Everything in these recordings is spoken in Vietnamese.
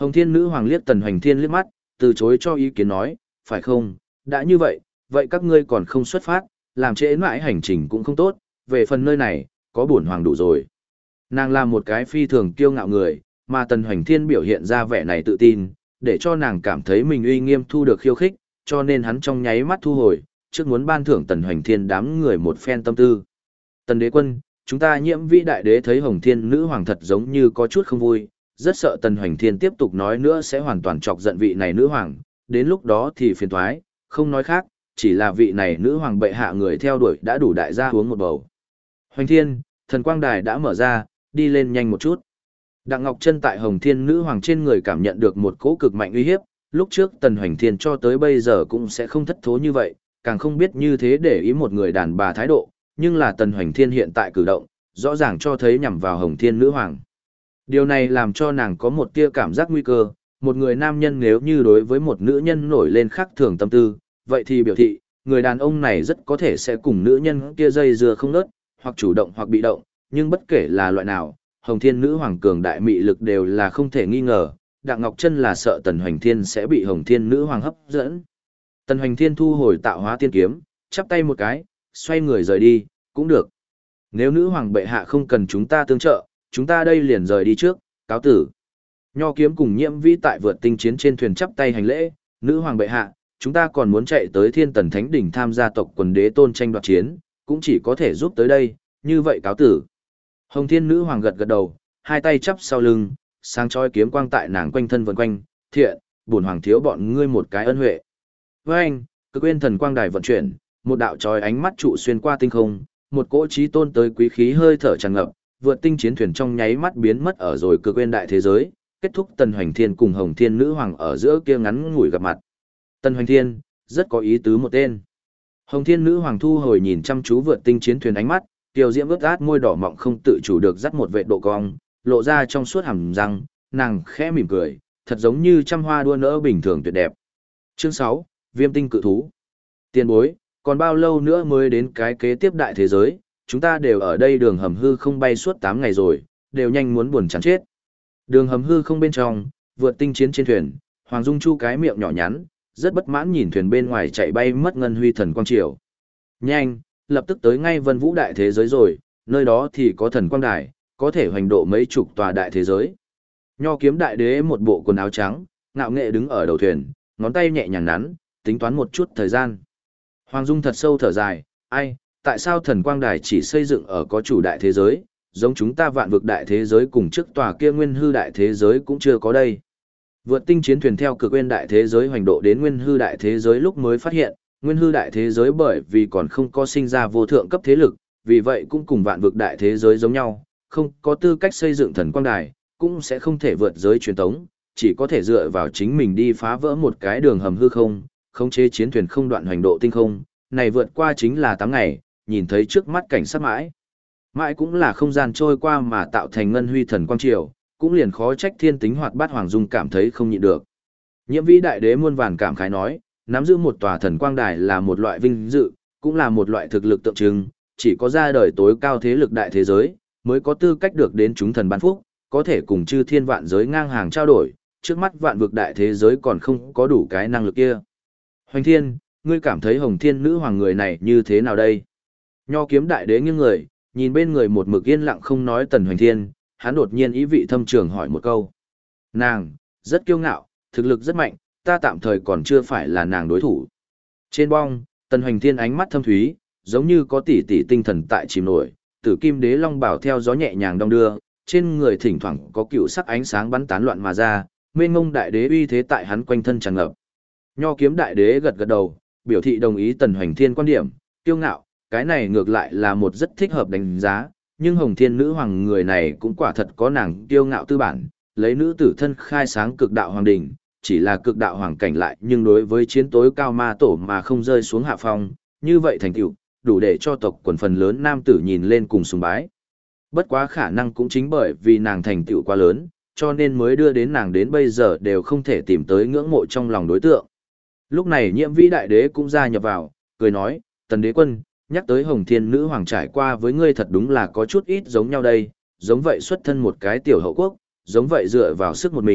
Hồng Thiên Nữ Hoàng liếc Tần Hoành Thiên liếc mắt, từ chối cho ý kiến nói, phải không, đã như vậy, vậy các ngươi còn không xuất phát, làm trễ mãi hành trình cũng không tốt, về phần nơi này, có bổn hoàng đủ rồi. Nàng là một cái phi thường kiêu ngạo người, mà Tần Hoành Thiên biểu hiện ra vẻ này tự tin, để cho nàng cảm thấy mình uy nghiêm thu được khiêu khích, cho nên hắn trong nháy mắt thu hồi, trước muốn ban thưởng Tần Hoành Thiên đám người một phen tâm tư. Tần đế quân, chúng ta Nhiễm Vĩ đại đế thấy Hồng Thiên Nữ Hoàng thật giống như có chút không vui, rất sợ Tần Hoành Thiên tiếp tục nói nữa sẽ hoàn toàn chọc giận vị này nữ hoàng, đến lúc đó thì phiền toái, không nói khác, chỉ là vị này nữ hoàng bệ hạ người theo đuổi đã đủ đại gia uống một bầu. Hoành Thiên, thần quang đài đã mở ra, đi lên nhanh một chút. Đặng Ngọc Trân tại Hồng Thiên Nữ Hoàng trên người cảm nhận được một cỗ cực mạnh uy hiếp, lúc trước Tần Hoành Thiên cho tới bây giờ cũng sẽ không thất thố như vậy, càng không biết như thế để ý một người đàn bà thái độ, nhưng là Tần Hoành Thiên hiện tại cử động, rõ ràng cho thấy nhằm vào Hồng Thiên Nữ Hoàng. Điều này làm cho nàng có một tia cảm giác nguy cơ, một người nam nhân nếu như đối với một nữ nhân nổi lên khác thường tâm tư, vậy thì biểu thị, người đàn ông này rất có thể sẽ cùng nữ nhân kia dây dưa không ngớt, hoặc chủ động hoặc bị động, nhưng bất kể là loại nào, Hồng Thiên Nữ Hoàng cường đại mị lực đều là không thể nghi ngờ, Đặng Ngọc Trân là sợ Tần Hoành Thiên sẽ bị Hồng Thiên Nữ Hoàng hấp dẫn. Tần Hoành Thiên thu hồi tạo hóa tiên kiếm, chắp tay một cái, xoay người rời đi, cũng được. Nếu Nữ Hoàng bệ hạ không cần chúng ta tương trợ, chúng ta đây liền rời đi trước, cáo tử. Nho Kiếm cùng Nhiễm Vĩ tại vượt tinh chiến trên thuyền chắp tay hành lễ, Nữ Hoàng bệ hạ, chúng ta còn muốn chạy tới Thiên Tần Thánh Đỉnh tham gia tộc quần đế tôn tranh đoạt chiến, cũng chỉ có thể giúp tới đây, như vậy cáo tử. Hồng Thiên Nữ Hoàng gật gật đầu, hai tay chắp sau lưng, sáng chói kiếm quang tại nàng quanh thân vần quanh, thiện, bổn hoàng thiếu bọn ngươi một cái ân huệ. Với anh, Cực Nguyên Thần Quang Đài vận chuyển, một đạo chói ánh mắt trụ xuyên qua tinh không, một cỗ chí tôn tới quý khí hơi thở tràn ngập, vượt tinh chiến thuyền trong nháy mắt biến mất ở rồi Cực Nguyên đại thế giới, kết thúc Tần Hoành Thiên cùng Hồng Thiên Nữ Hoàng ở giữa kia ngắn ngủi gặp mặt. Tần Hoành Thiên, rất có ý tứ một tên. Hồng Thiên Nữ Hoàng thu hồi nhìn chăm chú vượt tinh chiến thuyền ánh mắt, tiểu diễm ướt át môi đỏ mọng không tự chủ được dắt một vệt độ cong, lộ ra trong suốt hàm răng, nàng khẽ mỉm cười, thật giống như trăm hoa đua nở bình thường tuyệt đẹp. Chương 6, Viêm tinh cự thú. Tiền bối, còn bao lâu nữa mới đến cái kế tiếp đại thế giới, chúng ta đều ở đây đường hầm hư không bay suốt 8 ngày rồi, đều nhanh muốn buồn chán chết. Đường hầm hư không bên trong, vượt tinh chiến trên thuyền, Hoàng Dung Chu cái miệng nhỏ nhắn, rất bất mãn nhìn thuyền bên ngoài chạy bay mất ngân huy thần quang triều. Nhanh, lập tức tới ngay Vân Vũ đại thế giới rồi, nơi đó thì có thần quang đài, có thể hoành độ mấy chục tòa đại thế giới. Nho Kiếm đại đế một bộ quần áo trắng, ngạo nghệ đứng ở đầu thuyền, ngón tay nhẹ nhàng nắn, tính toán một chút thời gian. Hoàng Dung thật sâu thở dài, ai, tại sao thần quang đài chỉ xây dựng ở có chủ đại thế giới, giống chúng ta vạn vực đại thế giới cùng trước tòa kia nguyên hư đại thế giới cũng chưa có đây. Vượt tinh chiến thuyền theo Cực Nguyên đại thế giới hoành độ đến nguyên hư đại thế giới lúc mới phát hiện, nguyên hư đại thế giới bởi vì còn không có sinh ra vô thượng cấp thế lực, vì vậy cũng cùng vạn vực đại thế giới giống nhau, không có tư cách xây dựng thần quang đài, cũng sẽ không thể vượt giới truyền tống, chỉ có thể dựa vào chính mình đi phá vỡ một cái đường hầm hư không, khống chế chiến thuyền không đoạn hoành độ tinh không, này vượt qua chính là 8 ngày, nhìn thấy trước mắt cảnh sát mãi. Mãi cũng là không gian trôi qua mà tạo thành ngân huy thần quang triều, cũng liền khó trách thiên tính hoạt bát Hoàng Dung cảm thấy không nhịn được. Nhiễm Vĩ đại đế muôn vàn cảm khái nói, nắm giữ một tòa thần quang đài là một loại vinh dự, cũng là một loại thực lực tượng trưng, chỉ có ra đời tối cao thế lực đại thế giới, mới có tư cách được đến chúng thần ban phúc, có thể cùng chư thiên vạn giới ngang hàng trao đổi, trước mắt vạn vực đại thế giới còn không có đủ cái năng lực kia. Hoành Thiên, ngươi cảm thấy Hồng Thiên Nữ Hoàng người này như thế nào đây? Nho Kiếm đại đế nghiêng người, nhìn bên người một mực yên lặng không nói Tần Hoành Thiên, hắn đột nhiên ý vị thâm trường hỏi một câu. Nàng, rất kiêu ngạo, thực lực rất mạnh, ta tạm thời còn chưa phải là nàng đối thủ. Trên bong, Tần Hoành Thiên ánh mắt thâm thúy, giống như có tỷ tỷ tinh thần tại chìm nổi, Tử Kim Đế Long bảo theo gió nhẹ nhàng đong đưa, trên người thỉnh thoảng có cựu sắc ánh sáng bắn tán loạn mà ra, mênh mông đại đế uy thế tại hắn quanh thân tràn ngập. Nho Kiếm đại đế gật gật đầu, biểu thị đồng ý Tần Hoành Thiên quan điểm, kiêu ngạo, cái này ngược lại là một rất thích hợp đánh giá, nhưng Hồng Thiên Nữ Hoàng người này cũng quả thật có nàng kiêu ngạo tư bản, lấy nữ tử thân khai sáng cực đạo hoàng đỉnh, chỉ là cực đạo hoàng cảnh lại nhưng đối với chiến tối cao ma tổ mà không rơi xuống hạ phong, như vậy thành tựu đủ để cho tộc quần phần lớn nam tử nhìn lên cùng sùng bái. Bất quá khả năng cũng chính bởi vì nàng thành tựu quá lớn, cho nên mới đưa đến nàng đến bây giờ đều không thể tìm tới ngưỡng mộ trong lòng đối tượng. Lúc này Nhiễm Vĩ đại đế cũng gia nhập vào, cười nói, Tần đế quân, nhắc tới Hồng Thiên Nữ Hoàng trải qua với ngươi thật đúng là có chút ít giống nhau đây, giống vậy xuất thân một cái tiểu hậu quốc, giống vậy dựa vào sức một mình,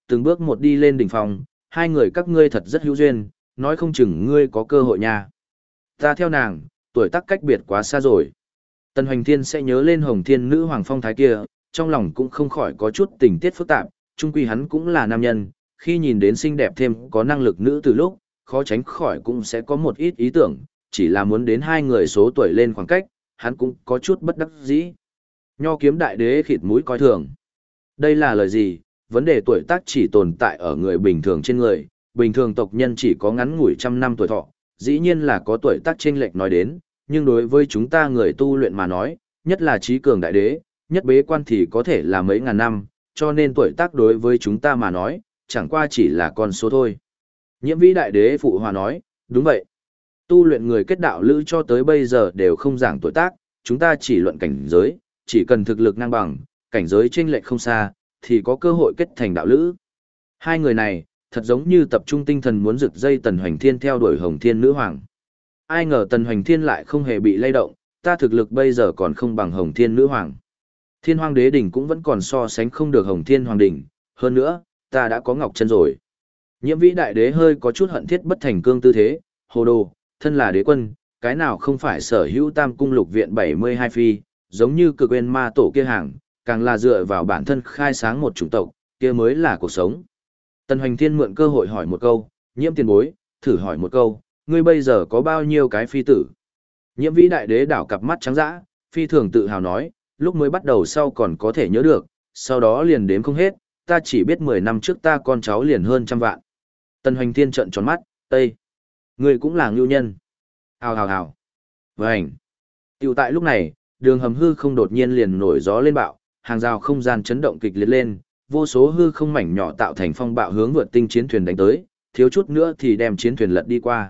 từng bước một đi lên đỉnh phong, hai người các ngươi thật rất hữu duyên, nói không chừng ngươi có cơ hội nha. Ta theo nàng, tuổi tác cách biệt quá xa rồi. Tần Hoành Thiên sẽ nhớ lên Hồng Thiên Nữ Hoàng phong thái kia, trong lòng cũng không khỏi có chút tình tiết phức tạp, chung quy hắn cũng là nam nhân, khi nhìn đến xinh đẹp thêm có năng lực nữ từ lúc, khó tránh khỏi cũng sẽ có một ít ý tưởng, chỉ là muốn đến hai người số tuổi lên khoảng cách, hắn cũng có chút bất đắc dĩ. Nho kiếm đại đế khịt mũi coi thường. Đây là lời gì? Vấn đề tuổi tác chỉ tồn tại ở người bình thường trên người, bình thường tộc nhân chỉ có ngắn ngủi trăm năm tuổi thọ, dĩ nhiên là có tuổi tác chênh lệch nói đến, nhưng đối với chúng ta người tu luyện mà nói, nhất là trí cường đại đế, nhất bế quan thì có thể là mấy ngàn năm, cho nên tuổi tác đối với chúng ta mà nói, chẳng qua chỉ là con số thôi. Nhiễm vĩ đại đế phụ hòa nói, đúng vậy. Tu luyện người kết đạo lữ cho tới bây giờ đều không giảng tuổi tác, chúng ta chỉ luận cảnh giới, chỉ cần thực lực ngang bằng, cảnh giới chênh lệch không xa, thì có cơ hội kết thành đạo lữ. Hai người này, thật giống như tập trung tinh thần muốn rực dây Tần Hoành Thiên theo đuổi Hồng Thiên Nữ Hoàng. Ai ngờ Tần Hoành Thiên lại không hề bị lay động, ta thực lực bây giờ còn không bằng Hồng Thiên Nữ Hoàng. Thiên Hoang Đế Đỉnh cũng vẫn còn so sánh không được Hồng Thiên Hoàng Đỉnh, hơn nữa, ta đã có ngọc chân rồi. Nhiễm vĩ đại đế hơi có chút hận thiết bất thành cương tư thế, hồ đồ, thân là đế quân, cái nào không phải sở hữu tam cung lục viện 72 phi, giống như cực quên ma tổ kia hàng, càng là dựa vào bản thân khai sáng một chủng tộc, kia mới là cuộc sống. Tần Hoành Thiên mượn cơ hội hỏi một câu, nhiễm tiền bối, thử hỏi một câu, ngươi bây giờ có bao nhiêu cái phi tử? Nhiễm vĩ đại đế đảo cặp mắt trắng dã, phi thường tự hào nói, lúc mới bắt đầu sau còn có thể nhớ được, sau đó liền đếm không hết, ta chỉ biết 10 năm trước ta con cháu liền hơn trăm vạn. Tần Hoành Thiên trợn tròn mắt, Tây, ngươi cũng là ngưu nhân. Hào hào hào. Vânh. Tiểu tại lúc này, đường hầm hư không đột nhiên liền nổi gió lên bạo, hàng rào không gian chấn động kịch liệt lên, vô số hư không mảnh nhỏ tạo thành phong bạo hướng vượt tinh chiến thuyền đánh tới, thiếu chút nữa thì đem chiến thuyền lật đi qua.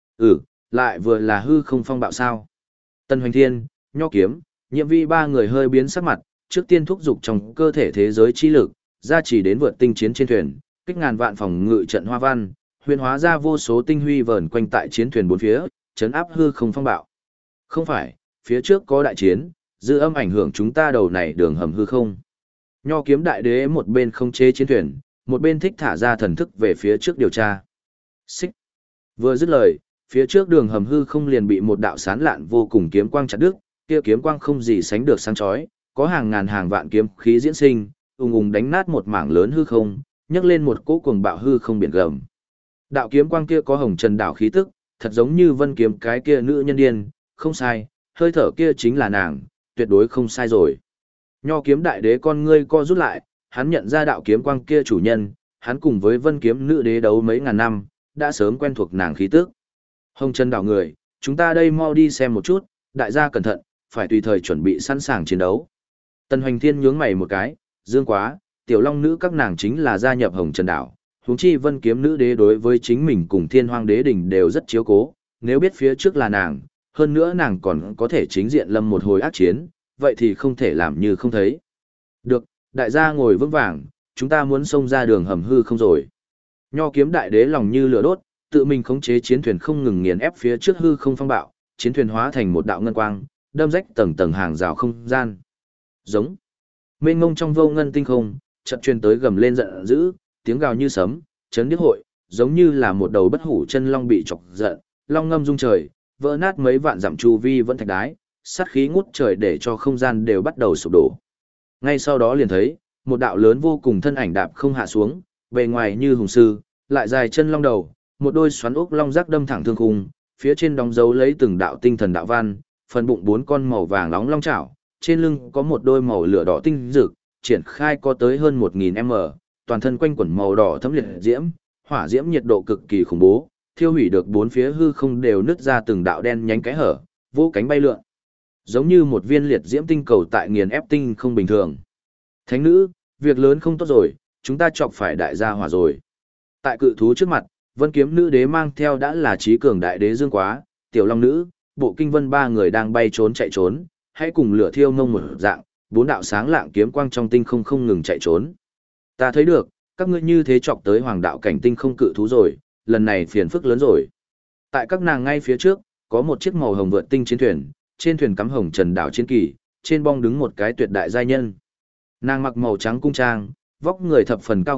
Lại vừa là hư không phong bạo sao? Tần Hoành Thiên, Nho Kiếm, Nhiễm Vi ba người hơi biến sắc mặt, trước tiên thúc dục trong cơ thể thế giới chi lực, ra chỉ đến vượt tinh chiến trên thuyền, kích ngàn vạn phòng ngự trận hoa văn, huyền hóa ra vô số tinh huy vờn quanh tại chiến thuyền bốn phía, chấn áp hư không phong bạo. Không phải, phía trước có đại chiến, dư âm ảnh hưởng chúng ta đầu này đường hầm hư không. Nho Kiếm đại đế một bên không chế chiến thuyền, một bên thích thả ra thần thức về phía trước điều tra. Xích. Vừa dứt lời, phía trước đường hầm hư không liền bị một đạo sán lạn vô cùng kiếm quang chặt đứt, kia kiếm quang không gì sánh được sáng chói, có hàng ngàn hàng vạn kiếm khí diễn sinh, ùng ùng đánh nát một mảng lớn hư không, nhấc lên một cỗ cuồng bạo hư không biển gầm. Đạo kiếm quang kia có hồng trần đảo khí tức, thật giống như Vân Kiếm cái kia nữ nhân điên, không sai, hơi thở kia chính là nàng, tuyệt đối không sai rồi. Nho Kiếm đại đế con ngươi co rút lại, hắn nhận ra đạo kiếm quang kia chủ nhân, hắn cùng với Vân Kiếm nữ đế đấu mấy ngàn năm, đã sớm quen thuộc nàng khí tức. Hồng trần đảo người, chúng ta đây mau đi xem một chút, đại gia cẩn thận, phải tùy thời chuẩn bị sẵn sàng chiến đấu. Tần Hoành Thiên nhướng mày một cái, dương quá, tiểu long nữ các nàng chính là gia nhập Hồng Trần đảo, huống chi Vân Kiếm nữ đế đối với chính mình cùng Thiên Hoang đế đỉnh đều rất chiếu cố, nếu biết phía trước là nàng, hơn nữa nàng còn có thể chính diện lâm một hồi ác chiến, vậy thì không thể làm như không thấy. Được, đại gia ngồi vững vàng, chúng ta muốn xông ra đường hầm hư không rồi. Nho Kiếm đại đế lòng như lửa đốt, tự mình khống chế chiến thuyền không ngừng nghiền ép phía trước hư không phong bạo, chiến thuyền hóa thành một đạo ngân quang, đâm rách tầng tầng hàng rào không gian. Giống. Mênh mông trong vô ngân tinh không, chợt truyền tới gầm lên giận dữ, tiếng gào như sấm, chấn điếc hội, giống như là một đầu bất hủ chân long bị chọc giận, long ngâm rung trời, vỡ nát mấy vạn dặm chu vi vẫn thạch đái, sát khí ngút trời để cho không gian đều bắt đầu sụp đổ. Ngay sau đó liền thấy, một đạo lớn vô cùng thân ảnh đạp không hạ xuống, bề ngoài như hùng sư, lại dài chân long đầu, một đôi xoắn ốc long giác đâm thẳng thương khung, phía trên đóng dấu lấy từng đạo tinh thần đạo văn, phần bụng 4 con màu vàng nóng long chảo, trên lưng có một đôi màu lửa đỏ tinh rực, triển khai có tới hơn 1000m, toàn thân quanh quẩn màu đỏ thấm liệt diễm, hỏa diễm nhiệt độ cực kỳ khủng bố, thiêu hủy được bốn phía hư không đều nứt ra từng đạo đen nhánh cái hở, vô cánh bay lượn. Giống như một viên liệt diễm tinh cầu tại nghiền ép tinh không bình thường. Thánh nữ, việc lớn không tốt rồi, chúng ta chọc phải đại gia hỏa rồi. Tại cự thú trước mặt, Vân Kiếm nữ đế mang theo đã là trí cường đại đế Dương Quá, Tiểu Long nữ, Bộ Kinh Vân ba người đang bay trốn chạy trốn, hãy cùng lửa thiêu ngông một dạng, bốn đạo sáng lạng kiếm quang trong tinh không không ngừng chạy trốn. Ta thấy được, các ngươi như thế chọc tới hoàng đạo cảnh tinh không cự thú rồi, lần này phiền phức lớn rồi. Tại các nàng ngay phía trước, có một chiếc màu hồng vượt tinh chiến thuyền, trên thuyền cắm hồng trần đảo chiến kỳ, trên bong đứng một cái tuyệt đại giai nhân. Nàng mặc màu trắng cung trang, vóc người thập phần cao gầy,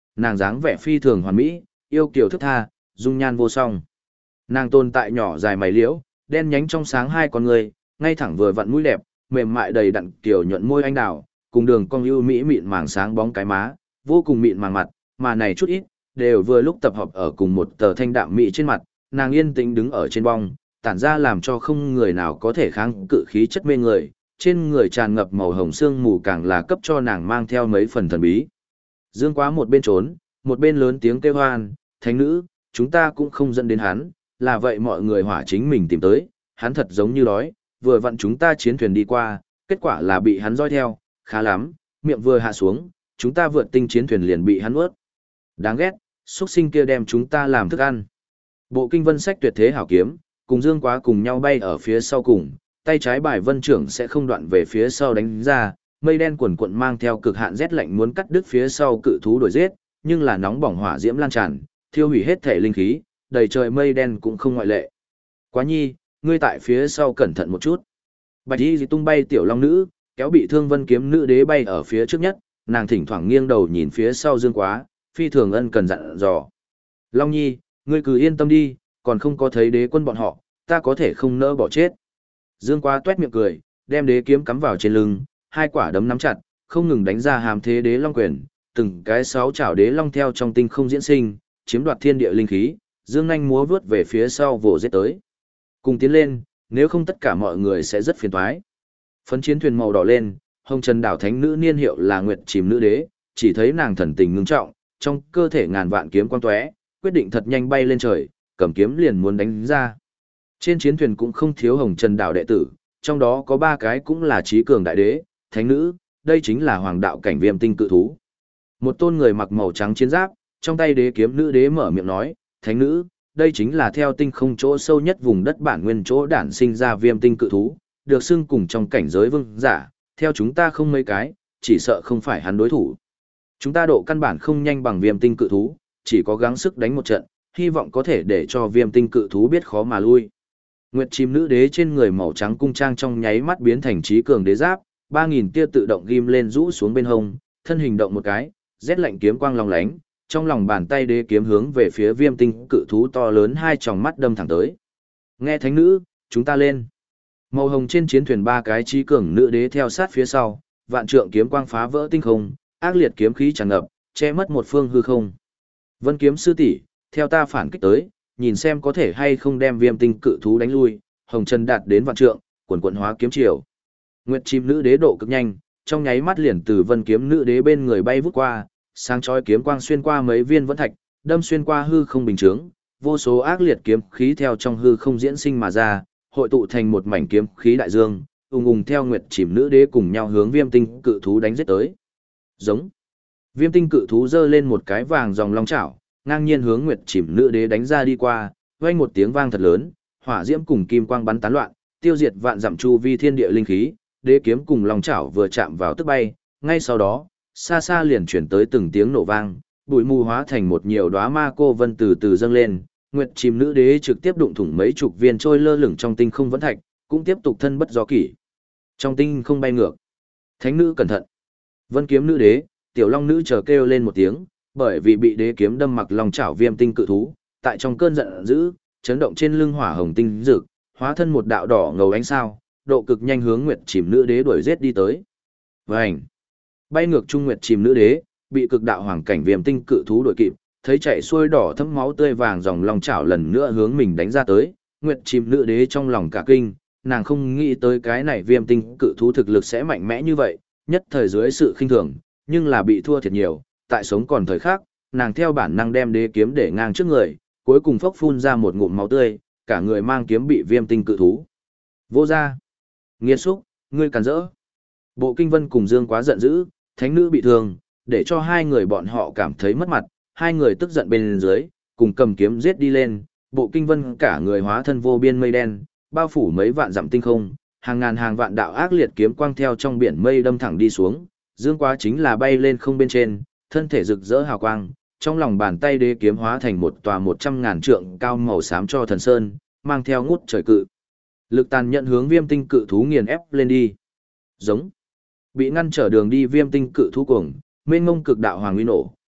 nàng dáng vẻ phi thường hoàn mỹ, yêu kiều thức tha, dung nhan vô song. Nàng tồn tại nhỏ dài mày liễu, đen nhánh trong sáng hai con người, ngay thẳng vừa vặn mũi đẹp, mềm mại đầy đặn kiều nhuận môi anh đào, cùng đường cong ưu mỹ mịn màng sáng bóng cái má, vô cùng mịn màng mặt, mà này chút ít, đều vừa lúc tập hợp ở cùng một tờ thanh đạm mỹ trên mặt, nàng yên tĩnh đứng ở trên bong, tản ra làm cho không người nào có thể kháng cự khí chất mê người, trên người tràn ngập màu hồng sương mù càng là cấp cho nàng mang theo mấy phần thần bí. Dương Quá một bên trốn, một bên lớn tiếng kêu hoan, thánh nữ, chúng ta cũng không dẫn đến hắn, là vậy mọi người hỏa chính mình tìm tới, hắn thật giống như đói, vừa vặn chúng ta chiến thuyền đi qua, kết quả là bị hắn dõi theo, khá lắm, miệng vừa hạ xuống, chúng ta vượt tinh chiến thuyền liền bị hắn ướt. Đáng ghét, xuất sinh kia đem chúng ta làm thức ăn. Bộ kinh vân sách tuyệt thế hảo kiếm, cùng Dương Quá cùng nhau bay ở phía sau cùng, tay trái bài vân trưởng sẽ không đoạn về phía sau đánh ra, mây đen quần quận mang theo cực hạn rét lạnh muốn cắt đứt phía sau cự thú đuổi giết, nhưng là nóng bỏng hỏa diễm lan tràn, thiêu hủy hết thể linh khí, đầy trời mây đen cũng không ngoại lệ. Quá nhi, ngươi tại phía sau cẩn thận một chút. Bạch y tung bay tiểu long nữ, kéo bị thương vân kiếm nữ đế bay ở phía trước nhất, nàng thỉnh thoảng nghiêng đầu nhìn phía sau Dương Quá, phi thường ân cần dặn dò. Long nhi, ngươi cứ yên tâm đi, còn không có thấy đế quân bọn họ, ta có thể không nỡ bỏ chết. Dương Quá tuét miệng cười, đem đế kiếm cắm vào trên lưng, hai quả đấm nắm chặt, không ngừng đánh ra hàm thế đế long quyền, từng cái sáu chảo đế long theo trong tinh không diễn sinh, chiếm đoạt thiên địa linh khí, dương nhanh múa vướt về phía sau vồ giết tới. Cùng tiến lên, nếu không tất cả mọi người sẽ rất phiền toái. Phấn chiến thuyền màu đỏ lên, hồng trần đảo thánh nữ niên hiệu là Nguyệt Chìm nữ đế, chỉ thấy nàng thần tình ngưng trọng, trong cơ thể ngàn vạn kiếm quang tóe, quyết định thật nhanh bay lên trời, cầm kiếm liền muốn đánh ra. Trên chiến thuyền cũng không thiếu hồng trần đảo đệ tử, trong đó có 3 cái cũng là trí cường đại đế, thánh nữ, đây chính là hoàng đạo cảnh viêm tinh cự thú. Một tôn người mặc màu trắng chiến giáp, trong tay đế kiếm nữ đế mở miệng nói, thánh nữ, đây chính là theo tinh không chỗ sâu nhất vùng đất bản nguyên chỗ đản sinh ra viêm tinh cự thú, được xưng cùng trong cảnh giới vương giả, theo chúng ta không mấy cái, chỉ sợ không phải hắn đối thủ. Chúng ta độ căn bản không nhanh bằng viêm tinh cự thú, chỉ có gắng sức đánh một trận, hy vọng có thể để cho viêm tinh cự thú biết khó mà lui. Nguyệt chim nữ đế trên người màu trắng cung trang trong nháy mắt biến thành trí cường đế giáp, 3000 tia tự động ghim lên rũ xuống bên hông, thân hình động một cái, rét lạnh kiếm quang long lánh, trong lòng bàn tay đế kiếm hướng về phía viêm tinh cự thú to lớn hai tròng mắt đâm thẳng tới. Nghe thánh nữ, chúng ta lên. Màu hồng trên chiến thuyền 3 cái trí cường nữ đế theo sát phía sau, vạn trượng kiếm quang phá vỡ tinh không, ác liệt kiếm khí tràn ngập, che mất một phương hư không. Vân kiếm sư tỷ, theo ta phản kích tới, nhìn xem có thể hay không đem viêm tinh cự thú đánh lui. Hồng Trần đạt đến vạn trượng, quần quần hóa kiếm chiều. Nguyệt chim nữ đế độ cực nhanh, trong nháy mắt liền từ vân kiếm nữ đế bên người bay vút qua, sáng chói kiếm quang xuyên qua mấy viên vẫn thạch, đâm xuyên qua hư không bình chướng, vô số ác liệt kiếm khí theo trong hư không diễn sinh mà ra, hội tụ thành một mảnh kiếm khí đại dương, ùng ùng theo Nguyệt chim nữ đế cùng nhau hướng viêm tinh cự thú đánh giết tới. Giống. Viêm tinh cự thú giơ lên một cái vàng dòng long chảo, ngang nhiên hướng Nguyệt chim nữ đế đánh ra đi qua, vang một tiếng vang thật lớn, hỏa diễm cùng kim quang bắn tán loạn, tiêu diệt vạn dặm chu vi thiên địa linh khí, đế kiếm cùng long chảo vừa chạm vào tức bay, ngay sau đó, xa xa liền chuyển tới từng tiếng nổ vang, bụi mù hóa thành một nhiều đóa ma cô vân từ từ dâng lên, Nguyệt chim nữ đế trực tiếp đụng thủng mấy chục viên trôi lơ lửng trong tinh không vẫn thạch, cũng tiếp tục thân bất do kỷ. Trong tinh không bay ngược. Thánh nữ cẩn thận. Vân kiếm nữ đế, tiểu long nữ chờ kêu lên một tiếng, bởi vì bị đế kiếm đâm mặc long chảo viêm tinh cự thú, tại trong cơn giận dữ, chấn động trên lưng hỏa hồng tinh rực, hóa thân một đạo đỏ ngầu ánh sao, độ cực nhanh hướng Nguyệt chim nữ đế đuổi giết đi tới. Vành. Bay ngược trung Nguyệt chim nữ đế, bị cực đạo hoàng cảnh viêm tinh cự thú đuổi kịp, thấy chạy xuôi đỏ thấm máu tươi vàng dòng long chảo lần nữa hướng mình đánh ra tới, Nguyệt chim nữ đế trong lòng cả kinh, nàng không nghĩ tới cái này viêm tinh cự thú thực lực sẽ mạnh mẽ như vậy, nhất thời dưới sự khinh thường, nhưng là bị thua thiệt nhiều, tại sống còn thời khắc, nàng theo bản năng đem đế kiếm để ngang trước người, cuối cùng phốc phun ra một ngụm máu tươi, cả người mang kiếm bị viêm tinh cự thú vô ra. Nghiệt xúc, ngươi cản rỡ. Bộ Kinh Vân cùng Dương Quá giận dữ, thánh nữ bị thương, để cho hai người bọn họ cảm thấy mất mặt, hai người tức giận bên dưới, cùng cầm kiếm giết đi lên, Bộ Kinh Vân cả người hóa thân vô biên mây đen, bao phủ mấy vạn dặm tinh không, hàng ngàn hàng vạn đạo ác liệt kiếm quang theo trong biển mây đâm thẳng đi xuống, Dương Quá chính là bay lên không bên trên, thân thể rực rỡ hào quang, trong lòng bàn tay đế kiếm hóa thành một tòa 100.000 trượng cao màu xám cho thần sơn, mang theo ngút trời cự lực tàn nhận hướng viêm tinh cự thú nghiền ép lên đi. Giống. Bị ngăn trở đường đi viêm tinh cự thú cuồng, mênh mông cực đạo hoàng uy nổ,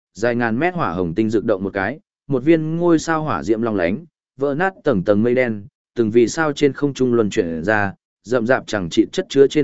dài ngàn mét hỏa hồng tinh rực động một cái, một viên ngôi sao hỏa diễm long lánh, vỡ nát tầng tầng mây đen, từng vì sao trên không trung luân chuyển ra, rậm rạp chẳng trị chất chứa trên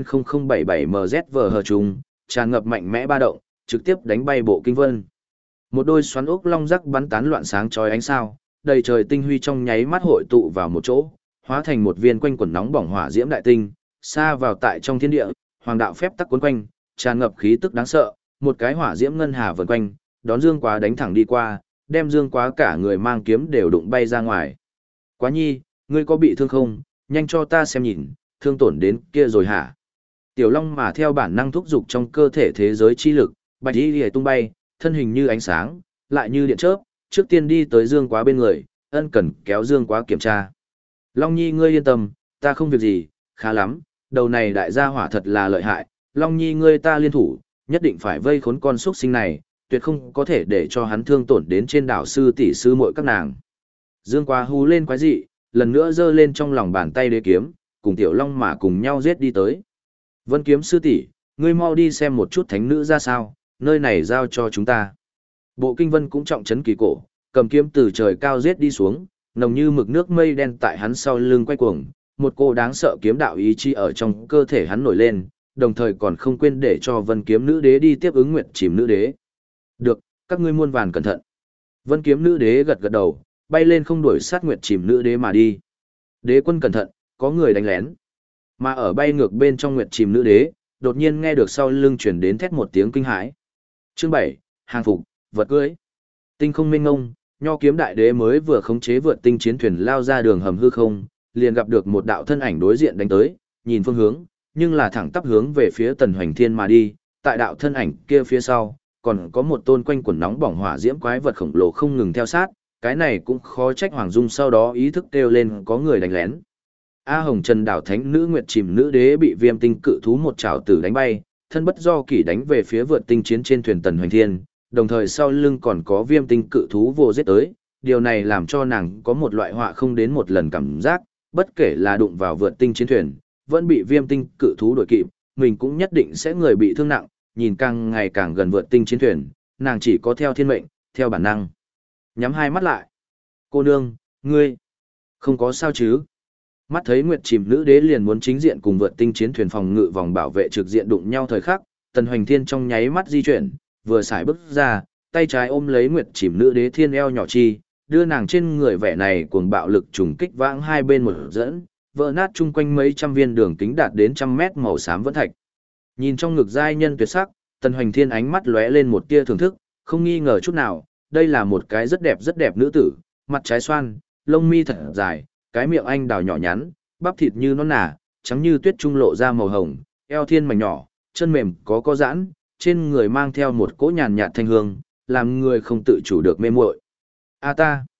0077 hờ trùng, tràn ngập mạnh mẽ ba động, trực tiếp đánh bay bộ kinh vân. Một đôi xoắn ốc long rắc bắn tán loạn sáng chói ánh sao, đầy trời tinh huy trong nháy mắt hội tụ vào một chỗ, hóa thành một viên quanh quẩn nóng bỏng hỏa diễm đại tinh, xa vào tại trong thiên địa, hoàng đạo phép tắc cuốn quanh, tràn ngập khí tức đáng sợ, một cái hỏa diễm ngân hà vần quanh, đón Dương Quá đánh thẳng đi qua, đem Dương Quá cả người mang kiếm đều đụng bay ra ngoài. Quá nhi, ngươi có bị thương không? Nhanh cho ta xem nhìn, thương tổn đến kia rồi hả? Tiểu Long mà theo bản năng thúc dục trong cơ thể thế giới chi lực, bạch y liễu tung bay, thân hình như ánh sáng, lại như điện chớp, trước tiên đi tới Dương Quá bên người, ân cần kéo Dương Quá kiểm tra. Long Nhi ngươi yên tâm, ta không việc gì, khá lắm, đầu này đại gia hỏa thật là lợi hại, Long Nhi ngươi ta liên thủ, nhất định phải vây khốn con xuất sinh này, tuyệt không có thể để cho hắn thương tổn đến trên đảo sư tỷ sư muội các nàng. Dương Quá hú lên quái dị, lần nữa giơ lên trong lòng bàn tay đế kiếm, cùng Tiểu Long mà cùng nhau giết đi tới. Vân Kiếm sư tỷ, ngươi mau đi xem một chút thánh nữ ra sao, nơi này giao cho chúng ta. Bộ Kinh Vân cũng trọng trấn kỳ cổ, cầm kiếm từ trời cao giết đi xuống, nồng như mực nước mây đen tại hắn sau lưng quay cuồng, một cô đáng sợ kiếm đạo ý chi ở trong cơ thể hắn nổi lên, đồng thời còn không quên để cho Vân Kiếm nữ đế đi tiếp ứng Nguyệt Chìm nữ đế. Được, các ngươi muôn vàn cẩn thận. Vân Kiếm nữ đế gật gật đầu, bay lên không đuổi sát Nguyệt Chìm nữ đế mà đi. Đế quân cẩn thận, có người đánh lén. Mà ở bay ngược bên trong Nguyệt Chìm nữ đế, đột nhiên nghe được sau lưng truyền đến thét một tiếng kinh hãi. Chương 7, hàng phục, vật cưới. Tinh không mênh ngông, Nho Kiếm đại đế mới vừa khống chế vượt tinh chiến thuyền lao ra đường hầm hư không, liền gặp được một đạo thân ảnh đối diện đánh tới, nhìn phương hướng, nhưng là thẳng tắp hướng về phía Tần Hoành Thiên mà đi, tại đạo thân ảnh kia phía sau, còn có một tôn quanh quần nóng bỏng hỏa diễm quái vật khổng lồ không ngừng theo sát, cái này cũng khó trách Hoàng Dung sau đó ý thức kêu lên có người đánh lén. A Hồng Trần đảo thánh nữ Nguyệt Chìm nữ đế bị Viêm Tinh cự thú một trảo tử đánh bay, thân bất do kỷ đánh về phía vượt tinh chiến trên thuyền Tần Hoành Thiên, đồng thời sau lưng còn có Viêm Tinh cự thú vô giết tới, điều này làm cho nàng có một loại họa không đến một lần cảm giác, bất kể là đụng vào vượt tinh chiến thuyền, vẫn bị Viêm Tinh cự thú đuổi kịp, mình cũng nhất định sẽ người bị thương nặng, nhìn càng ngày càng gần vượt tinh chiến thuyền, nàng chỉ có theo thiên mệnh, theo bản năng. Nhắm hai mắt lại. Cô nương, ngươi, không có sao chứ? Mắt thấy Nguyệt Chìm nữ đế liền muốn chính diện cùng vượt tinh chiến thuyền phòng ngự vòng bảo vệ trực diện đụng nhau thời khắc, Tần Hoành Thiên trong nháy mắt di chuyển, vừa xài bước ra, tay trái ôm lấy Nguyệt Chìm nữ đế thiên eo nhỏ chi, đưa nàng trên người vẻ này cuồng bạo lực trùng kích vãng hai bên một dẫn, vỡ nát chung quanh mấy trăm viên đường kính đạt đến 100 mét màu xám vẫn thạch. Nhìn trong ngực giai nhân tuyệt sắc, Tần Hoành Thiên ánh mắt lóe lên một tia thưởng thức, không nghi ngờ chút nào, đây là một cái rất đẹp nữ tử, mặt trái xoan, lông mi thật dài, cái miệng anh đào nhỏ nhắn, bắp thịt như non nả, trắng như tuyết trung lộ ra màu hồng, eo thiên mảnh nhỏ, chân mềm có giãn, trên người mang theo một cỗ nhàn nhạt thanh hương, làm người không tự chủ được mê muội. A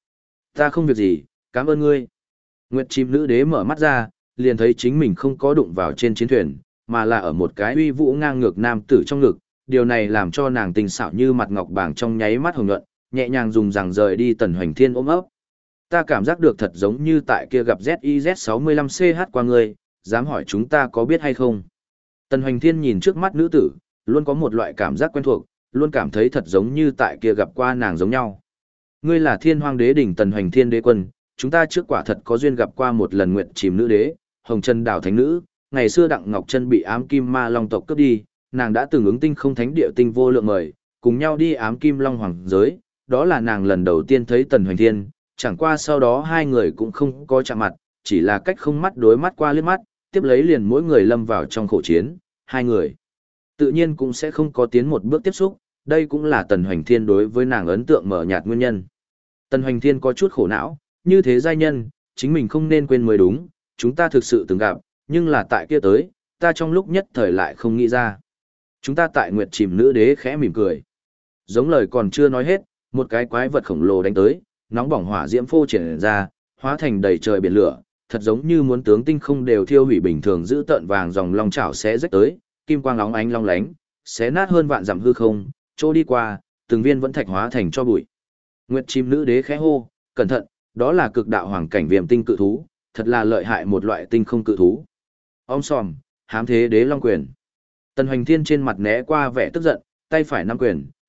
ta không việc gì, cảm ơn ngươi. Nguyệt Chim nữ đế mở mắt ra, liền thấy chính mình không có đụng vào trên chiến thuyền, mà là ở một cái uy vũ ngang ngược nam tử trong ngực, điều này làm cho nàng tình xảo như mặt ngọc bảng trong nháy mắt hồng nhuận, nhẹ nhàng dùng rằng rời đi Tần Hoành Thiên ôm ấp. Ta cảm giác được thật giống như tại kia gặp ZIZ65CH qua ngươi, dám hỏi chúng ta có biết hay không? Tần Hoành Thiên nhìn trước mắt nữ tử, luôn có một loại cảm giác quen thuộc, luôn cảm thấy thật giống như tại kia gặp qua nàng giống nhau. Ngươi là Thiên Hoang Đế đỉnh Tần Hoành Thiên đế quân, chúng ta trước quả thật có duyên gặp qua một lần. Nguyệt Chìm nữ đế, Hồng Trần đảo thánh nữ, ngày xưa Đặng Ngọc Chân bị ám kim ma long tộc cướp đi, nàng đã từng ứng tinh không thánh địa tinh vô lượng mời, cùng nhau đi ám kim long hoàng giới, đó là nàng lần đầu tiên thấy Tần Hoành Thiên, chẳng qua sau đó hai người cũng không có chạm mặt, chỉ là cách không mắt đối mắt qua liếc mắt, tiếp lấy liền mỗi người lâm vào trong khổ chiến, hai người tự nhiên cũng sẽ không có tiến một bước tiếp xúc, đây cũng là Tần Hoành Thiên đối với nàng ấn tượng mở nhạt nguyên nhân. Tần Hoành Thiên có chút khổ não, như thế giai nhân, chính mình không nên quên mới đúng, chúng ta thực sự từng gặp, nhưng là tại kia tới, ta trong lúc nhất thời lại không nghĩ ra. Chúng ta tại Nguyệt Chìm nữ đế khẽ mỉm cười. Giống lời còn chưa nói hết, một cái quái vật khổng lồ đánh tới, nóng bỏng hỏa diễm phô triển ra, hóa thành đầy trời biển lửa, thật giống như muốn tướng tinh không đều thiêu hủy bình thường, giữ tợn vàng dòng long chảo xé rách tới, kim quang óng ánh long lánh, xé nát hơn vạn dặm hư không, trôi đi qua, từng viên vẫn thạch hóa thành cho bụi. Nguyệt Chim nữ đế khẽ hô, cẩn thận, đó là cực đạo hoàng cảnh Viêm Tinh cự thú, thật là lợi hại một loại tinh không cự thú. Om sòm, hám thế đế long quyền. Tần Hoành Thiên trên mặt né qua vẻ tức giận, tay phải nắm quyền,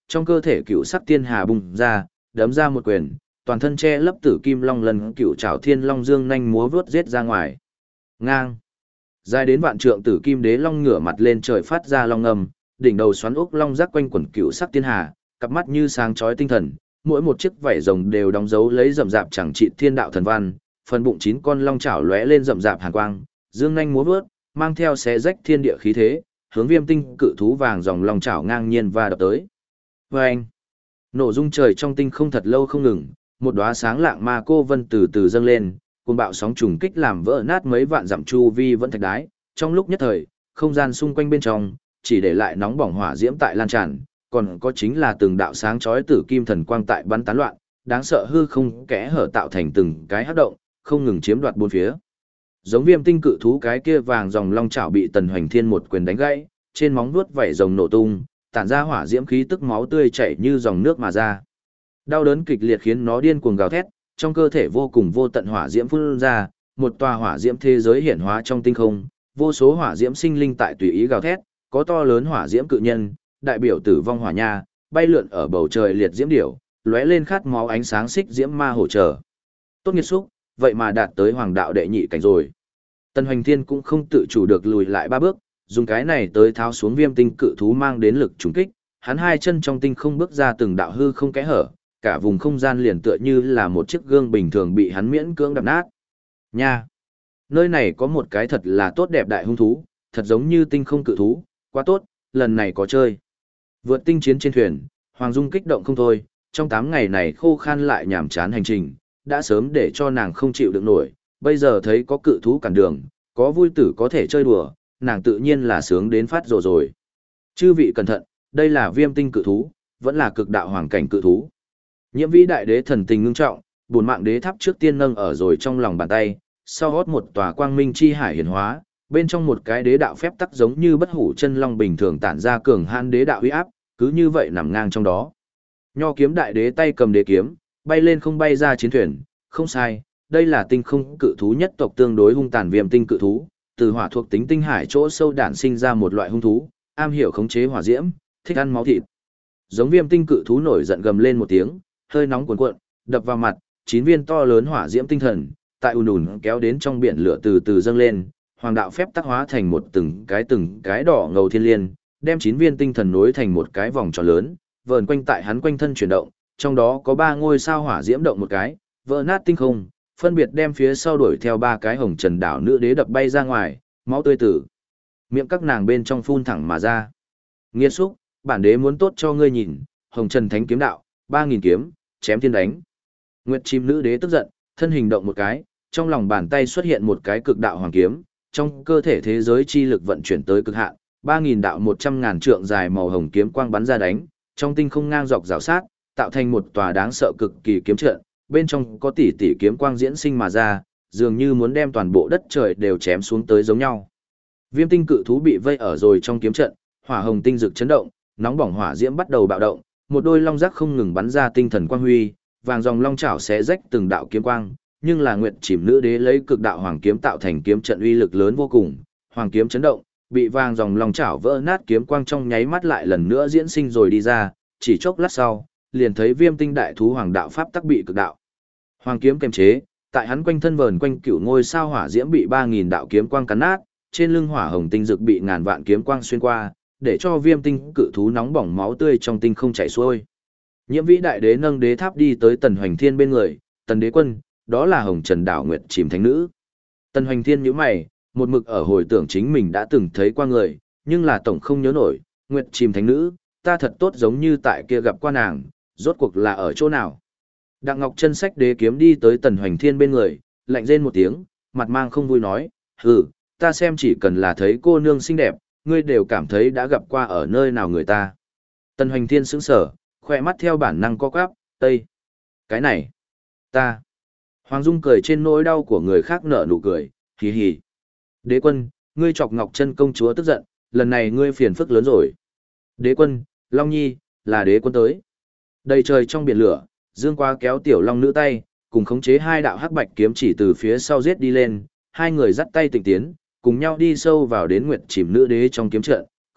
trong cơ thể cựu sắc tiên hà bùng ra, đấm ra một quyền, toàn thân che lấp tử kim long lần cựu trảo thiên long dương nhanh múa vướt giết ra ngoài. Ngang. Dài đến vạn trượng tử kim đế long ngửa mặt lên trời phát ra long ngầm, đỉnh đầu xoắn ốc long rác quanh quẩn cựu sắc tiên hà, cặp mắt như sáng chói tinh thần, mỗi một chiếc vảy rồng đều đóng dấu lấy rậm rạp chẳng trị thiên đạo thần văn, phần bụng 9 con long chảo lóe lên rậm rạp hàn quang, dương nhanh múa vớt, mang theo xé rách thiên địa khí thế, hướng Viêm Tinh cự thú vàng dòng long chảo ngang nhiên và đập tới. Oeng! Nổ rung trời trong tinh không thật lâu không ngừng, một đóa sáng lạng ma cô vân từ từ dâng lên, cuồng bạo sóng trùng kích làm vỡ nát mấy vạn dặm chu vi vẫn thạch đái, trong lúc nhất thời, không gian xung quanh bên trong chỉ để lại nóng bỏng hỏa diễm tại lan tràn, còn có chính là từng đạo sáng chói tử kim thần quang tại bắn tán loạn, đáng sợ hư không kẽ hở tạo thành từng cái hắc động, không ngừng chiếm đoạt bốn phía. Giống Viêm Tinh cự thú cái kia vàng dòng long chảo bị Tần Hoành Thiên một quyền đánh gãy, trên móng vuốt vảy rồng nổ tung, tản ra hỏa diễm khí tức máu tươi chảy như dòng nước mà ra. Đau đớn kịch liệt khiến nó điên cuồng gào thét, trong cơ thể vô cùng vô tận hỏa diễm phun ra, một tòa hỏa diễm thế giới hiển hóa trong tinh không, vô số hỏa diễm sinh linh tại tùy ý gào thét, có to lớn hỏa diễm cự nhân, đại biểu tử vong hỏa nha, bay lượn ở bầu trời liệt diễm điểu, lóe lên khát máu ánh sáng xích diễm ma hổ trở. Tốt nghiệt xúc, vậy mà đạt tới hoàng đạo đệ nhị cảnh rồi. Tần Hoành Thiên cũng không tự chủ được lùi lại 3 bước, dùng cái này tới tháo xuống Viêm Tinh cự thú mang đến lực trùng kích, hắn hai chân trong tinh không bước ra từng đạo hư không kẽ hở, cả vùng không gian liền tựa như là một chiếc gương bình thường bị hắn miễn cưỡng đập nát. Nha! Nơi này có một cái thật là tốt đẹp đại hung thú, thật giống như tinh không cự thú, quá tốt, lần này có chơi. Vượt tinh chiến trên thuyền, Hoàng Dung kích động không thôi, trong 8 ngày này khô khan lại nhàm chán hành trình, đã sớm để cho nàng không chịu được nổi, bây giờ thấy có cự thú cản đường, có vui tử có thể chơi đùa, nàng tự nhiên là sướng đến phát rồ rồi. Chư vị cẩn thận, đây là Viêm Tinh cự thú, vẫn là cực đạo hoàng cảnh cự thú. Nhiễm Vĩ đại đế thần tình ngưng trọng, bổn mạng đế tháp trước tiên nâng ở rồi trong lòng bàn tay, sau hót một tòa quang minh chi hải hiển hóa, bên trong một cái đế đạo phép tắc giống như bất hủ chân long bình thường tản ra cường hãn đế đạo uy áp, cứ như vậy nằm ngang trong đó. Nho kiếm đại đế tay cầm đế kiếm, bay lên không bay ra chiến thuyền, không sai, đây là tinh không cự thú nhất tộc tương đối hung tàn Viêm Tinh cự thú, từ hỏa thuộc tính tinh hải chỗ sâu đản sinh ra một loại hung thú, am hiểu khống chế hỏa diễm, thích ăn máu thịt. Giống Viêm Tinh cự thú nổi giận gầm lên một tiếng, hơi nóng cuồn cuộn, đập vào mặt, 9 viên to lớn hỏa diễm tinh thần, tại ùn ùn kéo đến trong biển lửa từ từ dâng lên, hoàng đạo phép tắc hóa thành một từng cái đỏ ngầu thiên liên, đem 9 viên tinh thần nối thành một cái vòng tròn lớn, vờn quanh tại hắn quanh thân chuyển động, trong đó có 3 ngôi sao hỏa diễm động một cái, vỡ nát tinh không, phân biệt đem phía sau đuổi theo 3 cái hồng trần đảo nữ đế đập bay ra ngoài, máu tươi tử miệng các nàng bên trong phun thẳng mà ra. Nghiệt xúc, bản đế muốn tốt cho ngươi nhìn, hồng trần thánh kiếm đạo, 3000 kiếm, chém thiên đánh. Nguyệt chim nữ đế tức giận, thân hình động một cái, trong lòng bàn tay xuất hiện một cái cực đạo hoàng kiếm, trong cơ thể thế giới chi lực vận chuyển tới cực hạn, 3000 đạo 100.000 trượng dài màu hồng kiếm quang bắn ra đánh, trong tinh không ngang dọc rào sát, tạo thành một tòa đáng sợ cực kỳ kiếm trận, bên trong có tỷ tỷ kiếm quang diễn sinh mà ra, dường như muốn đem toàn bộ đất trời đều chém xuống tới giống nhau. Viêm Tinh cự thú bị vây ở rồi trong kiếm trận, hỏa hồng tinh rực chấn động, nóng bỏng hỏa diễm bắt đầu bạo động, một đôi long giác không ngừng bắn ra tinh thần quang huy, vàng dòng long chảo xé rách từng đạo kiếm quang, nhưng là Nguyệt Chìm nữ đế lấy cực đạo hoàng kiếm tạo thành kiếm trận uy lực lớn vô cùng, hoàng kiếm chấn động, bị vàng dòng long chảo vỡ nát kiếm quang trong nháy mắt lại lần nữa diễn sinh rồi đi ra, chỉ chốc lát sau, liền thấy Viêm Tinh đại thú hoàng đạo pháp tắc bị cực đạo hoàng kiếm kềm chế, tại hắn quanh thân vờn quanh cửu ngôi sao hỏa diễm bị 3000 đạo kiếm quang cắn nát, trên lưng hỏa hồng tinh dực bị ngàn vạn kiếm quang xuyên qua, để cho Viêm Tinh cự thú nóng bỏng máu tươi trong tinh không chảy xuôi. Nhiễm Vĩ đại đế nâng đế tháp đi tới Tần Hoành Thiên bên người, "Tần đế quân, đó là Hồng Trần đảo Nguyệt Chìm thánh nữ." Tần Hoành Thiên nhíu mày, một mực ở hồi tưởng chính mình đã từng thấy qua người, nhưng là tổng không nhớ nổi, Nguyệt Chìm thánh nữ, ta thật tốt giống như tại kia gặp qua nàng, rốt cuộc là ở chỗ nào? Đặng Ngọc Chân xách đế kiếm đi tới Tần Hoành Thiên bên người, lạnh rên một tiếng, mặt mang không vui nói, "Hừ, ta xem chỉ cần là thấy cô nương xinh đẹp, ngươi đều cảm thấy đã gặp qua ở nơi nào người ta." Tần Hoành Thiên sững sờ, khoe mắt theo bản năng co quắp, "Tây, cái này, ta." Hoàng Dung cười trên nỗi đau của người khác nở nụ cười, hì hì. "Đế quân, ngươi chọc Ngọc Chân công chúa tức giận, lần này ngươi phiền phức lớn rồi." "Đế quân, Long Nhi, là đế quân tới." Đầy trời trong biển lửa, Dương Quá kéo tiểu long nữ tay, cùng khống chế 2 đạo hắc bạch kiếm chỉ từ phía sau giết đi lên, hai người dắt tay tịnh tiến, cùng nhau đi sâu vào đến Nguyệt Chìm nữ đế trong kiếm trận,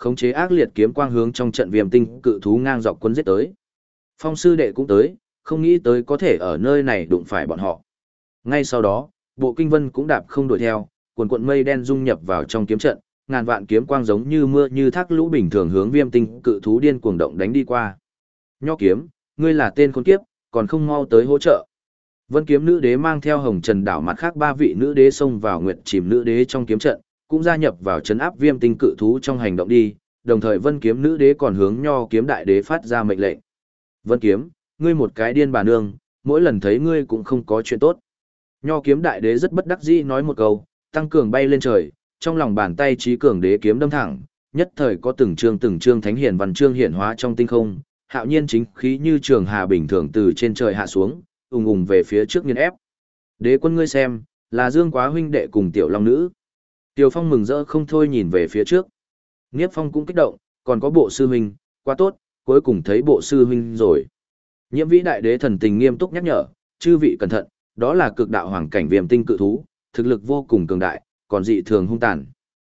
khống chế ác liệt kiếm quang hướng trong trận viêm tinh cự thú ngang dọc cuốn giết tới. Phong sư đệ cũng tới, không nghĩ tới có thể ở nơi này đụng phải bọn họ. Ngay sau đó, bộ kinh vân cũng đạp không đuổi theo, cuồn cuộn mây đen dung nhập vào trong kiếm trận, ngàn vạn kiếm quang giống như mưa như thác lũ bình thường hướng viêm tinh cự thú điên cuồng động đánh đi qua. Nho kiếm, ngươi là tên khốn kiếp, còn không mau tới hỗ trợ. Vân kiếm nữ đế mang theo hồng trần đảo mặt khác 3 vị nữ đế xông vào nguyệt chìm nữ đế trong kiếm trận, cũng gia nhập vào trấn áp viêm tinh cự thú trong hành động đi, đồng thời vân kiếm nữ đế còn hướng nho kiếm đại đế phát ra mệnh lệnh. Vân kiếm, ngươi một cái điên bà nương, mỗi lần thấy ngươi cũng không có chuyện tốt. Nho kiếm đại đế rất bất đắc dĩ nói một câu, tăng cường bay lên trời, trong lòng bàn tay trí cường đế kiếm đâm thẳng, nhất thời có từng chương thánh hiển văn chương hiển hóa trong tinh không, hạo nhiên chính khí như trường hà bình thường từ trên trời hạ xuống, ùng ùng về phía trước nghiền ép. Đế quân ngươi xem, là Dương Quá huynh đệ cùng tiểu long nữ. Tiểu Phong mừng rỡ không thôi nhìn về phía trước. Niếp Phong cũng kích động, còn có bộ sư huynh, quá tốt, cuối cùng thấy bộ sư huynh rồi. Nhiễm Vĩ đại đế thần tình nghiêm túc nhắc nhở, chư vị cẩn thận, đó là cực đạo hoàng cảnh viêm tinh cự thú, thực lực vô cùng cường đại, còn dị thường hung tàn.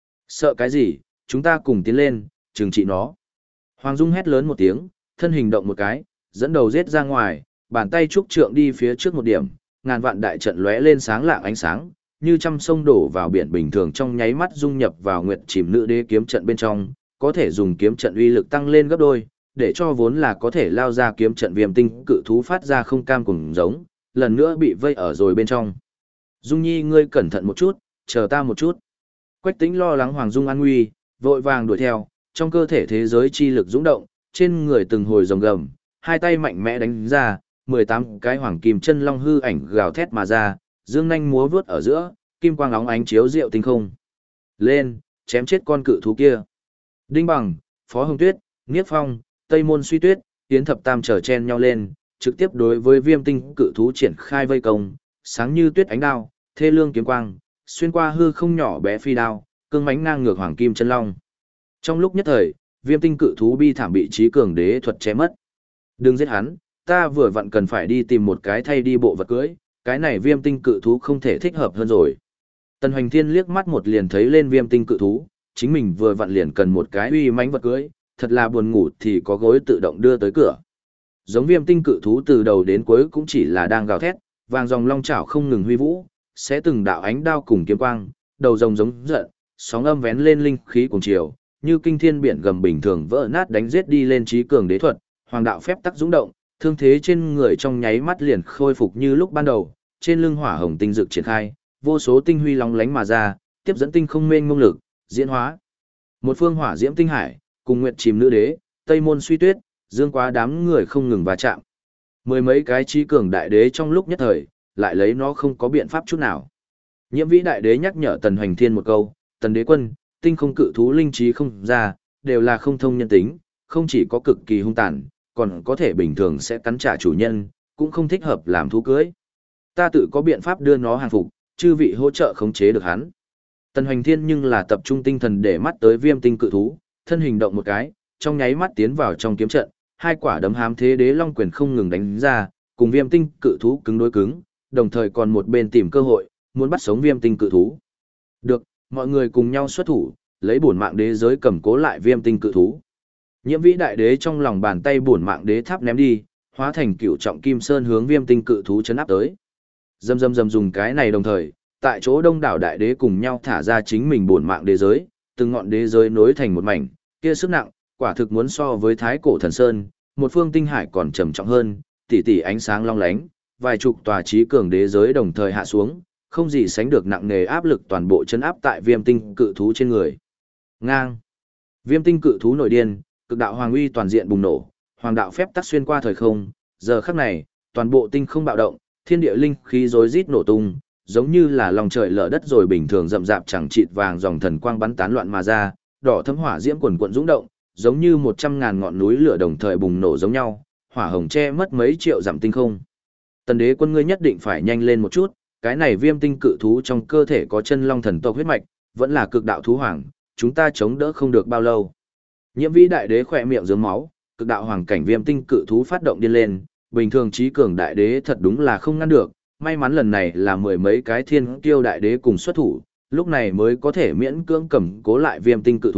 Sợ cái gì, chúng ta cùng tiến lên, trừng trị nó. Hoàng Dung hét lớn một tiếng, thân hình động một cái, dẫn đầu giết ra ngoài, bàn tay trúc trượng đi phía trước một điểm, ngàn vạn đại trận lóe lên sáng lạng ánh sáng, như trăm sông đổ vào biển bình thường trong nháy mắt dung nhập vào nguyệt chìm nữ đế kiếm trận bên trong, có thể dùng kiếm trận uy lực tăng lên gấp đôi, để cho vốn là có thể lao ra kiếm trận viêm tinh cự thú phát ra không cam cùng giống, lần nữa bị vây ở rồi bên trong. Dung Nhi ngươi cẩn thận một chút, chờ ta một chút. Quách Tĩnh lo lắng Hoàng Dung an nguy, vội vàng đuổi theo, trong cơ thể thế giới chi lực dũng động, trên người từng hồi rồng gầm, hai tay mạnh mẽ đánh ra, 18 cái hoàng kim chân long hư ảnh gào thét mà ra, dương nhanh múa vuốt ở giữa, kim quang óng ánh chiếu rượu tinh không. Lên, chém chết con cự thú kia. Đinh Bằng, Phó Hồng Tuyết, Niếp Phong, Tây Môn Suy Tuyết, Yến Thập Tam trở chen nhau lên, trực tiếp đối với viêm tinh cự thú triển khai vây công, sáng như tuyết ánh đao, thê lương kiếm quang, xuyên qua hư không nhỏ bé phi đao, cương mãnh ngang ngược hoàng kim chân long. Trong lúc nhất thời, viêm tinh cự thú bi thảm bị trí cường đế thuật che mất. Đừng giết hắn, ta vừa vặn cần phải đi tìm một cái thay đi bộ vật cưỡi, cái này viêm tinh cự thú không thể thích hợp hơn rồi. Tần Hoành Thiên liếc mắt một liền thấy lên viêm tinh cự thú, chính mình vừa vặn liền cần một cái uy mãnh vật cưỡi, thật là buồn ngủ thì có gối tự động đưa tới cửa. Giống viêm tinh cự thú từ đầu đến cuối cũng chỉ là đang gào thét, vàng dòng long chảo không ngừng huy vũ, sẽ từng đạo ánh đao cùng kiếm quang, đầu rồng giống giận, sóng âm vén lên linh khí cùng chiều, như kinh thiên biển gầm bình thường vỡ nát đánh giết đi lên trí cường đế thuật, hoàng đạo phép tắc dũng động, thương thế trên người trong nháy mắt liền khôi phục như lúc ban đầu, trên lưng hỏa hồng tinh dực triển khai, vô số tinh huy long lánh mà ra, tiếp dẫn tinh không mênh mông lực, diễn hóa. Một phương hỏa diễm tinh hải, cùng nguyệt chìm nữ đế, Tây Môn Suy Tuyết, Dương Quá đám người không ngừng va chạm. Mười mấy cái trí cường đại đế trong lúc nhất thời, lại lấy nó không có biện pháp chút nào. Nhiễm Vĩ đại đế nhắc nhở Tần Hoành Thiên một câu, Tần đế quân, tinh không cự thú linh trí không ra, đều là không thông nhân tính, không chỉ có cực kỳ hung tàn, còn có thể bình thường sẽ cắn trả chủ nhân, cũng không thích hợp làm thú cưới. Ta tự có biện pháp đưa nó hàng phục, chư vị hỗ trợ khống chế được hắn. Tần Hoành Thiên nhưng là tập trung tinh thần để mắt tới viêm tinh cự thú, thân hình động một cái, trong nháy mắt tiến vào trong kiếm trận, hai quả đấm hám thế đế long quyền không ngừng đánh ra, cùng viêm tinh cự thú cứng đối cứng, đồng thời còn một bên tìm cơ hội, muốn bắt sống viêm tinh cự thú. Được, mọi người cùng nhau xuất thủ, lấy bổn mạng đế giới cầm cố lại viêm tinh cự thú. Nhiễm Vĩ đại đế trong lòng bàn tay bổn mạng đế tháp ném đi, hóa thành cựu trọng kim sơn hướng viêm tinh cự thú chấn áp tới. Dầm dầm dầm dùng cái này đồng thời, tại chỗ đông đảo đại đế cùng nhau thả ra chính mình bổn mạng đế giới, từng ngọn đế giới nối thành một mảnh, kia sức nặng, quả thực muốn so với thái cổ thần sơn, một phương tinh hải còn trầm trọng hơn, tỷ tỷ ánh sáng long lánh, vài chục tòa trí cường đế giới đồng thời hạ xuống, không gì sánh được nặng nề áp lực toàn bộ chấn áp tại viêm tinh cự thú trên người. Ngang. Viêm tinh cự thú nổi điên, cực đạo hoàng uy toàn diện bùng nổ, hoàng đạo phép tắc xuyên qua thời không, giờ khắc này, toàn bộ tinh không bạo động, thiên địa linh khí rối rít nổ tung, giống như là lòng trời lở đất rồi bình thường rậm rạp chẳng chịt vàng dòng thần quang bắn tán loạn mà ra, đỏ thấm hỏa diễm quần quần dũng động, giống như 100.000 ngọn núi lửa đồng thời bùng nổ giống nhau, hỏa hồng che mất mấy triệu dặm tinh không. Tần đế quân ngươi nhất định phải nhanh lên một chút, cái này viêm tinh cự thú trong cơ thể có chân long thần tộc huyết mạch, vẫn là cực đạo thú hoàng, chúng ta chống đỡ không được bao lâu. Nhiễm Vĩ đại đế khỏe miệng rớm máu, cực đạo hoàng cảnh viêm tinh cự thú phát động điên lên, bình thường trí cường đại đế thật đúng là không ngăn được, may mắn lần này là mười mấy cái thiên kiêu đại đế cùng xuất thủ, lúc này mới có thể miễn cưỡng cầm cố lại viêm tinh cự thú,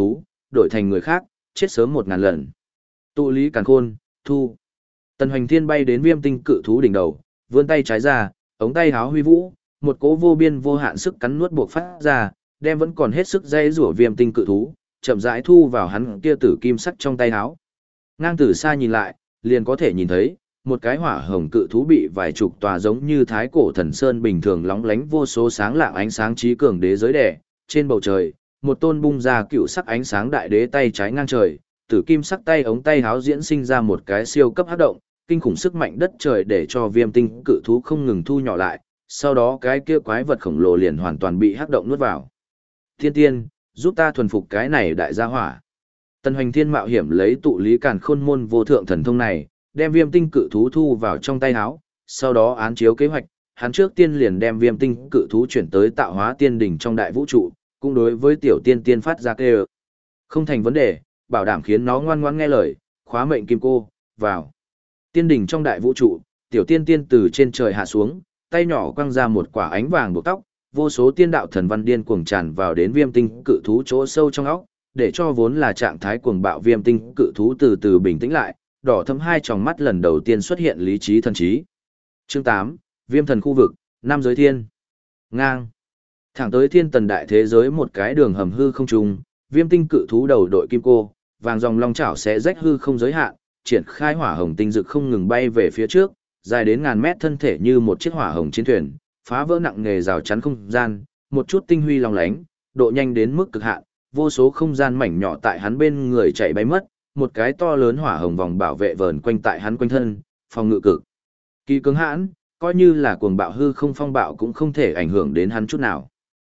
đổi thành người khác, chết sớm 1000 lần. Tụ lý càn khôn, thu. Tần Hoành Thiên bay đến Viêm Tinh cự thú đỉnh đầu, vươn tay trái ra, ống tay háo huy vũ, một cỗ vô biên vô hạn sức cắn nuốt buộc phát ra, đem vẫn còn hết sức dây rủa Viêm Tinh cự thú, chậm rãi thu vào hắn kia tử kim sắc trong tay háo. Ngang từ xa nhìn lại, liền có thể nhìn thấy, một cái hỏa hồng cự thú bị vài chục tòa giống như thái cổ thần sơn bình thường lóng lánh vô số sáng lạng ánh sáng trí cường đế giới đẻ, trên bầu trời, một tôn bung ra cựu sắc ánh sáng đại đế tay trái ngang trời, tử kim sắc tay ống tay háo diễn sinh ra một cái siêu cấp hắc động, kinh khủng sức mạnh đất trời để cho Viêm Tinh cự thú không ngừng thu nhỏ lại, sau đó cái kia quái vật khổng lồ liền hoàn toàn bị hắc động nuốt vào. Thiên tiên, giúp ta thuần phục cái này đại gia hỏa. Tần Hoành Thiên mạo hiểm lấy tụ lý càn khôn môn vô thượng thần thông này, đem Viêm Tinh cự thú thu vào trong tay háo, sau đó án chiếu kế hoạch, hắn trước tiên liền đem Viêm Tinh cự thú chuyển tới tạo hóa tiên đỉnh trong đại vũ trụ, cũng đối với tiểu tiên tiên phát ra kêu. Không thành vấn đề, bảo đảm khiến nó ngoan ngoãn nghe lời, khóa mệnh kim cô, vào. Tiên đỉnh trong đại vũ trụ, tiểu tiên tiên từ trên trời hạ xuống, tay nhỏ quăng ra một quả ánh vàng buộc tóc, vô số tiên đạo thần văn điên cuồng tràn vào đến Viêm Tinh cự thú chỗ sâu trong óc, để cho vốn là trạng thái cuồng bạo Viêm Tinh cự thú từ từ bình tĩnh lại, đỏ thẫm hai tròng mắt lần đầu tiên xuất hiện lý trí thần trí. Chương 8, Viêm thần khu vực, Nam giới thiên. Ngang. Thẳng tới thiên tần đại thế giới một cái đường hầm hư không trùng, Viêm Tinh cự thú đầu đội kim cô, vàng dòng long chảo sẽ rách hư không giới hạn, triển khai hỏa hồng tinh dực không ngừng bay về phía trước, dài đến ngàn mét thân thể như một chiếc hỏa hồng chiến thuyền, phá vỡ nặng nghề rào chắn không gian, một chút tinh huy long lánh, độ nhanh đến mức cực hạn, vô số không gian mảnh nhỏ tại hắn bên người chạy bay mất, một cái to lớn hỏa hồng vòng bảo vệ vờn quanh tại hắn quanh thân, phòng ngự cực kỳ cứng hãn, coi như là cuồng bạo hư không phong bạo cũng không thể ảnh hưởng đến hắn chút nào.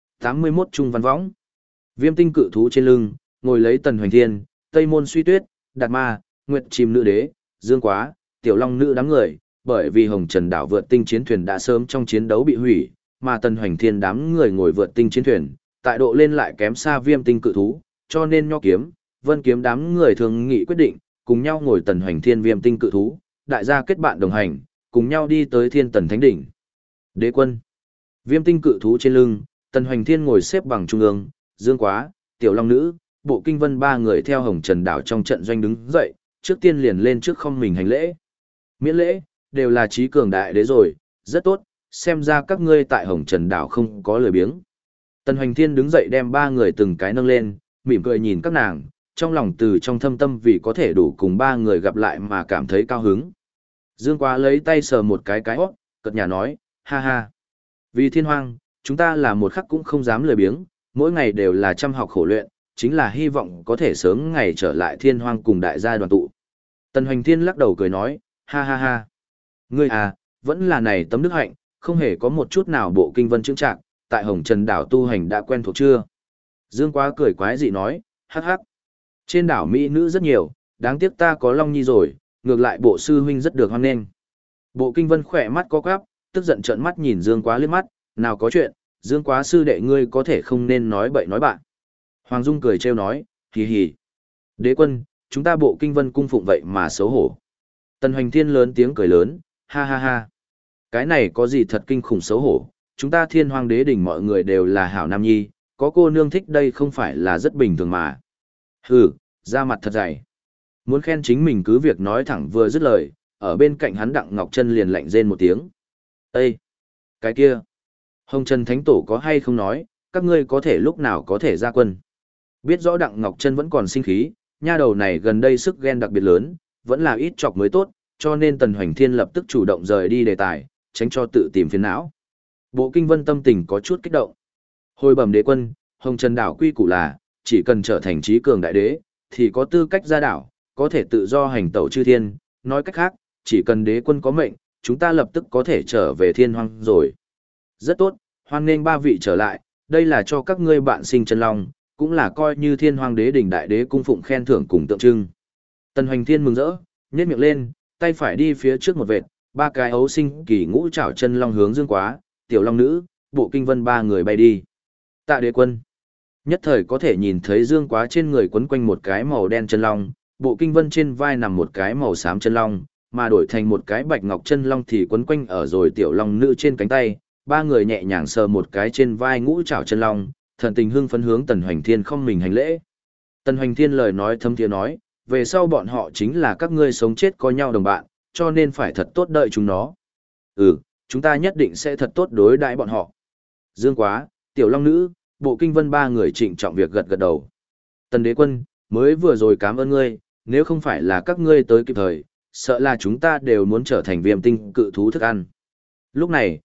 81 Trung Văn Võng. Viêm Tinh cự thú trên lưng, ngồi lấy Tần Hoành Thiên, Tây Môn Suy Tuyết, Đạt Ma, Nguyệt Chim nữ đế, Dương Quá, Tiểu Long nữ đám người, bởi vì Hồng Trần đảo vượt tinh chiến thuyền đã sớm trong chiến đấu bị hủy, mà Tần Hoành Thiên đám người ngồi vượt tinh chiến thuyền, tại độ lên lại kém xa Viêm Tinh cự thú, cho nên Nho Kiếm, Vân Kiếm đám người thường nghị quyết định, cùng nhau ngồi Tần Hoành Thiên Viêm Tinh cự thú, đại gia kết bạn đồng hành, cùng nhau đi tới Thiên Tần Thánh đỉnh. Đế quân. Viêm Tinh cự thú trên lưng, Tần Hoành Thiên ngồi xếp bằng trung ương, Dương Quá, Tiểu Long nữ, Bộ Kinh Vân ba người theo Hồng Trần đảo trong trận doanh đứng dậy, trước tiên liền lên trước không mình hành lễ. Miễn lễ, đều là trí cường đại đế rồi, rất tốt, xem ra các ngươi tại Hồng Trần đảo không có lười biếng. Tần Hoành Thiên đứng dậy đem ba người từng cái nâng lên, mỉm cười nhìn các nàng, trong lòng từ trong thâm tâm vì có thể đủ cùng ba người gặp lại mà cảm thấy cao hứng. Dương Quá lấy tay sờ một cái hót, cợt nhả nói, ha ha. Vì thiên hoang, chúng ta là một khắc cũng không dám lười biếng, mỗi ngày đều là chăm học khổ luyện, chính là hy vọng có thể sớm ngày trở lại thiên hoang cùng đại gia đoàn tụ. Tần Hoành Thiên lắc đầu cười nói, ha ha ha. Ngươi à, vẫn là này tấm đức hạnh, không hề có một chút nào Bộ Kinh Vân chững trạng, tại Hồng Trần đảo tu hành đã quen thuộc chưa? Dương Quá cười quái dị nói, hắc hắc. Trên đảo Mỹ nữ rất nhiều, đáng tiếc ta có Long Nhi rồi, ngược lại Bộ sư huynh rất được hoan nghênh. Bộ Kinh Vân khỏe mắt co quắp, tức giận trợn mắt nhìn Dương Quá liếc mắt, nào có chuyện, Dương Quá sư đệ ngươi có thể không nên nói bậy nói bạn. Hoàng Dung cười trêu nói, hì hì. Đế quân, chúng ta Bộ Kinh Vân cung phụng vậy mà xấu hổ. Tần Hoành Thiên lớn tiếng cười lớn, ha ha ha. Cái này có gì thật kinh khủng xấu hổ, chúng ta Thiên Hoang đế đỉnh mọi người đều là hảo nam nhi, có cô nương thích đây không phải là rất bình thường mà. Hừ, ra mặt thật dày. Muốn khen chính mình cứ việc nói thẳng vừa dứt lời, ở bên cạnh hắn Đặng Ngọc Chân liền lạnh rên một tiếng. Ê! Cái kia! Hồng Trần Thánh Tổ có hay không nói, các ngươi có thể lúc nào có thể ra quân. Biết rõ Đặng Ngọc Chân vẫn còn sinh khí, nha đầu này gần đây sức ghen đặc biệt lớn, vẫn là ít chọc mới tốt, cho nên Tần Hoành Thiên lập tức chủ động rời đi đề tài, tránh cho tự tìm phiền não. Bộ Kinh Vân tâm tình có chút kích động. Hồi bẩm đế quân, Hồng Trần đảo quy củ là, chỉ cần trở thành trí cường đại đế, thì có tư cách ra đảo, có thể tự do hành tẩu chư thiên, nói cách khác, chỉ cần đế quân có mệnh, chúng ta lập tức có thể trở về thiên hoang rồi. Rất tốt, hoan nghênh ba vị trở lại, đây là cho các ngươi bạn sinh chân long, cũng là coi như thiên hoang đế đỉnh đại đế cung phụng khen thưởng cùng tượng trưng. Tần Hoành Thiên mừng rỡ, nhếch miệng lên, tay phải đi phía trước một vệt, ba cái ấu sinh kỳ ngũ trảo chân long hướng Dương Quá, Tiểu Long nữ, Bộ Kinh Vân ba người bay đi. Tạ đế quân. Nhất thời có thể nhìn thấy Dương Quá trên người quấn quanh một cái màu đen chân long, Bộ Kinh Vân trên vai nằm một cái màu xám chân long, mà đổi thành một cái bạch ngọc chân long thì quấn quanh ở rồi Tiểu Long nữ trên cánh tay, ba người nhẹ nhàng sờ một cái trên vai ngũ trảo chân long, thần tình hưng phấn hướng Tần Hoành Thiên không mình hành lễ. Tần Hoành Thiên lời nói thâm thiế nói, về sau bọn họ chính là các ngươi sống chết có nhau đồng bạn, cho nên phải thật tốt đợi chúng nó. Ừ, chúng ta nhất định sẽ thật tốt đối đãi bọn họ. Dương Quá, Tiểu Long Nữ, Bộ Kinh Vân ba người trịnh trọng việc gật gật đầu. Tần Đế Quân, mới vừa rồi cảm ơn ngươi, nếu không phải là các ngươi tới kịp thời, sợ là chúng ta đều muốn trở thành viêm tinh cự thú thức ăn. Lúc này,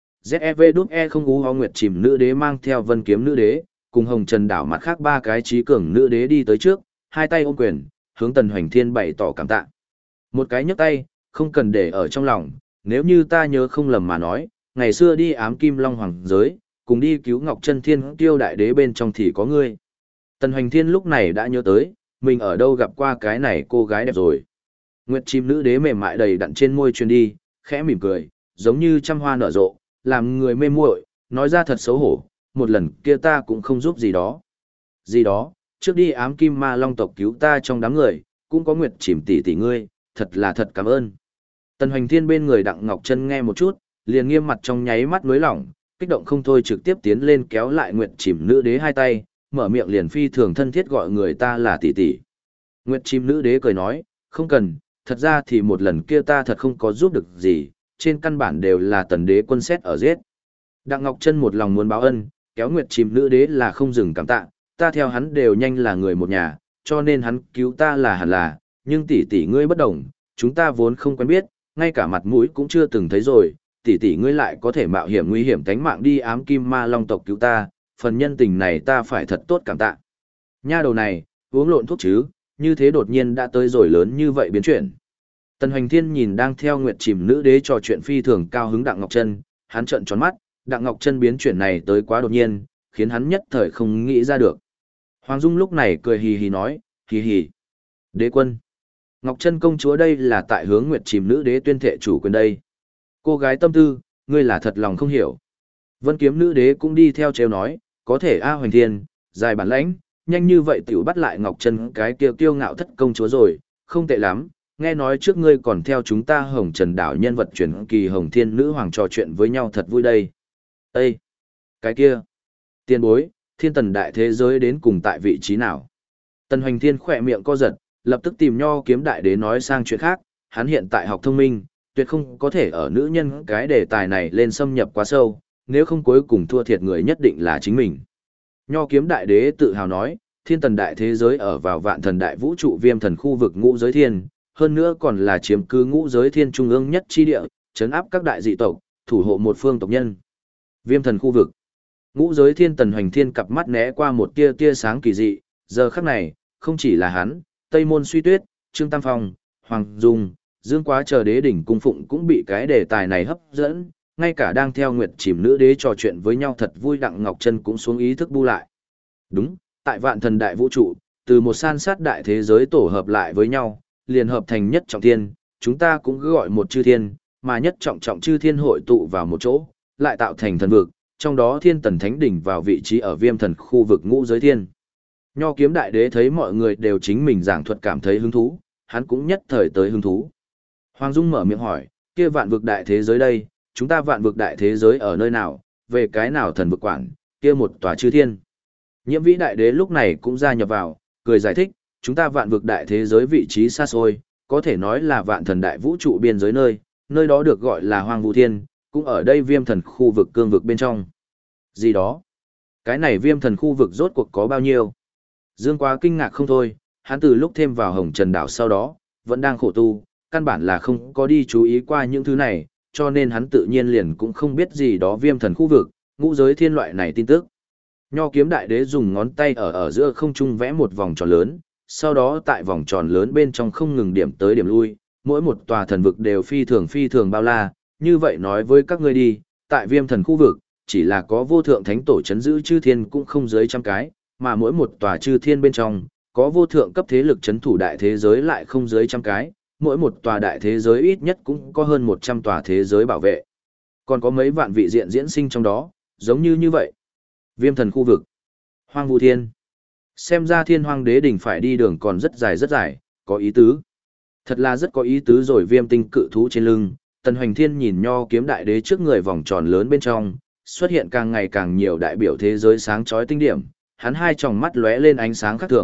ZEV không ú ho nguyệt chìm nữ đế mang theo vân kiếm nữ đế, cùng hồng trần đảo mặt khác ba cái trí cường nữ đế đi tới trước, hai tay ôm quyền, hướng Tần Hoành Thiên bày tỏ cảm tạ. Một cái nhấc tay, không cần để ở trong lòng, nếu như ta nhớ không lầm mà nói, ngày xưa đi ám kim long hoàng giới, cùng đi cứu Ngọc Chân Thiên Tiêu đại đế bên trong thì có ngươi. Tần Hoành Thiên lúc này đã nhớ tới, mình ở đâu gặp qua cái này cô gái đẹp rồi. Nguyệt chim nữ đế mềm mại đầy đặn trên môi truyền đi, khẽ mỉm cười, giống như trăm hoa nở rộ, làm người mê muội, nói ra thật xấu hổ, một lần kia ta cũng không giúp gì đó. Gì đó, trước đi ám kim ma long tộc cứu ta trong đám người, cũng có Nguyệt chìm tỷ tỷ ngươi, thật là thật cảm ơn. Tần Hoành Thiên bên người Đặng Ngọc Chân nghe một chút, liền nghiêm mặt trong nháy mắt nối lỏng, kích động không thôi trực tiếp tiến lên kéo lại Nguyệt chìm nữ đế hai tay, mở miệng liền phi thường thân thiết gọi người ta là tỷ tỷ. Nguyệt chim nữ đế cười nói, không cần, thật ra thì một lần kia ta thật không có giúp được gì, trên căn bản đều là Tần Đế Quân xét ở giết. Đặng Ngọc Chân một lòng muốn báo ân, kéo Nguyệt chim nữ đế là không dừng cảm tạ, ta theo hắn đều nhanh là người một nhà, cho nên hắn cứu ta là hẳn là, nhưng tỷ tỷ ngươi bất đồng, chúng ta vốn không quen biết, ngay cả mặt mũi cũng chưa từng thấy rồi, tỷ tỷ ngươi lại có thể mạo hiểm nguy hiểm tánh mạng đi ám kim ma long tộc cứu ta, phần nhân tình này ta phải thật tốt cảm tạ. Nha đầu này, uống lộn thuốc chứ, như thế đột nhiên đã tới rồi lớn như vậy biến chuyển. Tần Hoành Thiên nhìn đang theo Nguyệt chìm nữ đế trò chuyện phi thường cao hứng Đặng Ngọc Chân, hắn trợn tròn mắt, Đặng Ngọc Chân biến chuyển này tới quá đột nhiên, khiến hắn nhất thời không nghĩ ra được. Hoàng Dung lúc này cười hì hì nói, hì hì. Đế quân. Ngọc Chân công chúa đây là tại hướng Nguyệt chìm nữ đế tuyên thệ chủ quyền đây. Cô gái tâm tư, ngươi là thật lòng không hiểu. Vân kiếm nữ đế cũng đi theo trêu nói, có thể A Hoành Thiên, dài bản lãnh, nhanh như vậy tiểu bắt lại Ngọc Chân cái kia kiêu ngạo thất công chúa rồi, không tệ lắm, nghe nói trước ngươi còn theo chúng ta Hồng Trần đảo nhân vật truyền kỳ Hồng Thiên nữ hoàng trò chuyện với nhau thật vui đây. Ê! Cái kia! Tiên bối, thiên tần đại thế giới đến cùng tại vị trí nào? Tần Hoành Thiên khỏe miệng co giật, lập tức tìm Nho kiếm đại đế nói sang chuyện khác, hắn hiện tại học thông minh, tuyệt không có thể ở nữ nhân cái đề tài này lên xâm nhập quá sâu, nếu không cuối cùng thua thiệt người nhất định là chính mình. Nho kiếm đại đế tự hào nói, thiên tần đại thế giới ở vào vạn thần đại vũ trụ viêm thần khu vực ngũ giới thiên, hơn nữa còn là chiếm cứ ngũ giới thiên trung ương nhất chi địa, trấn áp các đại dị tộc, thủ hộ một phương tộc nhân. Viêm thần khu vực. Ngũ giới thiên Tần Hoành Thiên cặp mắt né qua một tia tia sáng kỳ dị, giờ khắc này, không chỉ là hắn, Tây Môn Suy Tuyết, Trương Tam Phong, Hoàng Dung, Dương Quá chờ đế đỉnh cung phụng cũng bị cái đề tài này hấp dẫn, ngay cả đang theo Nguyệt chìm nữ đế trò chuyện với nhau thật vui Đặng Ngọc Chân cũng xuống ý thức bu lại. Đúng, tại vạn thần đại vũ trụ, từ một san sát đại thế giới tổ hợp lại với nhau, liền hợp thành nhất trọng thiên, chúng ta cũng cứ gọi một chư thiên, mà nhất trọng trọng chư thiên hội tụ vào một chỗ, lại tạo thành thần vực, trong đó thiên tần thánh đỉnh vào vị trí ở viêm thần khu vực ngũ giới thiên. Nho kiếm đại đế thấy mọi người đều chính mình giảng thuật cảm thấy hứng thú, hắn cũng nhất thời tới hứng thú. Hoàng Dung mở miệng hỏi, kia vạn vực đại thế giới đây, chúng ta vạn vực đại thế giới ở nơi nào, về cái nào thần vực quản, kia một tòa chư thiên. Nhiễm vĩ đại đế lúc này cũng gia nhập vào, cười giải thích, chúng ta vạn vực đại thế giới vị trí xa xôi, có thể nói là vạn thần đại vũ trụ biên giới nơi, nơi đó được gọi là hoang vu thiên, cũng ở đây viêm thần khu vực cương vực bên trong. Gì đó? Cái này viêm thần khu vực rốt cuộc có bao nhiêu? Dương Quá kinh ngạc không thôi, hắn từ lúc thêm vào Hồng Trần đảo sau đó, vẫn đang khổ tu, căn bản là không có đi chú ý qua những thứ này, cho nên hắn tự nhiên liền cũng không biết gì đó viêm thần khu vực, ngũ giới thiên loại này tin tức. Nho kiếm đại đế dùng ngón tay ở giữa không trung vẽ một vòng tròn lớn, sau đó tại vòng tròn lớn bên trong không ngừng điểm tới điểm lui, mỗi một tòa thần vực đều phi thường bao la, như vậy nói với các ngươi đi, tại viêm thần khu vực, chỉ là có vô thượng thánh tổ chấn giữ chư thiên cũng không dưới trăm cái, mà mỗi một tòa chư thiên bên trong, có vô thượng cấp thế lực chấn thủ đại thế giới lại không dưới trăm cái, mỗi một tòa đại thế giới ít nhất cũng có hơn 100 tòa thế giới bảo vệ. Còn có mấy vạn vị diện diễn sinh trong đó, giống như vậy. Viêm thần khu vực, hoang vu thiên. Xem ra thiên hoang đế đỉnh phải đi đường còn rất dài, có ý tứ. Thật là rất có ý tứ rồi viêm tinh cự thú trên lưng, Tần Hoành Thiên nhìn Nho kiếm đại đế trước người vòng tròn lớn bên trong, xuất hiện càng ngày càng nhiều đại biểu thế giới sáng chói tinh điểm, hắn hai tròng mắt lóe lên ánh sáng khác thường,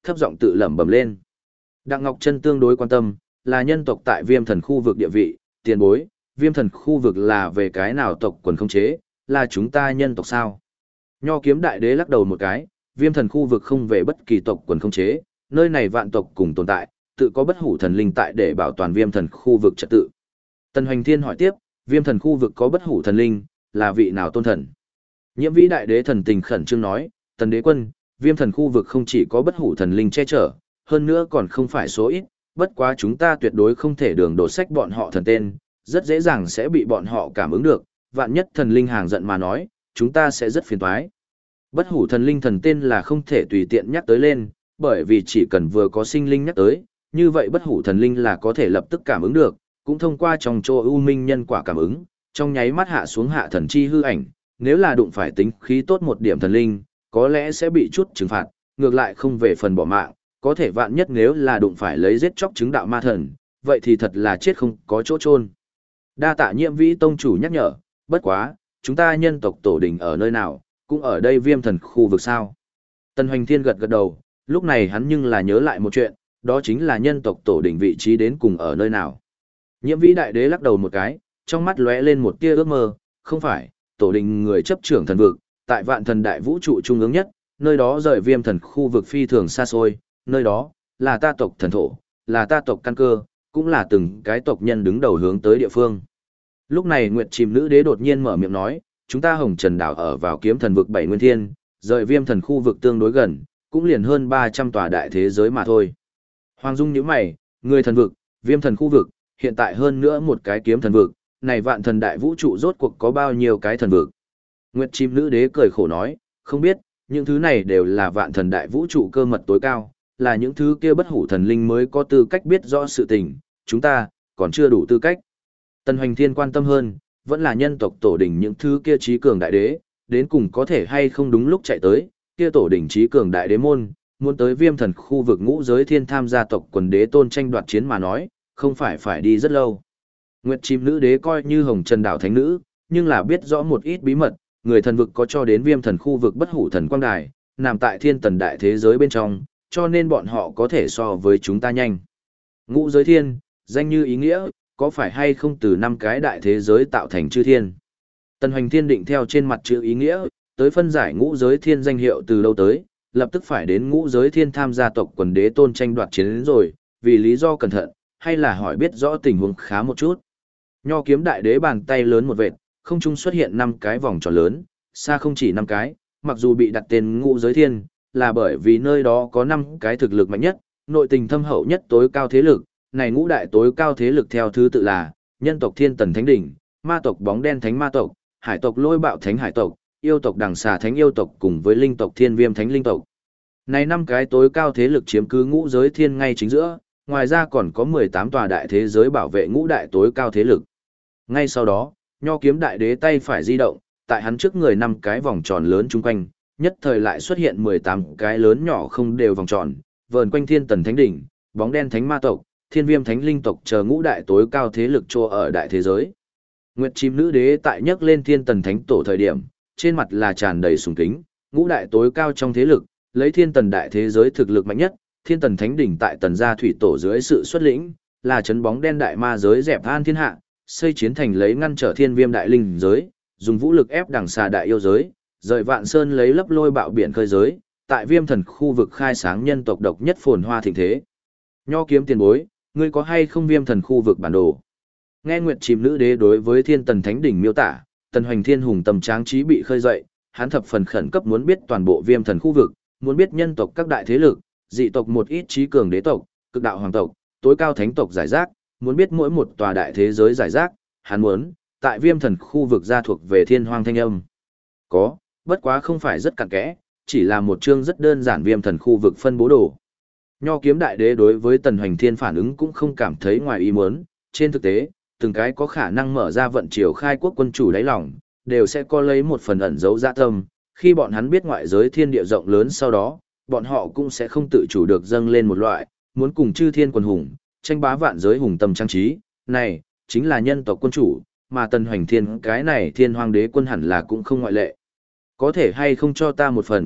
thấp giọng tự lẩm bẩm lên. Đặng Ngọc Chân tương đối quan tâm, là nhân tộc tại Viêm Thần khu vực địa vị, tiền bối, Viêm Thần khu vực là về cái nào tộc quần không chế, là chúng ta nhân tộc sao? Nho Kiếm Đại Đế lắc đầu một cái, Viêm Thần khu vực không về bất kỳ tộc quần không chế, nơi này vạn tộc cùng tồn tại, tự có bất hủ thần linh tại để bảo toàn Viêm Thần khu vực trật tự. Tần Hoành Thiên hỏi tiếp, Viêm Thần khu vực có bất hủ thần linh, là vị nào tôn thần? Nhiễm Vĩ Đại Đế thần tình khẩn trương nói, Tần Đế quân, Viêm Thần khu vực không chỉ có bất hủ thần linh che chở, hơn nữa còn không phải số ít, bất quá chúng ta tuyệt đối không thể đường đột sách bọn họ thần tên, rất dễ dàng sẽ bị bọn họ cảm ứng được, vạn nhất thần linh hàng giận mà nói, chúng ta sẽ rất phiền toái. Bất hủ thần linh thần tên là không thể tùy tiện nhắc tới lên, bởi vì chỉ cần vừa có sinh linh nhắc tới, như vậy bất hủ thần linh là có thể lập tức cảm ứng được, cũng thông qua trong chỗ ưu minh nhân quả cảm ứng, trong nháy mắt hạ xuống hạ thần chi hư ảnh, nếu là đụng phải tính khí tốt một điểm thần linh, có lẽ sẽ bị chút trừng phạt, ngược lại không về phần bỏ mạng, có thể vạn nhất nếu là đụng phải lấy giết chóc chứng đạo ma thần, vậy thì thật là chết không có chỗ chôn. Đa tạ Nhiễm Vĩ tông chủ nhắc nhở, bất quá, chúng ta nhân tộc tổ đình ở nơi nào, cũng ở đây Viêm Thần khu vực sao? Tần Hoành Thiên gật gật đầu, lúc này hắn nhưng là nhớ lại một chuyện, đó chính là nhân tộc tổ đình vị trí đến cùng ở nơi nào. Nhiễm Vĩ Đại Đế lắc đầu một cái, trong mắt lóe lên một tia ước mơ, không phải, tổ đình người chấp trưởng thần vực, tại Vạn Thần Đại Vũ trụ trung ương nhất, nơi đó rời Viêm Thần khu vực phi thường xa xôi, nơi đó là ta tộc thần thổ, là ta tộc căn cơ, cũng là từng cái tộc nhân đứng đầu hướng tới địa phương. Lúc này Nguyệt Chìm Nữ Đế đột nhiên mở miệng nói, chúng ta Hồng Trần đảo ở vào Kiếm Thần vực 7 nguyên thiên, rời Viêm Thần khu vực tương đối gần, cũng liền hơn 300 tòa đại thế giới mà thôi. Hoàng Dung nhíu mày, người thần vực, Viêm Thần khu vực, hiện tại hơn nữa một cái Kiếm Thần vực, này Vạn Thần Đại Vũ trụ rốt cuộc có bao nhiêu cái thần vực? Nguyệt Chim Nữ Đế cười khổ nói, không biết, những thứ này đều là Vạn Thần Đại Vũ trụ cơ mật tối cao, là những thứ kia bất hủ thần linh mới có tư cách biết rõ sự tình, chúng ta còn chưa đủ tư cách. Tần Hoành Thiên quan tâm hơn, vẫn là nhân tộc tổ đỉnh những thứ kia trí cường đại đế, đến cùng có thể hay không đúng lúc chạy tới, kia tổ đỉnh trí cường đại đế môn, muốn tới Viêm Thần khu vực ngũ giới thiên tham gia tộc quần đế tôn tranh đoạt chiến mà nói, không phải đi rất lâu. Nguyệt Chim Nữ Đế coi như Hồng Trần đảo thánh nữ, nhưng là biết rõ một ít bí mật, người thần vực có cho đến Viêm Thần khu vực bất hủ thần quang đài, nằm tại thiên tần đại thế giới bên trong, cho nên bọn họ có thể so với chúng ta nhanh. Ngũ giới thiên, danh như ý nghĩa, có phải hay không từ 5 cái đại thế giới tạo thành chư thiên? Tần Hoành Thiên định theo trên mặt chữ ý nghĩa, tới phân giải ngũ giới thiên danh hiệu từ đâu tới, lập tức phải đến ngũ giới thiên tham gia tộc quần đế tôn tranh đoạt chiến đến rồi, vì lý do cẩn thận, hay là hỏi biết rõ tình huống khá một chút. Nho Kiếm Đại Đế bàn tay lớn một vệt, không trung xuất hiện 5 cái vòng tròn lớn, xa không chỉ 5 cái, mặc dù bị đặt tên ngũ giới thiên, là bởi vì nơi đó có 5 cái thực lực mạnh nhất, nội tình thâm hậu nhất tối cao thế lực, này ngũ đại tối cao thế lực theo thứ tự là, nhân tộc Thiên Tần Thánh Đỉnh, ma tộc Bóng Đen Thánh Ma tộc, hải tộc Lôi Bạo Thánh Hải tộc, yêu tộc Đằng Xà Thánh yêu tộc cùng với linh tộc Thiên Viêm Thánh linh tộc. Này 5 cái tối cao thế lực chiếm cứ ngũ giới thiên ngay chính giữa, ngoài ra còn có 18 tòa đại thế giới bảo vệ ngũ đại tối cao thế lực. Ngay sau đó, Nho Kiếm Đại Đế tay phải di động, tại hắn trước người 5 cái vòng tròn lớn chung quanh, nhất thời lại xuất hiện 18 cái lớn nhỏ không đều vòng tròn, vờn quanh Thiên Tần Thánh Đỉnh, Bóng Đen Thánh Ma tộc, Thiên Viêm Thánh linh tộc chờ ngũ đại tối cao thế lực trô ở đại thế giới. Nguyệt Chim Nữ Đế tại nhắc lên Thiên Tần Thánh tổ thời điểm, trên mặt là tràn đầy sùng kính, ngũ đại tối cao trong thế lực, lấy Thiên Tần đại thế giới thực lực mạnh nhất, Thiên Tần Thánh đỉnh tại Tần gia thủy tổ dưới sự xuất lĩnh, là trấn Bóng Đen đại ma giới dẹp an thiên hạ, xây chiến thành lấy ngăn trở Thiên Viêm đại linh giới, dùng vũ lực ép Đằng Xà đại yêu giới, rời Vạn Sơn lấy lấp Lôi Bạo biển khơi giới, tại Viêm Thần khu vực khai sáng nhân tộc độc nhất phồn hoa thịnh thế. Nho Kiếm tiền bối, ngươi có hay không Viêm Thần khu vực bản đồ? Nghe Nguyệt Chim Nữ Đế đối với Thiên Tần Thánh đỉnh miêu tả, Tần Hoành Thiên hùng tâm tráng trí bị khơi dậy, hắn thập phần khẩn cấp muốn biết toàn bộ Viêm Thần khu vực, muốn biết nhân tộc các đại thế lực, dị tộc một ít trí cường đế tộc, cực đạo hoàng tộc, tối cao thánh tộc giải rác, muốn biết mỗi một tòa đại thế giới giải rác, hắn muốn tại Viêm Thần khu vực gia thuộc về Thiên Hoang Thanh Âm. Có, bất quá không phải rất cặn kẽ, chỉ là một chương rất đơn giản Viêm Thần khu vực phân bố đồ. Nho Kiếm Đại Đế đối với Tần Hoành Thiên phản ứng cũng không cảm thấy ngoài ý muốn, trên thực tế, từng cái có khả năng mở ra vận triều khai quốc quân chủ đáy lòng, đều sẽ có lấy một phần ẩn giấu dạ tâm, khi bọn hắn biết ngoại giới thiên địa rộng lớn sau đó, bọn họ cũng sẽ không tự chủ được dâng lên một loại, muốn cùng chư thiên quần hùng, tranh bá vạn giới hùng tâm trang trí, này, chính là nhân tộc quân chủ, mà Tần Hoành Thiên cái này Thiên Hoang Đế quân hẳn là cũng không ngoại lệ. Có thể hay không cho ta một phần,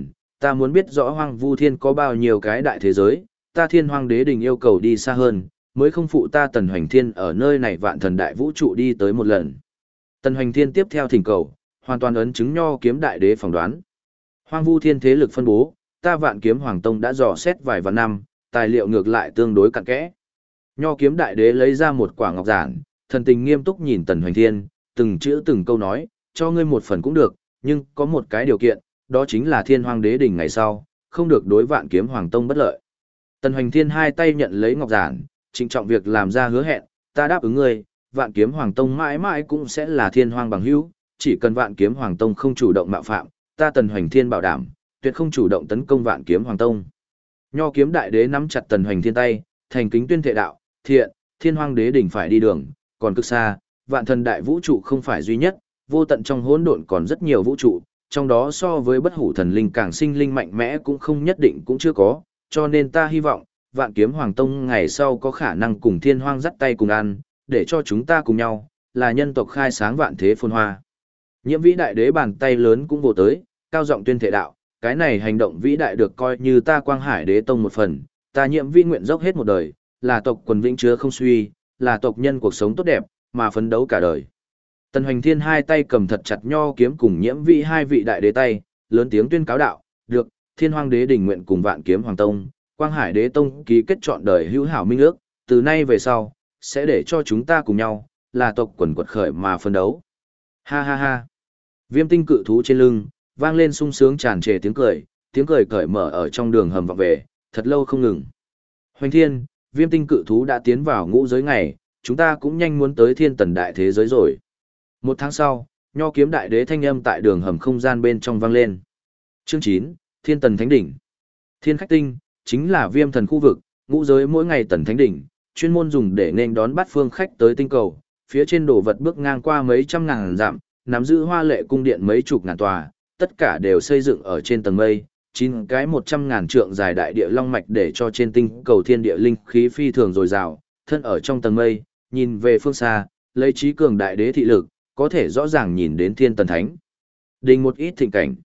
ta muốn biết rõ Hoang Vu Thiên có bao nhiêu cái đại thế giới, ta Thiên Hoang Đế Đình yêu cầu đi xa hơn, mới không phụ ta Tần Hoành Thiên ở nơi này vạn thần đại vũ trụ đi tới một lần. Tần Hoành Thiên tiếp theo thỉnh cầu, hoàn toàn ấn chứng Nho Kiếm Đại Đế phỏng đoán. Hoang Vu Thiên thế lực phân bố, ta Vạn Kiếm Hoàng Tông đã dò xét vài vạn năm, tài liệu ngược lại tương đối cặn kẽ. Nho Kiếm Đại Đế lấy ra một quả ngọc giản, thần tình nghiêm túc nhìn Tần Hoành Thiên, từng chữ từng câu nói, cho ngươi một phần cũng được, nhưng có một cái điều kiện, đó chính là Thiên Hoang Đế Đình ngày sau, không được đối Vạn Kiếm Hoàng Tông bất lợi. Tần Hoành Thiên hai tay nhận lấy ngọc giản, trịnh trọng việc làm ra hứa hẹn, ta đáp ứng ngươi, Vạn Kiếm Hoàng Tông mãi mãi cũng sẽ là Thiên Hoang bằng hữu, chỉ cần Vạn Kiếm Hoàng Tông không chủ động mạo phạm, ta Tần Hoành Thiên bảo đảm, tuyệt không chủ động tấn công Vạn Kiếm Hoàng Tông. Nho Kiếm Đại Đế nắm chặt Tần Hoành Thiên tay, thành kính tuyên thệ đạo, thiện, Thiên Hoang Đế Đỉnh phải đi đường, còn cực xa, vạn thần đại vũ trụ không phải duy nhất, vô tận trong hỗn độn còn rất nhiều vũ trụ, trong đó so với bất hủ thần linh càng sinh linh mạnh mẽ cũng không nhất định cũng chưa có, cho nên ta hy vọng, Vạn Kiếm Hoàng Tông ngày sau có khả năng cùng Thiên Hoang dắt tay cùng ăn, để cho chúng ta cùng nhau, là nhân tộc khai sáng vạn thế phồn hoa. Nhiễm Vĩ Đại Đế bàn tay lớn cũng vồ tới, cao giọng tuyên thệ đạo, cái này hành động vĩ đại được coi như ta Quang Hải Đế Tông một phần, ta Nhiễm Vĩ nguyện dốc hết một đời, là tộc quần vĩnh chứa không suy, là tộc nhân cuộc sống tốt đẹp, mà phấn đấu cả đời. Tần Hoành Thiên hai tay cầm thật chặt Nho Kiếm cùng Nhiễm Vĩ hai vị đại đế tay, lớn tiếng tuyên cáo đạo, được, Thiên Hoang Đế Đình nguyện cùng Vạn Kiếm Hoàng Tông, Quang Hải Đế Tông ký kết trọn đời hữu hảo minh ước, từ nay về sau, sẽ để cho chúng ta cùng nhau, là tộc quần quật khởi mà phấn đấu. Ha ha ha. Viêm tinh cự thú trên lưng, vang lên sung sướng tràn trề tiếng cười cởi mở ở trong đường hầm vọng về, thật lâu không ngừng. Hoành Thiên, Viêm tinh cự thú đã tiến vào ngũ giới ngày, chúng ta cũng nhanh muốn tới Thiên Tần đại thế giới rồi. Một tháng sau, Nho Kiếm Đại Đế thanh âm tại đường hầm không gian bên trong vang lên. Chương 9, Thiên Tần Thánh Đỉnh. Thiên Khách Tinh, chính là Viêm thần khu vực, ngũ giới mỗi ngày Tần Thánh Đỉnh, chuyên môn dùng để nên đón bắt phương khách tới tinh cầu, phía trên đồ vật bước ngang qua mấy trăm ngàn dặm, nắm giữ hoa lệ cung điện mấy chục ngàn tòa, tất cả đều xây dựng ở trên tầng mây, 9 cái 100.000 trượng dài đại địa long mạch để cho trên tinh cầu thiên địa linh khí phi thường dồi dào, thân ở trong tầng mây, nhìn về phương xa, lấy trí cường đại đế thị lực, có thể rõ ràng nhìn đến Thiên Tần Thánh Đình một ít thịnh cảnh.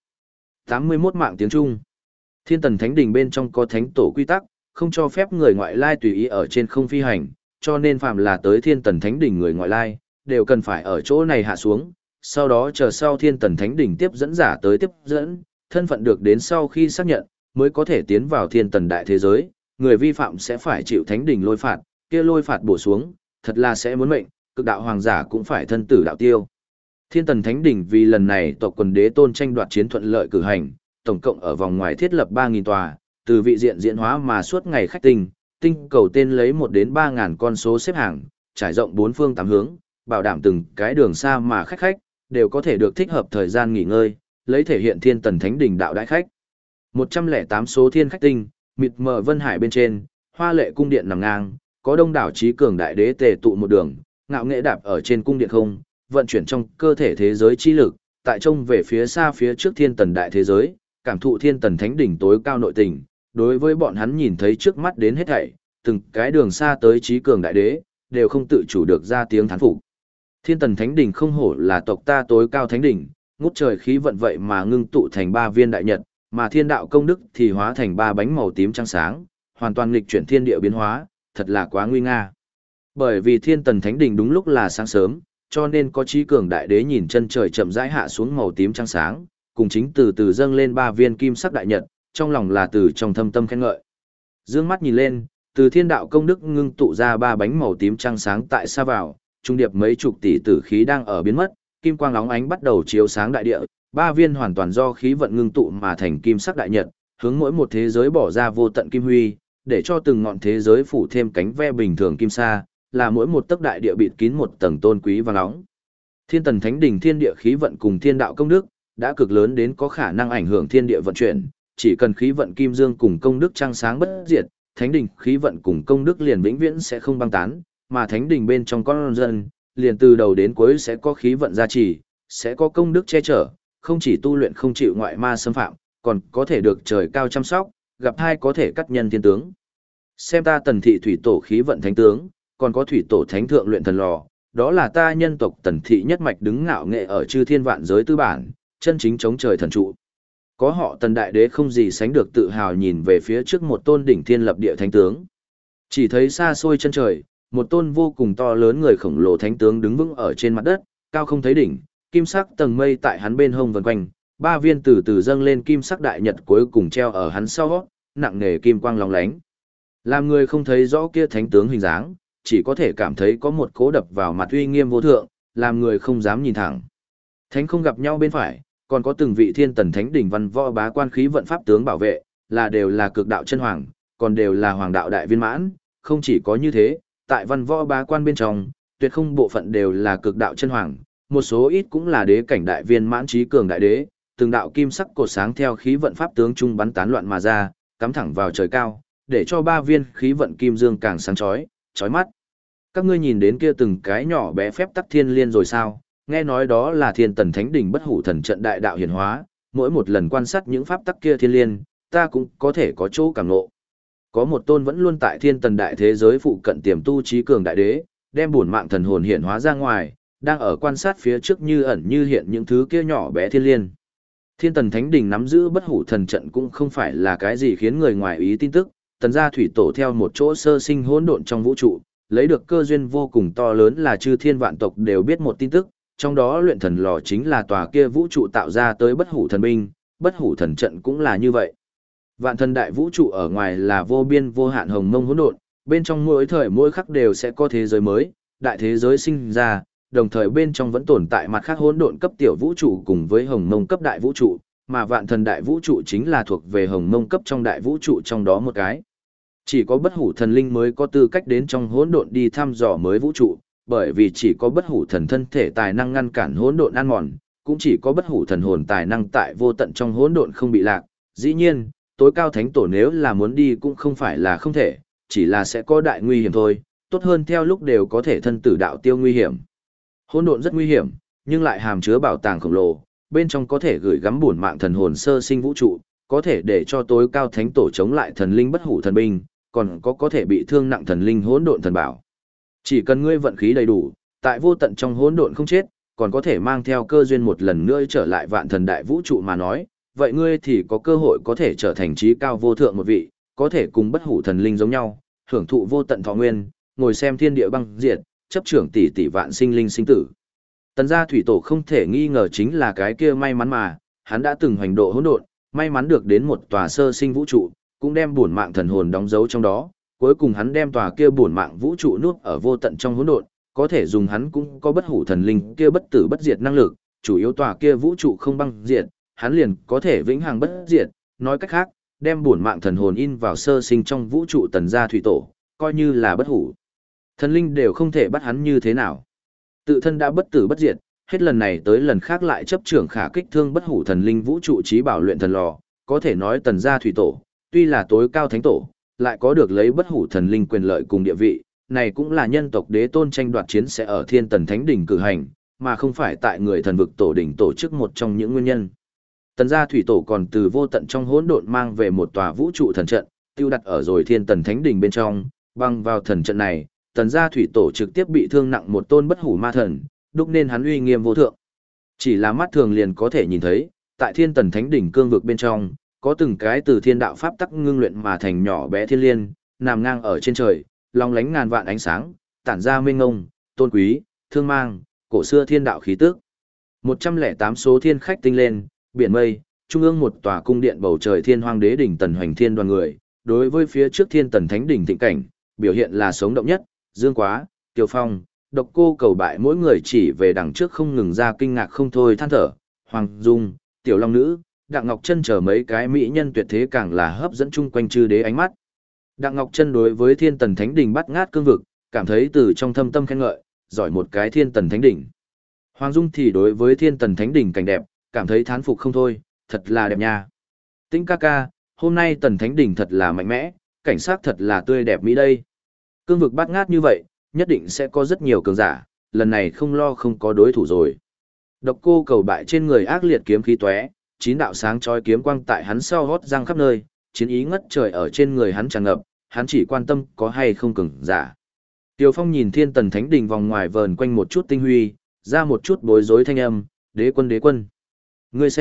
81 mạng tiếng Trung. Thiên Tần Thánh Đình bên trong có thánh tổ quy tắc, không cho phép người ngoại lai tùy ý ở trên không phi hành, cho nên phàm là tới Thiên Tần Thánh Đình người ngoại lai, đều cần phải ở chỗ này hạ xuống, sau đó chờ sau Thiên Tần Thánh Đình tiếp dẫn giả tới tiếp dẫn, thân phận được đến sau khi xác nhận, mới có thể tiến vào Thiên Tần đại thế giới, người vi phạm sẽ phải chịu Thánh Đình lôi phạt, kia lôi phạt bổ xuống, thật là sẽ muốn mệnh, cực đạo hoàng giả cũng phải thân tử đạo tiêu. Thiên Tần Thánh Đỉnh vì lần này tộc quần đế tôn tranh đoạt chiến thuận lợi cử hành, tổng cộng ở vòng ngoài thiết lập 3.000 tòa, từ vị diện diễn hóa mà suốt ngày khách tinh cầu tên lấy 1 đến 3.000 con số xếp hàng, trải rộng 4 phương 8 hướng, bảo đảm từng cái đường xa mà khách đều có thể được thích hợp thời gian nghỉ ngơi, lấy thể hiện Thiên Tần Thánh Đỉnh đạo đại khách. 108 số thiên khách tinh, mịt mờ vân hải bên trên, hoa lệ cung điện nằm ngang, có đông đảo trí cường đại đế tề tụ một đường, ngạo nghệ đạp ở trên cung điện không, vận chuyển trong cơ thể thế giới chi lực, tại trông về phía xa phía trước Thiên Tần đại thế giới, cảm thụ Thiên Tần Thánh Đỉnh tối cao nội tình, đối với bọn hắn nhìn thấy trước mắt đến hết thảy, từng cái đường xa tới trí cường đại đế, đều không tự chủ được ra tiếng thán phục. Thiên Tần Thánh Đỉnh không hổ là tộc ta tối cao thánh đỉnh, ngút trời khí vận vậy mà ngưng tụ thành 3 viên đại nhật, mà thiên đạo công đức thì hóa thành 3 bánh màu tím trắng sáng, hoàn toàn nghịch chuyển thiên địa biến hóa, thật là quá nguy nga. Bởi vì Thiên Tần Thánh Đỉnh đúng lúc là sáng sớm, cho nên có trí cường đại đế nhìn chân trời chậm rãi hạ xuống màu tím trắng sáng, cùng chính từ từ dâng lên 3 viên kim sắc đại nhật, trong lòng là từ trong thâm tâm khen ngợi. Dương mắt nhìn lên, từ thiên đạo công đức ngưng tụ ra 3 bánh màu tím trắng sáng tại xa vào, trung điệp mấy chục tỷ tử khí đang ở biến mất, kim quang óng ánh bắt đầu chiếu sáng đại địa, 3 viên hoàn toàn do khí vận ngưng tụ mà thành kim sắc đại nhật, hướng mỗi một thế giới bỏ ra vô tận kim huy, để cho từng ngọn thế giới phủ thêm cánh ve bình thường kim sa, là mỗi một tấc đại địa bịt kín một tầng tôn quý vàng óng. Thiên Tần Thánh Đỉnh thiên địa khí vận cùng thiên đạo công đức đã cực lớn đến có khả năng ảnh hưởng thiên địa vận chuyển, chỉ cần khí vận kim dương cùng công đức trăng sáng bất diệt, Thánh Đỉnh khí vận cùng công đức liền vĩnh viễn sẽ không băng tán, mà Thánh Đỉnh bên trong con dân, liền từ đầu đến cuối sẽ có khí vận gia trì, sẽ có công đức che chở, không chỉ tu luyện không chịu ngoại ma xâm phạm, còn có thể được trời cao chăm sóc, gặp hai có thể cắt nhân thiên tướng. Xem ta Tần thị thủy tổ khí vận thánh tướng, còn có thủy tổ thánh thượng luyện thần lò, đó là ta nhân tộc Tần thị nhất mạch đứng ngạo nghệ ở chư thiên vạn giới tư bản, chân chính chống trời thần trụ. Có họ Tần đại đế không gì sánh được tự hào nhìn về phía trước một tôn đỉnh thiên lập địa thánh tướng. Chỉ thấy xa xôi chân trời, một tôn vô cùng to lớn người khổng lồ thánh tướng đứng vững ở trên mặt đất, cao không thấy đỉnh, kim sắc tầng mây tại hắn bên hông vần quanh, ba viên từ từ dâng lên kim sắc đại nhật cuối cùng treo ở hắn sau, nặng nề kim quang lóng lánh. Làm người không thấy rõ kia thánh tướng hình dáng, chỉ có thể cảm thấy có một cố đập vào mặt uy nghiêm vô thượng, làm người không dám nhìn thẳng. Thánh không gặp nhau bên phải, còn có từng vị thiên tần thánh đỉnh văn võ bá quan khí vận pháp tướng bảo vệ, đều là cực đạo chân hoàng, còn đều là hoàng đạo đại viên mãn, không chỉ có như thế, tại văn võ bá quan bên trong, tuyệt không bộ phận đều là cực đạo chân hoàng, một số ít cũng là đế cảnh đại viên mãn trí cường đại đế, từng đạo kim sắc cột sáng theo khí vận pháp tướng trung bắn tán loạn mà ra, cắm thẳng vào trời cao, để cho ba viên khí vận kim dương càng sáng chói, chói mắt. Các ngươi nhìn đến kia từng cái nhỏ bé phép tắc thiên liên rồi sao? Nghe nói đó là thiên tần thánh đỉnh bất hủ thần trận đại đạo hiển hóa, mỗi một lần quan sát những pháp tắc kia thiên liên, ta cũng có thể có chỗ cảm ngộ. Có một tôn vẫn luôn tại thiên tần đại thế giới phụ cận tiềm tu trí cường đại đế, đem bổn mạng thần hồn hiển hóa ra ngoài, đang ở quan sát phía trước như ẩn như hiện những thứ kia nhỏ bé thiên liên. Thiên tần thánh đỉnh nắm giữ bất hủ thần trận cũng không phải là cái gì khiến người ngoài ý tin tức, tần gia thủy tổ theo một chỗ sơ sinh hỗn độn trong vũ trụ, lấy được cơ duyên vô cùng to lớn là chư thiên vạn tộc đều biết một tin tức, trong đó luyện thần lò chính là tòa kia vũ trụ tạo ra tới bất hủ thần binh, bất hủ thần trận cũng là như vậy. Vạn thần đại vũ trụ ở ngoài là vô biên vô hạn hồng mông hỗn độn, bên trong mỗi thời mỗi khắc đều sẽ có thế giới mới, đại thế giới sinh ra, đồng thời bên trong vẫn tồn tại mặt khác hỗn độn cấp tiểu vũ trụ cùng với hồng mông cấp đại vũ trụ, mà vạn thần đại vũ trụ chính là thuộc về hồng mông cấp trong đại vũ trụ trong đó một cái. Chỉ có bất hủ thần linh mới có tư cách đến trong hỗn độn đi thăm dò mới vũ trụ, bởi vì chỉ có bất hủ thần thân thể tài năng ngăn cản hỗn độn ăn mòn, cũng chỉ có bất hủ thần hồn tài năng tại vô tận trong hỗn độn không bị lạc. Dĩ nhiên, tối cao thánh tổ nếu là muốn đi cũng không phải là không thể, chỉ là sẽ có đại nguy hiểm thôi, tốt hơn theo lúc đều có thể thân tử đạo tiêu nguy hiểm. Hỗn độn rất nguy hiểm, nhưng lại hàm chứa bảo tàng khổng lồ, bên trong có thể gửi gắm bổn mạng thần hồn sơ sinh vũ trụ, có thể để cho tối cao thánh tổ chống lại thần linh bất hủ thần binh, còn có thể bị thương nặng thần linh hỗn độn thần bảo. Chỉ cần ngươi vận khí đầy đủ, tại vô tận trong hỗn độn không chết, còn có thể mang theo cơ duyên một lần nữa trở lại vạn thần đại vũ trụ mà nói, vậy ngươi thì có cơ hội có thể trở thành trí cao vô thượng một vị, có thể cùng bất hủ thần linh giống nhau, hưởng thụ vô tận thọ nguyên, ngồi xem thiên địa băng diệt, chấp trưởng tỷ tỷ vạn sinh linh sinh tử. Tần gia thủy tổ không thể nghi ngờ chính là cái kia may mắn mà, hắn đã từng hoành độ hỗn độn, may mắn được đến một tòa sơ sinh vũ trụ, cũng đem bổn mạng thần hồn đóng dấu trong đó, cuối cùng hắn đem tòa kia bổn mạng vũ trụ nuốt ở vô tận trong hỗn độn, có thể dùng hắn cũng có bất hủ thần linh kia bất tử bất diệt năng lực, chủ yếu tòa kia vũ trụ không băng diệt, hắn liền có thể vĩnh hằng bất diệt, nói cách khác, đem bổn mạng thần hồn in vào sơ sinh trong vũ trụ tần gia thủy tổ, coi như là bất hủ. Thần linh đều không thể bắt hắn như thế nào. Tự thân đã bất tử bất diệt, hết lần này tới lần khác lại chấp trưởng khả kích thương bất hủ thần linh vũ trụ trí bảo luyện thần lò, có thể nói tần gia thủy tổ, tuy là tối cao thánh tổ, lại có được lấy bất hủ thần linh quyền lợi cùng địa vị, này cũng là nhân tộc đế tôn tranh đoạt chiến sẽ ở thiên tần thánh đỉnh cử hành, mà không phải tại người thần vực tổ đỉnh tổ chức một trong những nguyên nhân. Tần gia thủy tổ còn từ vô tận trong hỗn độn mang về một tòa vũ trụ thần trận, tiêu đặt ở rồi thiên tần thánh đỉnh bên trong, băng vào thần trận này, tần gia thủy tổ trực tiếp bị thương nặng một tôn bất hủ ma thần, đúc nên hắn uy nghiêm vô thượng. Chỉ là mắt thường liền có thể nhìn thấy, tại thiên tần thánh đỉnh cương vực bên trong, có từng cái từ thiên đạo pháp tắc ngưng luyện mà thành nhỏ bé thiên liên, nằm ngang ở trên trời, long lánh ngàn vạn ánh sáng, tản ra mênh ngông, tôn quý, thương mang, cổ xưa thiên đạo khí tức. 108 số thiên khách tinh lên, biển mây, trung ương một tòa cung điện bầu trời thiên hoang đế đỉnh tần hoành thiên đoàn người, đối với phía trước thiên tần thánh đỉnh thịnh cảnh, biểu hiện là sống động nhất, Dương Quá, Kiều Phong, Độc Cô Cầu Bại mỗi người chỉ về đằng trước không ngừng ra kinh ngạc không thôi than thở, Hoàng Dung, Tiểu Long Nữ, Đặng Ngọc Chân chờ mấy cái mỹ nhân tuyệt thế càng là hấp dẫn chung quanh chư đế ánh mắt. Đặng Ngọc Chân đối với Thiên Tần Thánh Đỉnh bắt ngát cương vực, cảm thấy từ trong thâm tâm khen ngợi, giỏi một cái Thiên Tần Thánh Đỉnh. Hoàng Dung thì đối với Thiên Tần Thánh Đỉnh cảnh đẹp, cảm thấy thán phục không thôi, thật là đẹp nha. Tĩnh ca ca, hôm nay Tần Thánh Đỉnh thật là mạnh mẽ, cảnh sát thật là tươi đẹp mỹ đây. Cương vực bắt ngát như vậy, nhất định sẽ có rất nhiều cường giả, lần này không lo không có đối thủ rồi. Độc Cô Cầu Bại trên người ác liệt kiếm khí tóe, 9 đạo sáng chói kiếm quang tại hắn sau hót răng khắp nơi, chiến ý ngất trời ở trên người hắn tràn ngập, hắn chỉ quan tâm có hay không cường giả. Tiêu Phong nhìn Thiên Tần Thánh Đỉnh vòng ngoài vờn quanh một chút tinh huy, ra một chút bối rối thanh âm, đế quân. Ngươi xem,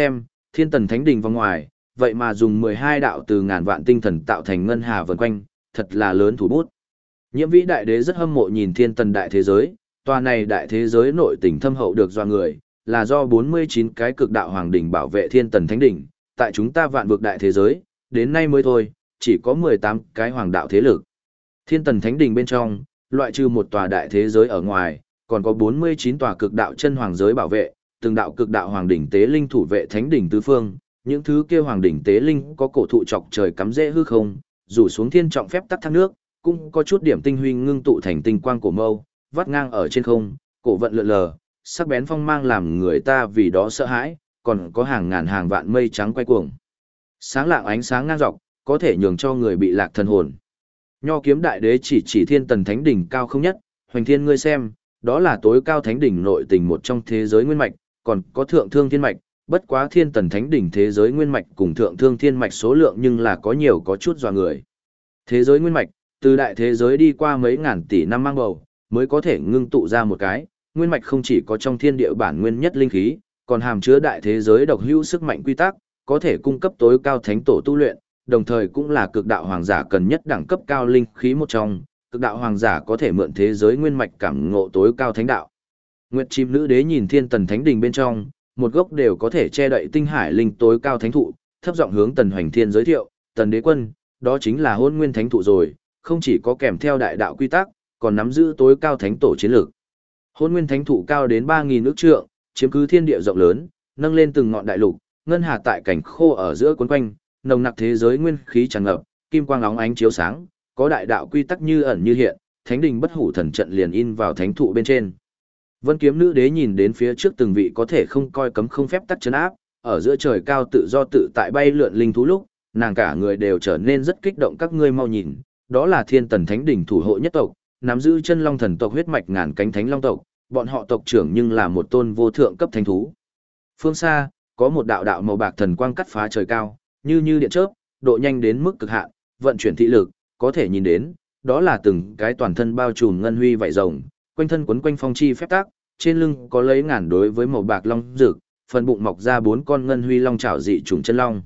Thiên Tần Thánh Đình vòng ngoài, vậy mà dùng 12 đạo từ ngàn vạn tinh thần tạo thành ngân hà vần quanh, thật là lớn thủ bút. Nhiễm Vĩ Đại Đế rất hâm mộ nhìn Thiên Tần đại thế giới, tòa này đại thế giới nội tình thâm hậu được do người, là do 49 cái cực đạo hoàng đỉnh bảo vệ Thiên Tần Thánh Đỉnh, tại chúng ta vạn vực đại thế giới, đến nay mới thôi, chỉ có 18 cái hoàng đạo thế lực. Thiên Tần Thánh Đỉnh bên trong, loại trừ một tòa đại thế giới ở ngoài, còn có 49 tòa cực đạo chân hoàng giới bảo vệ, từng đạo cực đạo hoàng đỉnh tế linh thủ vệ thánh đỉnh tứ phương, những thứ kia hoàng đỉnh tế linh có cổ thụ chọc trời cắm rễ hư không, rủ xuống thiên trọng phép tắc thác nước, cũng có chút điểm tinh huy ngưng tụ thành tinh quang cổ mâu, vắt ngang ở trên không, cổ vận lượn lờ, sắc bén phong mang làm người ta vì đó sợ hãi, còn có hàng ngàn hàng vạn mây trắng quay cuồng. Sáng lạng ánh sáng ngang dọc, có thể nhường cho người bị lạc thần hồn. Nho kiếm đại đế chỉ Thiên Tần Thánh Đỉnh cao không nhất, Hoành Thiên ngươi xem, đó là tối cao thánh đỉnh nội tình một trong thế giới nguyên mạch, còn có thượng thương thiên mạch, bất quá Thiên Tần Thánh Đỉnh thế giới nguyên mạch cùng thượng thương thiên mạch số lượng nhưng là có nhiều có chút dọa người. Thế giới nguyên mạch, từ đại thế giới đi qua mấy ngàn tỷ năm mang bầu, mới có thể ngưng tụ ra một cái, nguyên mạch không chỉ có trong thiên địa bản nguyên nhất linh khí, còn hàm chứa đại thế giới độc hữu sức mạnh quy tắc, có thể cung cấp tối cao thánh tổ tu luyện, đồng thời cũng là cực đạo hoàng giả cần nhất đẳng cấp cao linh khí một trong, cực đạo hoàng giả có thể mượn thế giới nguyên mạch cảm ngộ tối cao thánh đạo. Nguyệt chim nữ đế nhìn Thiên Tần Thánh Đình bên trong, một gốc đều có thể che đậy tinh hải linh tối cao thánh thụ, thấp giọng hướng Tần Hoành Thiên giới thiệu, Tần Đế Quân, đó chính là Hôn Nguyên Thánh thụ rồi, không chỉ có kèm theo đại đạo quy tắc, còn nắm giữ tối cao thánh tổ chiến lược. Hôn Nguyên Thánh thụ cao đến 3000 ức trượng, chiếm cứ thiên địa rộng lớn, nâng lên từng ngọn đại lục, ngân hà tại cảnh khô ở giữa cuốn quanh, nồng nặc thế giới nguyên khí tràn ngập, kim quang óng ánh chiếu sáng, có đại đạo quy tắc như ẩn như hiện, thánh đình bất hủ thần trận liền in vào thánh thụ bên trên. Vân Kiếm Nữ Đế nhìn đến phía trước từng vị có thể không coi cấm không phép tắc trấn áp, ở giữa trời cao tự do tự tại bay lượn linh thú lúc, nàng cả người đều trở nên rất kích động. Các ngươi mau nhìn, đó là Thiên Tần Thánh Đỉnh thủ hộ nhất tộc, nắm giữ chân long thần tộc huyết mạch ngàn cánh thánh long tộc, bọn họ tộc trưởng nhưng là một tôn vô thượng cấp thánh thú. Phương xa, có một đạo đạo màu bạc thần quang cắt phá trời cao, như điện chớp, độ nhanh đến mức cực hạn, vận chuyển thị lực, có thể nhìn đến, đó là từng cái toàn thân bao trùm ngân huy vảy rồng, quanh thân quấn quanh phong chi phép tắc, trên lưng có lấy ngàn đối với màu bạc long rực, phần bụng mọc ra 4 con ngân huy long chảo dị trùng chân long.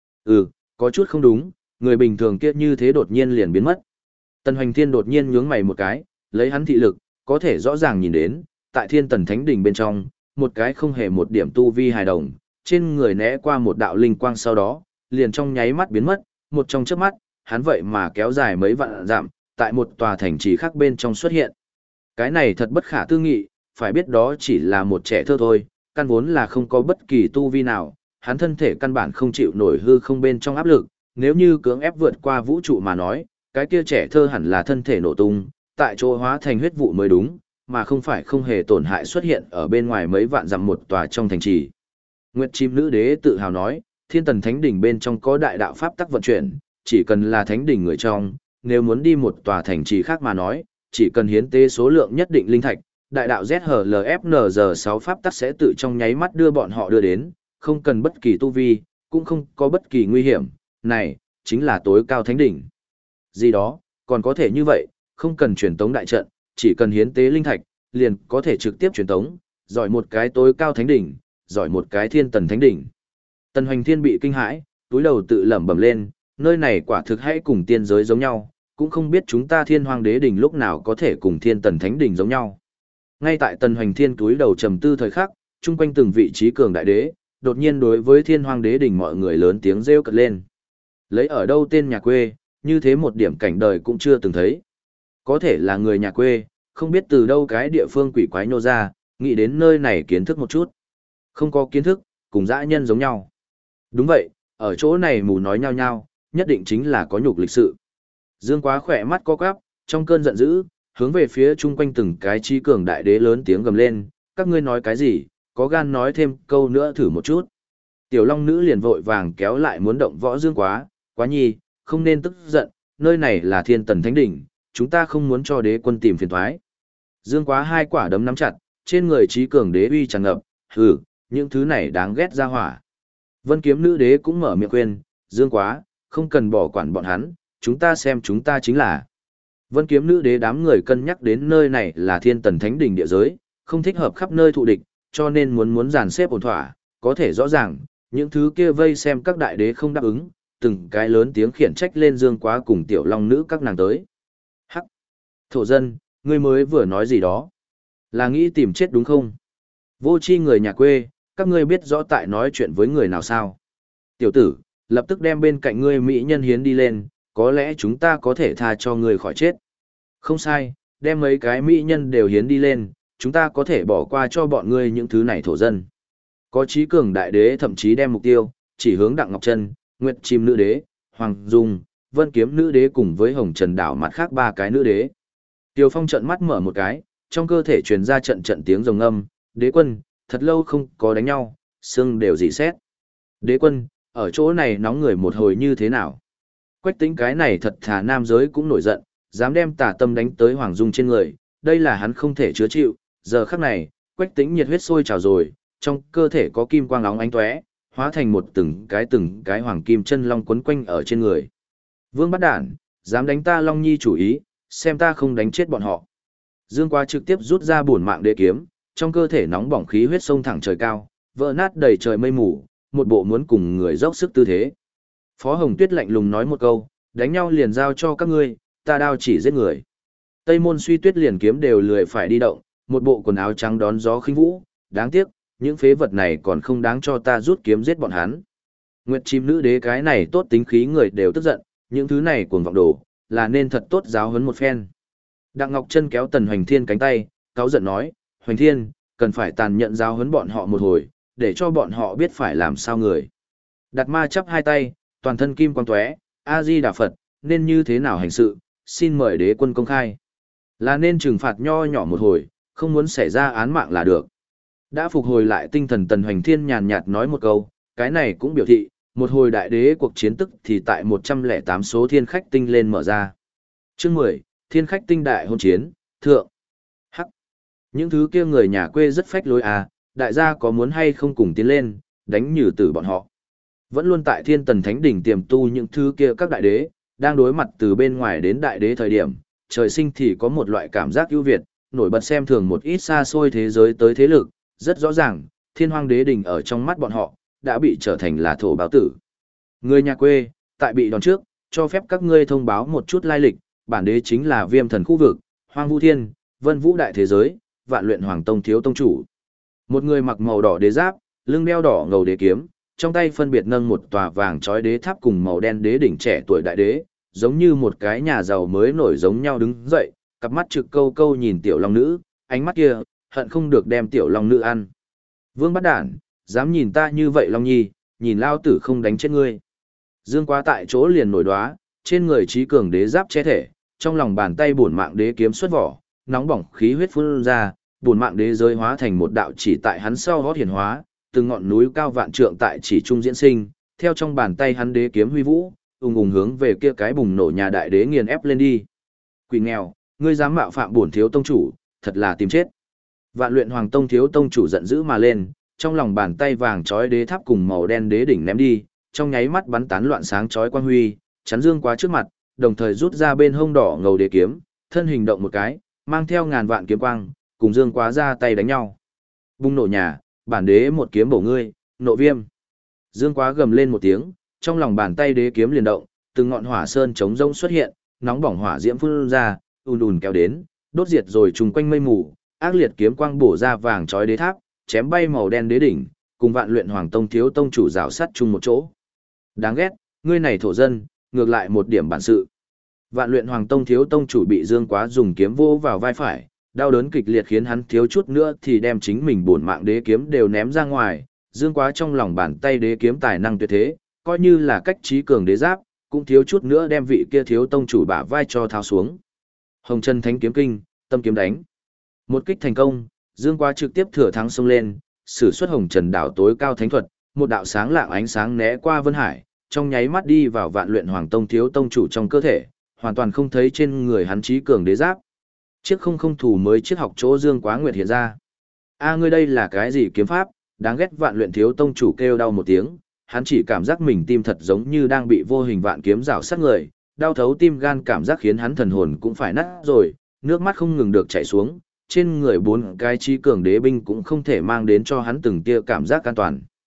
Có chút không đúng, người bình thường kia như thế đột nhiên liền biến mất. Tần Hoành Thiên đột nhiên nhướng mày một cái, lấy hắn thị lực, có thể rõ ràng nhìn đến, tại Thiên Tần Thánh Đỉnh bên trong, một cái không hề một điểm tu vi hài đồng, trên người né qua một đạo linh quang sau đó, liền trong nháy mắt biến mất, một trong chớp mắt, hắn vậy mà kéo dài mấy vạn dặm, tại một tòa thành trì khác bên trong xuất hiện. Cái này thật bất khả tư nghị, phải biết đó chỉ là một trẻ thơ thôi, căn vốn là không có bất kỳ tu vi nào, hắn thân thể căn bản không chịu nổi hư không bên trong áp lực, nếu như cưỡng ép vượt qua vũ trụ mà nói, cái kia trẻ thơ hẳn là thân thể nổ tung, tại chỗ hóa thành huyết vụ mới đúng, mà không phải không hề tổn hại xuất hiện ở bên ngoài mấy vạn dặm một tòa trong thành trì. Nguyệt Chim Nữ Đế tự hào nói, Thiên Tần Thánh Đỉnh bên trong có đại đạo pháp tắc vận chuyển, chỉ cần là thánh đỉnh người trong, nếu muốn đi một tòa thành trì khác mà nói, chỉ cần hiến tế số lượng nhất định linh thạch, đại đạo ZHLFNG6 pháp tắc sẽ tự trong nháy mắt đưa bọn họ đưa đến, không cần bất kỳ tu vi, cũng không có bất kỳ nguy hiểm, này, chính là tối cao thánh đỉnh. Gì đó, còn có thể như vậy, không cần truyền tống đại trận, chỉ cần hiến tế linh thạch, liền có thể trực tiếp truyền tống, giỏi một cái tối cao thánh đỉnh, giỏi một cái Thiên Tần Thánh Đỉnh. Tần Hoành Thiên bị kinh hãi, túi đầu tự lẩm bẩm lên, nơi này quả thực hãy cùng tiên giới giống nhau, cũng không biết chúng ta Thiên Hoang Đế Đỉnh lúc nào có thể cùng Thiên Tần Thánh Đỉnh giống nhau. Ngay tại Tần Hoành Thiên túi đầu trầm tư thời khắc, chung quanh từng vị trí cường đại đế, đột nhiên đối với Thiên Hoang Đế Đỉnh mọi người lớn tiếng rêu cật lên. Lấy ở đâu tên nhà quê, như thế một điểm cảnh đời cũng chưa từng thấy. Có thể là người nhà quê, không biết từ đâu cái địa phương quỷ quái nô ra, nghĩ đến nơi này kiến thức một chút. Không có kiến thức, cùng dã nhân giống nhau. Đúng vậy, ở chỗ này mù nói nhau nhau, nhất định chính là có nhục lịch sự. Dương Quá khỏe mắt co quắp, trong cơn giận dữ, hướng về phía chung quanh từng cái trí cường đại đế lớn tiếng gầm lên, các ngươi nói cái gì, có gan nói thêm câu nữa thử một chút. Tiểu Long Nữ liền vội vàng kéo lại muốn động võ Dương Quá, Quá nhi, không nên tức giận, nơi này là Thiên Tần Thánh Đỉnh, chúng ta không muốn cho đế quân tìm phiền toái. Dương Quá hai quả đấm nắm chặt, trên người trí cường đế uy tràn ngập, hừ, những thứ này đáng ghét ra hỏa. Vân Kiếm Nữ Đế cũng mở miệng khuyên, Dương Quá, không cần bỏ quản bọn hắn, chúng ta xem chúng ta chính là. Vân Kiếm Nữ Đế đám người cân nhắc đến nơi này là Thiên Tần Thánh Đỉnh địa giới, không thích hợp khắp nơi thụ địch, cho nên muốn dàn xếp ổn thỏa, có thể rõ ràng, Những thứ kia vây xem các đại đế không đáp ứng, từng cái lớn tiếng khiển trách lên Dương Quá cùng tiểu long nữ các nàng tới. Hắc! Thổ dân, ngươi mới vừa nói gì đó? Là nghĩ tìm chết đúng không? Vô tri người nhà quê, các ngươi biết rõ tại nói chuyện với người nào sao? Tiểu tử, lập tức đem bên cạnh ngươi mỹ nhân hiến đi lên, có lẽ chúng ta có thể tha cho ngươi khỏi chết. Không sai, đem mấy cái mỹ nhân đều hiến đi lên, chúng ta có thể bỏ qua cho bọn ngươi những thứ này thổ dân. Có trí cường đại đế thậm chí đem mục tiêu, chỉ hướng Đặng Ngọc Trân, Nguyệt Chim nữ đế, Hoàng Dung, Vân Kiếm nữ đế cùng với Hồng Trần đảo mặt khác ba cái nữ đế. Tiêu Phong trợn mắt mở một cái, trong cơ thể truyền ra trận trận tiếng rồng âm, đế quân, thật lâu không có đánh nhau, xương đều dị xét. Đế quân, ở chỗ này nóng người một hồi như thế nào? Quách Tĩnh cái này thật thà nam giới cũng nổi giận, dám đem tà tâm đánh tới Hoàng Dung trên người, đây là hắn không thể chứa chịu, giờ khắc này, Quách Tĩnh nhiệt huyết sôi trào rồi, trong cơ thể có kim quang óng ánh tóe, hóa thành một từng cái hoàng kim chân long quấn quanh ở trên người. Vương Bát Đản, dám đánh ta Long Nhi chủ ý, xem ta không đánh chết bọn họ. Dương Quá trực tiếp rút ra bổn mạng đế kiếm, trong cơ thể nóng bỏng khí huyết sông thẳng trời cao, vỡ nát đầy trời mây mù, một bộ muốn cùng người dốc sức tư thế. Phó Hồng Tuyết lạnh lùng nói một câu, đánh nhau liền giao cho các ngươi, ta đao chỉ giết người. Tây Môn Suy Tuyết liền kiếm đều lười phải đi động, một bộ quần áo trắng đón gió khinh vũ, đáng tiếc, những phế vật này còn không đáng cho ta rút kiếm giết bọn hắn. Nguyệt Chim nữ đế cái này tốt tính khí người đều tức giận, những thứ này cuồng vọng đồ, là nên thật tốt giáo huấn một phen. Đặng Ngọc Trân kéo Tần Hoành Thiên cánh tay, cáu giận nói, Hoành Thiên, cần phải tàn nhẫn giáo huấn bọn họ một hồi, để cho bọn họ biết phải làm sao người. Đạt Ma chắp hai tay, toàn thân kim quang tóe, A-di-đà Phật, nên như thế nào hành sự, xin mời đế quân công khai. Là nên trừng phạt nho nhỏ một hồi, không muốn xảy ra án mạng là được. Đã phục hồi lại tinh thần Tần Hoành Thiên nhàn nhạt nói một câu, cái này cũng biểu thị, một hồi đại đế cuộc chiến tức thì tại 108 số thiên khách tinh lên mở ra. Chương 10, thiên khách tinh đại hôn chiến, thượng. Hắc. Những thứ kia người nhà quê rất phách lối à, đại gia có muốn hay không cùng tiến lên, đánh nhử tử bọn họ. Vẫn luôn tại thiên tần thánh đỉnh tiềm tu những thứ kia các đại đế, đang đối mặt từ bên ngoài đến đại đế thời điểm, trời sinh thì có một loại cảm giác ưu việt, nổi bật xem thường một ít xa xôi thế giới tới thế lực, rất rõ ràng, thiên hoang đế đỉnh ở trong mắt bọn họ, đã bị trở thành là thổ báo tử. Người nhà quê, tại bị đón trước, cho phép các ngươi thông báo một chút lai lịch, bản đế chính là Viêm Thần khu vực, Hoang Vu Thiên, Vân Vũ đại thế giới, Vạn Luyện Hoàng Tông thiếu tông chủ. Một người mặc màu đỏ đế giáp, lưng đeo đỏ ngầu đế kiếm, trong tay phân biệt nâng một tòa vàng chói đế tháp cùng màu đen đế đỉnh trẻ tuổi đại đế, giống như một cái nhà giàu mới nổi giống nhau đứng dậy, cặp mắt trực câu câu nhìn tiểu long nữ, ánh mắt kia, hận không được đem tiểu long nữ ăn. Vương Bát Đản, dám nhìn ta như vậy Long Nhi, nhìn lao tử không đánh chết ngươi. Dương Quá tại chỗ liền nổi đoá, trên người trí cường đế giáp che thể, trong lòng bàn tay bổn mạng đế kiếm xuất vỏ, nóng bỏng khí huyết phun ra, bổn mạng đế giới hóa thành một đạo chỉ tại hắn sau hót hiển hóa, từng ngọn núi cao vạn trượng tại chỉ trung diễn sinh, theo trong bàn tay hắn đế kiếm huy vũ, ùng ùng hướng về kia cái bùng nổ nhà đại đế nghiền ép lên đi. Quỷ nghèo, ngươi dám mạo phạm bổn thiếu tông chủ, thật là tìm chết. Vạn Luyện Hoàng Tông thiếu tông chủ giận dữ mà lên, trong lòng bàn tay vàng chói đế tháp cùng màu đen đế đỉnh ném đi, trong nháy mắt bắn tán loạn sáng chói quang huy, chắn Dương Quá trước mặt, đồng thời rút ra bên hông đỏ ngầu đế kiếm, thân hình động một cái, mang theo ngàn vạn kiếm quang, cùng Dương Quá ra tay đánh nhau. Bùng nổ nhà, bản đế một kiếm bổ ngươi, nộ viêm. Dương Quá gầm lên một tiếng, trong lòng bàn tay đế kiếm liền động, từng ngọn hỏa sơn chống rông xuất hiện, nóng bỏng hỏa diễm phun ra, ùn ùn kéo đến, đốt diệt rồi trùng quanh mây mù, ác liệt kiếm quang bổ ra vàng chói đế tháp, chém bay màu đen đế đỉnh, cùng Vạn Luyện Hoàng Tông thiếu tông chủ rào sát chung một chỗ. Đáng ghét, ngươi này thổ dân, ngược lại một điểm bản sự. Vạn Luyện Hoàng Tông thiếu tông chủ bị Dương Quá dùng kiếm vô vào vai phải, đau đớn kịch liệt khiến hắn thiếu chút nữa thì đem chính mình bổn mạng đế kiếm đều ném ra ngoài. Dương Quá trong lòng bàn tay đế kiếm tài năng tuyệt thế, coi như là cách trí cường đế giáp, cũng thiếu chút nữa đem vị kia thiếu tông chủ bả vai cho tháo xuống. Hồng Chân Thánh kiếm kinh, tâm kiếm đánh. Một kích thành công, Dương Quá trực tiếp thừa thắng xông lên, sử xuất Hồng Trần đảo tối cao thánh thuật, một đạo sáng lạng ánh sáng né qua vân hải, trong nháy mắt đi vào Vạn Luyện Hoàng Tông thiếu tông chủ trong cơ thể, hoàn toàn không thấy trên người hắn trí cường đế giáp. Chiếc không thủ mới triết học chỗ Dương Quá nguyệt hiện ra. A ngươi đây là cái gì kiếm pháp? Đáng ghét. Vạn Luyện thiếu tông chủ kêu đau một tiếng, hắn chỉ cảm giác mình tim thật giống như đang bị vô hình vạn kiếm rảo sát người, đau thấu tim gan cảm giác khiến hắn thần hồn cũng phải nát rồi, nước mắt không ngừng được chảy xuống, trên người bốn cái trí cường đế binh cũng không thể mang đến cho hắn từng tia cảm giác an toàn.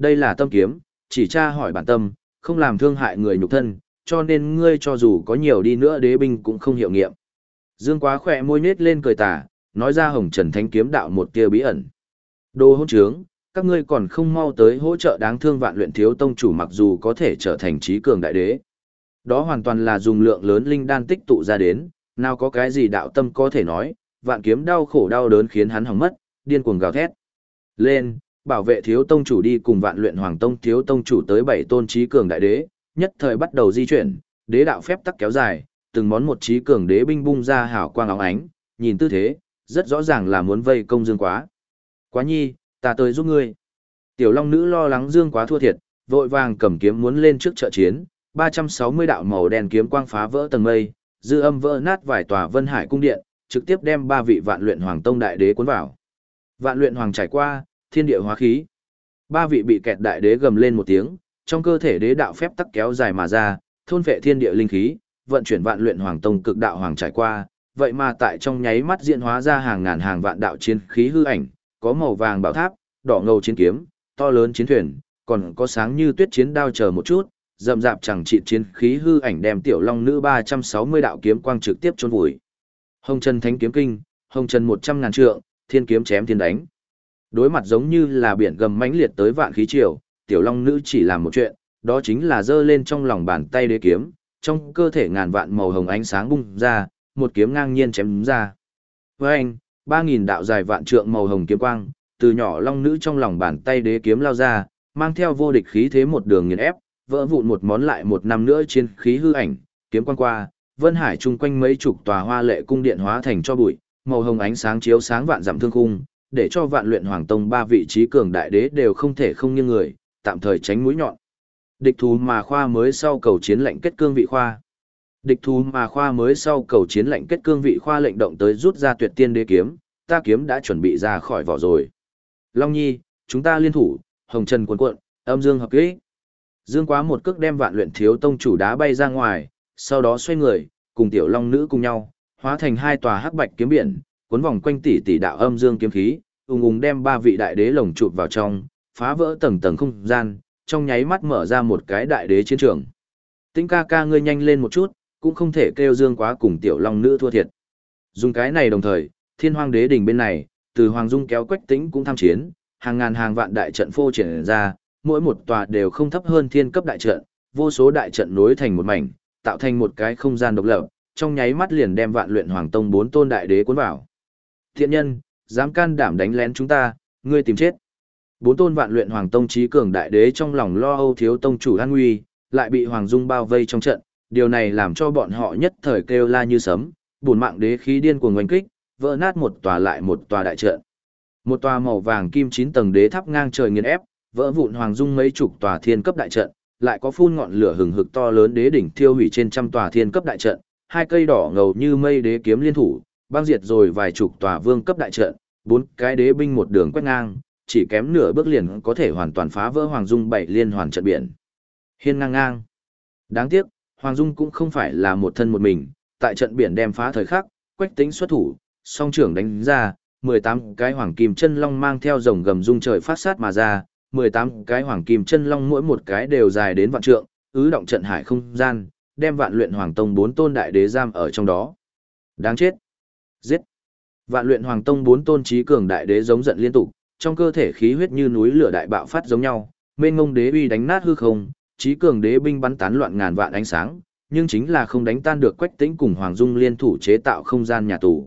Đây là tâm kiếm, chỉ tra hỏi bản tâm, không làm thương hại người nhục thân, cho nên ngươi cho dù có nhiều đi nữa đế binh cũng không hiệu nghiệm. Dương Quá khỏe môi nết lên cười tà, nói ra Hồng Trần Thánh kiếm đạo một tia bí ẩn. Đồ hỗn trướng, các ngươi còn không mau tới hỗ trợ đáng thương Vạn Luyện Thiếu tông chủ, mặc dù có thể trở thành trí cường đại đế. Đó hoàn toàn là dùng lượng lớn linh đan tích tụ ra đến, nào có cái gì đạo tâm có thể nói, vạn kiếm đau khổ đau đớn khiến hắn hỏng mất, điên cuồng gào thét. Lên, bảo vệ Thiếu tông chủ đi cùng Vạn Luyện Hoàng tông Thiếu tông chủ tới 7 tôn trí cường đại đế, nhất thời bắt đầu di chuyển, đế đạo phép tắc kéo dài, từng món một trí cường đế binh bung ra hào quang óng ánh, nhìn tư thế, rất rõ ràng là muốn vây công Dương Quá. Quá nhi, ta tới giúp ngươi. Tiểu Long nữ lo lắng Dương Quá thua thiệt, vội vàng cầm kiếm muốn lên trước trợ chiến, 360 đạo màu đen kiếm quang phá vỡ tầng mây, dư âm vỡ nát vài tòa Vân Hải cung điện, trực tiếp đem 3 vị Vạn Luyện Hoàng tông đại đế cuốn vào. Vạn Luyện Hoàng trải qua, thiên địa hóa khí. 3 vị bị kẹt đại đế gầm lên một tiếng, trong cơ thể đế đạo phép tắc kéo dài mà ra, thôn vệ thiên địa linh khí, vận chuyển Vạn Luyện Hoàng tông cực đạo hoàng trải qua, vậy mà tại trong nháy mắt diễn hóa ra hàng ngàn hàng vạn đạo chiến khí hư ảnh, có màu vàng bảo tháp, đỏ ngầu chiến kiếm, to lớn chiến thuyền, còn có sáng như tuyết chiến đao chờ một chút, rậm rạp chẳng trị chiến khí hư ảnh đem Tiểu Long nữ 360 đạo kiếm quang trực tiếp chôn vùi. Hồng Trần Thánh kiếm kinh, Hồng Trần 100.000 trượng, thiên kiếm chém thiên đánh. Đối mặt giống như là biển gầm mãnh liệt tới vạn khí triều, Tiểu Long nữ chỉ làm một chuyện, đó chính là giơ lên trong lòng bàn tay đế kiếm, trong cơ thể ngàn vạn màu hồng ánh sáng bung ra, một kiếm ngang nhiên chém ra. Với anh, 3000 đạo dài vạn trượng màu hồng kiếm quang, từ nhỏ long nữ trong lòng bàn tay đế kiếm lao ra, mang theo vô địch khí thế một đường nghiền ép, vỡ vụn một món lại một năm nữa chiến khí hư ảnh, kiếm quang qua, Vân Hải chung quanh mấy chục tòa hoa lệ cung điện hóa thành cho bụi, màu hồng ánh sáng chiếu sáng vạn dặm thương khung, để cho Vạn Luyện Hoàng tông 3 vị trí cường đại đế đều không thể không nghiêng người, tạm thời tránh mũi nhọn. Địch thú mà khoa mới sau cầu chiến lệnh kết cương vị khoa. Địch thú mà khoa mới sau cầu chiến lệnh kết cương vị khoa lệnh động tới rút ra tuyệt tiên đế kiếm, ta kiếm đã chuẩn bị ra khỏi vỏ rồi. Long Nhi, chúng ta liên thủ, hồng trần cuồn cuộn, âm dương hợp kích. Dương Quá một cước đem Vạn Luyện Thiếu tông chủ đá bay ra ngoài, sau đó xoay người, cùng Tiểu Long nữ cùng nhau, hóa thành 2 tòa hắc bạch kiếm biển, cuốn vòng quanh tỷ tỷ đạo âm dương kiếm khí, ùng ùng đem 3 vị đại đế lồng chụp vào trong, phá vỡ tầng tầng không gian, trong nháy mắt mở ra một cái đại đế chiến trường. Tĩnh ca ca ngươi nhanh lên một chút, cũng không thể kêu Dương Quá cùng Tiểu Long nữ thua thiệt. Dùng cái này đồng thời, Thiên Hoang Đế đỉnh bên này, từ Hoàng Dung kéo Quách Tĩnh cũng tham chiến, hàng ngàn hàng vạn đại trận phô triển ra, mỗi một tòa đều không thấp hơn thiên cấp đại trận, vô số đại trận nối thành một mảnh, tạo thành một cái không gian độc lập, trong nháy mắt liền đem Vạn Luyện Hoàng tông 4 tôn đại đế cuốn vào. Thiện nhân, dám can đảm đánh lén chúng ta, ngươi tìm chết. 4 tôn Vạn Luyện Hoàng tông chí cường đại đế trong lòng lo âu Thiếu tông chủ an nguy, lại bị Hoàng Dung bao vây trong trận, điều này làm cho bọn họ nhất thời kêu la như sấm, bổn mạng đế khí điên cuồng oanh kích, vỡ nát một tòa lại một tòa đại trận. Một tòa màu vàng kim 9 tầng đế tháp ngang trời nghiền ép, vỡ vụn Hoàng Dung mấy chục tòa thiên cấp đại trận, lại có phun ngọn lửa hừng hực to lớn đế đỉnh thiêu hủy trên trăm tòa thiên cấp đại trận, 2 cây đỏ ngầu như mây đế kiếm liên thủ, băng diệt rồi vài chục tòa vương cấp đại trận, 4 cái đế binh một đường quét ngang, chỉ kém nửa bước liền có thể hoàn toàn phá vỡ Hoàng Dung 7 liên hoàn trận biển. Hiên ngang ngang. Đáng tiếc, Hoàng Dung cũng không phải là một thân một mình, tại trận biển đem phá thời khắc, Quách Tĩnh xuất thủ, song trưởng đánh ra, 18 cái hoàng kim chân long mang theo rồng gầm rung trời phát sát mà ra, 18 cái hoàng kim chân long mỗi một cái đều dài đến vạn trượng, ứ động trận hải không gian, đem Vạn Luyện Hoàng tông 4 tôn đại đế giam ở trong đó. Đáng chết. Giết. Vạn Luyện Hoàng tông 4 tôn chí cường đại đế giống giận liên tục, trong cơ thể khí huyết như núi lửa đại bạo phát giống nhau, mênh mông đế uy đánh nát hư không, chí cường đế binh bắn tán loạn ngàn vạn ánh sáng, nhưng chính là không đánh tan được Quách Tĩnh cùng Hoàng Dung liên thủ chế tạo không gian nhà tù.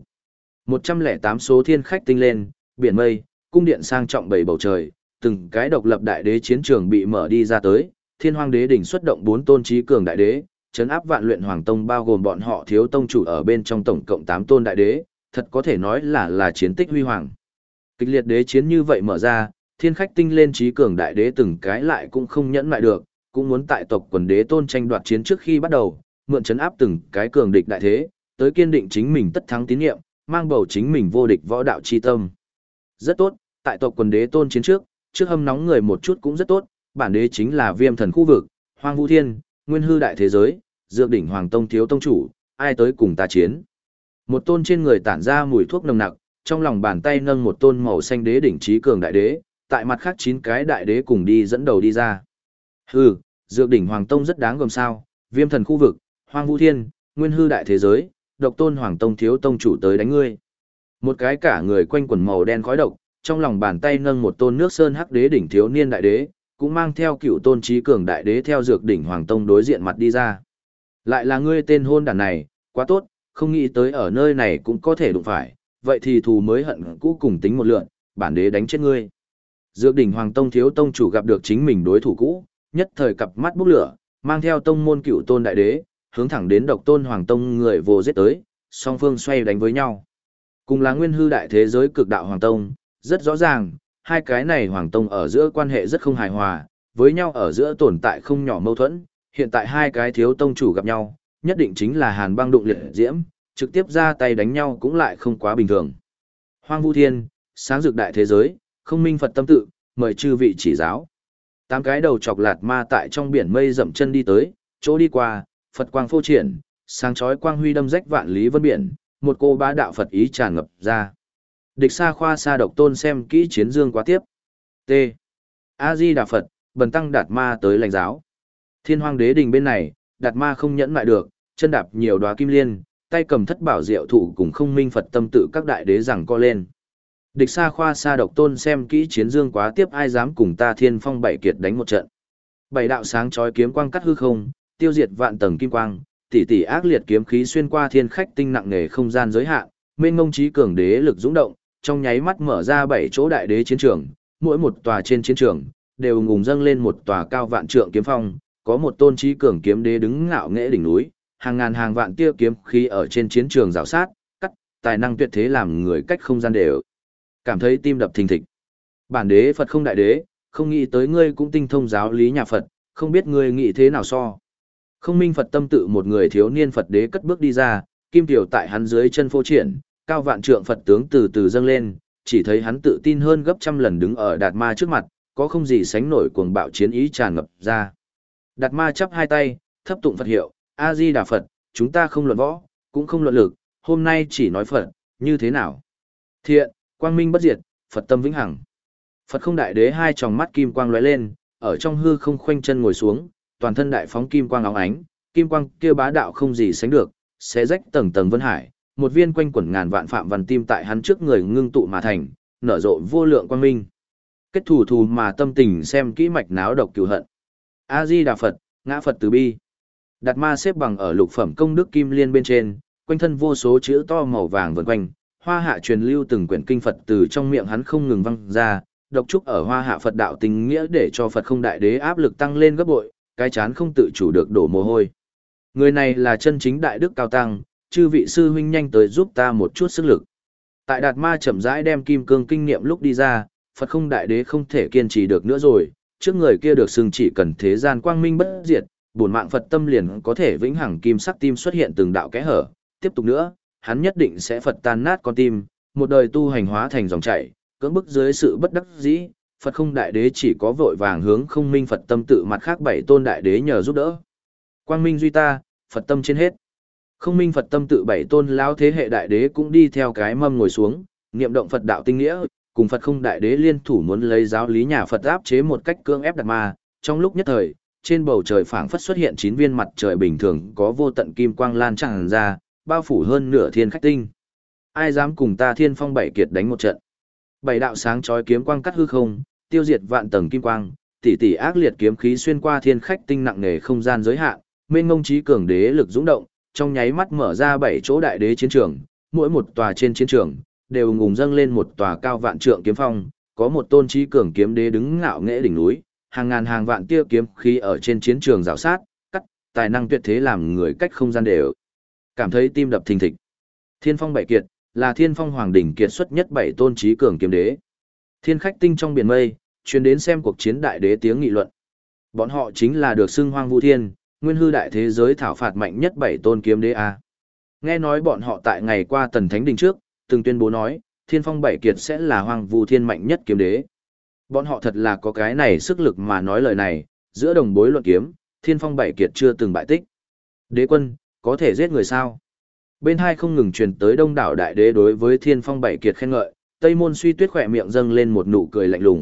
108 số thiên khách tinh lên, biển mây, cung điện sang trọng bảy bầu trời, từng cái độc lập đại đế chiến trường bị mở đi ra tới, Thiên Hoang Đế đỉnh xuất động 4 tôn chí cường đại đế, trấn áp Vạn Luyện Hoàng tông bao gồm bọn họ Thiếu tông chủ ở bên trong tổng cộng 8 tôn đại đế, thật có thể nói là chiến tích huy hoàng. Kịch liệt đế chiến như vậy mở ra, thiên khách tinh lên chí cường đại đế từng cái lại cũng không nhẫn lại được, cũng muốn tại tộc quần đế tôn tranh đoạt chiến trước khi bắt đầu, mượn trấn áp từng cái cường địch đại thế, tới kiên định chính mình tất thắng tín nhiệm, mang bầu chính mình vô địch võ đạo chi tâm. Rất tốt, tại tộc quần đế tôn chiến trước hâm nóng người một chút cũng rất tốt, bản đế chính là Viêm thần khu vực, Hoang Vu Thiên, Nguyên hư đại thế giới, Dược đỉnh Hoàng tông Thiếu tông chủ, ai tới cùng ta chiến. Một tôn trên người tản ra mùi thuốc nồng nặc, trong lòng bàn tay nâng một tôn màu xanh đế đỉnh chí cường đại đế, tại mặt khác 9 cái đại đế cùng đi dẫn đầu đi ra. Hừ, Dược đỉnh Hoàng Tông rất đáng gờm sao, Viêm thần khu vực, Hoang Vu Thiên, Nguyên hư đại thế giới, Độc Tôn Hoàng Tông thiếu tông chủ tới đánh ngươi. Một cái cả người quanh quần màu đen khói độc, trong lòng bàn tay nâng một tôn nước sơn hắc đế đỉnh thiếu niên đại đế, cũng mang theo cựu tôn trí cường đại đế theo Dược đỉnh Hoàng Tông đối diện mặt đi ra. Lại là ngươi tên hôn đản này, quá tốt, không nghĩ tới ở nơi này cũng có thể đụng phải, vậy thì thù mới hận cũ cùng tính một lượn, bản đế đánh chết ngươi. Dược đỉnh Hoàng Tông thiếu tông chủ gặp được chính mình đối thủ cũ, nhất thời cặp mắt bốc lửa, mang theo tông môn cựu tôn đại đế, hướng thẳng đến Độc Tôn Hoàng Tông người vô giết tới, song phương xoay đánh với nhau. Cùng là nguyên hư đại thế giới cực đạo Hoàng Tông, rất rõ ràng, hai cái này Hoàng Tông ở giữa quan hệ rất không hài hòa, với nhau ở giữa tồn tại không nhỏ mâu thuẫn, hiện tại hai cái thiếu tông chủ gặp nhau, nhất định chính là hàn băng đụng liệt diễm, trực tiếp ra tay đánh nhau cũng lại không quá bình thường. Hoang Vu Thiên, sáng rực đại thế giới, không minh Phật tâm tự, mời chư vị chỉ giáo. 8 cái đầu chọc lạt ma tại trong biển mây dậm chân đi tới, chỗ đi qua, Phật quang phô triển, sáng chói quang huy đâm rách vạn lý vân biển, một cô bá đạo Phật ý tràn ngập ra. Địch Sa Khoa Sa Độc Tôn xem kỹ chiến dương quá tiếp. T. A Di Đà Phật, bần tăng Đạt Ma tới lãnh giáo. Thiên Hoang Đế đình bên này, Đạt Ma không nhẫn lại được, chân đạp nhiều đóa kim liên, tay cầm thất bảo diệu thụ cùng không minh Phật tâm tự các đại đế rằng co lên. Địch Sa Khoa Sa Độc Tôn xem kỹ chiến dương quá tiếp, ai dám cùng ta Thiên Phong bảy kiệt đánh một trận. Bảy đạo sáng chói kiếm quang cắt hư không, tiêu diệt vạn tầng kim quang, tỷ tỷ ác liệt kiếm khí xuyên qua thiên khách tinh nặng nề không gian giới hạn, mênh mông chí cường đế lực dũng động, trong nháy mắt mở ra 7 chỗ đại đế chiến trường, mỗi một tòa trên chiến trường đều ngùng dâng lên một tòa cao vạn trượng kiếm phong, có một tôn chí cường kiếm đế đứng ngạo nghễ đỉnh núi, hàng ngàn hàng vạn tia kiếm khí ở trên chiến trường rào sát, cắt, tài năng tuyệt thế làm người cách không gian đều cảm thấy tim đập thình thịch. Bản đế Phật không đại đế, không nghĩ tới ngươi cũng tinh thông giáo lý nhà Phật, không biết ngươi nghĩ thế nào so. Không minh Phật tâm tự một người thiếu niên Phật đế cất bước đi ra, kim tiểu tại hắn dưới chân phô triển, cao vạn trượng Phật tướng từ từ dâng lên, chỉ thấy hắn tự tin hơn gấp trăm lần đứng ở Đạt Ma trước mặt, có không gì sánh nổi cuồng bạo chiến ý tràn ngập ra. Đạt Ma chắp hai tay, thấp tụng Phật hiệu, A Di Đà Phật, chúng ta không luận võ, cũng không luận lực, hôm nay chỉ nói Phật, như thế nào? Thiện, quang minh bất diệt, Phật tâm vĩnh hằng. Phật không đại đế hai tròng mắt kim quang lóe lên, ở trong hư không khoanh chân ngồi xuống, toàn thân đại phóng kim quang óng ánh, kim quang kia bá đạo không gì sánh được, xé rách tầng tầng vân hải, một viên quanh quẩn ngàn vạn phạm văn tim tại hắn trước người ngưng tụ mà thành, nở rộ vô lượng quang minh. Kết thủ thù mà tâm tình xem kỹ mạch náo độc cừu hận. A Di Đà Phật, ngã Phật từ bi. Đạt Ma xếp bằng ở lục phẩm công đức kim liên bên trên, quanh thân vô số chữ to màu vàng vần quanh, hoa hạ truyền lưu từng quyển kinh Phật từ trong miệng hắn không ngừng vang ra, độc trúc ở hoa hạ Phật đạo tình nghĩa để cho Phật không đại đế áp lực tăng lên gấp bội, cái chán không tự chủ được đổ mồ hôi. Người này là chân chính đại đức cao tăng, chư vị sư huynh nhanh tới giúp ta một chút sức lực. Tại Đạt Ma chậm rãi đem kim cương kinh nghiệm lúc đi ra, Phật không đại đế không thể kiên trì được nữa rồi, trước người kia được xưng chỉ cần thế gian quang minh bất diệt, bổn mạng Phật tâm liền có thể vĩnh hằng kim sắc tim xuất hiện từng đạo kẽ hở, tiếp tục nữa, hắn nhất định sẽ Phật tan nát con tim, một đời tu hành hóa thành dòng chảy, cưỡng bức dưới sự bất đắc dĩ, Phật không đại đế chỉ có vội vàng hướng không minh Phật tâm tự mặt khác 7 tôn đại đế nhờ giúp đỡ. Quang minh duy ta, Phật tâm trên hết. Không minh Phật tâm tự 7 tôn lão thế hệ đại đế cũng đi theo cái mâm ngồi xuống, niệm động Phật đạo tinh nghĩa, cùng Phật không đại đế liên thủ muốn lấy giáo lý nhà Phật áp chế một cách cưỡng ép Đạt Ma. Trong lúc nhất thời, trên bầu trời phảng phất xuất hiện 9 viên mặt trời bình thường có vô tận kim quang lan tràn ra, bao phủ hơn nửa thiên khách tinh. Ai dám cùng ta Thiên Phong bảy kiệt đánh một trận? 7 đạo sáng chói kiếm quang cắt hư không, tiêu diệt vạn tầng kim quang, tỷ tỷ ác liệt kiếm khí xuyên qua thiên khách tinh nặng nề không gian giới hạn, mênh mông chí cường đế lực dũng động, trong nháy mắt mở ra 7 chỗ đại đế chiến trường, mỗi một tòa trên chiến trường đều ngùng dâng lên một tòa cao vạn trượng kiếm phong, có một tôn chí cường kiếm đế đứng ngạo nghễ đỉnh núi, hàng ngàn hàng vạn tia kiếm khí ở trên chiến trường rào sát, cắt, tài năng tuyệt thế làm người cách không gian đều cảm thấy tim đập thình thịch. Thiên Phong bảy kiệt là Thiên Phong hoàng đỉnh kiệt xuất nhất 7 tôn chí cường kiếm đế. Thiên khách tinh trong biển mây, truyền đến xem cuộc chiến đại đế tiếng nghị luận. Bọn họ chính là được xưng Hoang Vu Thiên, nguyên hư đại thế giới thảo phạt mạnh nhất 7 tôn kiếm đế a. Nghe nói bọn họ tại ngày qua Tần Thánh Đình trước, từng tuyên bố nói, Thiên Phong bảy kiệt sẽ là Hoang Vu Thiên mạnh nhất kiếm đế. Bọn họ thật là có cái này sức lực mà nói lời này, giữa đồng bối luận kiếm, Thiên Phong bảy kiệt chưa từng bại tích. Đế quân, có thể giết người sao? Bên hai không ngừng truyền tới đông đảo đại đế đối với Thiên Phong bảy kiệt khen ngợi, Tây Môn Suy Tuyết khỏe miệng dâng lên một nụ cười lạnh lùng,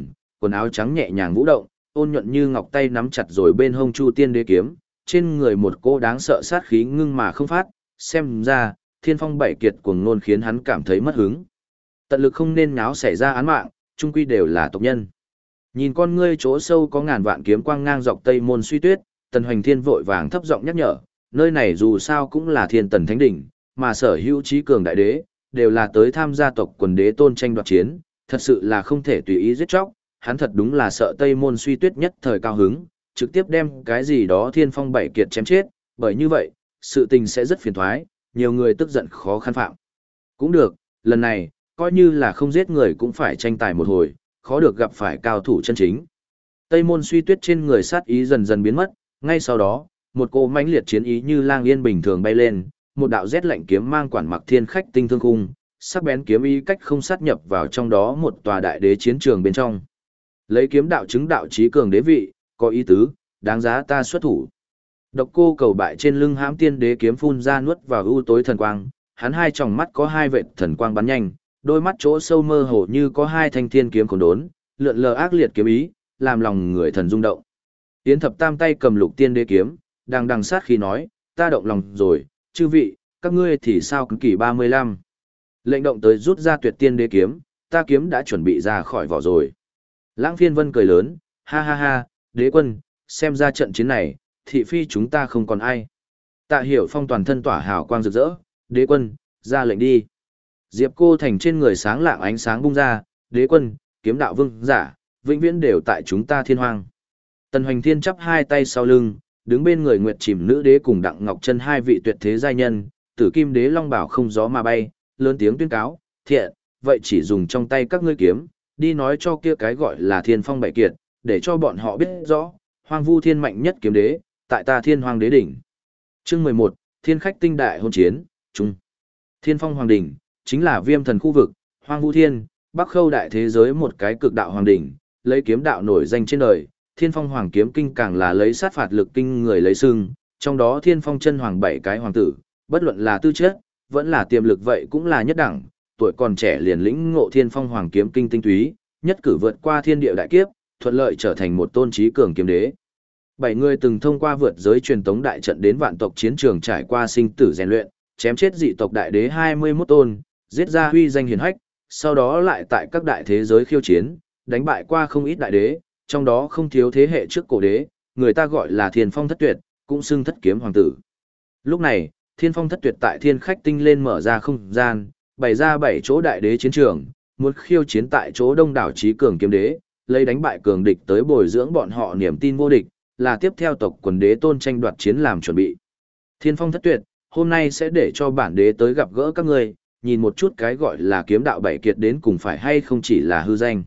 quần áo trắng nhẹ nhàng vũ động, ôn nhuận như ngọc tay nắm chặt rồi bên hông Chu Tiên Đế kiếm, trên người một cô đáng sợ sát khí ngưng mà không phát, xem ra, Thiên Phong bảy kiệt cuồng ngôn khiến hắn cảm thấy mất hứng. Tận lực không nên nháo xảy ra án mạng, chung quy đều là tộc nhân. Nhìn con ngươi chỗ sâu có ngàn vạn kiếm quang ngang dọc Tây Môn Suy Tuyết, Tần Hoành Thiên vội vàng thấp giọng nhắc nhở, nơi này dù sao cũng là Thiên Tần Thánh đỉnh, mà sở hữu trí cường đại đế đều là tới tham gia tộc quần đế tôn tranh đoạt chiến, thật sự là không thể tùy ý giết chóc, hắn thật đúng là sợ Tây Môn Suy Tuyết nhất thời cao hứng, trực tiếp đem cái gì đó Thiên Phong bảy kiệt chém chết, bởi như vậy, sự tình sẽ rất phiền toái, nhiều người tức giận khó khăn phạm. Cũng được, lần này, coi như là không giết người cũng phải tranh tài một hồi, khó được gặp phải cao thủ chân chính. Tây Môn Suy Tuyết trên người sát ý dần dần biến mất, ngay sau đó, một cỗ mãnh liệt chiến ý như lang yên bình thường bay lên, một đạo rét lạnh kiếm mang quản mặc thiên khách tinh thương khung, sắc bén kiếm ý cách không sát nhập vào trong đó một tòa đại đế chiến trường bên trong. Lấy kiếm đạo chứng đạo chí cường đế vị, có ý tứ, đáng giá ta xuất thủ. Độc Cô Cầu Bại trên lưng hãm tiên đế kiếm phun ra nuốt vào u tối thần quang, hắn hai tròng mắt có hai vệt thần quang bắn nhanh, đôi mắt chỗ sâu mơ hồ như có hai thanh thiên kiếm khổng đốn, lượn lờ ác liệt kiếm ý, làm lòng người thần rung động. Yến Thập Tam tay cầm Lục Tiên đế kiếm, đang đằng sát khi nói, ta động lòng rồi, chư vị, các ngươi thì sao cứ kỳ 35. Lệnh động tới rút ra Tuyệt Tiên đế kiếm, ta kiếm đã chuẩn bị ra khỏi vỏ rồi. Lãng Phiên Vân cười lớn, ha ha ha, đế quân, xem ra trận chiến này, thị phi chúng ta không còn ai. Tạ Hiểu Phong toàn thân tỏa hào quang rực rỡ, đế quân, ra lệnh đi. Diệp Cô Thành trên người sáng lạng ánh sáng bung ra, đế quân, kiếm đạo vương giả, vĩnh viễn đều tại chúng ta Thiên Hoang. Tần Hoành Thiên chắp hai tay sau lưng, đứng bên người Nguyệt Chìm nữ đế cùng Đặng Ngọc Chân hai vị tuyệt thế giai nhân, Tử Kim đế long bảo không gió mà bay, lớn tiếng tuyên cáo, thiện, vậy chỉ dùng trong tay các ngươi kiếm, đi nói cho kia cái gọi là Thiên Phong bảy kiệt, để cho bọn họ biết rõ, Hoang Vu Thiên mạnh nhất kiếm đế, tại ta Thiên Hoang đế đỉnh. Chương 11, Thiên khách tinh đại hôn chiến, trung. Thiên Phong hoàng đỉnh, chính là Viêm thần khu vực, Hoang Vu Thiên, Bắc Khâu đại thế giới một cái cực đạo hoàng đỉnh, lấy kiếm đạo nổi danh trên đời, Thiên Phong Hoàng kiếm kinh càng là lấy sát phạt lực kinh người lấy xưng, trong đó Thiên Phong chân hoàng bảy cái hoàng tử, bất luận là tư chất, vẫn là tiềm lực vậy cũng là nhất đẳng, tuổi còn trẻ liền lĩnh ngộ Thiên Phong Hoàng kiếm kinh tinh túy, nhất cử vượt qua thiên địa đại kiếp, thuận lợi trở thành một tôn chí cường kiếm đế. Bảy người từng thông qua vượt giới truyền tống đại trận đến vạn tộc chiến trường trải qua sinh tử rèn luyện, chém chết dị tộc đại đế 21 tôn, giết ra huy danh hiển hách, sau đó lại tại các đại thế giới khiêu chiến, đánh bại qua không ít đại đế, trong đó không thiếu thế hệ trước cổ đế, người ta gọi là Thiên Phong thất tuyệt, cũng xưng thất kiếm hoàng tử. Lúc này, Thiên Phong thất tuyệt tại Thiên khách tinh lên mở ra không gian, bày ra 7 chỗ đại đế chiến trường, muốn khiêu chiến tại chỗ đông đảo chí cường kiếm đế, lấy đánh bại cường địch tới bồi dưỡng bọn họ niềm tin vô địch, là tiếp theo tộc quần đế tôn tranh đoạt chiến làm chuẩn bị. Thiên Phong thất tuyệt, hôm nay sẽ để cho bản đế tới gặp gỡ các ngươi, nhìn một chút cái gọi là kiếm đạo bảy kiệt đến cùng phải hay không chỉ là hư danh.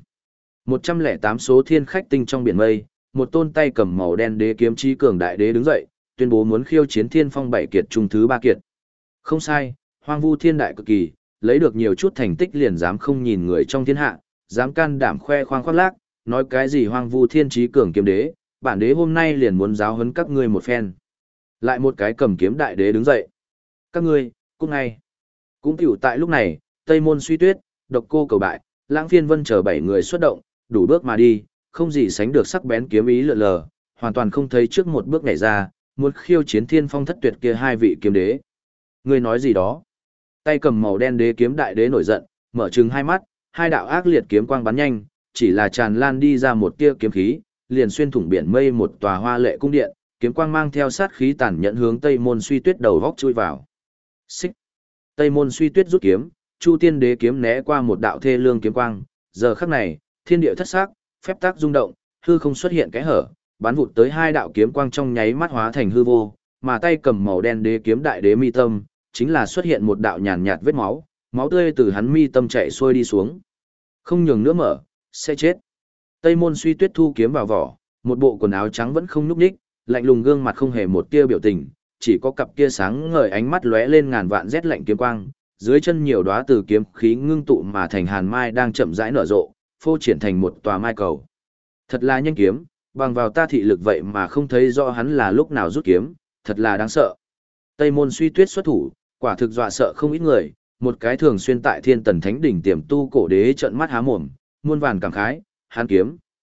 108 số thiên khách tinh trong biển mây, một tôn tay cầm màu đen đế kiếm chí cường đại đế đứng dậy, tuyên bố muốn khiêu chiến Thiên Phong bảy kiệt trung thứ 3 kiệt. Không sai, Hoang Vu Thiên đại cực kỳ, lấy được nhiều chút thành tích liền dám không nhìn người trong thiên hạ, dám can đảm khoe khoang khoác lác, nói cái gì Hoang Vu Thiên chí cường kiếm đế, bản đế hôm nay liền muốn giáo huấn các ngươi một phen. Lại một cái cầm kiếm đại đế đứng dậy. Các ngươi, cũng ngay. Cũng tiểu tại lúc này, Tây Môn Suy Tuyết, Độc Cô Cầu Bại, Lãng Phiên Vân chờ 7 người xuất động, đủ bước mà đi, không gì sánh được sắc bén kiếm ý lượn lờ, hoàn toàn không thấy trước một bước nhảy ra, muốn khiêu chiến Thiên Phong thất tuyệt kia hai vị kiếm đế. Ngươi nói gì đó? Tay cầm màu đen đế kiếm đại đế nổi giận, mở trừng hai mắt, hai đạo ác liệt kiếm quang bắn nhanh, chỉ là tràn lan đi ra một tia kiếm khí, liền xuyên thủng biển mây một tòa hoa lệ cung điện, kiếm quang mang theo sát khí tàn nhẫn hướng Tây Môn Suy Tuyết đầu góc chui vào. Xích. Tây Môn Suy Tuyết rút kiếm, Chu Tiên đế kiếm né qua một đạo thê lương kiếm quang, giờ khắc này, thiên địa thất sắc, phép tắc rung động, hư không xuất hiện cái hở, bắn vụt tới hai đạo kiếm quang trong nháy mắt hóa thành hư vô, mà tay cầm màu đen đế kiếm đại đế mi tâm, chính là xuất hiện một đạo nhàn nhạt vết máu, máu tươi từ hắn mi tâm chảy xuôi đi xuống. Không nhường nữa mở, sẽ chết. Tây Môn Suy Tuyết thu kiếm vào vỏ, một bộ quần áo trắng vẫn không nhúc nhích, lạnh lùng gương mặt không hề một tia biểu tình, chỉ có cặp kia sáng ngời ánh mắt lóe lên ngàn vạn rét lạnh kiếm quang, dưới chân nhiều đóa từ kiếm khí ngưng tụ mà thành hàn mai đang chậm rãi nở rộ, phô triển thành một tòa mai cầu. Thật là nhanh kiếm, bằng vào ta thị lực vậy mà không thấy rõ hắn là lúc nào rút kiếm, thật là đáng sợ. Tây Môn Suy Tuyết xuất thủ, quả thực dọa sợ không ít người, một cái thường xuyên tại Thiên Tần Thánh đỉnh tiềm tu cổ đế trợn mắt há mồm, muôn vàn cảm khái, hắn kiếm,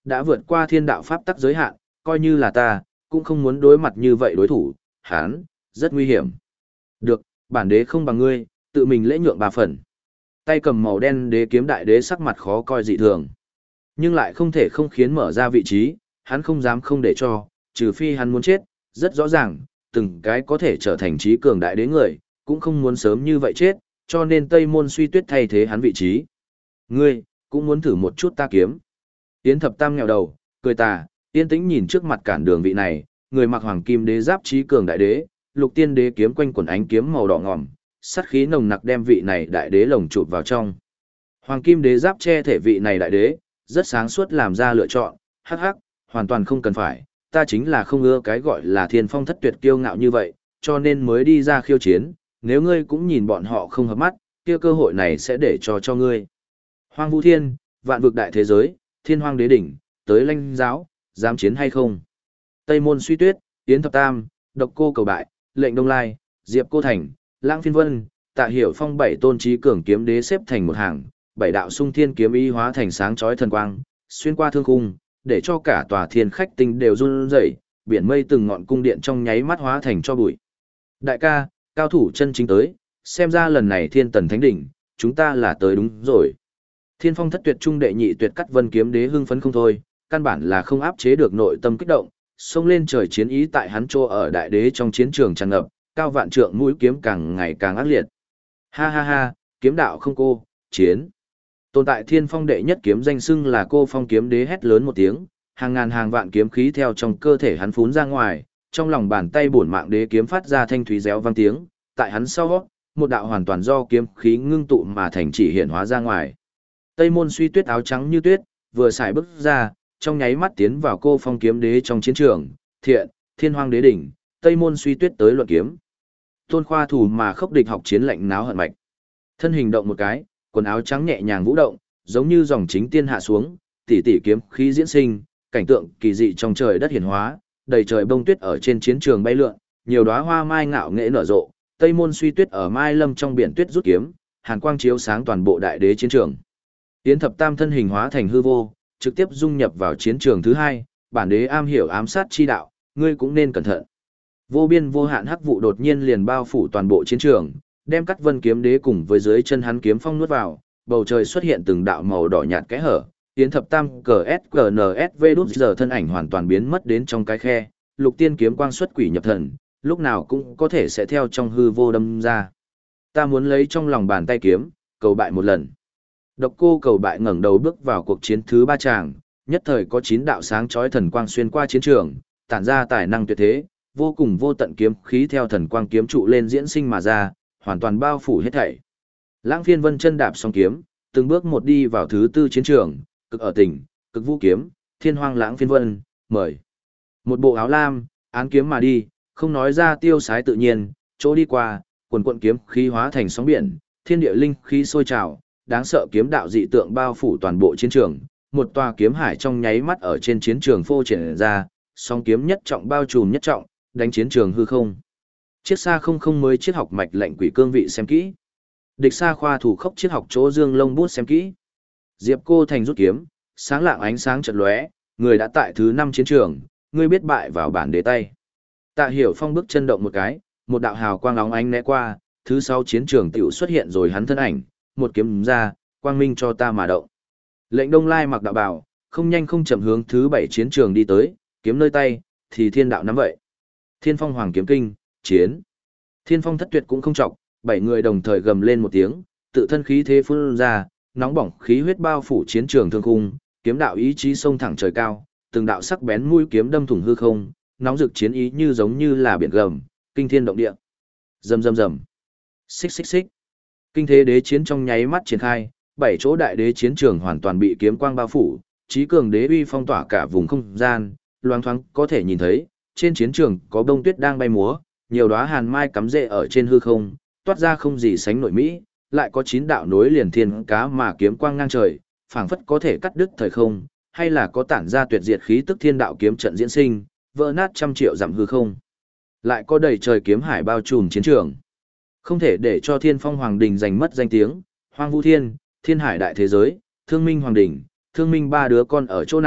đã vượt qua thiên đạo pháp tắc giới hạn, coi như là ta, cũng không muốn đối mặt như vậy đối thủ, hắn, rất nguy hiểm. Được, bản đế không bằng ngươi, tự mình lễ nhượng 3 phần. Tay cầm màu đen đế kiếm đại đế sắc mặt khó coi dị thường. Nhưng lại không thể không khiến mở ra vị trí, hắn không dám không để cho, trừ phi hắn muốn chết, rất rõ ràng, từng cái có thể trở thành trí cường đại đế người, cũng không muốn sớm như vậy chết, cho nên Tây Môn Suy Tuyết thay thế hắn vị trí. Ngươi, cũng muốn thử một chút ta kiếm. Yến Thập Tam nghèo đầu, cười tà, yên tĩnh nhìn trước mặt cản đường vị này, người mặc hoàng kim đế giáp trí cường đại đế, lục tiên đế kiếm quanh quần ánh kiếm màu đỏ ngòm, sát khí nồng nặc đem vị này đại đế lồng chụp vào trong. Hoàng kim đế giáp che thể vị này đại đế, rất sáng suốt làm ra lựa chọn, hắc hắc, hoàn toàn không cần phải, ta chính là không ưa cái gọi là thiên phong thất tuyệt kiêu ngạo như vậy, cho nên mới đi ra khiêu chiến, nếu ngươi cũng nhìn bọn họ không hợp mắt, kia cơ hội này sẽ để cho ngươi. Hoang Vũ Thiên, vạn vực đại thế giới, thiên hoang đế đỉnh, tới lãnh giáo, dám chiến hay không? Tây Môn Suy Tuyết, Yến Thập Tam, Độc Cô Cầu Bại, Lệnh Đông Lai, Diệp Cô Thành, Lãng Phiên Vân, Tạ Hiểu Phong 7 tôn trí cường kiếm đế xếp thành một hàng, 7 đạo sung thiên kiếm ý hóa thành sáng chói thần quang, xuyên qua thương khung, để cho cả tòa thiên khách tinh đều run rẩy, biển mây từng ngọn cung điện trong nháy mắt hóa thành cho bụi. Đại ca, cao thủ chân chính tới, xem ra lần này thiên tần thánh đỉnh, chúng ta là tới đúng rồi. Thiên phong thất tuyệt trung đệ nhị tuyệt cắt vân kiếm đế hưng phấn không thôi, căn bản là không áp chế được nội tâm kích động, xông lên trời chiến ý tại hắn trô ở đại đế trong chiến trường tràn ngập, cao vạn trượng mũi kiếm càng ngày càng ác liệt. Ha ha ha, kiếm đạo không cô, chiến. Tồn tại thiên phong đệ nhất kiếm danh xưng là cô phong kiếm đế hét lớn một tiếng, hàng ngàn hàng vạn kiếm khí theo trong cơ thể hắn phún ra ngoài, trong lòng bàn tay bổn mạng đế kiếm phát ra thanh thúy réo vang tiếng, tại hắn sau, một đạo hoàn toàn do kiếm khí ngưng tụ mà thành chỉ hiện hóa ra ngoài. Tây Môn Suy Tuyết áo trắng như tuyết, vừa xài bước ra, trong nháy mắt tiến vào cô phong kiếm đế trong chiến trường, thiện, thiên hoang đế đỉnh, Tây Môn Suy Tuyết tới luận kiếm. Tôn Khoa thủ mà khốc địch học chiến lạnh náo hận mạch. Thân hình động một cái, quần áo trắng nhẹ nhàng vũ động, giống như dòng chính tiên hạ xuống, tỷ tỷ kiếm khí diễn sinh, cảnh tượng kỳ dị trong trời đất hiển hóa, đầy trời bông tuyết ở trên chiến trường bay lượn, nhiều đóa hoa mai ngạo nghễ nở rộ, Tây Môn Suy Tuyết ở mai lâm trong biển tuyết rút kiếm, hàn quang chiếu sáng toàn bộ đại đế chiến trường. Yến Thập Tam thân hình hóa thành hư vô, trực tiếp dung nhập vào chiến trường thứ hai, bản đế am hiểu ám sát chi đạo, ngươi cũng nên cẩn thận. Vô biên vô hạn hắc vụ đột nhiên liền bao phủ toàn bộ chiến trường, đem cắt vân kiếm đế cùng với dưới chân hắn kiếm phong nuốt vào, bầu trời xuất hiện từng đạo màu đỏ nhạt kẽ hở, Yến Thập Tam CSGNSV đút giờ thân ảnh hoàn toàn biến mất đến trong cái khe, lục tiên kiếm quang xuất quỷ nhập thần, lúc nào cũng có thể sẽ theo trong hư vô đâm ra. Ta muốn lấy trong lòng bàn tay kiếm, cầu bại một lần. Độc Cô Cầu Bại ngẩng đầu bước vào cuộc chiến thứ 3 tràng, nhất thời có 9 đạo sáng chói thần quang xuyên qua chiến trường, tản ra tài năng tuyệt thế, vô cùng vô tận kiếm khí theo thần quang kiếm trụ lên diễn sinh mà ra, hoàn toàn bao phủ hết thảy. Lãng Phiên Vân chân đạp song kiếm, từng bước một đi vào thứ 4 chiến trường, cực ở tỉnh, cực vũ kiếm, thiên hoang Lãng Phiên Vân, mời. Một bộ áo lam, án kiếm mà đi, không nói ra tiêu sái tự nhiên, chỗ đi qua, quần quận kiếm khí hóa thành sóng biển, thiên địa linh khí sôi trào, đáng sợ kiếm đạo dị tượng bao phủ toàn bộ chiến trường, một tòa kiếm hải trong nháy mắt ở trên chiến trường phô triển ra, song kiếm nhất trọng bao trùm nhất trọng, đánh chiến trường hư không. Chiếc xa không không mới triết học mạch lệnh quỷ cương vị xem kỹ. Địch xa khoa thủ khốc triết học chỗ dương lông bút xem kỹ. Diệp Cô Thành rút kiếm, sáng lạng ánh sáng chợt lóe, người đã tại thứ 5 chiến trường, ngươi biết bại vào bản đế tay. Tạ Hiểu Phong bước chân động một cái, một đạo hào quang óng ánh né qua, thứ 6 chiến trường tiểu xuất hiện rồi hắn thân ảnh, một kiếm ra, quang minh cho ta mà động. Lệnh Đông Lai mặc đạo bào, không nhanh không chậm hướng thứ 7 chiến trường đi tới, kiếm nơi tay, thì thiên đạo nắm vậy. Thiên Phong Hoàng kiếm kinh, chiến. Thiên Phong Thất Tuyệt cũng không trọng, 7 người đồng thời gầm lên một tiếng, tự thân khí thế phun ra, nóng bỏng khí huyết bao phủ chiến trường thương khung, kiếm đạo ý chí xông thẳng trời cao, từng đạo sắc bén mũi kiếm đâm thủng hư không, nóng rực chiến ý như giống như là biển gầm, kinh thiên động địa. Rầm rầm rầm. Xích xích xích. Kinh thế đế chiến trong nháy mắt triển khai, 7 chỗ đại đế chiến trường hoàn toàn bị kiếm quang bao phủ, chí cường đế uy phong tỏa cả vùng không gian, loáng thoáng có thể nhìn thấy, trên chiến trường có bông tuyết đang bay múa, nhiều đóa hàn mai cắm rễ ở trên hư không, toát ra không gì sánh nổi mỹ, lại có 9 đạo nối liền thiên cá mà kiếm quang ngang trời, phảng phất có thể cắt đứt thời không, hay là có tản ra tuyệt diệt khí tức thiên đạo kiếm trận diễn sinh, vỡ nát trăm triệu dặm hư không. Lại có đầy trời kiếm hải bao trùm chiến trường. Không thể để cho Thiên Phong Hoàng Đình giành mất danh tiếng, Hoang Vũ Thiên, Thiên Hải đại thế giới, Thương Minh Hoàng Đình, Thương Minh 3 đứa con ở chỗ này,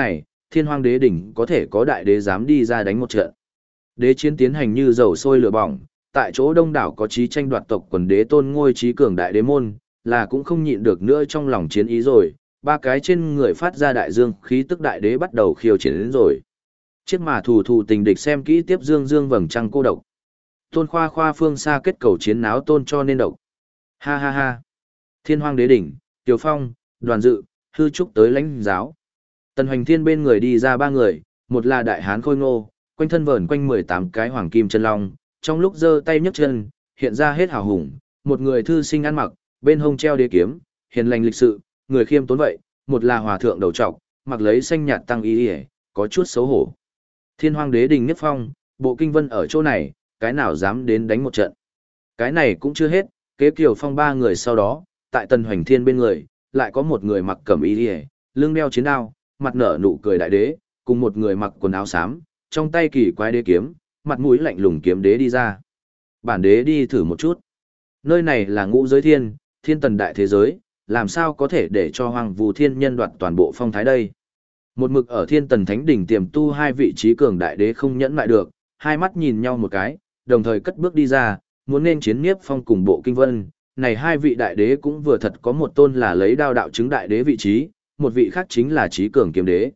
Thiên Hoang Đế đỉnh có thể có đại đế dám đi ra đánh một trận. Đế chiến tiến hành như dầu sôi lửa bỏng, tại chỗ đông đảo có chí tranh đoạt tộc quần đế tôn ngôi chí cường đại đế môn, là cũng không nhịn được nữa trong lòng chiến ý rồi, ba cái trên người phát ra đại dương khí tức đại đế bắt đầu khiêu chiến đến rồi. Chiếc mà thù thù tình địch xem kỹ tiếp dương dương vầng trăng cô độc. Tôn khoa khoa phương xa kết cầu chiến náo tôn cho nên độc. Ha ha ha. Thiên Hoang Đế đỉnh, Tiểu Phong, Đoàn Dự, Hư Trúc tới lãnh giáo. Tần Hoành Thiên bên người đi ra ba người, một là đại hán khôi ngô, quanh thân vờn quanh 18 cái hoàng kim chân long, trong lúc giơ tay nhấc chân, hiện ra hết hào hùng, một người thư sinh ăn mặc, bên hông treo đế kiếm, hiền lành lịch sự, người khiêm tốn vậy, một là hòa thượng đầu trọc, mặc lấy xanh nhạt tăng y, có chút xấu hổ. Thiên Hoang Đế đình nhất phong, bộ kinh vân ở chỗ này, cái nào dám đến đánh một trận. Cái này cũng chưa hết, kế Kiều Phong ba người sau đó, tại Tần Hoành Thiên bên người, lại có một người mặc cẩm y, lưng đeo chiến đao, mặt nở nụ cười đại đế, cùng một người mặc quần áo xám, trong tay kỳ quái đế kiếm, mặt mũi lạnh lùng kiếm đế đi ra. Bản đế đi thử một chút. Nơi này là ngũ giới thiên, thiên tần đại thế giới, làm sao có thể để cho Hoàng Vũ Thiên nhân đoạt toàn bộ phong thái đây. Một mực ở thiên tần thánh đỉnh tiềm tu hai vị trí cường đại đế không nhẫn lại được, hai mắt nhìn nhau một cái, đồng thời cất bước đi ra, muốn nên chiến Niếp Phong cùng bộ kinh vân. Này hai vị đại đế cũng vừa thật có một tôn là lấy đao đạo chứng đại đế vị trí, một vị khác chính là trí cường kiếm đế.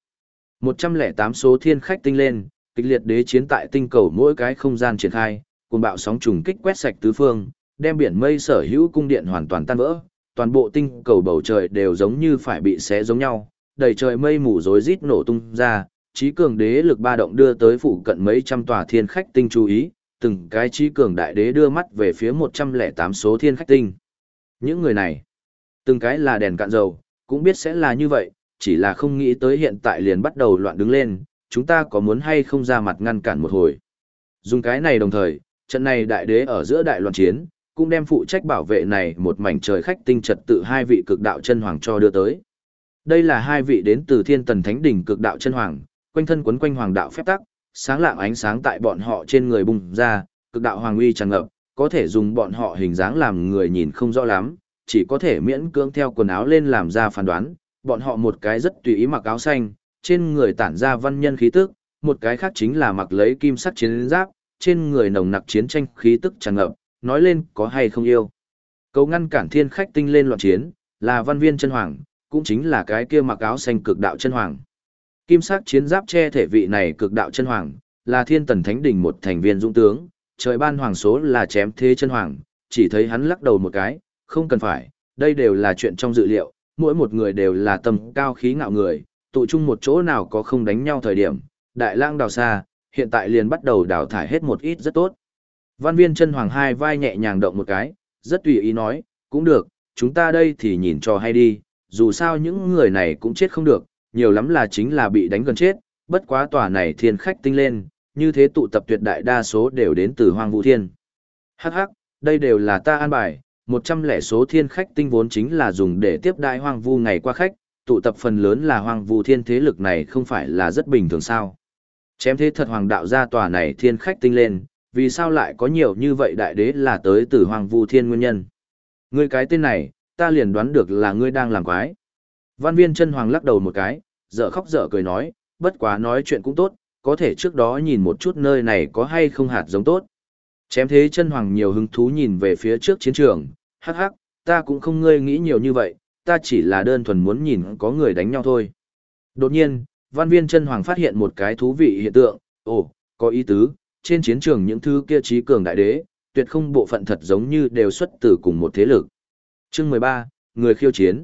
108 số thiên khách tinh lên, kịch liệt đế chiến tại tinh cầu mỗi cái không gian triển khai, cuồng bạo sóng trùng kích quét sạch tứ phương, đem biển mây sở hữu cung điện hoàn toàn tan vỡ, toàn bộ tinh cầu bầu trời đều giống như phải bị xé giống nhau, đầy trời mây mù rối rít nổ tung ra, trí cường đế lực ba động đưa tới phụ cận mấy trăm tòa thiên khách tinh chú ý, từng cái trí cường đại đế đưa mắt về phía 108 số thiên khách tinh. Những người này, từng cái là đèn cạn dầu, cũng biết sẽ là như vậy, chỉ là không nghĩ tới hiện tại liền bắt đầu loạn đứng lên, chúng ta có muốn hay không ra mặt ngăn cản một hồi. Dùng cái này đồng thời, trận này đại đế ở giữa đại loạn chiến, cũng đem phụ trách bảo vệ này một mảnh trời khách tinh trật tự hai vị cực đạo chân hoàng cho đưa tới. Đây là hai vị đến từ thiên tần thánh đỉnh cực đạo chân hoàng, quanh thân quấn quanh hoàng đạo phép tắc, sáng lạng ánh sáng tại bọn họ trên người bùng ra, cực đạo hoàng uy tràn ngập, có thể dùng bọn họ hình dáng làm người nhìn không rõ lắm, chỉ có thể miễn cưỡng theo quần áo lên làm ra phán đoán, bọn họ một cái rất tùy ý mặc áo xanh, trên người tản ra văn nhân khí tức, một cái khác chính là mặc lấy kim sắc chiến giáp, trên người nồng nặc chiến tranh khí tức tràn ngập, nói lên có hay không yêu. Cầu ngăn cản thiên khách tinh lên loạn chiến, là Văn Viên chân hoàng, cũng chính là cái kia mặc áo xanh cực đạo chân hoàng. Kim sắc chiến giáp che thể vị này cực đạo chân hoàng, là thiên tần thánh đỉnh một thành viên dũng tướng, trời ban hoàng số là chém thế chân hoàng, chỉ thấy hắn lắc đầu một cái, không cần phải, đây đều là chuyện trong dự liệu, mỗi một người đều là tầm cao khí ngạo người, tụ chung một chỗ nào có không đánh nhau thời điểm, đại lang đào xa, hiện tại liền bắt đầu đào thải hết một ít rất tốt. Văn Viên chân hoàng hai vai nhẹ nhàng động một cái, rất tùy ý nói, cũng được, chúng ta đây thì nhìn cho hay đi, dù sao những người này cũng chết không được, nhiều lắm là chính là bị đánh gần chết, bất quá tòa này thiên khách tinh lên, như thế tụ tập tuyệt đại đa số đều đến từ Hoang Vũ Thiên. Hắc hắc, đây đều là ta an bài, 100 số thiên khách tinh vốn chính là dùng để tiếp đại Hoang Vu ngày qua khách, tụ tập phần lớn là Hoang Vu Thiên thế lực này không phải là rất bình thường sao. Chém thế thật hoàng đạo ra tòa này thiên khách tinh lên, vì sao lại có nhiều như vậy đại đế là tới từ Hoang Vu Thiên nguyên nhân. Ngươi cái tên này, ta liền đoán được là ngươi đang làm quái. Văn Viên chân hoàng lắc đầu một cái, dở khóc dở cười nói, bất quá nói chuyện cũng tốt, có thể trước đó nhìn một chút nơi này có hay không hạt giống tốt. Chém thế chân hoàng nhiều hứng thú nhìn về phía trước chiến trường, hắc hắc, ta cũng không ngươi nghĩ nhiều như vậy, ta chỉ là đơn thuần muốn nhìn có người đánh nhau thôi. Đột nhiên, Văn Viên chân hoàng phát hiện một cái thú vị hiện tượng, ồ, có ý tứ, trên chiến trường những thứ kia trí cường đại đế, tuyệt không bộ phận thật giống như đều xuất từ cùng một thế lực. Chương 13, người khiêu chiến.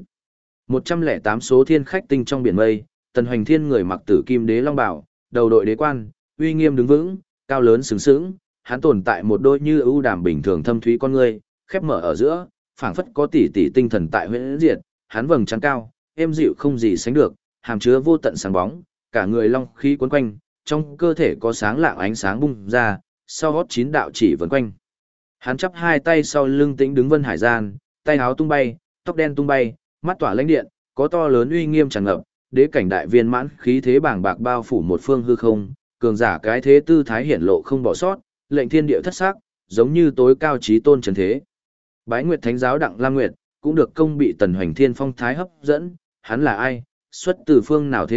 108 số thiên khách tinh trong biển mây, Tần Hoành Thiên người mặc tử kim đế long bào, đầu đội đế quan, uy nghiêm đứng vững, cao lớn sừng sững, hắn tồn tại một đôi như ưu đàm bình thường thâm thúy con ngươi, khép mở ở giữa, phảng phất có tỷ tỷ tinh thần tại huyễn diệt, hắn vầng trán cao, êm dịu không gì sánh được, hàm chứa vô tận sáng bóng, cả người long khí quấn quanh, trong cơ thể có sáng lạng ánh sáng bung ra, sau gót 9 đạo chỉ vần quanh. Hắn chắp hai tay sau lưng tĩnh đứng vân hải gian, tay áo tung bay, tóc đen tung bay, mắt tỏa lãnh điện, có to lớn uy nghiêm tràn ngập, đế cảnh đại viên mãn khí thế bàng bạc bao phủ một phương hư không, cường giả cái thế tư thái hiển lộ không bỏ sót, lệnh thiên địa thất sắc, giống như tối cao chí tôn trần thế. Bái Nguyệt Thánh giáo Đặng Lam Nguyệt, cũng được công bị Tần Hoành Thiên phong thái hấp dẫn, hắn là ai, xuất từ phương nào thế lực,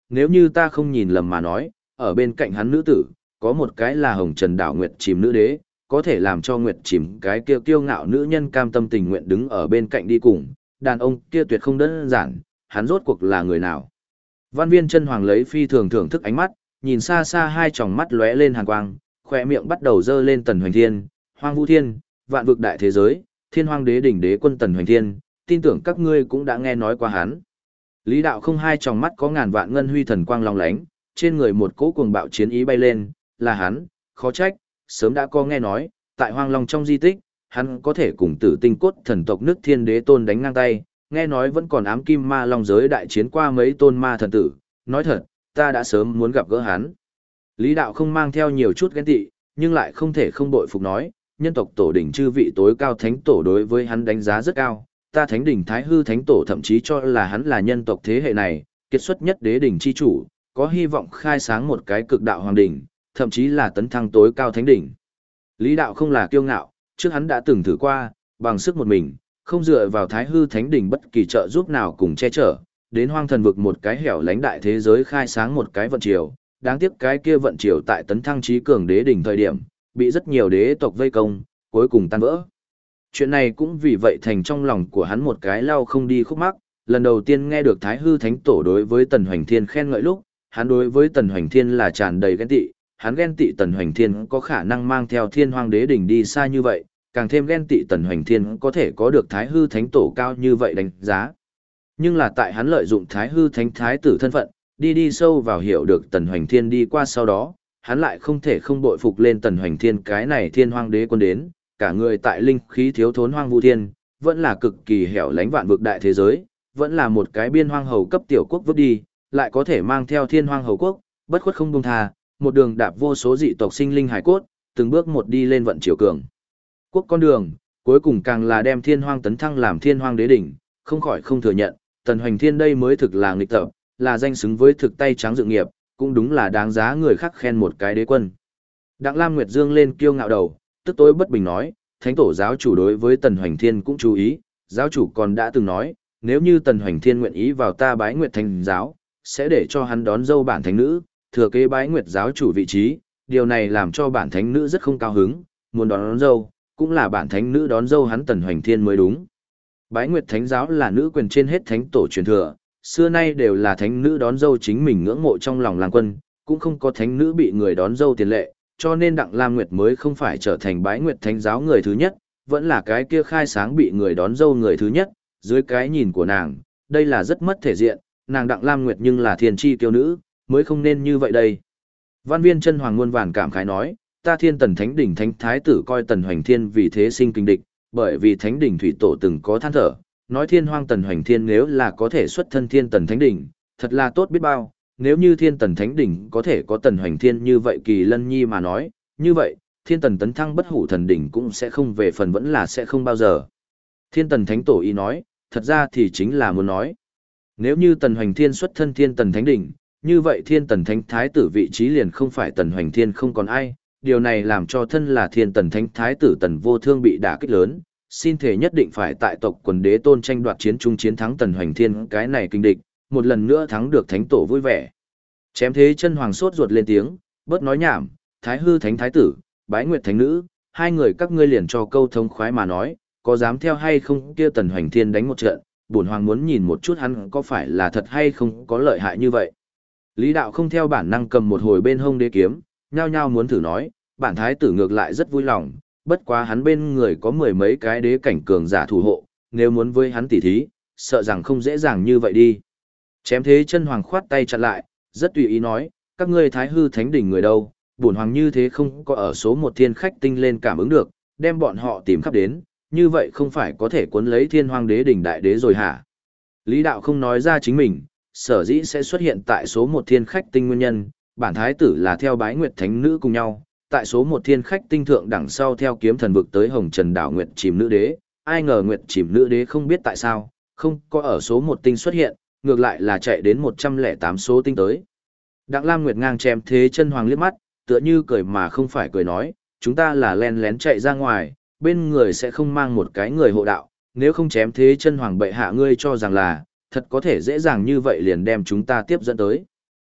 nếu như ta không nhìn lầm mà nói, ở bên cạnh hắn nữ tử, có một cái là Hồng Trần Đảo Nguyệt Chìm nữ đế, có thể làm cho Nguyệt Chìm cái kia kiêu ngạo nữ nhân cam tâm tình nguyện đứng ở bên cạnh đi cùng, đàn ông kia tuyệt không đơn giản, hắn rốt cuộc là người nào. Văn Viên Chân Hoàng lấy phi thường thưởng thức ánh mắt, nhìn xa xa hai tròng mắt lóe lên hàn quang, khóe miệng bắt đầu dơ lên Tần Hoành Thiên, Hoang Vu Thiên, vạn vực đại thế giới, Thiên Hoang Đế đỉnh đế quân Tần Hoành Thiên, tin tưởng các ngươi cũng đã nghe nói qua hắn. Lý Đạo Không hai tròng mắt có ngàn vạn ngân huy thần quang long lánh, trên người một cỗ cuồng bạo chiến ý bay lên, là hắn, khó trách, sớm đã có nghe nói, tại Hoang Long trong di tích, hắn có thể cùng Tử Tinh Cốt thần tộc nước Thiên Đế Tôn đánh ngang tay, nghe nói vẫn còn ám kim ma long giới đại chiến qua mấy tôn ma thần tử, nói thật, ta đã sớm muốn gặp gỡ hắn. Lý Đạo Không mang theo nhiều chút ghen tị, nhưng lại không thể không bội phục nói, nhân tộc tổ đỉnh chư vị tối cao thánh tổ đối với hắn đánh giá rất cao, ta thánh đỉnh Thái Hư thánh tổ thậm chí cho là hắn là nhân tộc thế hệ này, kiệt xuất nhất đế đỉnh chi chủ, có hy vọng khai sáng một cái cực đạo hoàng đỉnh, thậm chí là tấn thăng tối cao thánh đỉnh. Lý Đạo Không là kiêu ngạo, trước hắn đã từng thử qua, bằng sức một mình, không dựa vào Thái Hư thánh đỉnh bất kỳ trợ giúp nào cùng che chở, đến hoang thần vực một cái hẻo lánh đại thế giới khai sáng một cái vận triều, đáng tiếc cái kia vận triều tại tấn thăng trí cường đế đỉnh thời điểm, bị rất nhiều đế tộc vây công, cuối cùng tan vỡ. Chuyện này cũng vì vậy thành trong lòng của hắn một cái lau không đi khúc mắc, lần đầu tiên nghe được Thái Hư Thánh Tổ đối với Tần Hoành Thiên khen ngợi lúc, hắn đối với Tần Hoành Thiên là tràn đầy ghen tị, hắn ghen tị Tần Hoành Thiên có khả năng mang theo Thiên Hoang Đế đỉnh đi xa như vậy, càng thêm ghen tị Tần Hoành Thiên có thể có được Thái Hư Thánh Tổ cao như vậy đánh giá. Nhưng là tại hắn lợi dụng Thái Hư Thánh Thái tử thân phận, đi sâu vào hiểu được Tần Hoành Thiên đi qua sau đó, hắn lại không thể không bội phục lên Tần Hoành Thiên cái này Thiên Hoang Đế quân đến, cả người tại linh khí thiếu thốn hoang vu thiên, vẫn là cực kỳ hẻo lánh vạn vực đại thế giới, vẫn là một cái biên hoang hầu cấp tiểu quốc vứt đi, lại có thể mang theo Thiên Hoang hầu quốc, bất khuất không buông tha, một đường đạp vô số dị tộc sinh linh hải cốt, từng bước một đi lên vận triều cường quốc con đường, cuối cùng càng là đem Thiên Hoang tấn thăng làm Thiên Hoang Đế đỉnh, không khỏi không thừa nhận, Tần Hoành Thiên đây mới thực là nghịch tập, là danh xứng với thực tay trắng dự nghiệp, cũng đúng là đáng giá người khác khen một cái đế quân. Đặng Lam Nguyệt dương lên kiêu ngạo đầu, tức tối bất bình nói, Thánh tổ giáo chủ đối với Tần Hoành Thiên cũng chú ý, giáo chủ còn đã từng nói, nếu như Tần Hoành Thiên nguyện ý vào ta Bái Nguyệt Thánh giáo, sẽ để cho hắn đón dâu bản thánh nữ, thừa kế Bái Nguyệt giáo chủ vị trí, điều này làm cho bản thánh nữ rất không cao hứng, muốn đón dâu, cũng là bản thánh nữ đón dâu hắn Tần Hoành Thiên mới đúng. Bái Nguyệt Thánh giáo là nữ quyền trên hết thánh tổ truyền thừa, xưa nay đều là thánh nữ đón dâu chính mình ngưỡng mộ trong lòng làng quân, cũng không có thánh nữ bị người đón dâu tiền lệ, cho nên Đặng Lam Nguyệt mới không phải trở thành Bái Nguyệt Thánh giáo người thứ nhất, vẫn là cái kia khai sáng bị người đón dâu người thứ nhất, dưới cái nhìn của nàng, đây là rất mất thể diện, nàng Đặng Lam Nguyệt nhưng là thiên chi kiêu nữ, mới không nên như vậy đây. Văn Viên Chân Hoàng muôn vàn cảm khái nói, ta Thiên Tần Thánh đỉnh Thánh thái tử coi Tần Hoành Thiên vì thế sinh kinh địch, bởi vì Thánh đỉnh thủy tổ từng có than thở, nói Thiên Hoang Tần Hoành Thiên nếu là có thể xuất thân Thiên Tần Thánh đỉnh, thật là tốt biết bao. Nếu như Thiên Tần Thánh đỉnh có thể có Tần Hoành Thiên như vậy kỳ lân nhi mà nói, như vậy, Thiên Tần tấn thăng bất hủ thần đỉnh cũng sẽ không về phần vẫn là sẽ không bao giờ. Thiên Tần Thánh tổ ý nói, thật ra thì chính là muốn nói, nếu như Tần Hoành Thiên xuất thân Thiên Tần Thánh đỉnh, như vậy Thiên Tần Thánh thái tử vị trí liền không phải Tần Hoành Thiên không còn ai, điều này làm cho thân là Thiên Tần Thánh thái tử Tần Vô Thương bị đả kích lớn, xin thể nhất định phải tại tộc quần đế tôn tranh đoạt chiến trung chiến thắng Tần Hoành Thiên cái này kinh địch, một lần nữa thắng được thánh tổ vui vẻ. Chém Thế Chân Hoàng sốt ruột lên tiếng, bớt nói nhảm, Thái Hư Thánh thái tử, Bái Nguyệt Thánh nữ, hai người các ngươi liền cho câu thông khoái mà nói, có dám theo hay không kia Tần Hoành Thiên đánh một trận, bổn hoàng muốn nhìn một chút hắn có phải là thật hay không có lợi hại như vậy. Lý Đạo không theo bản năng cầm một hồi bên hông đế kiếm, nhao nhao muốn thử nói, bản thái tử ngược lại rất vui lòng, bất quá hắn bên người có mười mấy cái đế cảnh cường giả thủ hộ, nếu muốn với hắn tỉ thí, sợ rằng không dễ dàng như vậy đi. Chém Thế Chân Hoàng khoát tay chặn lại, rất tùy ý nói, các ngươi Thái Hư Thánh đỉnh người đâu, bổn hoàng như thế không có ở số một thiên khách tinh lên cảm ứng được, đem bọn họ tìm khắp đến, như vậy không phải có thể cuốn lấy Thiên Hoang Đế đỉnh đại đế rồi hả? Lý Đạo không nói ra chính mình, sở dĩ sẽ xuất hiện tại số một thiên khách tinh nguyên nhân, bản thái tử là theo Bái Nguyệt Thánh nữ cùng nhau, tại số một thiên khách tinh thượng đằng sau theo kiếm thần vực tới Hồng Trần đảo Nguyệt Chìm nữ đế, ai ngờ Nguyệt Chìm nữ đế không biết tại sao, không có ở số một tinh xuất hiện, ngược lại là chạy đến 108 số tinh tới. Đặng Lam Nguyệt ngang Chém Thế Chân Hoàng liếc mắt, tựa như cười mà không phải cười nói, chúng ta là len lén chạy ra ngoài, bên người sẽ không mang một cái người hộ đạo, nếu không Chém Thế Chân Hoàng bệ hạ ngươi cho rằng là, thật có thể dễ dàng như vậy liền đem chúng ta tiếp dẫn tới.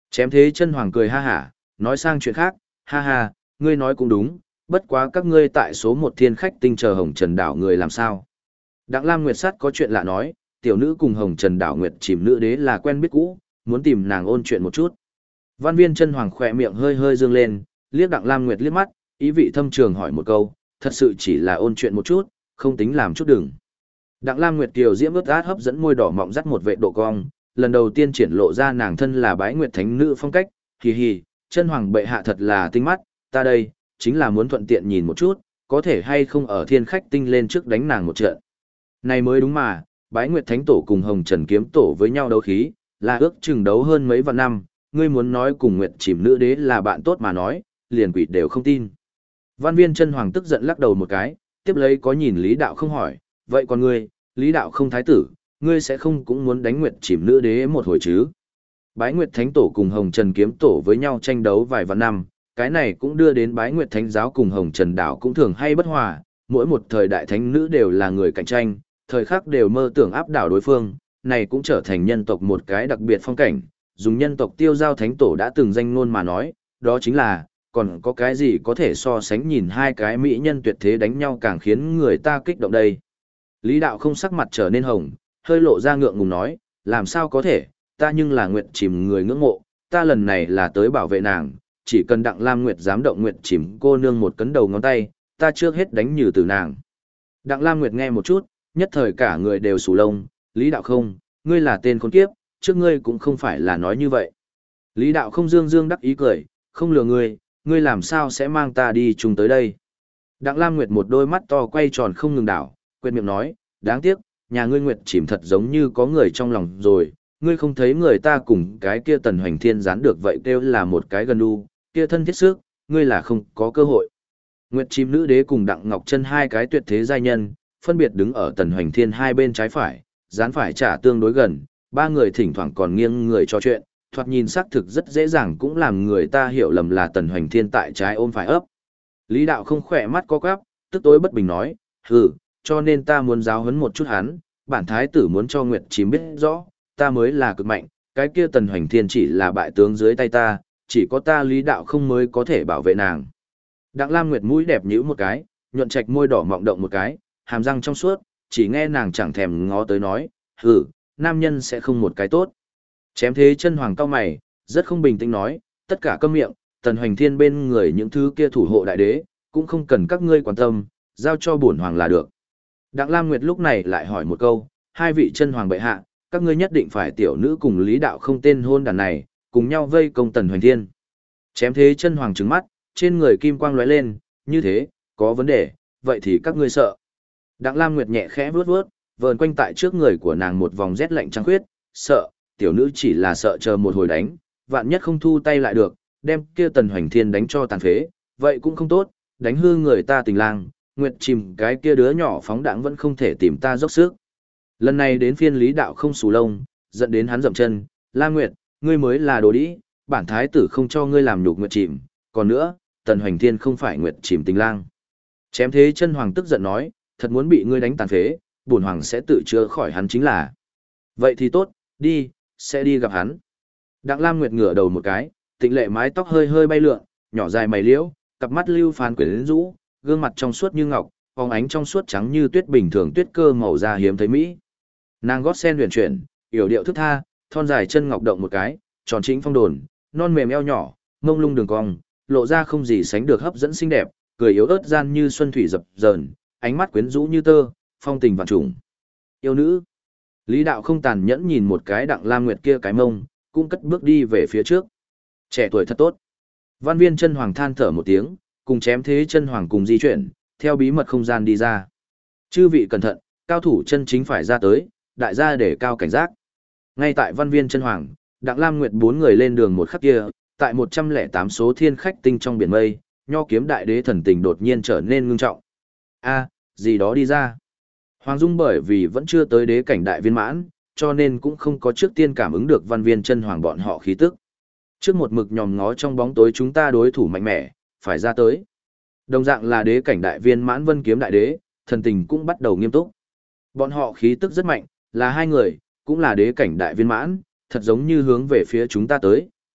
Chém thế chân hoàng cười ha hả, nói sang chuyện khác, ha ha, ngươi nói cũng đúng, bất quá các ngươi tại số một thiên khách tinh chờ Hồng Trần đảo người làm sao. Đặng Lam Nguyệt Sắt có chuyện lạ nói, tiểu nữ cùng Hồng Trần đảo Nguyệt chìm nữ đế là quen biết cũ, muốn tìm nàng ôn chuyện một chút. Văn viên chân hoàng khỏe miệng hơi hơi dương lên, liếc Đặng Lam Nguyệt liếc mắt, ý vị thâm trường hỏi một câu, thật sự chỉ là ôn chuyện một chút, không tính làm chút đừng. Đặng Lam Nguyệt kiều diễm ướt át hấp dẫn môi đỏ mọng dắt một vệ độ cong, lần đầu tiên triển lộ ra nàng thân là Bái Nguyệt Thánh nữ phong cách, hì hì, chân hoàng bệ hạ thật là tinh mắt, ta đây, chính là muốn thuận tiện nhìn một chút, có thể hay không ở thiên khách tinh lên trước đánh nàng một trận. Này mới đúng mà, Bái Nguyệt Thánh tổ cùng Hồng Trần kiếm tổ với nhau đấu khí, là ước chừng đấu hơn mấy vạn năm, ngươi muốn nói cùng Nguyệt chìm nữ đế là bạn tốt mà nói, liền quỷ đều không tin. Văn viên chân hoàng tức giận lắc đầu một cái, tiếp lấy có nhìn Lý Đạo không hỏi, vậy còn ngươi, Lý Đạo không thái tử, ngươi sẽ không cũng muốn đánh Nguyệt chìm nữ đế một hồi chứ? Bái Nguyệt Thánh tổ cùng Hồng Trần kiếm tổ với nhau tranh đấu vài vạn năm, cái này cũng đưa đến Bái Nguyệt Thánh giáo cùng Hồng Trần đảo cũng thường hay bất hòa, mỗi một thời đại thánh nữ đều là người cạnh tranh, thời khắc đều mơ tưởng áp đảo đối phương, này cũng trở thành nhân tộc một cái đặc biệt phong cảnh, dùng nhân tộc tiêu giao thánh tổ đã từng danh ngôn mà nói, đó chính là, còn có cái gì có thể so sánh nhìn hai cái mỹ nhân tuyệt thế đánh nhau càng khiến người ta kích động đây. Lý Đạo không sắc mặt trở nên hồng, hơi lộ ra ngượng ngùng nói, làm sao có thể, ta nhưng là Nguyệt chìm người ngưỡng mộ, ta lần này là tới bảo vệ nàng, chỉ cần Đặng Lam Nguyệt dám động Nguyệt chìm cô nương một cấn đầu ngón tay, ta trước hết đánh nhừ từ nàng. Đặng Lam Nguyệt nghe một chút, nhất thời cả người đều sù lông, Lý Đạo không, ngươi là tên khốn kiếp, trước ngươi cũng không phải là nói như vậy. Lý Đạo không dương dương đắc ý cười, không lừa ngươi làm sao sẽ mang ta đi chung tới đây. Đặng Lam Nguyệt một đôi mắt to quay tròn không ngừng đảo, quên miệng nói, đáng tiếc, nhà ngươi Nguyệt chìm thật giống như có người trong lòng rồi, ngươi không thấy người ta cùng cái kia Tần Hoành Thiên dán được vậy kêu là một cái gần đu, kia thân thiết sức, ngươi là không có cơ hội. Nguyệt chìm nữ đế cùng Đặng Ngọc Chân hai cái tuyệt thế giai nhân, phân biệt đứng ở Tần Hoành Thiên hai bên trái phải, dán phải trả tương đối gần, ba người thỉnh thoảng còn nghiêng người trò chuyện, thoạt nhìn xác thực rất dễ dàng cũng làm người ta hiểu lầm là Tần Hoành Thiên tại trái ôm phải ấp. Lý Đạo không khỏe mắt co quắp, tức tối bất bình nói, hừ, cho nên ta muốn giáo huấn một chút hắn, bản thái tử muốn cho Nguyệt chìm biết rõ, ta mới là cực mạnh, cái kia Tần Hoành Thiên chỉ là bại tướng dưới tay ta, chỉ có ta Lý Đạo không mới có thể bảo vệ nàng. Đặng Lam Nguyệt mũi đẹp nhíu một cái, nhuận trạch môi đỏ mọng động một cái, hàm răng trong suốt, chỉ nghe nàng chẳng thèm ngó tới nói, hừ, nam nhân sẽ không một cái tốt. Chém thế chân hoàng cao mày, rất không bình tĩnh nói, tất cả câm miệng, Tần Hoành Thiên bên người những thứ kia thủ hộ đại đế, cũng không cần các ngươi quan tâm, giao cho bổn hoàng là được. Đặng Lam Nguyệt lúc này lại hỏi một câu, hai vị chân hoàng bệ hạ, các ngươi nhất định phải tiểu nữ cùng Lý Đạo không tên hôn đàn này, cùng nhau vây công Tần Hoành Thiên. Chém thế chân hoàng trừng mắt, trên người kim quang lóe lên, như thế, có vấn đề, vậy thì các ngươi sợ. Đặng Lam Nguyệt nhẹ khẽ vuốt vuốt, vờn quanh tại trước người của nàng một vòng rét lạnh trăng khuyết, sợ, tiểu nữ chỉ là sợ chờ một hồi đánh, vạn nhất không thu tay lại được, đem kia Tần Hoành Thiên đánh cho tàn phế, vậy cũng không tốt, đánh hư người ta tình lang, Nguyệt chìm cái kia đứa nhỏ phóng đãng vẫn không thể tìm ta dốc sức. Lần này đến phiên Lý Đạo không xù lông, dẫn đến hắn dậm chân, La Nguyệt, ngươi mới là đồ đĩ, bản thái tử không cho ngươi làm nhục Nguyệt chìm, còn nữa, Tần Hoành Thiên không phải Nguyệt chìm tình lang. Chém thế chân hoàng tức giận nói, thật muốn bị ngươi đánh tàn phế, bổn hoàng sẽ tự chữa khỏi hắn chính là. Vậy thì tốt, đi, sẽ đi gặp hắn. Đặng Lam Nguyệt ngửa đầu một cái, tịnh lệ mái tóc hơi hơi bay lượn, nhỏ dài mày liễu, cặp mắt lưu phán quyến rũ, gương mặt trong suốt như ngọc, phóng ánh trong suốt trắng như tuyết bình thường tuyết cơ màu da hiếm thấy mỹ. Nàng gót sen huyền chuyển, yểu điệu thức tha, thon dài chân ngọc động một cái, tròn chính phong đồn, non mềm eo nhỏ, mông lung đường cong, lộ ra không gì sánh được hấp dẫn xinh đẹp, cười yếu ớt gian như xuân thủy dập dờn, ánh mắt quyến rũ như tơ, phong tình vạn trùng. Yêu nữ. Lý Đạo không tàn nhẫn nhìn một cái Đặng Lam Nguyệt kia cái mông, cũng cất bước đi về phía trước. Trẻ tuổi thật tốt. Văn viên chân hoàng than thở một tiếng, cùng chém thế chân hoàng cùng di chuyển, theo bí mật không gian đi ra. Chư vị cẩn thận, cao thủ chân chính phải ra tới, đại gia để cao cảnh giác. Ngay tại văn viên chân hoàng, Đặng Lam Nguyệt bốn người lên đường một khắc kia, tại 108 số thiên khách tinh trong biển mây, nho kiếm đại đế thần tình đột nhiên trở nên ngưng trọng. A, gì đó đi ra. Hoàng Dung bởi vì vẫn chưa tới đế cảnh đại viên mãn, cho nên cũng không có trước tiên cảm ứng được văn viên chân hoàng bọn họ khí tức. Trước một mực nhòm ngó trong bóng tối chúng ta đối thủ mạnh mẽ, phải ra tới. Đồng dạng là đế cảnh đại viên mãn vân kiếm đại đế, thần tình cũng bắt đầu nghiêm túc. Bọn họ khí tức rất mạnh, là hai người, cũng là đế cảnh đại viên mãn, thật giống như hướng về phía chúng ta tới,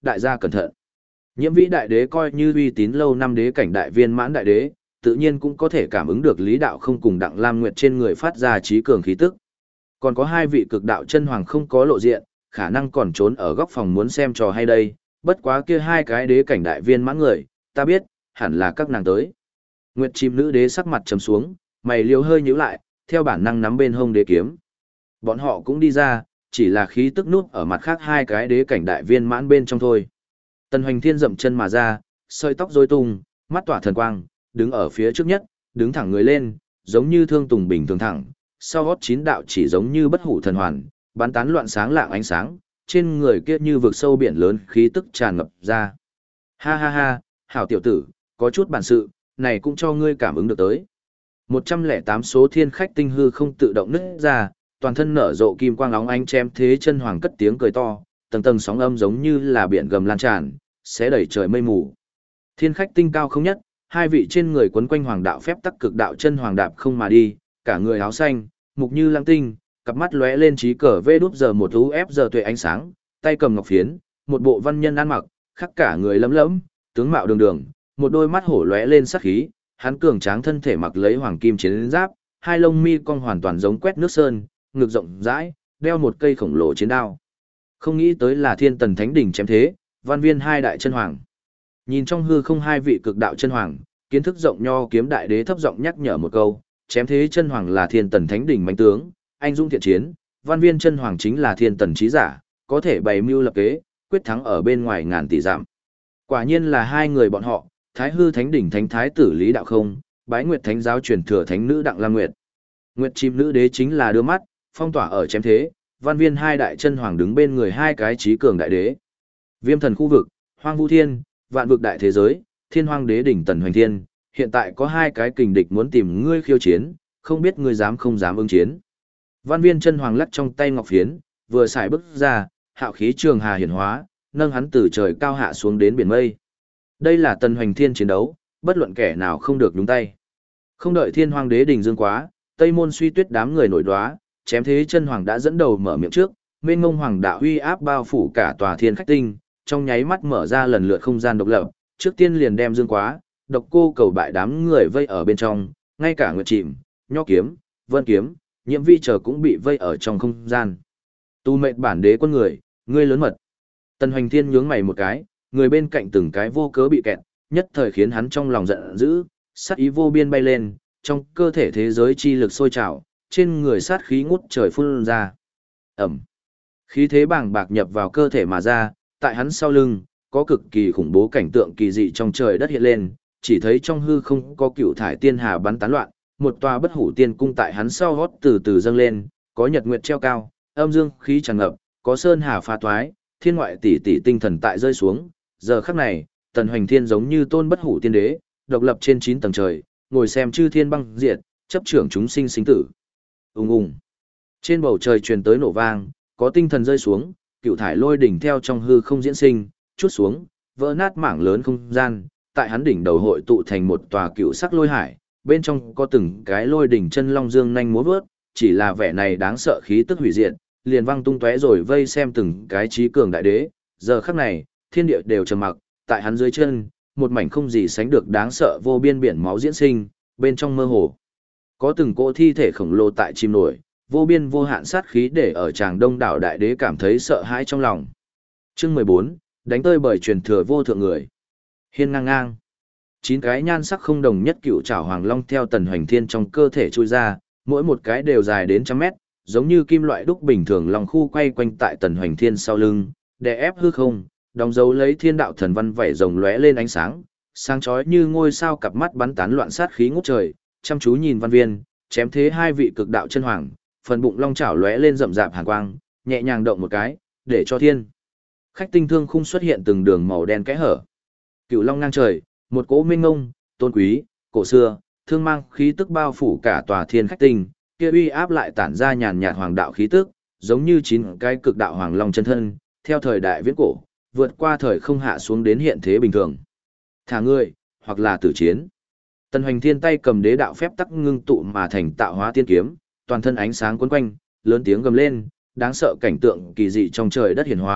đại gia cẩn thận. Nhiễm Vĩ đại đế coi như uy tín lâu năm đế cảnh đại viên mãn đại đế, tự nhiên cũng có thể cảm ứng được Lý Đạo Không cùng Đặng Lam Nguyệt trên người phát ra trí cường khí tức. Còn có hai vị cực đạo chân hoàng không có lộ diện, khả năng còn trốn ở góc phòng muốn xem trò hay đây, bất quá kia hai cái đế cảnh đại viên mãn người, ta biết, hẳn là các nàng tới. Nguyệt chim nữ đế sắc mặt trầm xuống, mày liếu hơi nhíu lại, theo bản năng nắm bên hông đế kiếm. Bọn họ cũng đi ra, chỉ là khí tức nút ở mặt khác hai cái đế cảnh đại viên mãn bên trong thôi. Tần Hoành Thiên dậm chân mà ra, sợi tóc rối tung, mắt tỏa thần quang, đứng ở phía trước nhất, đứng thẳng người lên, giống như thương tùng bình thường thẳng, sau gót chín đạo chỉ giống như bất hủ thần hoàn, bắn tán loạn sáng lạng ánh sáng, trên người kia như vực sâu biển lớn khí tức tràn ngập ra. Ha ha ha, hảo tiểu tử, có chút bản sự, này cũng cho ngươi cảm ứng được tới. 108 số thiên khách tinh hư không tự động nứt ra, toàn thân nở rộ kim quang óng ánh chém thế chân hoàng cất tiếng cười to, tầng tầng sóng âm giống như là biển gầm lan tràn, sẽ đẩy trời mây mù. Thiên khách tinh cao không nhất, hai vị trên người quấn quanh hoàng đạo phép tắc cực đạo chân hoàng đạp không mà đi, cả người áo xanh, mục như lăng tinh, cặp mắt lóe lên trí cờ vê đúp giờ một uf giờ tuệ ánh sáng, tay cầm ngọc phiến, một bộ văn nhân ăn mặc, khắc cả người lấm lẫm, tướng mạo đường đường, một đôi mắt hổ lóe lên sắc khí, hắn cường tráng thân thể mặc lấy hoàng kim chiến giáp, hai lông mi cong hoàn toàn giống quét nước sơn, ngực rộng rãi, đeo một cây khổng lồ chiến đao. Không nghĩ tới là Thiên Tần Thánh đỉnh chém thế, văn viên hai đại chân hoàng. Nhìn trong hư không hai vị cực đạo chân hoàng, kiến thức rộng nho kiếm đại đế thấp giọng nhắc nhở một câu, chém thế chân hoàng là Thiên Tần Thánh đỉnh mãnh tướng, anh dũng thiện chiến, văn viên chân hoàng chính là Thiên Tần trí giả, có thể bày mưu lập kế, quyết thắng ở bên ngoài ngàn tỷ dặm. Quả nhiên là hai người bọn họ, Thái Hư Thánh đỉnh thánh thái tử Lý Đạo Không, Bái Nguyệt Thánh giáo truyền thừa thánh nữ Đặng Lam Nguyệt. Nguyệt chim nữ đế chính là đưa mắt, phong tỏa ở chém thế, văn viên hai đại chân hoàng đứng bên người hai cái trí cường đại đế. Viêm thần khu vực, Hoang Vu Thiên, vạn vực đại thế giới, Thiên Hoang đế đỉnh Tần Hoành Thiên, hiện tại có hai cái kình địch muốn tìm ngươi khiêu chiến, không biết ngươi dám không dám ứng chiến. Văn viên chân hoàng lắc trong tay ngọc phiến, vừa xài bước ra, hạo khí trường hà hiển hóa, nâng hắn từ trời cao hạ xuống đến biển mây. Đây là Tần Hoành Thiên chiến đấu, bất luận kẻ nào không được nhúng tay. Không đợi Thiên Hoang đế đỉnh dương quá, Tây Môn Suy Tuyết đám người nổi đoá, chém thế chân hoàng đã dẫn đầu mở miệng trước, mênh ngông hoàng đạo uy áp bao phủ cả tòa thiên khách tinh, trong nháy mắt mở ra lần lượt không gian độc lập, trước tiên liền đem dương quá, độc cô cầu bại đám người vây ở bên trong, ngay cả Nguyệt Trịm, Nho kiếm, Vân kiếm, Nhiễm Vi chờ cũng bị vây ở trong không gian. Tu mệnh bản đế quân người, ngươi lớn mật. Tần Hoành Thiên nhướng mày một cái, người bên cạnh từng cái vô cớ bị kẹt, nhất thời khiến hắn trong lòng giận dữ, sát ý vô biên bay lên, trong cơ thể thế giới chi lực sôi trào, trên người sát khí ngút trời phun ra. Ẩm. Khí thế bàng bạc nhập vào cơ thể mà ra, tại hắn sau lưng, có cực kỳ khủng bố cảnh tượng kỳ dị trong trời đất hiện lên, chỉ thấy trong hư không có cựu thải tiên hà bắn tán loạn, một tòa bất hủ tiên cung tại hắn sau gót từ từ dâng lên, có nhật nguyệt treo cao, âm dương khí tràn ngập, có sơn hà phá toái, thiên ngoại tỷ tỷ tinh thần tại rơi xuống. Giờ khắc này, Tần Hoành Thiên giống như tôn bất hủ tiên đế, độc lập trên 9 tầng trời, ngồi xem chư thiên băng diệt, chấp trưởng chúng sinh sinh tử. Ùng ùng. Trên bầu trời truyền tới nổ vang, có tinh thần rơi xuống, cựu thải lôi đỉnh theo trong hư không diễn sinh, chút xuống, vỡ nát mảng lớn không gian, tại hắn đỉnh đầu hội tụ thành một tòa cựu sắc lôi hải, bên trong có từng cái lôi đỉnh chân long dương nhanh múa vớt, chỉ là vẻ này đáng sợ khí tức hủy diệt, liền văng tung tóe rồi vây xem từng cái trí cường đại đế. Giờ khắc này, thiên địa đều trầm mặc, tại hắn dưới chân, một mảnh không gì sánh được đáng sợ vô biên biển máu diễn sinh, bên trong mơ hồ có từng cỗ thi thể khổng lồ tại chìm nổi, vô biên vô hạn sát khí để ở tràng đông đảo đại đế cảm thấy sợ hãi trong lòng. Chương 14, đánh tơi bởi truyền thừa vô thượng người. Hiên ngang ngang. 9 cái nhan sắc không đồng nhất cựu trảo hoàng long theo Tần Hoành Thiên trong cơ thể chui ra, mỗi một cái đều dài đến trăm mét, giống như kim loại đúc bình thường long khu quay quanh tại Tần Hoành Thiên sau lưng, đè ép hư không, đóng dấu lấy thiên đạo thần văn vảy rồng lóe lên ánh sáng, sáng chói như ngôi sao cặp mắt bắn tán loạn sát khí ngút trời, chăm chú nhìn văn viên, chém thế hai vị cực đạo chân hoàng, phần bụng long chảo lóe lên rậm rạp hàn quang, nhẹ nhàng động một cái, để cho thiên khách tinh thương khung xuất hiện từng đường màu đen kẽ hở. Cựu long ngang trời, một cỗ minh ngông, tôn quý, cổ xưa, thương mang khí tức bao phủ cả tòa thiên khách tinh, kia uy áp lại tản ra nhàn nhạt hoàng đạo khí tức, giống như 9 cái cực đạo hoàng long chân thân, theo thời đại viễn cổ, vượt qua thời không hạ xuống đến hiện thế bình thường. Thả ngươi, hoặc là tử chiến. Tần Hoành Thiên tay cầm đế đạo phép tắc ngưng tụ mà thành tạo hóa tiên kiếm, toàn thân ánh sáng quấn quanh, lớn tiếng gầm lên, đáng sợ cảnh tượng kỳ dị trong trời đất hiển hóa,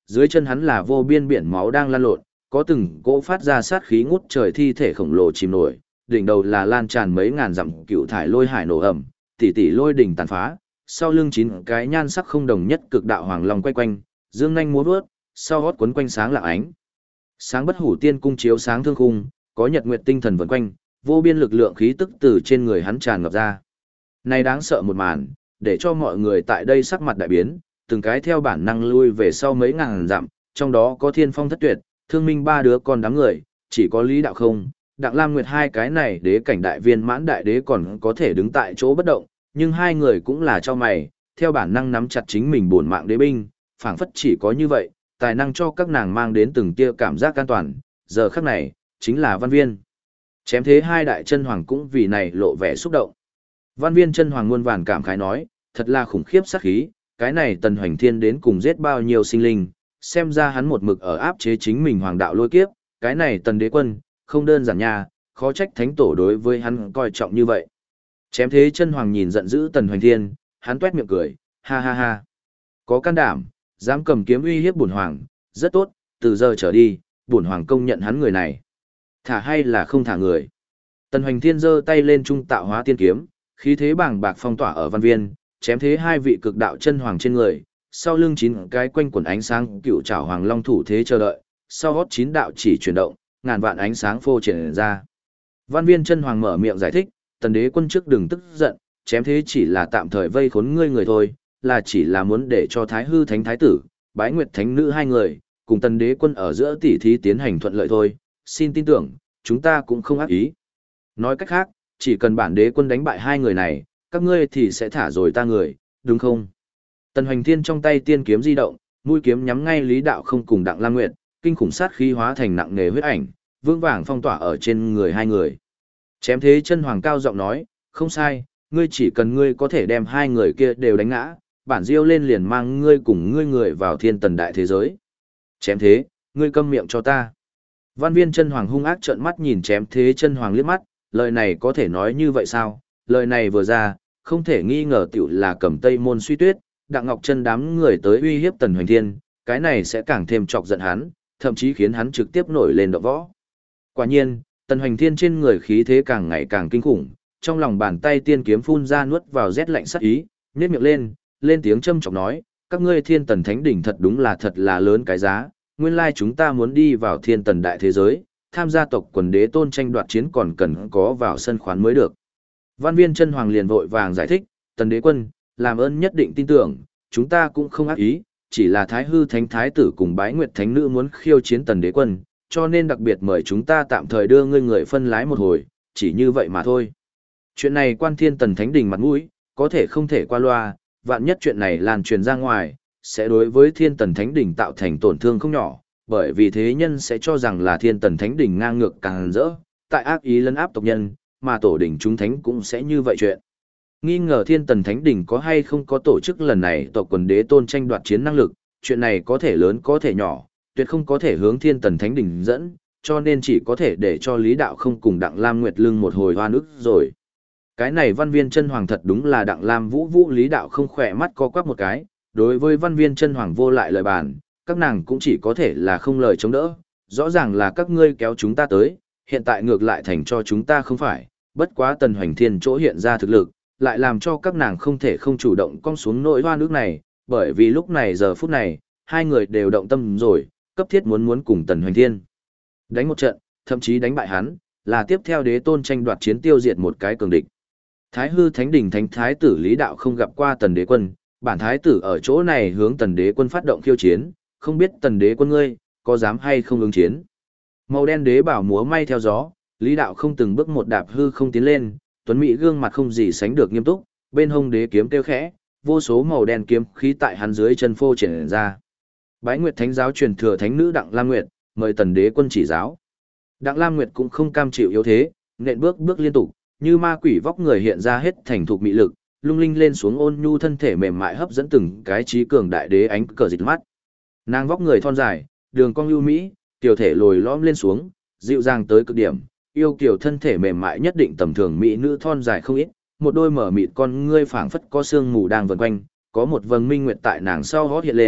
Dưới chân hắn là vô biên biển máu đang lan lộn, có từng cỗ phát ra sát khí ngút trời thi thể khổng lồ chìm nổi, đỉnh đầu là lan tràn mấy ngàn dặm cựu thải lôi hải nổ ẩm, tỷ tỷ lôi đỉnh tàn phá, sau lưng 9 cái nhan sắc không đồng nhất cực đạo hoàng long quay quanh, dương nhanh múa vớt, sau gót quấn quanh sáng lạng ánh. Sáng bất hủ tiên cung chiếu sáng thương khung, có nhật nguyệt tinh thần vần quanh, vô biên lực lượng khí tức từ trên người hắn tràn ngập ra. Này đáng sợ một màn, để cho mọi người tại đây sắc mặt đại biến, từng cái theo bản năng lui về sau mấy ngàn dặm, trong đó có Thiên Phong Thất Tuyệt, Thương Minh ba đứa con đám người, chỉ có Lý Đạo không, Đặng Lam Nguyệt hai cái này đế cảnh đại viên mãn đại đế còn có thể đứng tại chỗ bất động, nhưng hai người cũng là cho mày, theo bản năng nắm chặt chính mình bổn mạng đế binh, phảng phất chỉ có như vậy, tài năng cho các nàng mang đến từng tia cảm giác an toàn, giờ khắc này, chính là Văn Viên. Chém thế hai đại chân hoàng cũng vì này lộ vẻ xúc động. Văn Viên chân hoàng muôn vàn cảm khái nói, thật là khủng khiếp sát khí, cái này Tần Hoành Thiên đến cùng giết bao nhiêu sinh linh, xem ra hắn một mực ở áp chế chính mình hoàng đạo lôi kiếp, cái này Tần Đế Quân, không đơn giản nha, khó trách thánh tổ đối với hắn coi trọng như vậy. Chém thế chân hoàng nhìn giận dữ Tần Hoành Thiên, hắn tuét miệng cười, ha ha ha. Có can đảm, dám cầm kiếm uy hiếp bổn hoàng, rất tốt, từ giờ trở đi, bổn hoàng công nhận hắn người này. Thả hay là không thả người. Tần Hoành Thiên giơ tay lên trung tạo hóa tiên kiếm, khí thế bàng bạc phong tỏa ở Văn Viên, chém thế hai vị cực đạo chân hoàng trên người, sau lưng 9 cái quanh quần ánh sáng cựu trảo hoàng long thủ thế chờ đợi, sau hót 9 đạo chỉ chuyển động, ngàn vạn ánh sáng phô triển ra. Văn Viên chân hoàng mở miệng giải thích, Tần Đế Quân trước đừng tức giận, chém thế chỉ là tạm thời vây khốn ngươi người thôi, là chỉ là muốn để cho Thái Hư Thánh Thái tử, Bái Nguyệt Thánh Nữ hai người, cùng Tần Đế Quân ở giữa tỷ thí tiến hành thuận lợi thôi, xin tin tưởng, chúng ta cũng không ác ý. Nói cách khác, chỉ cần bản Đế Quân đánh bại hai người này, các ngươi thì sẽ thả rồi ta người, đúng không? Tần Hoành Thiên trong tay tiên kiếm di động, mũi kiếm nhắm ngay Lý Đạo không cùng Đặng Lam Nguyệt, kinh khủng sát khí hóa thành nặng nề huyết ảnh, vương vàng phong tỏa ở trên người hai người. Chém thế chân hoàng cao giọng nói, không sai, ngươi chỉ cần ngươi có thể đem hai người kia đều đánh ngã, bản diêu lên liền mang ngươi cùng ngươi người vào thiên tần đại thế giới. Chém thế, ngươi câm miệng cho ta. Văn Viên chân hoàng hung ác trợn mắt nhìn chém thế chân hoàng liếc mắt, lời này có thể nói như vậy sao? Lời này vừa ra, không thể nghi ngờ tiểu là cầm tây môn suy tuyết, Đặng Ngọc Chân đám người tới uy hiếp Tần Hoành Thiên, cái này sẽ càng thêm chọc giận hắn, thậm chí khiến hắn trực tiếp nổi lên động võ. Quả nhiên, Tần Hoành Thiên trên người khí thế càng ngày càng kinh khủng, trong lòng bàn tay tiên kiếm phun ra nuốt vào rét lạnh sát ý, nhếch miệng lên tiếng châm chọc nói, các ngươi Thiên Tần Thánh đỉnh thật là lớn cái giá, nguyên lai chúng ta muốn đi vào Thiên Tần đại thế giới, tham gia tộc quần đế tôn tranh đoạt chiến còn cần có vào sân khoán mới được. Văn Viên chân hoàng liền vội vàng giải thích, Tần Đế Quân, làm ơn nhất định tin tưởng, chúng ta cũng không ác ý, chỉ là Thái Hư Thánh Thái tử cùng Bái Nguyệt Thánh Nữ muốn khiêu chiến Tần Đế Quân, cho nên đặc biệt mời chúng ta tạm thời đưa ngươi người phân lái một hồi, chỉ như vậy mà thôi. Chuyện này quan Thiên Tần Thánh Đình mặt mũi, có thể không thể qua loa, vạn nhất chuyện này lan truyền ra ngoài, sẽ đối với Thiên Tần Thánh Đình tạo thành tổn thương không nhỏ, bởi vì thế nhân sẽ cho rằng là Thiên Tần Thánh Đình ngang ngược càng rỡ, tại ác ý lấn áp tộc nhân, mà tổ đình chúng thánh cũng sẽ như vậy chuyện. Nghi ngờ Thiên Tần Thánh Đình có hay không có tổ chức lần này tộc quần đế tôn tranh đoạt chiến năng lực, chuyện này có thể lớn có thể nhỏ, tuyệt không có thể hướng Thiên Tần Thánh Đình dẫn, cho nên chỉ có thể để cho Lý Đạo không cùng Đặng Lam Nguyệt lưng một hồi hoa nước rồi. Cái này Văn Viên chân hoàng thật đúng là Đặng Lam Vũ Lý Đạo không khỏe mắt co quắp một cái, đối với Văn Viên chân hoàng vô lại lời bàn, các nàng cũng chỉ có thể là không lời chống đỡ, rõ ràng là các ngươi kéo chúng ta tới, hiện tại ngược lại thành cho chúng ta không phải, bất quá Tần Hoành Thiên chỗ hiện ra thực lực, lại làm cho các nàng không thể không chủ động cong xuống nỗi hoa nước này, bởi vì lúc này giờ phút này, hai người đều động tâm rồi, cấp thiết muốn cùng Tần Hoành Thiên đánh một trận, thậm chí đánh bại hắn, là tiếp theo đế tôn tranh đoạt chiến tiêu diệt một cái cường địch. Thái Hư Thánh Đình Thánh Thái tử Lý Đạo không gặp qua Tần Đế Quân, bản Thái tử ở chỗ này hướng Tần Đế Quân phát động khiêu chiến, không biết Tần Đế Quân ngươi, có dám hay không ứng chiến. Màu đen đế bảo múa may theo gió, Lý Đạo không từng bước một đạp hư không tiến lên, tuấn mỹ gương mặt không gì sánh được nghiêm túc, bên hông đế kiếm kêu khẽ, vô số màu đen kiếm khí tại hắn dưới chân phô triển ra. Bái Nguyệt Thánh giáo truyền thừa thánh nữ Đặng Lam Nguyệt, mời Tần Đế Quân chỉ giáo. Đặng Lam Nguyệt cũng không cam chịu yếu thế, nện bước liên tục, như ma quỷ vóc người hiện ra hết thành thục mị lực, lung linh lên xuống ôn nhu thân thể mềm mại hấp dẫn từng cái trí cường đại đế ánh cờ dịch mắt. Nàng vóc người thon dài, đường cong ưu mỹ, tiểu thể lồi lõm lên xuống, dịu dàng tới cực điểm, yêu kiều thân thể mềm mại nhất định tầm thường mỹ nữ thon dài không ít, một đôi mở mịt con ngươi phảng phất có sương mù đang vần quanh, có một vầng minh nguyệt tại nàng sau hót hiện lên,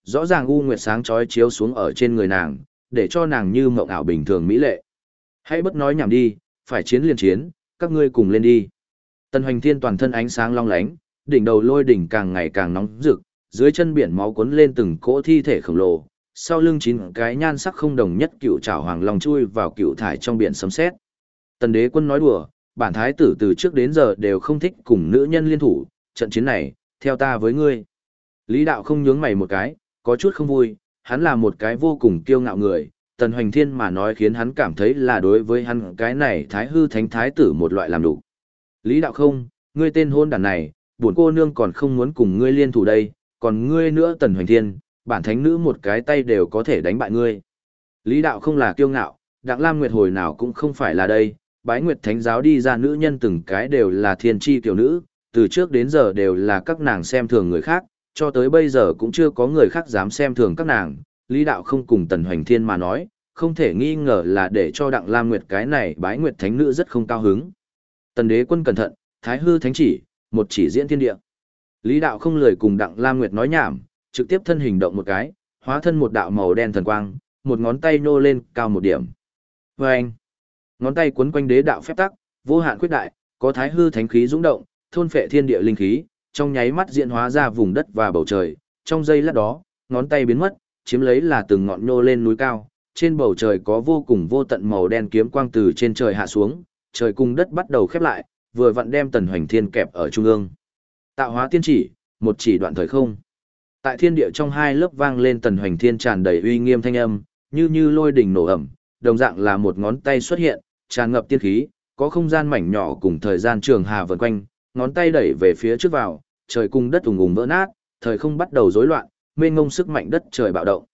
rõ ràng u nguyệt sáng chói chiếu xuống ở trên người nàng, để cho nàng như mộng ảo bình thường mỹ lệ. Hãy bất nói nhảm đi, phải chiến liền chiến, các ngươi cùng lên đi. Tần Hoành Thiên toàn thân ánh sáng long lánh, đỉnh đầu lôi đỉnh càng ngày càng nóng rực, dưới chân biển máu cuốn lên từng cỗ thi thể khổng lồ, sau lưng 9 cái nhan sắc không đồng nhất cựu trảo hoàng long chui vào cựu thải trong biển sấm sét. Tần Đế Quân nói đùa, bản thái tử từ trước đến giờ đều không thích cùng nữ nhân liên thủ, trận chiến này, theo ta với ngươi. Lý Đạo không nhướng mày một cái, có chút không vui, hắn là một cái vô cùng kiêu ngạo người, Tần Hoành Thiên mà nói khiến hắn cảm thấy là đối với hắn cái này thái hư thánh thái tử một loại làm đủ. Lý Đạo không, ngươi tên hôn đàn này, bổn cô nương còn không muốn cùng ngươi liên thủ đây, còn ngươi nữa Tần Hoành Thiên, bản thánh nữ một cái tay đều có thể đánh bại ngươi. Lý Đạo không là kiêu ngạo, Đặng Lam Nguyệt hồi nào cũng không phải là đây, Bái Nguyệt Thánh giáo đi ra nữ nhân từng cái đều là thiên chi tiểu nữ, từ trước đến giờ đều là các nàng xem thường người khác, cho tới bây giờ cũng chưa có người khác dám xem thường các nàng. Lý Đạo không cùng Tần Hoành Thiên mà nói, không thể nghi ngờ là để cho Đặng Lam Nguyệt cái này Bái Nguyệt Thánh nữ rất không cao hứng. Tần Đế Quân cẩn thận, Thái hư thánh chỉ, một chỉ diễn thiên địa. Lý Đạo không lười cùng Đặng Lam Nguyệt nói nhảm, trực tiếp thân hình động một cái, hóa thân một đạo màu đen thần quang, một ngón tay nô lên cao một điểm. Vâng! Ngón tay quấn quanh đế đạo phép tắc, vô hạn khuyết đại, có thái hư thánh khí dũng động, thôn phệ thiên địa linh khí, trong nháy mắt diễn hóa ra vùng đất và bầu trời. Trong giây lát đó, ngón tay biến mất, chiếm lấy là từng ngọn nhô lên núi cao, trên bầu trời có vô cùng vô tận màu đen kiếm quang từ trên trời hạ xuống, trời cùng đất bắt đầu khép lại, vừa vặn đem Tần Hoành Thiên kẹp ở trung ương. Tạo hóa tiên chỉ, một chỉ đoạn thời không. Tại thiên địa trong hai lớp vang lên Tần Hoành Thiên tràn đầy uy nghiêm thanh âm, như lôi đỉnh nổ ầm, đồng dạng là một ngón tay xuất hiện, tràn ngập tiên khí, có không gian mảnh nhỏ cùng thời gian trường hà vần quanh, ngón tay đẩy về phía trước vào, trời cùng đất ùng ùng vỡ nát, thời không bắt đầu rối loạn, mênh ngông sức mạnh đất trời bạo động.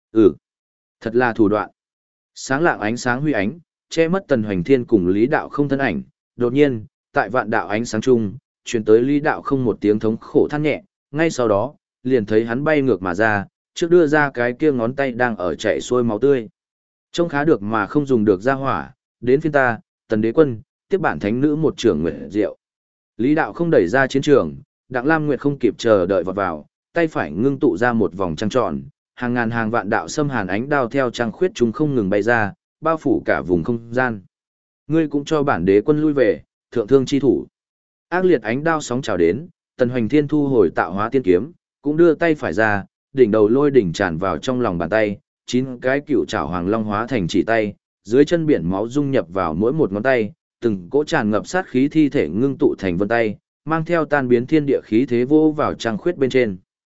Thật là thủ đoạn. Sáng lạng ánh sáng huy ánh, che mất Tần Hoành Thiên cùng Lý Đạo không thân ảnh, đột nhiên, tại vạn đạo ánh sáng chung, truyền tới Lý Đạo không một tiếng thống khổ than nhẹ, ngay sau đó, liền thấy hắn bay ngược mà ra, trước đưa ra cái kia ngón tay đang ở chảy xuôi máu tươi. Trông khá được mà không dùng được ra hỏa, đến phiên ta, Tần Đế Quân, tiếp bản thánh nữ một trưởng nguyệt diệu. Lý Đạo không đẩy ra chiến trường, Đặng Lam Nguyệt không kịp chờ đợi vọt vào, tay phải ngưng tụ ra một vòng trăng tròn, hàng ngàn hàng vạn đạo xâm hàn ánh đao theo trăng khuyết chúng không ngừng bay ra, bao phủ cả vùng không gian. Ngươi cũng cho bản Đế Quân lui về, thượng thương chi thủ. Ác liệt ánh đao sóng trào đến, Tần Hoành Thiên thu hồi tạo hóa tiên kiếm, cũng đưa tay phải ra, đỉnh đầu lôi đỉnh tràn vào trong lòng bàn tay, 9 cái cựu trảo hoàng long hóa thành chỉ tay, dưới chân biển máu dung nhập vào mỗi một ngón tay, từng cỗ tràn ngập sát khí thi thể ngưng tụ thành vân tay, mang theo tan biến thiên địa khí thế vô vào trăng khuyết bên trên.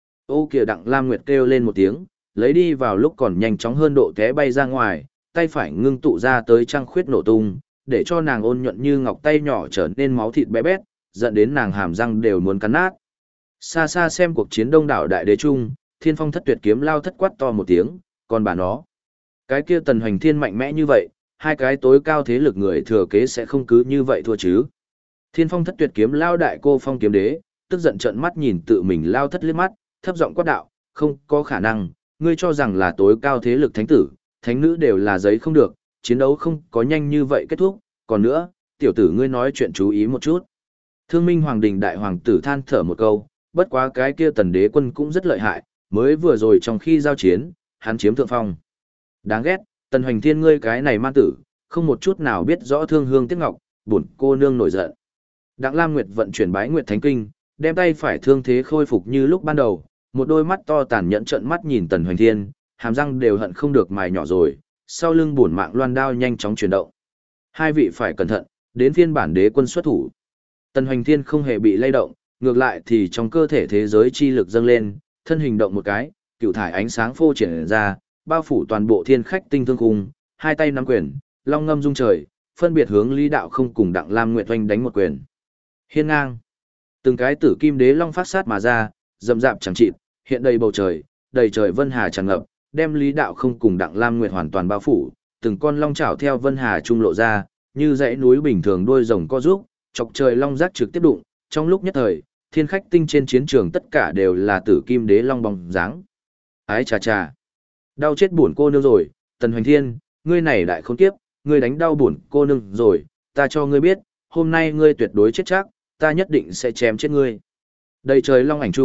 Ô kìa, Đặng Lam Nguyệt kêu lên một tiếng, lấy đi vào lúc còn nhanh chóng hơn độ té bay ra ngoài, tay phải ngưng tụ ra tới trăng khuyết nổ tung, để cho nàng ôn nhuận như ngọc tay nhỏ trở nên máu thịt bé bét, dẫn đến nàng hàm răng đều muốn cắn nát. Xa xa xem cuộc chiến đông đảo đại đế trung, Thiên Phong Thất Tuyệt kiếm lao thất quát to một tiếng, còn bà nó, cái kia Tần Hoành Thiên mạnh mẽ như vậy, hai cái tối cao thế lực người thừa kế sẽ không cứ như vậy thua chứ. Thiên Phong Thất Tuyệt kiếm lao đại cô phong kiếm đế, tức giận trợn mắt nhìn tự mình lao thất liếc mắt, thấp giọng quát đạo, không có khả năng, ngươi cho rằng là tối cao thế lực thánh tử, thánh nữ đều là giấy không được, chiến đấu không có nhanh như vậy kết thúc, còn nữa, tiểu tử ngươi nói chuyện chú ý một chút. Thương Minh Hoàng Đình đại hoàng tử than thở một câu, bất quá cái kia Tần Đế Quân cũng rất lợi hại, mới vừa rồi trong khi giao chiến, hắn chiếm thượng phong. Đáng ghét, Tần Hoành Thiên ngươi cái này man tử, không một chút nào biết rõ thương hương tiếc ngọc, bổn cô nương nổi giận. Đặng Lam Nguyệt vận chuyển Bái Nguyệt Thánh Kinh, đem tay phải thương thế khôi phục như lúc ban đầu, một đôi mắt to tàn nhẫn trợn mắt nhìn Tần Hoành Thiên, hàm răng đều hận không được mài nhỏ rồi, sau lưng bổn mạng loan đao nhanh chóng chuyển động. Hai vị phải cẩn thận, đến phiên bản Đế Quân xuất thủ. Tần Hoành Thiên không hề bị lay động, ngược lại thì trong cơ thể thế giới chi lực dâng lên, thân hình động một cái, cựu thải ánh sáng phô triển ra, bao phủ toàn bộ thiên khách tinh thương khung, hai tay nắm quyền, long ngâm rung trời, phân biệt hướng Lý Đạo không cùng Đặng Lam Nguyệt oanh đánh một quyền. Hiên ngang, từng cái tử kim đế long phát sát mà ra, rậm rạp chẳng chịt, hiện đầy bầu trời, đầy trời vân hà tràn ngập, đem Lý Đạo không cùng Đặng Lam Nguyệt hoàn toàn bao phủ, từng con long chảo theo vân hà trung lộ ra, như dãy núi bình thường đuôi rồng co rúc, chọc trời long giác trực tiếp đụng, trong lúc nhất thời, thiên khách tinh trên chiến trường tất cả đều là tử kim đế long bóng dáng. Ái chà chà, đau chết buồn cô nương rồi, Tần Hoành Thiên, ngươi này đại khốn kiếp, ngươi đánh đau buồn cô nương rồi, ta cho ngươi biết, hôm nay ngươi tuyệt đối chết chắc, ta nhất định sẽ chém chết ngươi. Đầy trời long ảnh chung,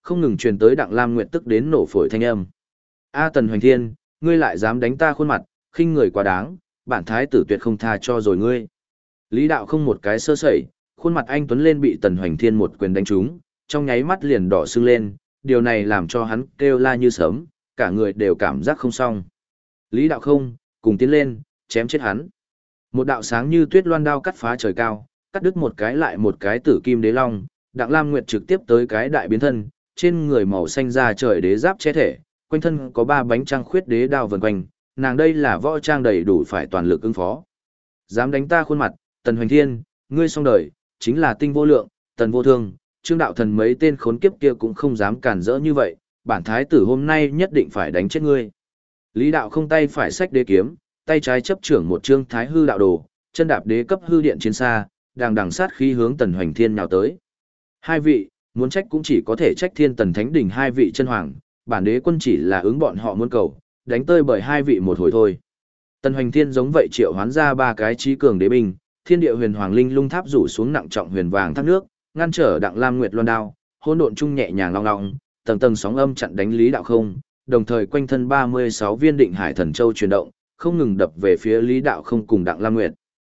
không ngừng truyền tới Đặng Lam Nguyệt tức đến nổ phổi thanh âm. A Tần Hoành Thiên, ngươi lại dám đánh ta khuôn mặt, khinh người quá đáng, bản thái tử tuyệt không tha cho rồi ngươi. Lý Đạo Không một cái sơ sẩy, khuôn mặt anh tuấn lên bị Tần Hoành Thiên một quyền đánh trúng, trong nháy mắt liền đỏ sưng lên, điều này làm cho hắn kêu la như sớm, cả người đều cảm giác không xong. Lý Đạo Không, cùng tiến lên, chém chết hắn. Một đạo sáng như tuyết loan đao cắt phá trời cao, cắt đứt một cái lại một cái tử kim đế long, Đặng Lam Nguyệt trực tiếp tới cái đại biến thân, trên người màu xanh da trời đế giáp che thể, quanh thân có 3 bánh trăng khuyết đế đao vần quanh, nàng đây là võ trang đầy đủ phải toàn lực ứng phó. Dám đánh ta khuôn mặt, Tần Hoành Thiên, ngươi xong đời, chính là Tinh Vô Lượng, Tần Vô Thương, Trương Đạo Thần mấy tên khốn kiếp kia cũng không dám cản rỡ như vậy, bản thái tử hôm nay nhất định phải đánh chết ngươi. Lý Đạo Không tay phải xách đế kiếm, tay trái chấp trưởng một trương thái hư đạo đồ, chân đạp đế cấp hư điện chiến xa, đang đằng sát khí hướng Tần Hoành Thiên nhào tới. Hai vị, muốn trách cũng chỉ có thể trách Thiên Tần Thánh Đỉnh hai vị chân hoàng, bản đế quân chỉ là ứng bọn họ muốn cầu, đánh tơi bởi hai vị một hồi thôi. Tần Hoành Thiên giống vậy triệu hoán ra 3 cái trí cường đế binh, Thiên Địa Huyền Hoàng Linh Lung Tháp rủ xuống nặng trọng huyền vàng thác nước, ngăn trở Đặng Lam Nguyệt loan đao, hỗn độn trung nhẹ nhàng long long, tầng tầng sóng âm chặn đánh Lý Đạo Không, đồng thời quanh thân 36 viên Định Hải Thần Châu chuyển động, không ngừng đập về phía Lý Đạo Không cùng Đặng Lam Nguyệt.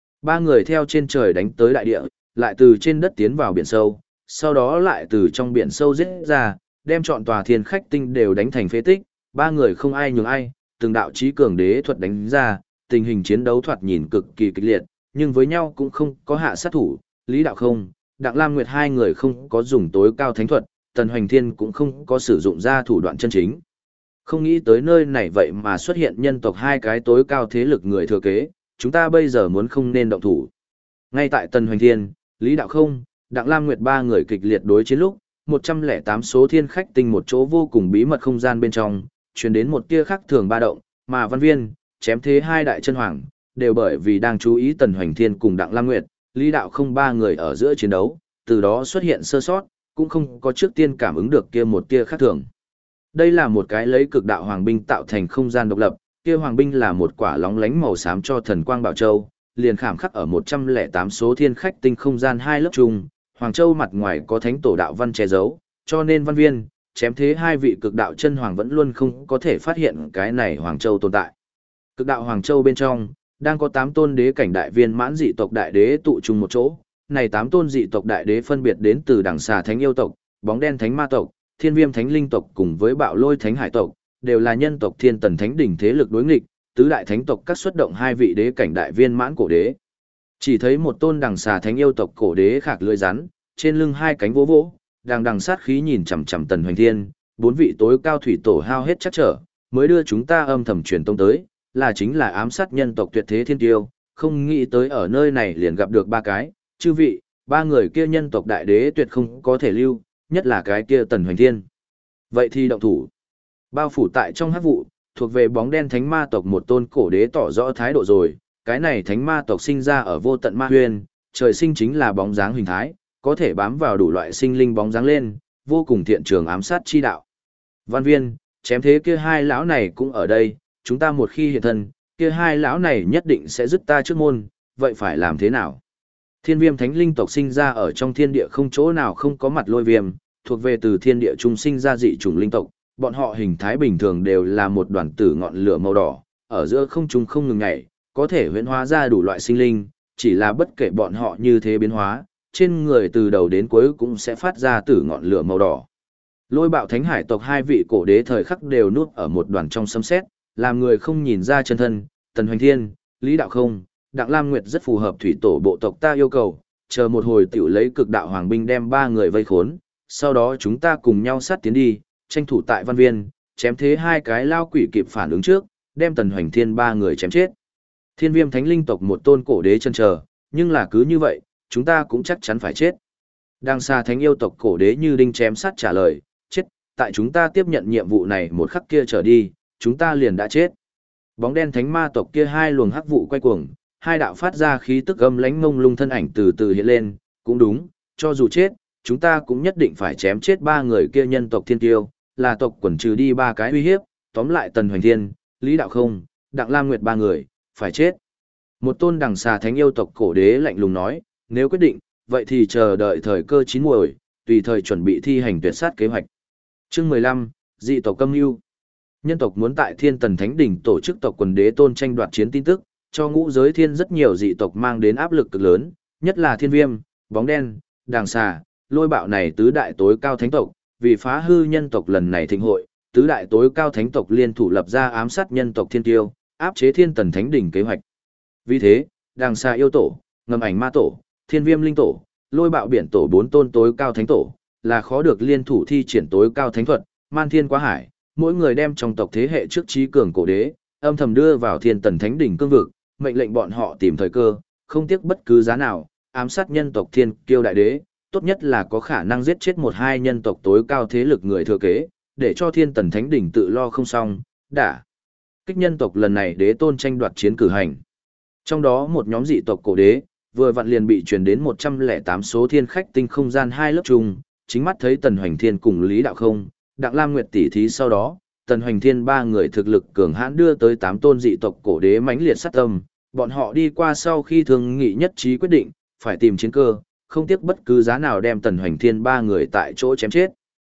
3 người theo trên trời đánh tới đại địa, lại từ trên đất tiến vào biển sâu, sau đó lại từ trong biển sâu giết ra, đem trọn tòa Thiên Khách Tinh đều đánh thành phế tích, 3 người không ai nhường ai, từng đạo chí cường đế thuật đánh ra, tình hình chiến đấu thoạt nhìn cực kỳ kịch liệt, nhưng với nhau cũng không có hạ sát thủ, Lý Đạo Không, Đặng Lam Nguyệt hai người không có dùng tối cao thánh thuật, Tần Hoành Thiên cũng không có sử dụng ra thủ đoạn chân chính. Không nghĩ tới nơi này vậy mà xuất hiện nhân tộc 2 cái tối cao thế lực người thừa kế, chúng ta bây giờ muốn không nên động thủ. Ngay tại Tần Hoành Thiên, Lý Đạo Không, Đặng Lam Nguyệt 3 người kịch liệt đối chiến lúc, 108 số Thiên Khách Tinh một chỗ vô cùng bí mật không gian bên trong, truyền đến một tia khác thường ba động, mà Văn Viên, Chém Thế hai đại chân hoàng, đều bởi vì đang chú ý Tần Hoành Thiên cùng Đặng Lam Nguyệt, Lý Đạo Không 3 người ở giữa chiến đấu, từ đó xuất hiện sơ sót, cũng không có trước tiên cảm ứng được kia một tia khác thường. Đây là một cái lấy cực đạo hoàng binh tạo thành không gian độc lập, kia hoàng binh là một quả lóng lánh màu xám cho thần quang bảo châu, liền khảm khắc ở 108 số Thiên Khách Tinh không gian 2 lớp chung, hoàng châu mặt ngoài có thánh tổ đạo văn che giấu, cho nên Văn Viên, Chém Thế hai vị cực đạo chân hoàng vẫn luôn không có thể phát hiện cái này hoàng châu tồn tại. Cực đạo hoàng châu bên trong đang có 8 tôn đế cảnh đại viên mãn dị tộc đại đế tụ chung một chỗ. Này 8 tôn dị tộc đại đế phân biệt đến từ Đằng Xà Thánh yêu tộc, Bóng Đen Thánh ma tộc, Thiên Viêm Thánh linh tộc cùng với Bạo Lôi Thánh hải tộc, đều là nhân tộc Thiên Tần Thánh đỉnh thế lực đối nghịch, tứ đại thánh tộc các xuất động 2 vị đế cảnh đại viên mãn cổ đế. Chỉ thấy một tôn Đằng Xà Thánh yêu tộc cổ đế khạc lưỡi rắn, trên lưng 2 cánh vỗ vỗ, đang đằng sát khí nhìn chằm chằm Tần Hoành Thiên, 4 vị tối cao thủy tổ hao hết chắc trở, mới đưa chúng ta âm thầm truyền tông tới, là chính là ám sát nhân tộc tuyệt thế thiên tiêu, không nghĩ tới ở nơi này liền gặp được 3 cái, chư vị, 3 người kia nhân tộc đại đế tuyệt không có thể lưu, nhất là cái kia Tần Hoành Thiên. Vậy thì động thủ. Bao phủ tại trong hắc vụ, thuộc về Bóng Đen Thánh ma tộc một tôn cổ đế tỏ rõ thái độ rồi, cái này Thánh ma tộc sinh ra ở vô tận ma huyền, trời sinh chính là bóng dáng hình thái, có thể bám vào đủ loại sinh linh bóng dáng lên, vô cùng thiện trường ám sát chi đạo. Văn Viên, Chém Thế kia 2 lão này cũng ở đây, chúng ta một khi hiện thân, kia 2 lão này nhất định sẽ dứt ta trước môn, vậy phải làm thế nào? Thiên Viêm Thánh linh tộc sinh ra ở trong thiên địa không chỗ nào không có mặt lôi viêm, thuộc về từ thiên địa trung sinh ra dị chủng linh tộc, bọn họ hình thái bình thường đều là một đoàn tử ngọn lửa màu đỏ, ở giữa không trung không ngừng nhảy, có thể huyễn hóa ra đủ loại sinh linh, chỉ là bất kể bọn họ như thế biến hóa, trên người từ đầu đến cuối cũng sẽ phát ra tử ngọn lửa màu đỏ. Lôi Bạo Thánh hải tộc 2 vị cổ đế thời khắc đều núp ở một đoàn trong sấm sét, làm người không nhìn ra chân thân. Tần Hoành Thiên, Lý Đạo Không, Đặng Lam Nguyệt rất phù hợp thủy tổ bộ tộc ta yêu cầu, chờ một hồi tiểu lấy cực đạo hoàng binh đem 3 người vây khốn, sau đó chúng ta cùng nhau sát tiến đi, tranh thủ tại Văn Viên, Chém Thế 2 cái lao quỷ kịp phản ứng trước, đem Tần Hoành Thiên 3 người chém chết. Thiên Viêm Thánh linh tộc một tôn cổ đế chân chờ, nhưng là cứ như vậy, chúng ta cũng chắc chắn phải chết. Đằng Xà Thánh yêu tộc cổ đế như đinh chém sắt trả lời, chết, tại chúng ta tiếp nhận nhiệm vụ này một khắc kia trở đi, chúng ta liền đã chết. Bóng Đen Thánh ma tộc kia 2 luồng hắc vụ quay cuồng, 2 đạo phát ra khí tức âm lãnh ngông lung thân ảnh từ từ hiện lên, cũng đúng, cho dù chết, chúng ta cũng nhất định phải chém chết 3 người kia nhân tộc thiên tiêu, là tộc quần trừ đi 3 cái uy hiếp, tóm lại Tần Hoành Thiên, Lý Đạo Không, Đặng Lam Nguyệt 3 người, phải chết. Một tôn Đằng Xà Thánh yêu tộc cổ đế lạnh lùng nói, nếu quyết định, vậy thì chờ đợi thời cơ chín muồi, tùy thời chuẩn bị thi hành tuyệt sát kế hoạch. Chương 15, dị tộc Câm Nưu. Nhân tộc muốn tại Thiên Tần Thánh Đỉnh tổ chức tộc quần đế tôn tranh đoạt chiến tin tức, cho ngũ giới thiên rất nhiều dị tộc mang đến áp lực cực lớn, nhất là Thiên Viêm, Bóng Đen, Đàng Xà, Lôi Bạo này tứ đại tối cao thánh tộc, vì phá hư nhân tộc lần này thịnh hội, tứ đại tối cao thánh tộc liên thủ lập ra ám sát nhân tộc Thiên Tiêu, áp chế Thiên Tần Thánh Đỉnh kế hoạch. Vì thế, Đàng Xà yêu tổ, Ngầm Ảnh ma tổ, Thiên Viêm linh tổ, Lôi Bạo biển tổ bốn tôn tối cao thánh tổ, là khó được liên thủ thi triển tối cao thánh thuật, man thiên quá hải, mỗi người đem trong tộc thế hệ trước trí cường cổ đế, âm thầm đưa vào Thiên Tần Thánh Đỉnh cương vực, mệnh lệnh bọn họ tìm thời cơ, không tiếc bất cứ giá nào, ám sát nhân tộc Thiên Kiêu đại đế, tốt nhất là có khả năng giết chết một hai nhân tộc tối cao thế lực người thừa kế, để cho Thiên Tần Thánh Đỉnh tự lo không xong, đả kích nhân tộc lần này đế tôn tranh đoạt chiến cử hành. Trong đó một nhóm dị tộc cổ đế, vừa vặn liền bị truyền đến 108 số thiên khách tinh không gian hai lớp chung, chính mắt thấy Tần Hoành Thiên cùng Lý Đạo Không, Đặng Lam Nguyệt tỷ thí sau đó, Tần Hoành Thiên ba người thực lực cường hãn đưa tới 8 tôn dị tộc cổ đế mãnh liệt sát tâm, bọn họ đi qua sau khi thương nghị nhất trí quyết định, phải tìm chiến cơ, không tiếc bất cứ giá nào đem Tần Hoành Thiên ba người tại chỗ chém chết.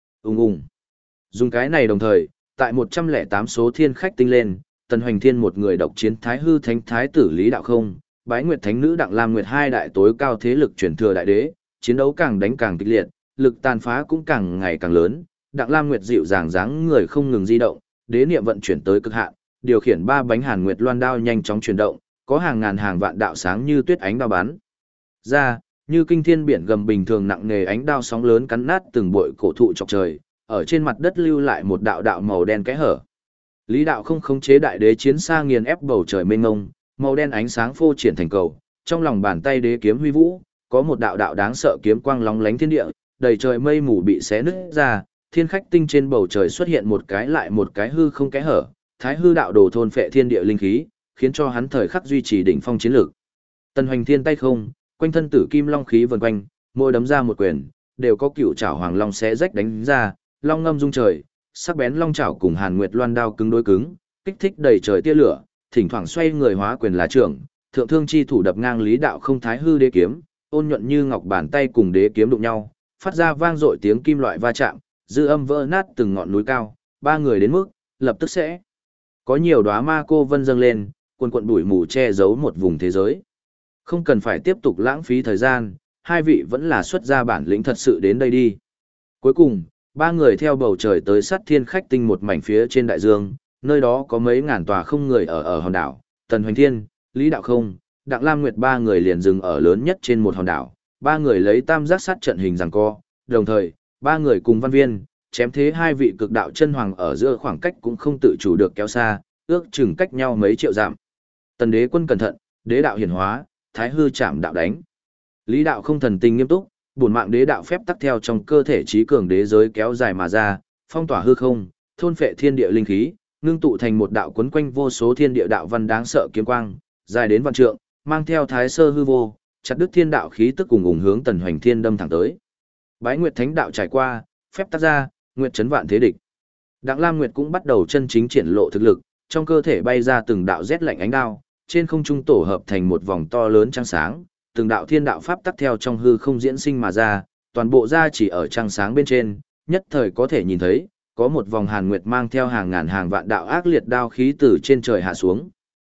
Dùng cái này đồng thời, tại 108 số thiên khách tinh lên, Tần Hoành Thiên một người độc chiến Thái Hư Thánh Thái tử Lý Đạo Không, Bái Nguyệt Thánh nữ Đặng Lam Nguyệt hai đại tối cao thế lực chuyển thừa đại đế, chiến đấu càng đánh càng kịch liệt, lực tàn phá cũng càng ngày càng lớn. Đặng Lam Nguyệt dịu dàng dáng người không ngừng di động, đế niệm vận chuyển tới cực hạn, điều khiển ba bánh Hàn Nguyệt Loan đao nhanh chóng chuyển động, có hàng ngàn hàng vạn đạo sáng như tuyết ánh đao bắn ra, như kinh thiên biển gầm bình thường nặng nề ánh đao sóng lớn cắn nát từng bụi cổ thụ chọc trời, ở trên mặt đất lưu lại một đạo đạo màu đen kẽ hở. Lý Đạo Không khống chế đại đế chiến xa nghiền ép bầu trời mênh mông, màu đen ánh sáng phô triển thành cầu, trong lòng bàn tay đế kiếm huy vũ, có một đạo đạo đáng sợ kiếm quang lóng lánh thiên địa, đầy trời mây mù bị xé nứt ra, thiên khách tinh trên bầu trời xuất hiện một cái lại một cái hư không kẽ hở, Thái Hư đạo đồ thôn phệ thiên địa linh khí, khiến cho hắn thời khắc duy trì đỉnh phong chiến lược. Tần Hoành Thiên tay không, quanh thân tử kim long khí vần quanh, mỗi đấm ra một quyền, đều có cựu trảo hoàng long xé rách đánh ra, long ngâm rung trời, sắc bén long trảo cùng Hàn Nguyệt Loan đao cứng đối cứng, kích thích đầy trời tia lửa, thỉnh thoảng xoay người hóa quyền là trưởng, thượng thương chi thủ đập ngang Lý Đạo Không Thái Hư đế kiếm, ôn nhuận như ngọc bàn tay cùng đế kiếm đụng nhau, phát ra vang dội tiếng kim loại va chạm, dư âm vỡ nát từng ngọn núi cao, ba người đến mức lập tức sẽ có nhiều đóa ma cô vân dâng lên, quần quần bụi mù che giấu một vùng thế giới. Không cần phải tiếp tục lãng phí thời gian, hai vị vẫn là xuất ra bản lĩnh thật sự đến đây đi. Cuối cùng, ba người theo bầu trời tới sát thiên khách tinh một mảnh phía trên đại dương, nơi đó có mấy ngàn tòa không người ở hòn đảo, Tần Hoành Thiên, Lý Đạo Không, Đặng Lam Nguyệt ba người liền dừng ở lớn nhất trên một hòn đảo, ba người lấy tam giác sát trận hình giằng co, đồng thời, ba người cùng Văn Viên, chém thế hai vị cực đạo chân hoàng ở giữa khoảng cách cũng không tự chủ được kéo xa, ước chừng cách nhau mấy triệu dặm. Tần đế quân cẩn thận, đế đạo hiển hóa, Thái Hư chạm đạo đánh. Lý Đạo Không thần tình nghiêm túc, bổn mạng đế đạo phép tắc theo trong cơ thể trí cường đế giới kéo dài mà ra, phong tỏa hư không, thôn phệ thiên địa linh khí, ngưng tụ thành một đạo quấn quanh vô số thiên địa đạo văn đáng sợ kiếm quang, dài đến vạn trượng, mang theo thái sơ hư vô, chặt đứt thiên đạo khí tức cùng ủng hướng Tần Hoành Thiên đâm thẳng tới. Bái Nguyệt Thánh đạo trải qua, phép tắc ra, nguyệt chấn vạn thế địch. Đặng Lam Nguyệt cũng bắt đầu chân chính triển lộ thực lực, trong cơ thể bay ra từng đạo rét lạnh ánh đao, trên không trung tổ hợp thành một vòng to lớn trăng sáng, từng đạo thiên đạo pháp tắc theo trong hư không diễn sinh mà ra, toàn bộ ra chỉ ở trăng sáng bên trên, nhất thời có thể nhìn thấy, có một vòng hàn nguyệt mang theo hàng ngàn hàng vạn đạo ác liệt đao khí từ trên trời hạ xuống.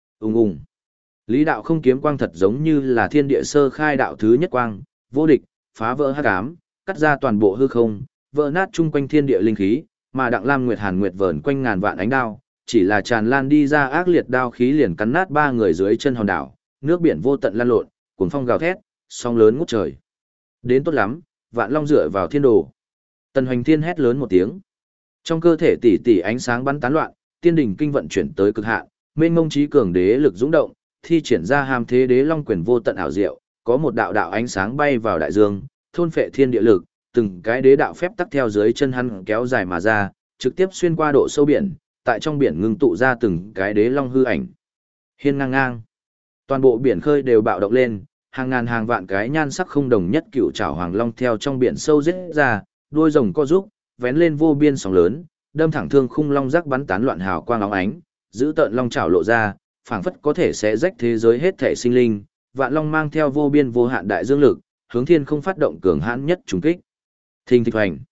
Lý Đạo Không kiếm quang thật giống như là thiên địa sơ khai đạo thứ nhất quang, vô địch, phá vỡ hắc ám, cắt ra toàn bộ hư không, vỡ nát chung quanh thiên địa linh khí, mà Đặng Lam Nguyệt Hàn Nguyệt vờn quanh ngàn vạn ánh đao, chỉ là tràn lan đi ra ác liệt đao khí liền cắn nát ba người dưới chân hòn đảo, nước biển vô tận lan lộn, cuồng phong gào thét, sóng lớn ngút trời. Đến tốt lắm, Vạn Long dựa vào thiên đồ. Tần Hoành Thiên hét lớn một tiếng. Trong cơ thể tỷ tỷ ánh sáng bắn tán loạn, tiên đỉnh kinh vận chuyển tới cực hạn, mênh mông trí cường đế lực dũng động, thi triển ra hàm thế đế long quyền vô tận ảo diệu, có một đạo đạo ánh sáng bay vào đại dương, thôn phệ thiên địa lực, từng cái đế đạo phép tắc theo dưới chân hắn kéo dài mà ra, trực tiếp xuyên qua độ sâu biển, tại trong biển ngưng tụ ra từng cái đế long hư ảnh. Hiên ngang ngang. Toàn bộ biển khơi đều bạo động lên, hàng ngàn hàng vạn cái nhan sắc không đồng nhất cựu trảo hoàng long theo trong biển sâu rết ra, đuôi rồng co rúc, vén lên vô biên sóng lớn, đâm thẳng thương khung long rắc bắn tán loạn hào quang óng ánh, giữ tợn long trảo lộ ra, phảng phất có thể sẽ rách thế giới hết thể sinh linh. Vạn long mang theo vô biên vô hạn đại dương lực, hướng thiên không phát động cường hãn nhất trùng kích. Thình thịch hoành.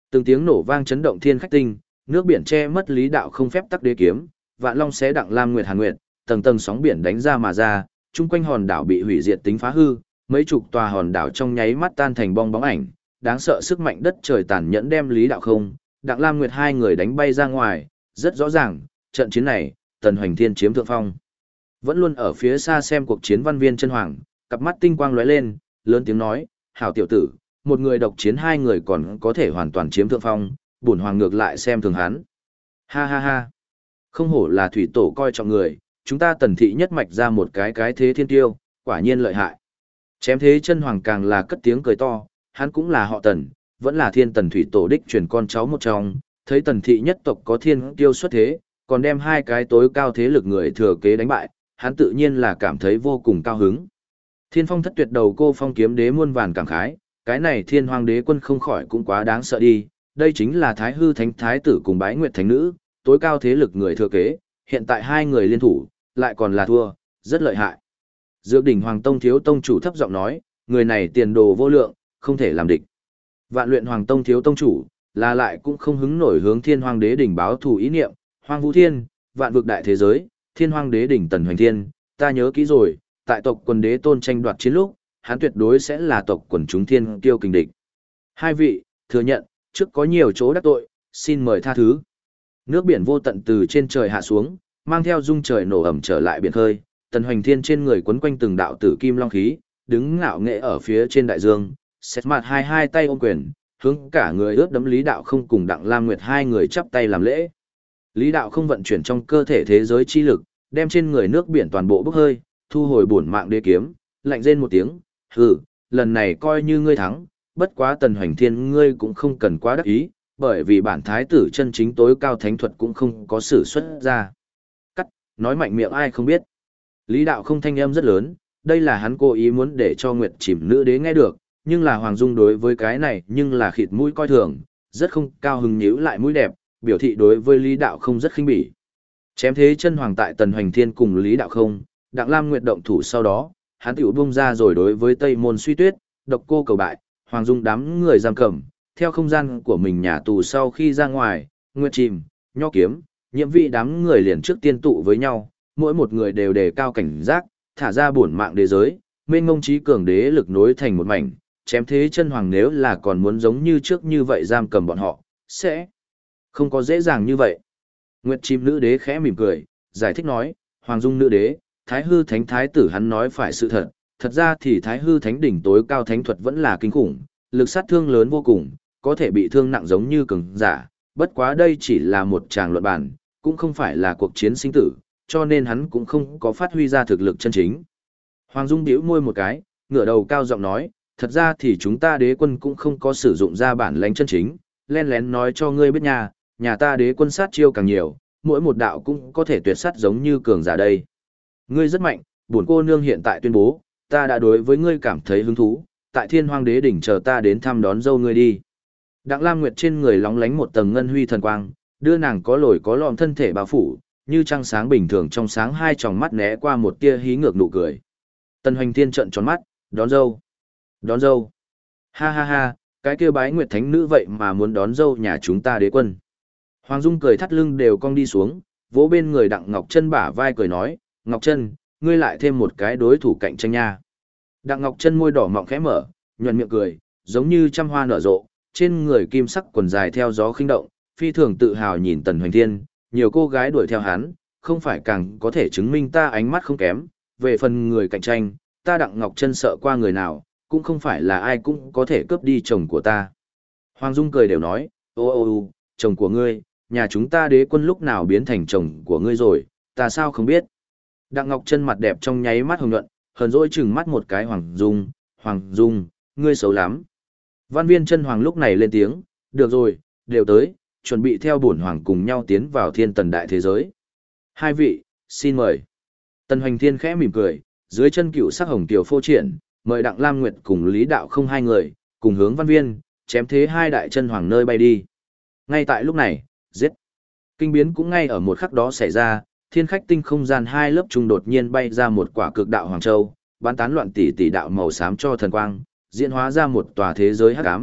Từng tiếng nổ vang chấn động thiên khách tinh, nước biển che mất lý đạo không phép tắc đế kiếm, vạn long xé đặng lam nguyệt hàn nguyệt, tầng tầng sóng biển đánh ra mà ra, chung quanh hòn đảo bị hủy diệt tính phá hư, mấy chục tòa hòn đảo trong nháy mắt tan thành bong bóng ảnh, đáng sợ sức mạnh đất trời tàn nhẫn đem lý đạo không, đặng lam nguyệt hai người đánh bay ra ngoài, rất rõ ràng, trận chiến này, Tần Hoành Thiên chiếm thượng phong. Vẫn luôn ở phía xa xem cuộc chiến Văn Viên Chân Hoàng, cặp mắt tinh quang lóe lên, lớn tiếng nói, hảo tiểu tử, một người độc chiến hai người còn có thể hoàn toàn chiếm thượng phong, bổn hoàng ngược lại xem thường hắn. Ha ha ha, không hổ là thủy tổ coi trọng người, chúng ta Tần thị nhất mạch ra một cái thế thiên tiêu, quả nhiên lợi hại. Chém Thế Chân Hoàng càng là cất tiếng cười to, hắn cũng là họ Tần, vẫn là thiên tần thủy tổ đích truyền con cháu một trong, thấy Tần thị nhất tộc có thiên tiêu xuất thế, còn đem hai cái tối cao thế lực người thừa kế đánh bại, hắn tự nhiên là cảm thấy vô cùng cao hứng. Thiên Phong thất tuyệt đầu cô phong kiếm đế muôn vàn cảm khái, cái này Thiên Hoàng đế quân không khỏi cũng quá đáng sợ đi, đây chính là Thái Hư Thánh Thái tử cùng Bái Nguyệt Thánh nữ, tối cao thế lực người thừa kế, hiện tại hai người liên thủ, lại còn là thua, rất lợi hại. Dược đỉnh Hoàng Tông thiếu tông chủ thấp giọng nói, người này tiền đồ vô lượng, không thể làm địch. Vạn luyện Hoàng Tông thiếu tông chủ, là lại cũng không hứng nổi hướng Thiên Hoàng đế đỉnh báo thù ý niệm, Hoàng Vũ Thiên, vạn vực đại thế giới, Thiên Hoàng đế đỉnh Tần Hoành Thiên, ta nhớ kỹ rồi, tại tộc quần đế tôn tranh đoạt chiến lúc, hắn tuyệt đối sẽ là tộc quần chúng thiên kiêu kình địch. Hai vị, thừa nhận, trước có nhiều chỗ đắc tội, xin mời tha thứ. Nước biển vô tận từ trên trời hạ xuống, mang theo dung trời nổ ẩm trở lại biển khơi, Tần Hoành Thiên trên người quấn quanh từng đạo tử kim long khí, đứng ngạo nghệ ở phía trên đại dương, xét mặt hai tay ôm quyền, hướng cả người ướt đấm Lý Đạo không cùng Đặng Lam Nguyệt hai người chắp tay làm lễ. Lý Đạo không vận chuyển trong cơ thể thế giới chi lực, đem trên người nước biển toàn bộ bốc hơi, thu hồi bổn mạng đế kiếm, lạnh rên một tiếng, hừ, lần này coi như ngươi thắng, bất quá Tần Hoành Thiên ngươi cũng không cần quá đắc ý, bởi vì bản thái tử chân chính tối cao thánh thuật cũng không có sử xuất ra. Cắt, nói mạnh miệng ai không biết. Lý Đạo không thanh âm rất lớn, đây là hắn cố ý muốn để cho Nguyệt Chìm nữ đế nghe được, nhưng là Hoàng Dung đối với cái này nhưng là khịt mũi coi thường, rất không cao hứng nhíu lại mũi đẹp, biểu thị đối với Lý Đạo không rất khinh bỉ. Chém Thế Chân Hoàng tại Tần Hoành Thiên cùng Lý Đạo không, Đặng Lam Nguyệt động thủ sau đó, hắn tiểu bung ra rồi đối với Tây Môn Suy Tuyết, độc cô cầu bại, Hoàng Dung đám người giam cầm, theo không gian của mình nhà tù sau khi ra ngoài, Nguyệt Chìm, Nho Kiếm, Nhiệm Vị đám người liền trước tiên tụ với nhau, mỗi một người đều đề cao cảnh giác, thả ra bổn mạng đế giới, mênh ngông trí cường đế lực nối thành một mảnh, Chém Thế Chân Hoàng nếu là còn muốn giống như trước như vậy giam cầm bọn họ, sẽ không có dễ dàng như vậy. Nguyệt Chim nữ đế khẽ mỉm cười, giải thích nói, Hoàng Dung nữ đế, Thái Hư Thánh Thái tử hắn nói phải sự thật, thật ra thì Thái Hư Thánh đỉnh tối cao thánh thuật vẫn là kinh khủng, lực sát thương lớn vô cùng, có thể bị thương nặng giống như cường giả, bất quá đây chỉ là một tràng luận bàn, cũng không phải là cuộc chiến sinh tử, cho nên hắn cũng không có phát huy ra thực lực chân chính. Hoàng Dung bĩu môi một cái, ngửa đầu cao giọng nói, thật ra thì chúng ta đế quân cũng không có sử dụng ra bản lãnh chân chính, len lén nói cho ngươi biết nhà ta đế quân sát chiêu càng nhiều, mỗi một đạo cũng có thể tuyệt sát giống như cường giả đây. Ngươi rất mạnh, bổn cô nương hiện tại tuyên bố, ta đã đối với ngươi cảm thấy hứng thú, tại Thiên Hoang đế đỉnh chờ ta đến thăm đón dâu ngươi đi. Đặng Lam Nguyệt trên người lóng lánh một tầng ngân huy thần quang, đưa nàng có lồi có lõm thân thể bao phủ, như trăng sáng bình thường trong sáng hai tròng mắt né qua một tia hí ngược nụ cười. Tần Hoành Thiên trợn tròn mắt, đón dâu. Đón dâu. Ha ha ha, cái kia Bái Nguyệt thánh nữ vậy mà muốn đón dâu nhà chúng ta đế quân. Hoàng Dung cười thắt lưng đều cong đi xuống, vỗ bên người Đặng Ngọc Chân bả vai cười nói, Ngọc Chân, ngươi lại thêm một cái đối thủ cạnh tranh nha. Đặng Ngọc Chân môi đỏ mọng khẽ mở, nhuận miệng cười, giống như trăm hoa nở rộ, trên người kim sắc quần dài theo gió khinh động, phi thường tự hào nhìn Tần Hoành Thiên, nhiều cô gái đuổi theo hắn, không phải càng có thể chứng minh ta ánh mắt không kém, về phần người cạnh tranh, ta Đặng Ngọc Chân sợ qua người nào, cũng không phải là ai cũng có thể cướp đi chồng của ta. Hoàng Dung cười đều nói, ô, chồng của ngươi, nhà chúng ta đế quân lúc nào biến thành chồng của ngươi rồi, ta sao không biết. Đặng Ngọc Chân mặt đẹp trong nháy mắt hồng nhuận, hờn dỗi chừng mắt một cái Hoàng Dung, ngươi xấu lắm. Văn Viên Chân Hoàng lúc này lên tiếng, được rồi, đều tới, chuẩn bị theo bổn hoàng cùng nhau tiến vào thiên tần đại thế giới. Hai vị, xin mời. Tần Hoành Thiên khẽ mỉm cười, dưới chân cựu sắc hồng tiểu phô triển, mời Đặng Lam Nguyệt cùng Lý Đạo không hai người, cùng hướng Văn Viên, chém thế hai đại chân hoàng nơi bay đi. Ngay tại lúc này, giết. Kinh biến cũng ngay ở một khắc đó xảy ra, thiên khách tinh không gian hai lớp trung đột nhiên bay ra một quả cực đạo hoàng châu, bán tán loạn tỷ đạo màu xám cho thần quang, diễn hóa ra một tòa thế giới hắc ám,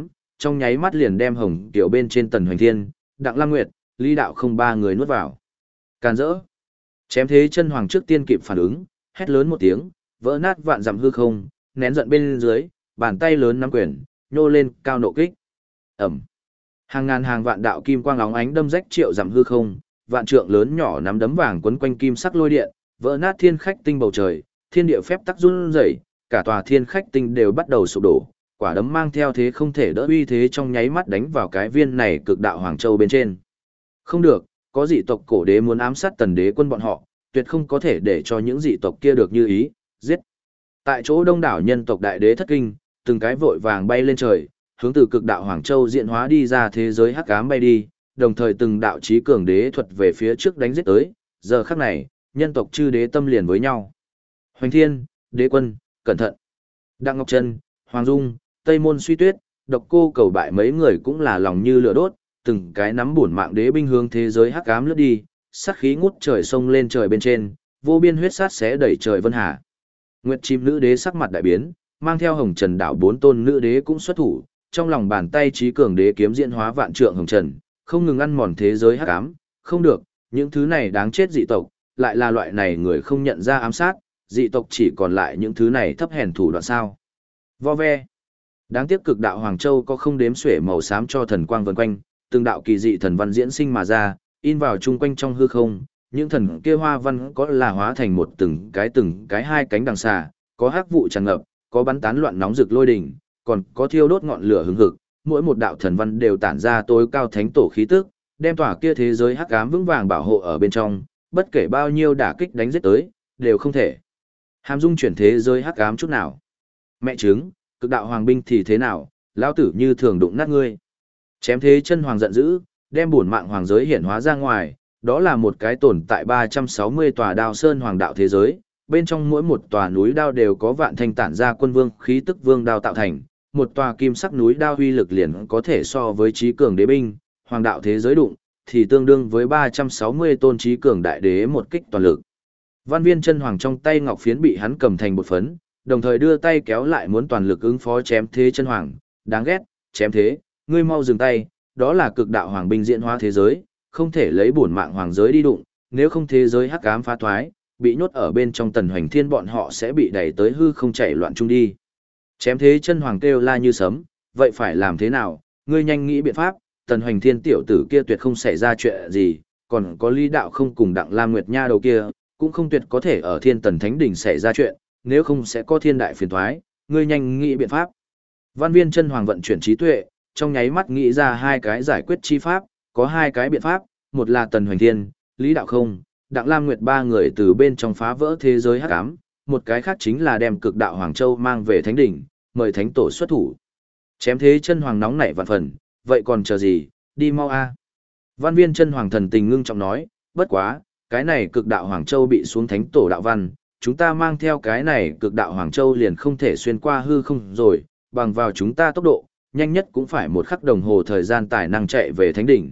trong nháy mắt liền đem Hồng Kiều bên trên Tần Hoành Thiên, Đặng Lam Nguyệt, Lý Đạo không ba người nuốt vào. Càn rỡ. Chém thế chân hoàng trước tiên kịp phản ứng, hét lớn một tiếng, vỡ nát vạn dặm hư không, nén giận bên dưới, bàn tay lớn nắm quyền, nhô lên cao nộ kích. Ẩm. Hàng ngàn hàng vạn đạo kim quang óng ánh đâm rách triệu dặm hư không, vạn trượng lớn nhỏ nắm đấm vàng quấn quanh kim sắc lôi điện, vỡ nát thiên khách tinh bầu trời, thiên địa phép tắc run rẩy, cả tòa thiên khách tinh đều bắt đầu sụp đổ, quả đấm mang theo thế không thể đỡ uy thế trong nháy mắt đánh vào cái viên này cực đạo hoàng châu bên trên. Không được, có dị tộc cổ đế muốn ám sát Tần đế quân bọn họ, tuyệt không có thể để cho những dị tộc kia được như ý, giết. Tại chỗ đông đảo nhân tộc đại đế thất kinh, từng cái vội vàng bay lên trời, hướng từ cực đạo hoàng châu diễn hóa đi ra thế giới hắc ám bay đi, đồng thời từng đạo chí cường đế thuật về phía trước đánh giết tới, giờ khắc này, nhân tộc chư đế tâm liền với nhau. Hoành Thiên, Đế Quân, cẩn thận. Đặng Ngọc Trân, Hoàng Dung, Tây Môn Suy Tuyết, Độc Cô Cầu Bại mấy người cũng là lòng như lửa đốt, từng cái nắm bổn mạng đế binh hướng thế giới hắc ám lướt đi, sát khí ngút trời sông lên trời bên trên, vô biên huyết sát xé đẩy trời vân hà. Nguyệt Chim nữ đế sắc mặt đại biến, mang theo Hồng Trần đảo bốn tôn nữ đế cũng xuất thủ, trong lòng bàn tay chí cường đế kiếm diễn hóa vạn trượng hồng trần, không ngừng ăn mòn thế giới hắc ám, không được, những thứ này đáng chết dị tộc, lại là loại này người không nhận ra ám sát, dị tộc chỉ còn lại những thứ này thấp hèn thủ đoạn sao. Vo ve. Đáng tiếc cực đạo Hoàng Châu có không đếm xuể màu xám cho thần quang vần quanh, từng đạo kỳ dị thần văn diễn sinh mà ra, in vào chung quanh trong hư không, những thần kia hoa văn có là hóa thành một từng cái hai cánh đằng xà, có hắc vụ tràn ngập, có bắn tán loạn nóng rực lôi đỉnh, còn có thiêu đốt ngọn lửa hừng hực, mỗi một đạo thần văn đều tản ra tối cao thánh tổ khí tức, đem tỏa kia thế giới hắc ám vững vàng bảo hộ ở bên trong, bất kể bao nhiêu đả kích đánh giết tới, đều không thể hàm dung chuyển thế giới hắc ám chút nào. Mẹ chứng, cực đạo hoàng binh thì thế nào, lão tử như thường đụng nát ngươi. Chém thế chân hoàng giận dữ, đem bổn mạng hoàng giới hiển hóa ra ngoài, đó là một cái tồn tại 360 tòa đao sơn hoàng đạo thế giới, bên trong mỗi một tòa núi đao đều có vạn thanh tản ra quân vương khí tức vương đao tạo thành, một tòa kim sắc núi đao uy lực liền có thể so với trí cường đế binh, hoàng đạo thế giới đụng, thì tương đương với 360 tôn trí cường đại đế một kích toàn lực. Văn Viên chân hoàng trong tay ngọc phiến bị hắn cầm thành bột phấn, đồng thời đưa tay kéo lại muốn toàn lực ứng phó chém thế chân hoàng, đáng ghét, chém thế, ngươi mau dừng tay, đó là cực đạo hoàng binh diễn hóa thế giới, không thể lấy bổn mạng hoàng giới đi đụng, nếu không thế giới hắc ám phá thoái, bị nhốt ở bên trong Tần Hoành Thiên bọn họ sẽ bị đẩy tới hư không chảy loạn chung đi. Chém thế chân hoàng kêu la như sấm, vậy phải làm thế nào, ngươi nhanh nghĩ biện pháp, Tần Hoành Thiên tiểu tử kia tuyệt không xảy ra chuyện gì, còn có Lý Đạo không cùng Đặng Lam Nguyệt Nha đầu kia, cũng không tuyệt có thể ở Thiên Tần Thánh Đỉnh xảy ra chuyện, nếu không sẽ có thiên đại phiền toái, ngươi nhanh nghĩ biện pháp. Văn Viên chân hoàng vận chuyển trí tuệ, trong nháy mắt nghĩ ra hai cái giải quyết chi pháp, có hai cái biện pháp, một là Tần Hoành Thiên, Lý Đạo không, Đặng Lam Nguyệt ba người từ bên trong phá vỡ thế giới hắc ám, một cái khác chính là đem cực đạo Hoàng Châu mang về Thánh Đỉnh, mời Thánh Tổ xuất thủ. Chém thế chân hoàng nóng nảy vạn phần, vậy còn chờ gì, đi mau a. Văn Viên chân hoàng thần tình ngưng trọng nói, bất quá, cái này cực đạo Hoàng Châu bị xuống Thánh Tổ đạo văn, chúng ta mang theo cái này cực đạo Hoàng Châu liền không thể xuyên qua hư không rồi, bằng vào chúng ta tốc độ, nhanh nhất cũng phải 1 khắc đồng hồ thời gian tài năng chạy về Thánh Đỉnh.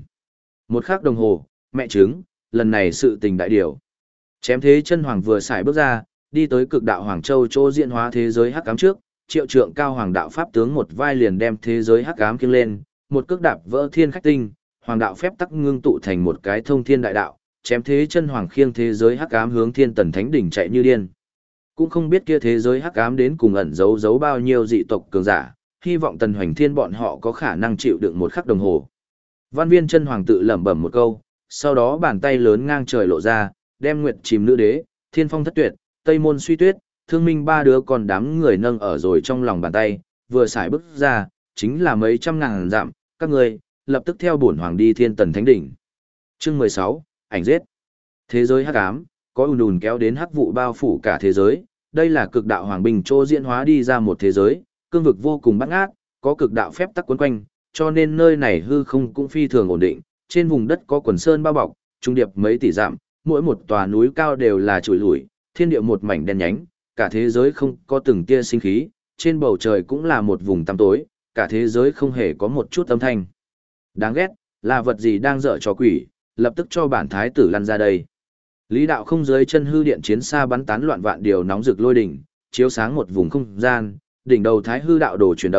1 khắc đồng hồ, mẹ chứng, lần này sự tình đại điều. Chém thế chân hoàng vừa xài bước ra, đi tới cực đạo Hoàng Châu chỗ diễn hóa thế giới hắc ám trước, triệu trượng cao hoàng đạo pháp tướng một vai liền đem thế giới hắc ám kiêng lên, một cước đạp vỡ thiên khách tinh, hoàng đạo phép tắc ngưng tụ thành một cái thông thiên đại đạo, chém thế chân hoàng khiêng thế giới hắc ám hướng Thiên Tần Thánh Đỉnh chạy như điên. Cũng không biết kia thế giới hắc ám đến cùng ẩn giấu bao nhiêu dị tộc cường giả, hy vọng Tần Hoành Thiên bọn họ có khả năng chịu đựng 1 khắc đồng hồ. Văn Viên chân hoàng tự lẩm bẩm một câu, sau đó bàn tay lớn ngang trời lộ ra, đem Nguyệt Chìm nữ đế, Thiên Phong thất tuyệt, Tây Môn Suy Tuyết, Thương Minh ba đứa con đám người nâng ở rồi trong lòng bàn tay, vừa xài bước ra, chính là mấy trăm ngàn dặm, các ngươi lập tức theo bổn hoàng đi Thiên Tần Thánh Đỉnh. Chương 16, ảnh giết. Thế giới hắc ám, có ùn ùn kéo đến hắc vụ bao phủ cả thế giới, đây là cực đạo hoàng binh chỗ diễn hóa đi ra một thế giới, cương vực vô cùng bát ngát, có cực đạo phép tắc quấn quanh, cho nên nơi này hư không cũng phi thường ổn định, trên vùng đất có quần sơn bao bọc, trung điệp mấy tỷ dặm, mỗi một tòa núi cao đều là trụi lủi, thiên địa một mảnh đen nhánh, cả thế giới không có từng tia sinh khí, trên bầu trời cũng là một vùng tăm tối, cả thế giới không hề có một chút âm thanh. Đáng ghét, là vật gì đang dở trò quỷ, lập tức cho bản thái tử lăn ra đây. Lý Đạo không dưới chân hư điện chiến xa bắn tán loạn vạn điều nóng rực lôi đỉnh, chiếu sáng một vùng không gian, đỉnh đầu thái hư đạo đồ chuyển động,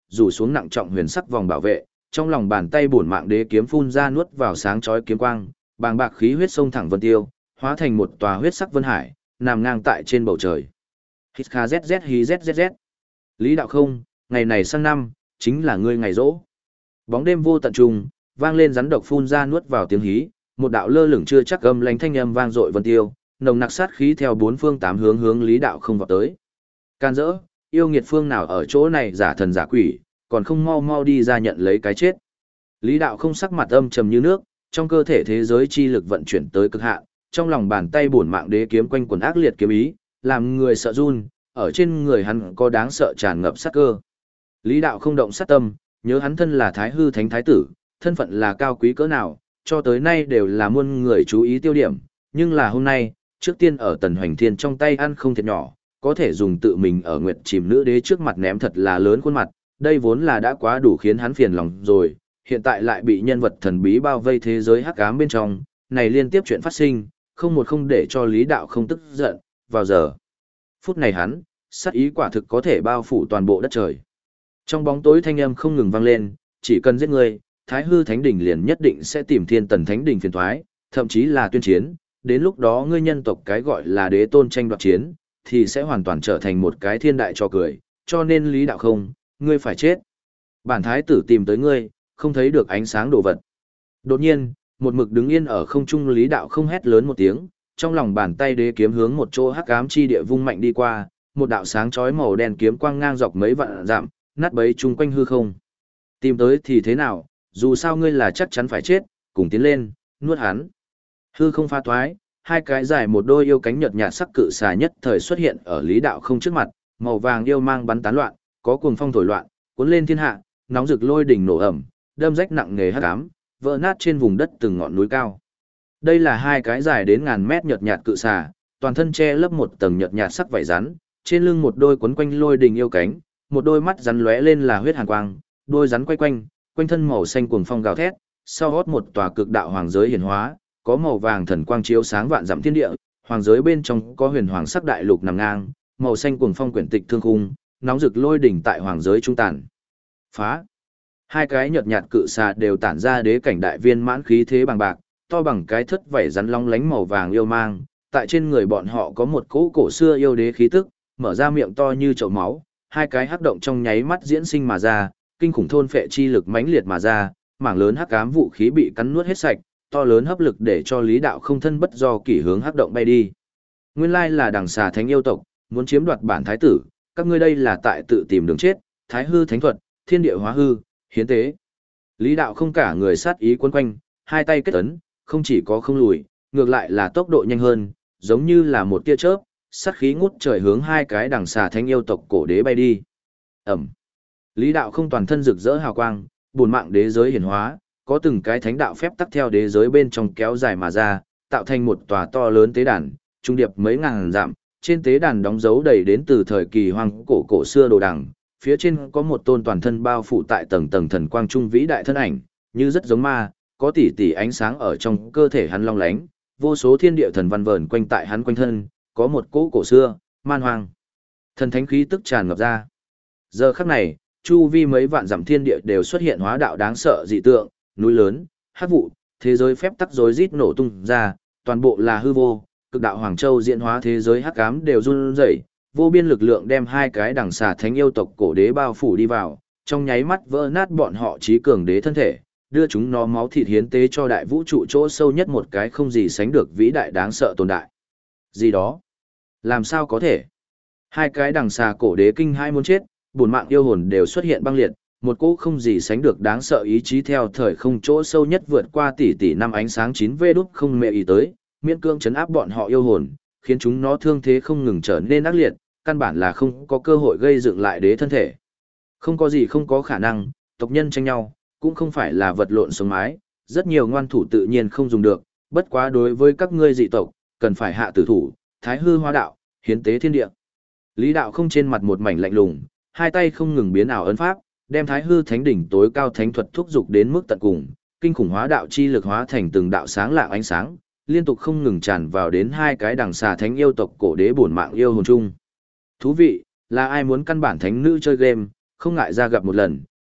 rủ xuống nặng trọng huyền sắc vòng bảo vệ, trong lòng bàn tay bổn mạng đế kiếm phun ra nuốt vào sáng chói kiếm quang, bàng bạc khí huyết sông thẳng vân tiêu, hóa thành một tòa huyết sắc vân hải, nằm ngang tại trên bầu trời. Hít kha zz hí zzz. Lý Đạo Không, ngày này sang năm, chính là ngươi ngày rỗ. Bóng đêm vô tận trùng, vang lên rắn độc phun ra nuốt vào tiếng hí, một đạo lơ lửng chưa chắc âm lãnh thanh âm vang dội vân tiêu, nồng nặc sát khí theo bốn phương tám hướng hướng Lý Đạo Không vọt tới. Can dỡ, yêu nghiệt phương nào ở chỗ này giả thần giả quỷ, còn không mau mau đi ra nhận lấy cái chết. Lý Đạo Không sắc mặt âm trầm như nước, trong cơ thể thế giới chi lực vận chuyển tới cực hạn, trong lòng bàn tay bổn mạng đế kiếm quanh quần ác liệt kiếm ý, làm người sợ run, ở trên người hắn có đáng sợ tràn ngập sát cơ. Lý Đạo Không động sát tâm, nhớ hắn thân là Thái Hư Thánh Thái tử, thân phận là cao quý cỡ nào, cho tới nay đều là muôn người chú ý tiêu điểm, nhưng là hôm nay, trước tiên ở Tần Hoành Thiên trong tay ăn không thiệt nhỏ, có thể dùng tự mình ở Nguyệt Chìm Nữ Đế trước mặt ném thật là lớn khuôn mặt, đây vốn là đã quá đủ khiến hắn phiền lòng rồi, hiện tại lại bị nhân vật thần bí bao vây thế giới hắc ám bên trong, này liên tiếp chuyện phát sinh, không một không để cho Lý Đạo Không tức giận, vào giờ. Phút này hắn, sát ý quả thực có thể bao phủ toàn bộ đất trời. Trong bóng tối thanh âm không ngừng vang lên, chỉ cần giết ngươi, Thái Hư Thánh Đỉnh liền nhất định sẽ tìm Thiên Tần Thánh Đỉnh phiền toái, thậm chí là tuyên chiến, đến lúc đó ngươi nhân tộc cái gọi là đế tôn tranh đoạt chiến, thì sẽ hoàn toàn trở thành một cái thiên đại trò cười, cho nên Lý Đạo Không, ngươi phải chết. Bản thái tử tìm tới ngươi, không thấy được ánh sáng đồ vật. Đột nhiên, một mực đứng yên ở không trung Lý Đạo Không hét lớn một tiếng, trong lòng bàn tay đế kiếm hướng một chỗ hắc ám chi địa vung mạnh đi qua, một đạo sáng chói màu đen kiếm quang ngang dọc mấy vạn dặm, nát bấy chung quanh hư không. Tìm tới thì thế nào, dù sao ngươi là chắc chắn phải chết, cùng tiến lên, nuốt hắn. Hư không pha toái, hai cái dài một đôi yêu cánh nhợt nhạt sắc cự xà nhất thời xuất hiện ở Lý Đạo Không trước mặt, màu vàng yêu mang bắn tán loạn, có cuồng phong thổi loạn, cuốn lên thiên hạ, nóng rực lôi đỉnh nổ ẩm, đâm rách nặng nề hắc ám, vỡ nát trên vùng đất từng ngọn núi cao. Đây là hai cái dài đến ngàn mét nhợt nhạt cự xà, toàn thân che lấp một tầng nhợt nhạt sắc vảy rắn, trên lưng một đôi quấn quanh lôi đỉnh yêu cánh, một đôi mắt rắn lóe lên là huyết hàn quang, đôi rắn quay quanh, quanh thân màu xanh cuồng phong gào thét, sau hót một tòa cực đạo hoàng giới hiển hóa, có màu vàng thần quang chiếu sáng vạn dặm thiên địa, hoàng giới bên trong có huyền hoàng sắc đại lục nằm ngang, màu xanh cuồng phong quyển tịch thương khung, nóng rực lôi đỉnh tại hoàng giới trung tàn. Phá. Hai cái nhợt nhạt cự xà đều tản ra đế cảnh đại viên mãn khí thế bằng bạc, to bằng cái thất vảy rắn long lánh màu vàng yêu mang, tại trên người bọn họ có một cỗ cổ xưa yêu đế khí tức, mở ra miệng to như chậu máu, hai cái hắc động trong nháy mắt diễn sinh mà ra, kinh khủng thôn phệ chi lực mãnh liệt mà ra, mảng lớn hắc ám vũ khí bị cắn nuốt hết sạch, to lớn hấp lực để cho Lý Đạo Không thân bất do kỷ hướng hắc động bay đi. Nguyên lai là đằng xà thánh yêu tộc, muốn chiếm đoạt bản thái tử, các ngươi đây là tại tự tìm đường chết, thái hư thánh thuật, thiên địa hóa hư, hiến tế. Lý Đạo Không cả người sát ý quấn quanh, hai tay kết ấn, không chỉ có không lùi, ngược lại là tốc độ nhanh hơn, giống như là một tia chớp, sát khí ngút trời hướng hai cái đằng xà thánh yêu tộc cổ đế bay đi. Ẩm. Lý Đạo Không toàn thân rực rỡ hào quang, buồn mạng đế giới hiển hóa, có từng cái thánh đạo phép tắc theo đế giới bên trong kéo dài mà ra, tạo thành một tòa to lớn tế đàn, trung điệp mấy ngàn dặm, trên tế đàn đóng dấu đầy đến từ thời kỳ hoang cổ cổ xưa đồ đằng, phía trên có một tôn toàn thân bao phủ tại tầng tầng thần quang trung vĩ đại thân ảnh, như rất giống ma, có tỷ tỷ ánh sáng ở trong cơ thể hắn long lánh, vô số thiên địa thần văn vờn quanh tại hắn quanh thân, có một cỗ cổ xưa, man hoang. Thần thánh khí tức tràn ngập ra. Giờ khắc này, chu vi mấy vạn dặm thiên địa đều xuất hiện hóa đạo đáng sợ dị tượng, núi lớn, hắc vụ, thế giới phép tắc rối rít nổ tung ra, toàn bộ là hư vô, cực đạo Hoàng Châu diễn hóa thế giới hắc ám đều run rẩy, vô biên lực lượng đem hai cái đằng xà thánh yêu tộc cổ đế bao phủ đi vào, trong nháy mắt vỡ nát bọn họ trí cường đế thân thể, đưa chúng nó máu thịt hiến tế cho đại vũ trụ chỗ sâu nhất một cái không gì sánh được vĩ đại đáng sợ tồn tại. Gì đó? Làm sao có thể? Hai cái đằng xà cổ đế kinh hai muốn chết, bổn mạng yêu hồn đều xuất hiện băng liệt, một cỗ không gì sánh được đáng sợ ý chí theo thời không chỗ sâu nhất vượt qua tỷ tỷ năm ánh sáng 9V đúc không mẹ ý tới, miễn cương chấn áp bọn họ yêu hồn, khiến chúng nó thương thế không ngừng trở nên ác liệt, căn bản là không có cơ hội gây dựng lại đế thân thể. Không có gì không có khả năng, tộc nhân tranh nhau, cũng không phải là vật lộn sống mái, rất nhiều ngoan thủ tự nhiên không dùng được, bất quá đối với các ngươi dị tộc, cần phải hạ tử thủ, thái hư hóa đạo, hiến tế thiên địa. Lý Đạo Không trên mặt một mảnh lạnh lùng, hai tay không ngừng biến ảo ấn pháp, đem thái hư thánh đỉnh tối cao thánh thuật thúc dục đến mức tận cùng, kinh khủng hóa đạo chi lực hóa thành từng đạo sáng lạng ánh sáng, liên tục không ngừng tràn vào đến hai cái đằng xà thánh yêu tộc cổ đế bổn mạng yêu hồn chung. Thú vị, là ai muốn căn bản thánh nữ chơi game, không ngại ra gặp một lần,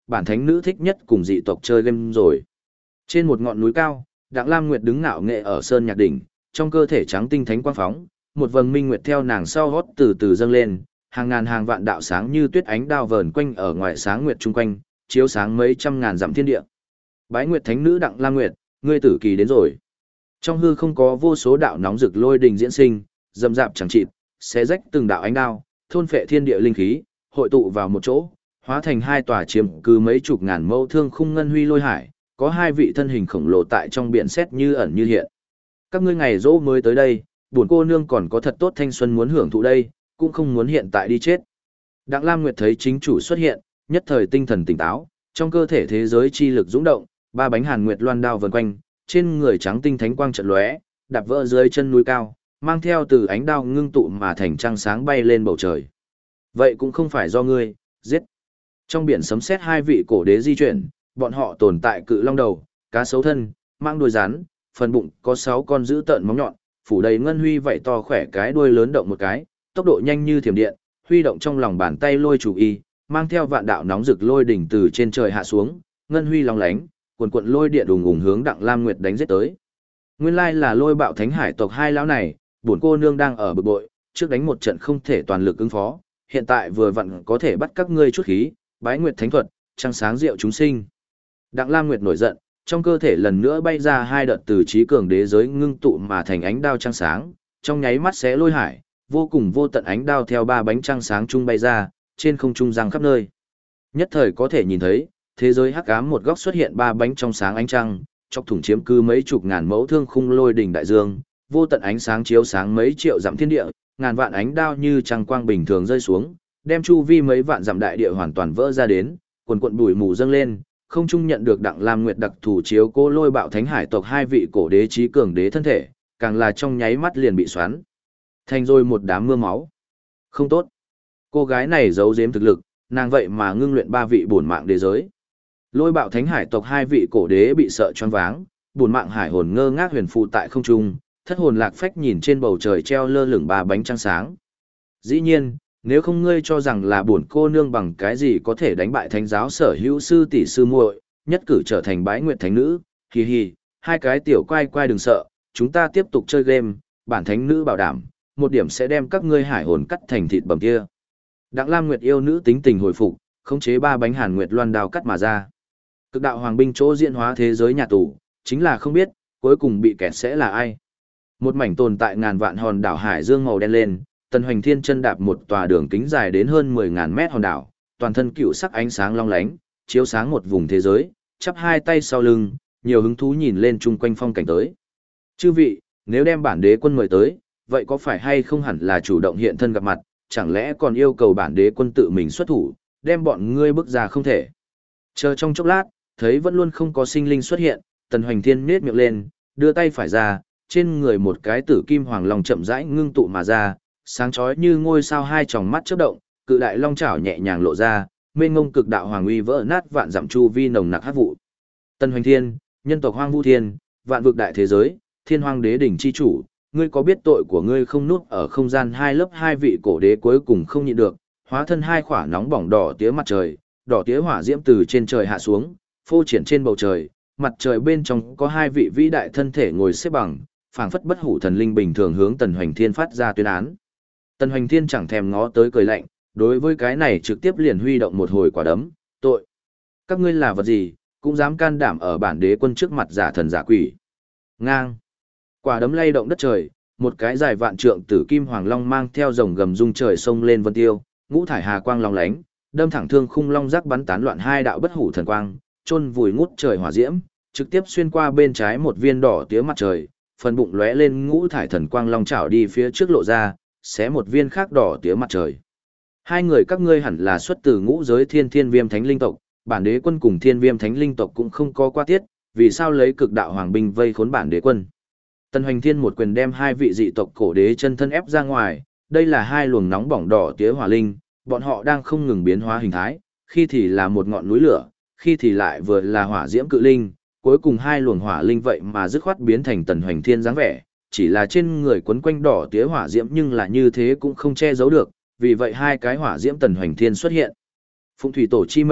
bản thánh nữ thích nhất cùng dị tộc chơi game rồi. Trên một ngọn núi cao, Đặng Lam Nguyệt đứng ngạo nghệ ở sơn nhạc đỉnh, trong cơ thể trắng tinh thánh quang phóng, một vầng minh nguyệt theo nàng sau hót từ từ dâng lên, hàng ngàn hàng vạn đạo sáng như tuyết ánh đao vờn quanh ở ngoài sáng nguyệt chung quanh, chiếu sáng mấy trăm ngàn dặm thiên địa. Bái Nguyệt thánh nữ Đặng Lam Nguyệt, ngươi tử kỳ đến rồi. Trong hư không có vô số đạo nóng rực lôi đình diễn sinh, rầm rạp chẳng chịt, xé rách từng đạo ánh đao, thôn phệ thiên địa linh khí, hội tụ vào một chỗ, hóa thành hai tòa chiếm cứ mấy chục ngàn mâu thương khung ngân huy lôi hải, có hai vị thân hình khổng lồ tại trong biển sét như ẩn như hiện. Các ngươi ngày dỗ mới tới đây, buồn cô nương còn có thật tốt thanh xuân muốn hưởng thụ đây, cũng không muốn hiện tại đi chết. Đặng Lam Nguyệt thấy chính chủ xuất hiện, nhất thời tinh thần tỉnh táo, trong cơ thể thế giới chi lực dũng động, ba bánh hàn nguyệt loan đao vần quanh, trên người trắng tinh thánh quang chợt lóe, đạp vỡ dưới chân núi cao, mang theo từ ánh đao ngưng tụ mà thành trăng sáng bay lên bầu trời. Vậy cũng không phải do ngươi, giết. Trong biển sấm sét hai vị cổ đế di chuyển, bọn họ tồn tại cự long đầu, cá sấu thân, mang đuôi rắn, phần bụng có 6 con dữ tợn móng nhọn, phủ đầy ngân huy vậy to khỏe cái đuôi lớn động một cái, tốc độ nhanh như thiểm điện, huy động trong lòng bàn tay lôi chủ y, mang theo vạn đạo nóng rực lôi đỉnh từ trên trời hạ xuống, ngân huy long lánh, cuồn cuộn lôi điện ùng ùng hướng Đặng Lam Nguyệt đánh giết tới. Nguyên lai là Lôi Bạo Thánh Hải tộc hai lão này, bổn cô nương đang ở bực bội, trước đánh một trận không thể toàn lực ứng phó, hiện tại vừa vặn có thể bắt các ngươi chút khí, bái nguyệt thánh thuật, trăng sáng diệu chúng sinh. Đặng Lam Nguyệt nổi giận, trong cơ thể lần nữa bay ra hai đợt từ trí cường đế giới ngưng tụ mà thành ánh đao trăng sáng, trong nháy mắt xé lôi hải, vô cùng vô tận ánh đao theo ba bánh trăng sáng trung bay ra, trên không trung giăng khắp nơi. Nhất thời có thể nhìn thấy, thế giới hắc ám một góc xuất hiện ba bánh trong sáng ánh trăng, chọc thủng chiếm cư mấy chục ngàn mẫu thương khung lôi đỉnh đại dương, vô tận ánh sáng chiếu sáng mấy triệu dặm thiên địa, ngàn vạn ánh đao như trăng quang bình thường rơi xuống, đem chu vi mấy vạn dặm đại địa hoàn toàn vỡ ra đến, quần quần bụi mù dâng lên, không trung nhận được Đặng Lam Nguyệt đặc thủ chiếu cố Lôi Bạo Thánh Hải tộc hai vị cổ đế trí cường đế thân thể, càng là trong nháy mắt liền bị xoắn thành rồi một đám mưa máu. Không tốt. Cô gái này giấu giếm thực lực, nàng vậy mà ngưng luyện ba vị bổn mạng đế giới. Lôi Bạo Thánh Hải tộc hai vị cổ đế bị sợ choáng váng, bổn mạng hải hồn ngơ ngác huyền phù tại không trung, thất hồn lạc phách nhìn trên bầu trời treo lơ lửng ba bánh trăng sáng. Dĩ nhiên, nếu không ngươi cho rằng là bổn cô nương bằng cái gì có thể đánh bại thánh giáo sở hữu sư tỷ sư muội, nhất cử trở thành bái nguyệt thánh nữ, hì hì, hai cái tiểu quay quay đừng sợ, chúng ta tiếp tục chơi game, bản thánh nữ bảo đảm, một điểm sẽ đem các ngươi hải hồn cắt thành thịt bầm kia. Đặng Lam Nguyệt yêu nữ tính tình hồi phục, khống chế ba bánh hàn nguyệt loan đao cắt mà ra. Cực đạo hoàng binh chỗ diễn hóa thế giới nhà tù, chính là không biết, cuối cùng bị kẹt sẽ là ai. Một mảnh tồn tại ngàn vạn hòn đảo hải dương màu đen lên, Tần Hoành Thiên chân đạp một tòa đường kính dài đến hơn 10.000 mét hòn đảo, toàn thân cựu sắc ánh sáng long lánh, chiếu sáng một vùng thế giới, chắp hai tay sau lưng, nhiều hứng thú nhìn lên chung quanh phong cảnh tới. Chư vị, nếu đem bản đế quân mời tới, vậy có phải hay không hẳn là chủ động hiện thân gặp mặt, chẳng lẽ còn yêu cầu bản đế quân tự mình xuất thủ, đem bọn ngươi bước ra không thể. Chờ trong chốc lát, thấy vẫn luôn không có sinh linh xuất hiện, Tần Hoành Thiên nhếch miệng lên, đưa tay phải ra, trên người một cái tử kim hoàng long chậm rãi ngưng tụ mà ra, sáng chói như ngôi sao hai tròng mắt chớp động, cự đại long chảo nhẹ nhàng lộ ra, mênh ngông cực đạo hoàng uy vỡ nát vạn dặm chu vi nồng nặc hắc vụ. Tần Hoành Thiên, nhân tộc Hoang Vu Thiên, vạn vực đại thế giới, Thiên Hoang Đế đỉnh chi chủ, ngươi có biết tội của ngươi không núp ở không gian hai lớp hai vị cổ đế cuối cùng không nhịn được, hóa thân hai khỏa nóng bỏng đỏ tía mặt trời, đỏ tía hỏa diễm từ trên trời hạ xuống, phô triển trên bầu trời, mặt trời bên trong có hai vị vĩ đại thân thể ngồi xếp bằng, phảng phất bất hủ thần linh bình thường hướng Tần Hoành Thiên phát ra tuyên án. Tần Hoành Thiên chẳng thèm ngó tới cười lạnh, đối với cái này trực tiếp liền huy động một hồi quả đấm, tội. Các ngươi là vật gì, cũng dám can đảm ở bản đế quân trước mặt giả thần giả quỷ. Ngang. Quả đấm lay động đất trời, một cái dài vạn trượng tử kim hoàng long mang theo rồng gầm rung trời sông lên vân tiêu, ngũ thải hà quang long lánh, đâm thẳng thương khung long rắc bắn tán loạn hai đạo bất hủ thần quang, chôn vùi ngút trời hỏa diễm, trực tiếp xuyên qua bên trái một viên đỏ tía mặt trời, phần bụng lóe lên ngũ thải thần quang long chảo đi phía trước lộ ra, xé một viên khác đỏ tía mặt trời. Hai người các ngươi hẳn là xuất từ ngũ giới thiên viêm thánh linh tộc, bản đế quân cùng thiên viêm thánh linh tộc cũng không có qua tiết, vì sao lấy cực đạo hoàng binh vây khốn bản đế quân. Tần Hoành Thiên một quyền đem hai vị dị tộc cổ đế chân thân ép ra ngoài, đây là hai luồng nóng bỏng đỏ tía hỏa linh, bọn họ đang không ngừng biến hóa hình thái, khi thì là một ngọn núi lửa, khi thì lại vừa là hỏa diễm cự linh, cuối cùng hai luồng hỏa linh vậy mà dứt khoát biến thành Tần Hoành Thiên dáng vẻ, chỉ là trên người quấn quanh đỏ tía hỏa diễm nhưng là như thế cũng không che giấu được, vì vậy hai cái hỏa diễm Tần Hoành Thiên xuất hiện. Phụng thủy tổ chi mệnh,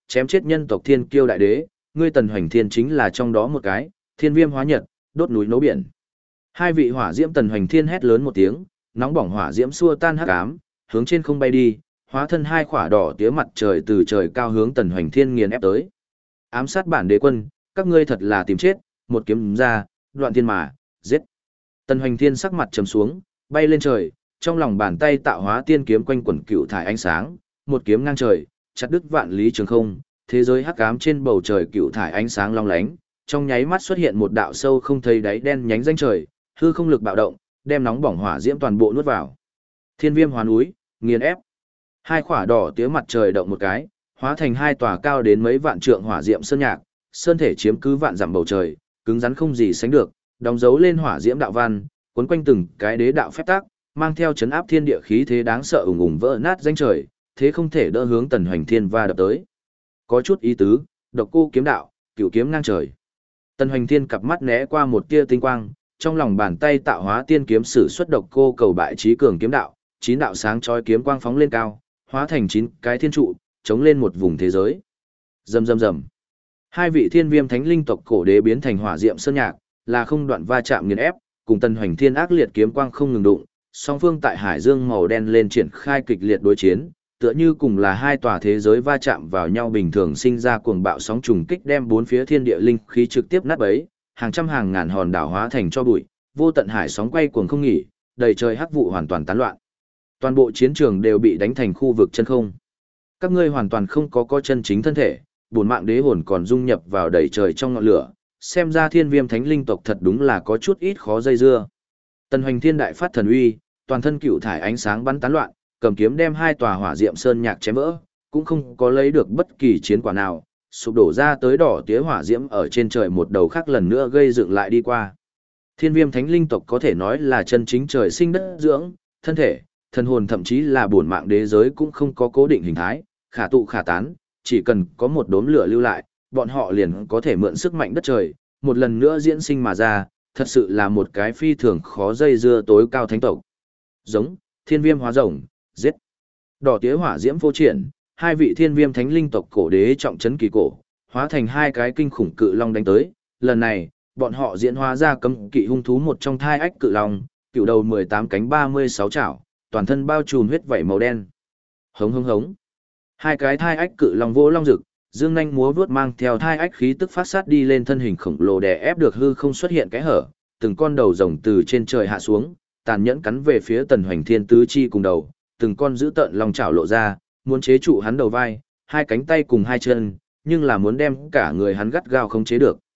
chém chết nhân tộc thiên kiêu đại đế, ngươi Tần Hoành Thiên chính là trong đó một cái, thiên viêm hóa nhật, đốt núi nấu biển. Hai vị hỏa diễm Tần Hoành Thiên hét lớn một tiếng, nóng bỏng hỏa diễm xua tan hắc ám, hướng trên không bay đi, hóa thân hai khỏa đỏ tía mặt trời từ trời cao hướng Tần Hoành Thiên nghiền ép tới. Ám sát bản đế quân, các ngươi thật là tìm chết, một kiếm ra, đoạn thiên mà, giết. Tần Hoành Thiên sắc mặt trầm xuống, bay lên trời, trong lòng bàn tay tạo hóa tiên kiếm quanh quẩn cựu thải ánh sáng, một kiếm ngang trời, chặt đứt vạn lý trường không, thế giới hắc ám trên bầu trời cựu thải ánh sáng long lánh, trong nháy mắt xuất hiện một đạo sâu không thấy đáy đen nhánh rãnh trời, hư không lực bạo động, đem nóng bỏng hỏa diễm toàn bộ nuốt vào. Thiên viêm hóa núi, nghiền ép. Hai khỏa đỏ tía mặt trời động một cái, hóa thành hai tòa cao đến mấy vạn trượng hỏa diệm sơn nhạc, sơn thể chiếm cứ vạn dặm bầu trời, cứng rắn không gì sánh được, đóng dấu lên hỏa diễm đạo văn, cuốn quanh từng cái đế đạo phép tắc, mang theo chấn áp thiên địa khí thế đáng sợ ùng ùng vỡ nát danh trời, thế không thể đỡ hướng Tần Hoành Thiên va đập tới. Có chút ý tứ, độc cô kiếm đạo, cửu kiếm ngang trời. Tần Hoành Thiên cặp mắt né qua một tia tinh quang, trong lòng bàn tay tạo hóa tiên kiếm sử xuất độc cô cầu bại trí cường kiếm đạo, chín đạo sáng chói kiếm quang phóng lên cao, hóa thành chín cái thiên trụ, chống lên một vùng thế giới. Rầm rầm rầm. Hai vị thiên viêm thánh linh tộc cổ đế biến thành hỏa diệm sơn nhạc, là không đoạn va chạm nghiền ép, cùng Tần Hoành Thiên ác liệt kiếm quang không ngừng đụng, song phương tại hải dương màu đen lên triển khai kịch liệt đối chiến, tựa như cùng là hai tòa thế giới va chạm vào nhau bình thường sinh ra cuồng bạo sóng trùng kích đem bốn phía thiên địa linh khí trực tiếp nát bấy, hàng trăm hàng ngàn hòn đảo hóa thành cho bụi, vô tận hải sóng quay cuồng không nghỉ, đầy trời hắc vụ hoàn toàn tán loạn. Toàn bộ chiến trường đều bị đánh thành khu vực chân không. Các ngươi hoàn toàn không có chân chính thân thể, bổn mạng đế hồn còn dung nhập vào đầy trời trong ngọn lửa, xem ra thiên viêm thánh linh tộc thật đúng là có chút ít khó dây dưa. Tần Hoành Thiên đại phát thần uy, toàn thân cựu thải ánh sáng bắn tán loạn, cầm kiếm đem hai tòa hỏa diệm sơn nhạc chém vỡ, cũng không có lấy được bất kỳ chiến quả nào, sụp đổ ra tới đỏ tía hỏa diễm ở trên trời một đầu khác lần nữa gây dựng lại đi qua. Thiên viêm thánh linh tộc có thể nói là chân chính trời sinh đất dưỡng, thân thể, thần hồn thậm chí là bổn mạng đế giới cũng không có cố định hình thái, khả tụ khả tán, chỉ cần có một đốm lửa lưu lại, bọn họ liền có thể mượn sức mạnh đất trời, một lần nữa diễn sinh mà ra, thật sự là một cái phi thường khó dây dưa tối cao thánh tộc. Giống, thiên viêm hóa rồng, giết. Đỏ tía hỏa diễm vô triển, hai vị thiên viêm thánh linh tộc cổ đế trọng trấn kỳ cổ, hóa thành hai cái kinh khủng cự long đánh tới, lần này, bọn họ diễn hóa ra cấm kỵ hung thú một trong thai ách cự long, cựu đầu 18 cánh 36 chảo, toàn thân bao trùm huyết vảy màu đen. Hống hống hống. Hai cái thai ách cự long vỗ long rực, dương nhanh múa vuốt mang theo thai ách khí tức phát sát đi lên thân hình khổng lồ đè ép được hư không xuất hiện cái hở, từng con đầu rồng từ trên trời hạ xuống, tàn nhẫn cắn về phía Tần Hoành Thiên tứ chi cùng đầu, từng con giữ tợn long chảo lộ ra, muốn chế trụ hắn đầu vai, hai cánh tay cùng hai chân, nhưng là muốn đem cả người hắn gắt gao không chế được.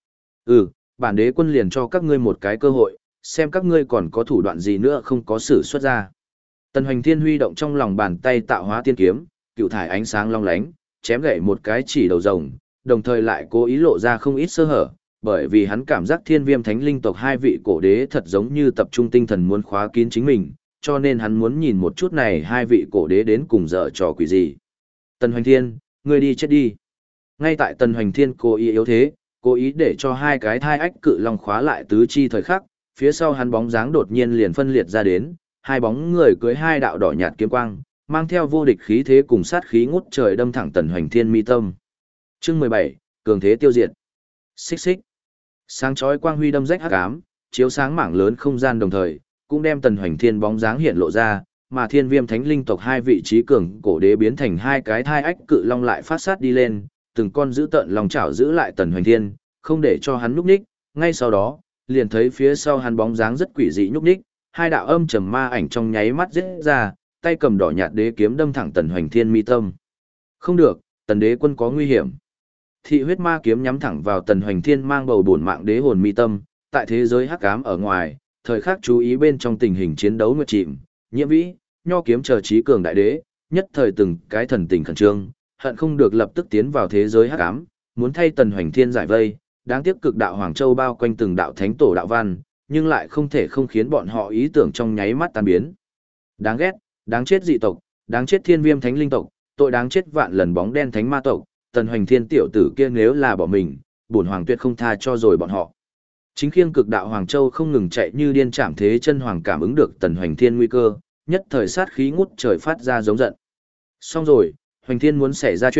Bản đế quân liền cho các ngươi một cái cơ hội, xem các ngươi còn có thủ đoạn gì nữa không có sử xuất ra. Tần Hoành Thiên huy động trong lòng bàn tay tạo hóa tiên kiếm, cựu thải ánh sáng long lánh, chém gãy một cái chỉ đầu rồng, đồng thời lại cố ý lộ ra không ít sơ hở, bởi vì hắn cảm giác thiên viêm thánh linh tộc hai vị cổ đế thật giống như tập trung tinh thần muốn khóa kín chính mình, cho nên hắn muốn nhìn một chút này hai vị cổ đế đến cùng dở trò quỷ gì. Tần Hoành Thiên, ngươi đi chết đi. Ngay tại Tần Hoành Thiên cố ý yếu thế, cố ý để cho hai cái thai ách cự long khóa lại tứ chi thời khắc, phía sau hắn bóng dáng đột nhiên liền phân liệt ra đến, hai bóng người cưới hai đạo đỏ nhạt kiếm quang, mang theo vô địch khí thế cùng sát khí ngút trời đâm thẳng Tần Hoành Thiên mi tâm. Chương 17, cường thế tiêu diệt. Xích xích. Sáng chói quang huy đâm rách hắc ám, chiếu sáng mảng lớn không gian đồng thời, cũng đem Tần Hoành Thiên bóng dáng hiện lộ ra, mà Thiên Viêm Thánh Linh tộc hai vị trí cường cổ đế biến thành hai cái thai ách cự long lại phát sát đi lên, từng con giữ tợn long chảo giữ lại Tần Hoành Thiên, không để cho hắn nhúc nhích, ngay sau đó, liền thấy phía sau hắn bóng dáng rất quỷ dị nhúc nhích, hai đạo âm trầm ma ảnh trong nháy mắt giết ra, tay cầm đỏ nhạt đế kiếm đâm thẳng Tần Hoành Thiên mi tâm. Không được, Tần đế quân có nguy hiểm. Thị huyết ma kiếm nhắm thẳng vào Tần Hoành Thiên mang bầu bổn mạng đế hồn mi tâm, tại thế giới hắc ám ở ngoài, thời khắc chú ý bên trong tình hình chiến đấu nguyệt chìm, Nhiễm Vĩ, Nho kiếm chờ trí cường đại đế, nhất thời từng cái thần tình khẩn trương, hận không được lập tức tiến vào thế giới hắc ám, muốn thay Tần Hoành Thiên giải vây, đáng tiếc cực đạo Hoàng Châu bao quanh từng đạo thánh tổ đạo văn, nhưng lại không thể không khiến bọn họ ý tưởng trong nháy mắt tan biến. Đáng ghét, đáng chết dị tộc, đáng chết Thiên Viêm Thánh Linh tộc, tội đáng chết vạn lần bóng đen thánh ma tộc, Tần Hoành Thiên tiểu tử kia nếu là bỏ mình, bổn hoàng tuyệt không tha cho rồi bọn họ. Chính khiêng cực đạo Hoàng Châu không ngừng chạy như điên chạm thế chân hoàng cảm ứng được Tần Hoành Thiên nguy cơ, nhất thời sát khí ngút trời phát ra giống giận. Xong rồi, Hoành Thiên muốn xảy ra chuyện,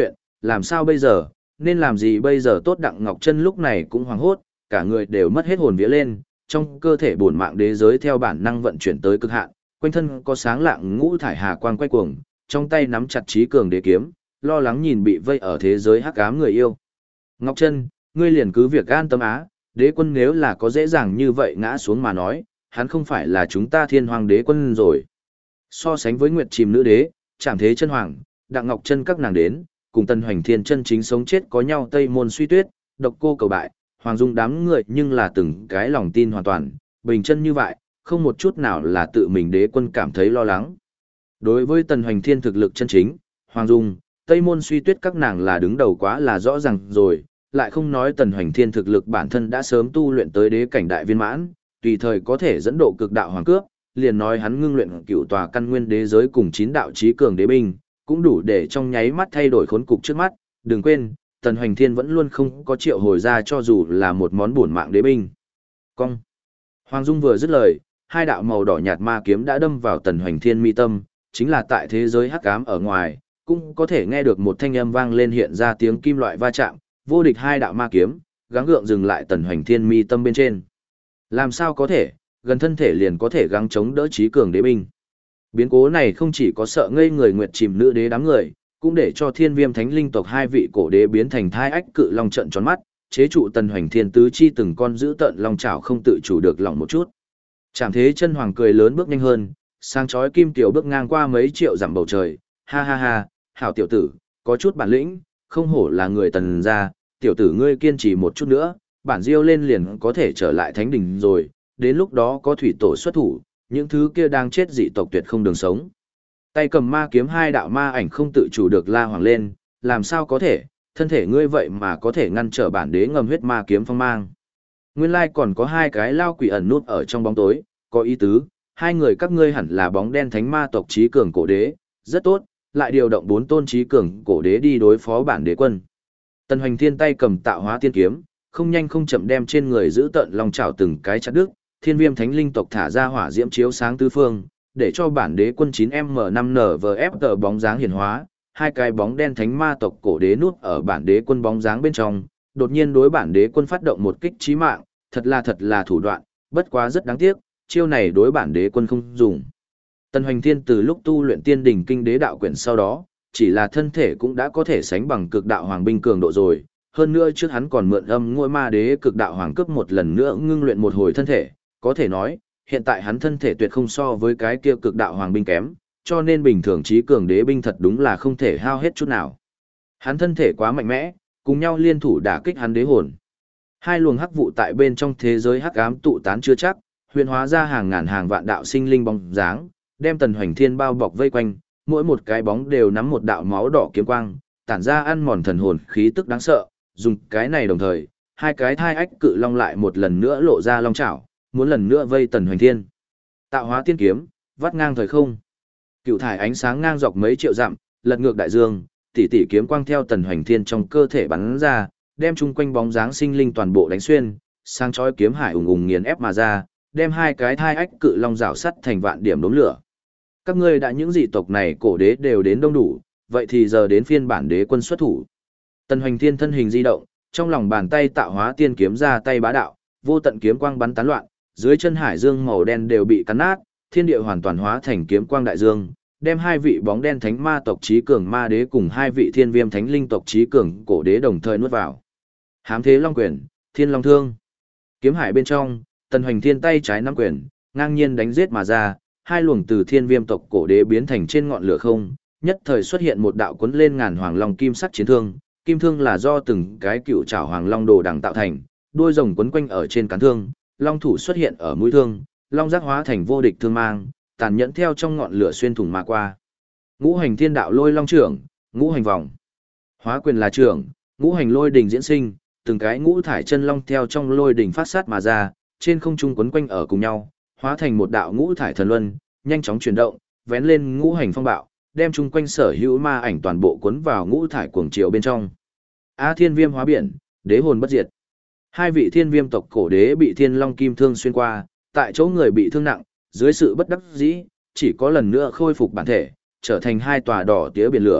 làm sao bây giờ, nên làm gì bây giờ tốt. Đặng Ngọc Chân lúc này cũng hoảng hốt, cả người đều mất hết hồn vía lên, trong cơ thể bổn mạng đế giới theo bản năng vận chuyển tới cực hạn, quanh thân có sáng lạng ngũ thải hà quang quay cuồng, trong tay nắm chặt trí cường đế kiếm, lo lắng nhìn bị vây ở thế giới hắc ám người yêu. Ngọc Chân, ngươi liền cứ việc an tâm á, đế quân nếu là có dễ dàng như vậy ngã xuống mà nói, hắn không phải là chúng ta Thiên Hoàng đế quân rồi. So sánh với Nguyệt Chìm nữ đế, Trảm Thế chân hoàng, Đặng Ngọc Chân các nàng đến, cùng Tần Hoành Thiên chân chính sống chết có nhau Tây Môn Suy Tuyết, Độc Cô cầu bại, Hoàng Dung đám người nhưng là từng cái lòng tin hoàn toàn, bình chân như vậy, không một chút nào là tự mình đế quân cảm thấy lo lắng. Đối với Tần Hoành Thiên thực lực chân chính, Hoàng Dung, Tây Môn Suy Tuyết các nàng là đứng đầu quá là rõ ràng rồi, lại không nói Tần Hoành Thiên thực lực bản thân đã sớm tu luyện tới đế cảnh đại viên mãn, tùy thời có thể dẫn độ cực đạo hoàng cướp, liền nói hắn ngưng luyện cựu tòa căn nguyên đế giới cùng 9 đạo chí cường đế binh, cũng đủ để trong nháy mắt thay đổi khốn cục trước mắt. Đừng quên, Tần Hoành Thiên vẫn luôn không có triệu hồi ra cho dù là một món bổn mạng đế binh. Cong. Hoàng Dung vừa dứt lời, hai đạo màu đỏ nhạt ma kiếm đã đâm vào Tần Hoành Thiên mi tâm, chính là tại thế giới hắc ám ở ngoài, cũng có thể nghe được một thanh âm vang lên hiện ra tiếng kim loại va chạm, vô địch hai đạo ma kiếm, gắng gượng dừng lại Tần Hoành Thiên mi tâm bên trên. Làm sao có thể, gần thân thể liền có thể gắng chống đỡ chí cường đế binh. Biến cố này không chỉ có sợ ngây người Nguyệt Chìm nữ đế đám người, cũng để cho Thiên Viêm Thánh Linh tộc hai vị cổ đế biến thành thai ách cự long trận tròn mắt, chế trụ Tần Hoành Thiên tứ chi từng con giữ tận long chảo không tự chủ được lòng một chút. Trảm Thế chân hoàng cười lớn bước nhanh hơn, sáng chói kim tiểu bước ngang qua mấy triệu dặm bầu trời, ha ha ha, hảo tiểu tử, có chút bản lĩnh, không hổ là người Tần gia, tiểu tử ngươi kiên trì một chút nữa, bản diêu lên liền có thể trở lại thánh đỉnh rồi, đến lúc đó có thủy tổ xuất thủ, những thứ kia đang chết dị tộc tuyệt không đường sống. Tay cầm ma kiếm hai đạo ma ảnh không tự chủ được la hoàng lên, làm sao có thể, thân thể ngươi vậy mà có thể ngăn trở bản đế ngầm huyết ma kiếm phong mang. Nguyên lai còn có hai cái lao quỷ ẩn nút ở trong bóng tối, có ý tứ, hai người các ngươi hẳn là bóng đen thánh ma tộc trí cường cổ đế, rất tốt, lại điều động 4 tôn trí cường cổ đế đi đối phó bản đế quân. Tần Hoành Thiên tay cầm tạo hóa tiên kiếm, không nhanh không chậm đem trên người giữ tận long chảo từng cái chặt đứt, Thiên Viêm Thánh Linh tộc thả ra hỏa diễm chiếu sáng tứ phương, để cho bản đế quân 9M5NVF bóng dáng hiển hóa, hai cái bóng đen thánh ma tộc cổ đế nút ở bản đế quân bóng dáng bên trong, đột nhiên đối bản đế quân phát động một kích chí mạng, thật là thủ đoạn, bất quá rất đáng tiếc, chiêu này đối bản đế quân không dùng. Tần Hoành Thiên từ lúc tu luyện Tiên Đỉnh Kinh Đế đạo quyển sau đó, chỉ là thân thể cũng đã có thể sánh bằng cực đạo hoàng binh cường độ rồi, hơn nữa trước hắn còn mượn âm ngôi ma đế cực đạo hoàng cướp một lần nữa ngưng luyện một hồi thân thể, có thể nói, hiện tại hắn thân thể tuyệt không so với cái kia cực đạo hoàng binh kém, cho nên bình thường trí cường đế binh thật đúng là không thể hao hết chút nào. Hắn thân thể quá mạnh mẽ, cùng nhau liên thủ đả kích hắn đế hồn. Hai luồng hắc vụ tại bên trong thế giới hắc ám tụ tán chưa chắc, huyền hóa ra hàng ngàn hàng vạn đạo sinh linh bóng dáng, đem Tần Hoành Thiên bao bọc vây quanh, mỗi một cái bóng đều nắm một đạo máu đỏ kiếm quang, tản ra ăn mòn thần hồn khí tức đáng sợ, dùng cái này đồng thời, hai cái thai ách cự long lại một lần nữa lộ ra long chảo, muốn lần nữa vây Tần Hoành Thiên. Tạo hóa tiên kiếm, vắt ngang thời không. Cựu thải ánh sáng ngang dọc mấy triệu dặm, lật ngược đại dương, tỷ tỷ kiếm quang theo Tần Hoành Thiên trong cơ thể bắn ra, đem chung quanh bóng dáng sinh linh toàn bộ đánh xuyên, sang chói kiếm hải ùng ùng nghiền ép mà ra, đem hai cái thai ách cự long rào sắt thành vạn điểm đốm lửa. Các ngươi đã những dị tộc này cổ đế đều đến đông đủ, vậy thì giờ đến phiên bản đế quân xuất thủ. Tần Hoành Thiên thân hình di động, trong lòng bàn tay tạo hóa tiên kiếm ra tay bá đạo, vô tận kiếm quang bắn tán loạn, dưới chân hải dương màu đen đều bị cắn nát, thiên địa hoàn toàn hóa thành kiếm quang đại dương, đem hai vị bóng đen thánh ma tộc trí cường ma đế cùng hai vị thiên viêm thánh linh tộc trí cường cổ đế đồng thời nuốt vào. Hám thế long quyền, thiên long thương. Kiếm hải bên trong, Tần Hoành Thiên tay trái nắm quyền, ngang nhiên đánh giết mà ra, hai luồng từ thiên viêm tộc cổ đế biến thành trên ngọn lửa không, nhất thời xuất hiện một đạo cuốn lên ngàn hoàng long kim sắc chiến thương, kim thương là do từng cái cựu trảo hoàng long đồ đằng tạo thành, đuôi rồng quấn quanh ở trên cán thương, long thủ xuất hiện ở mũi thương, long giác hóa thành vô địch thương mang, tàn nhẫn theo trong ngọn lửa xuyên thủng mà qua. Ngũ hành thiên đạo lôi long trưởng, ngũ hành vòng. Hóa quyền là trưởng, ngũ hành lôi đỉnh diễn sinh, từng cái ngũ thải chân long theo trong lôi đỉnh phát sát mà ra, trên không trung quấn quanh ở cùng nhau, hóa thành một đạo ngũ thải thần luân, nhanh chóng chuyển động, vén lên ngũ hành phong bạo, đem chung quanh sở hữu ma ảnh toàn bộ cuốn vào ngũ thải cuồng chiều bên trong. A Thiên Viêm hóa biển, đế hồn bất diệt. Hai vị thiên viêm tộc cổ đế bị thiên long kim thương xuyên qua, tại chỗ người bị thương nặng, dưới sự bất đắc dĩ, chỉ có lần nữa khôi phục bản thể, trở thành hai tòa đỏ tía biển lửa,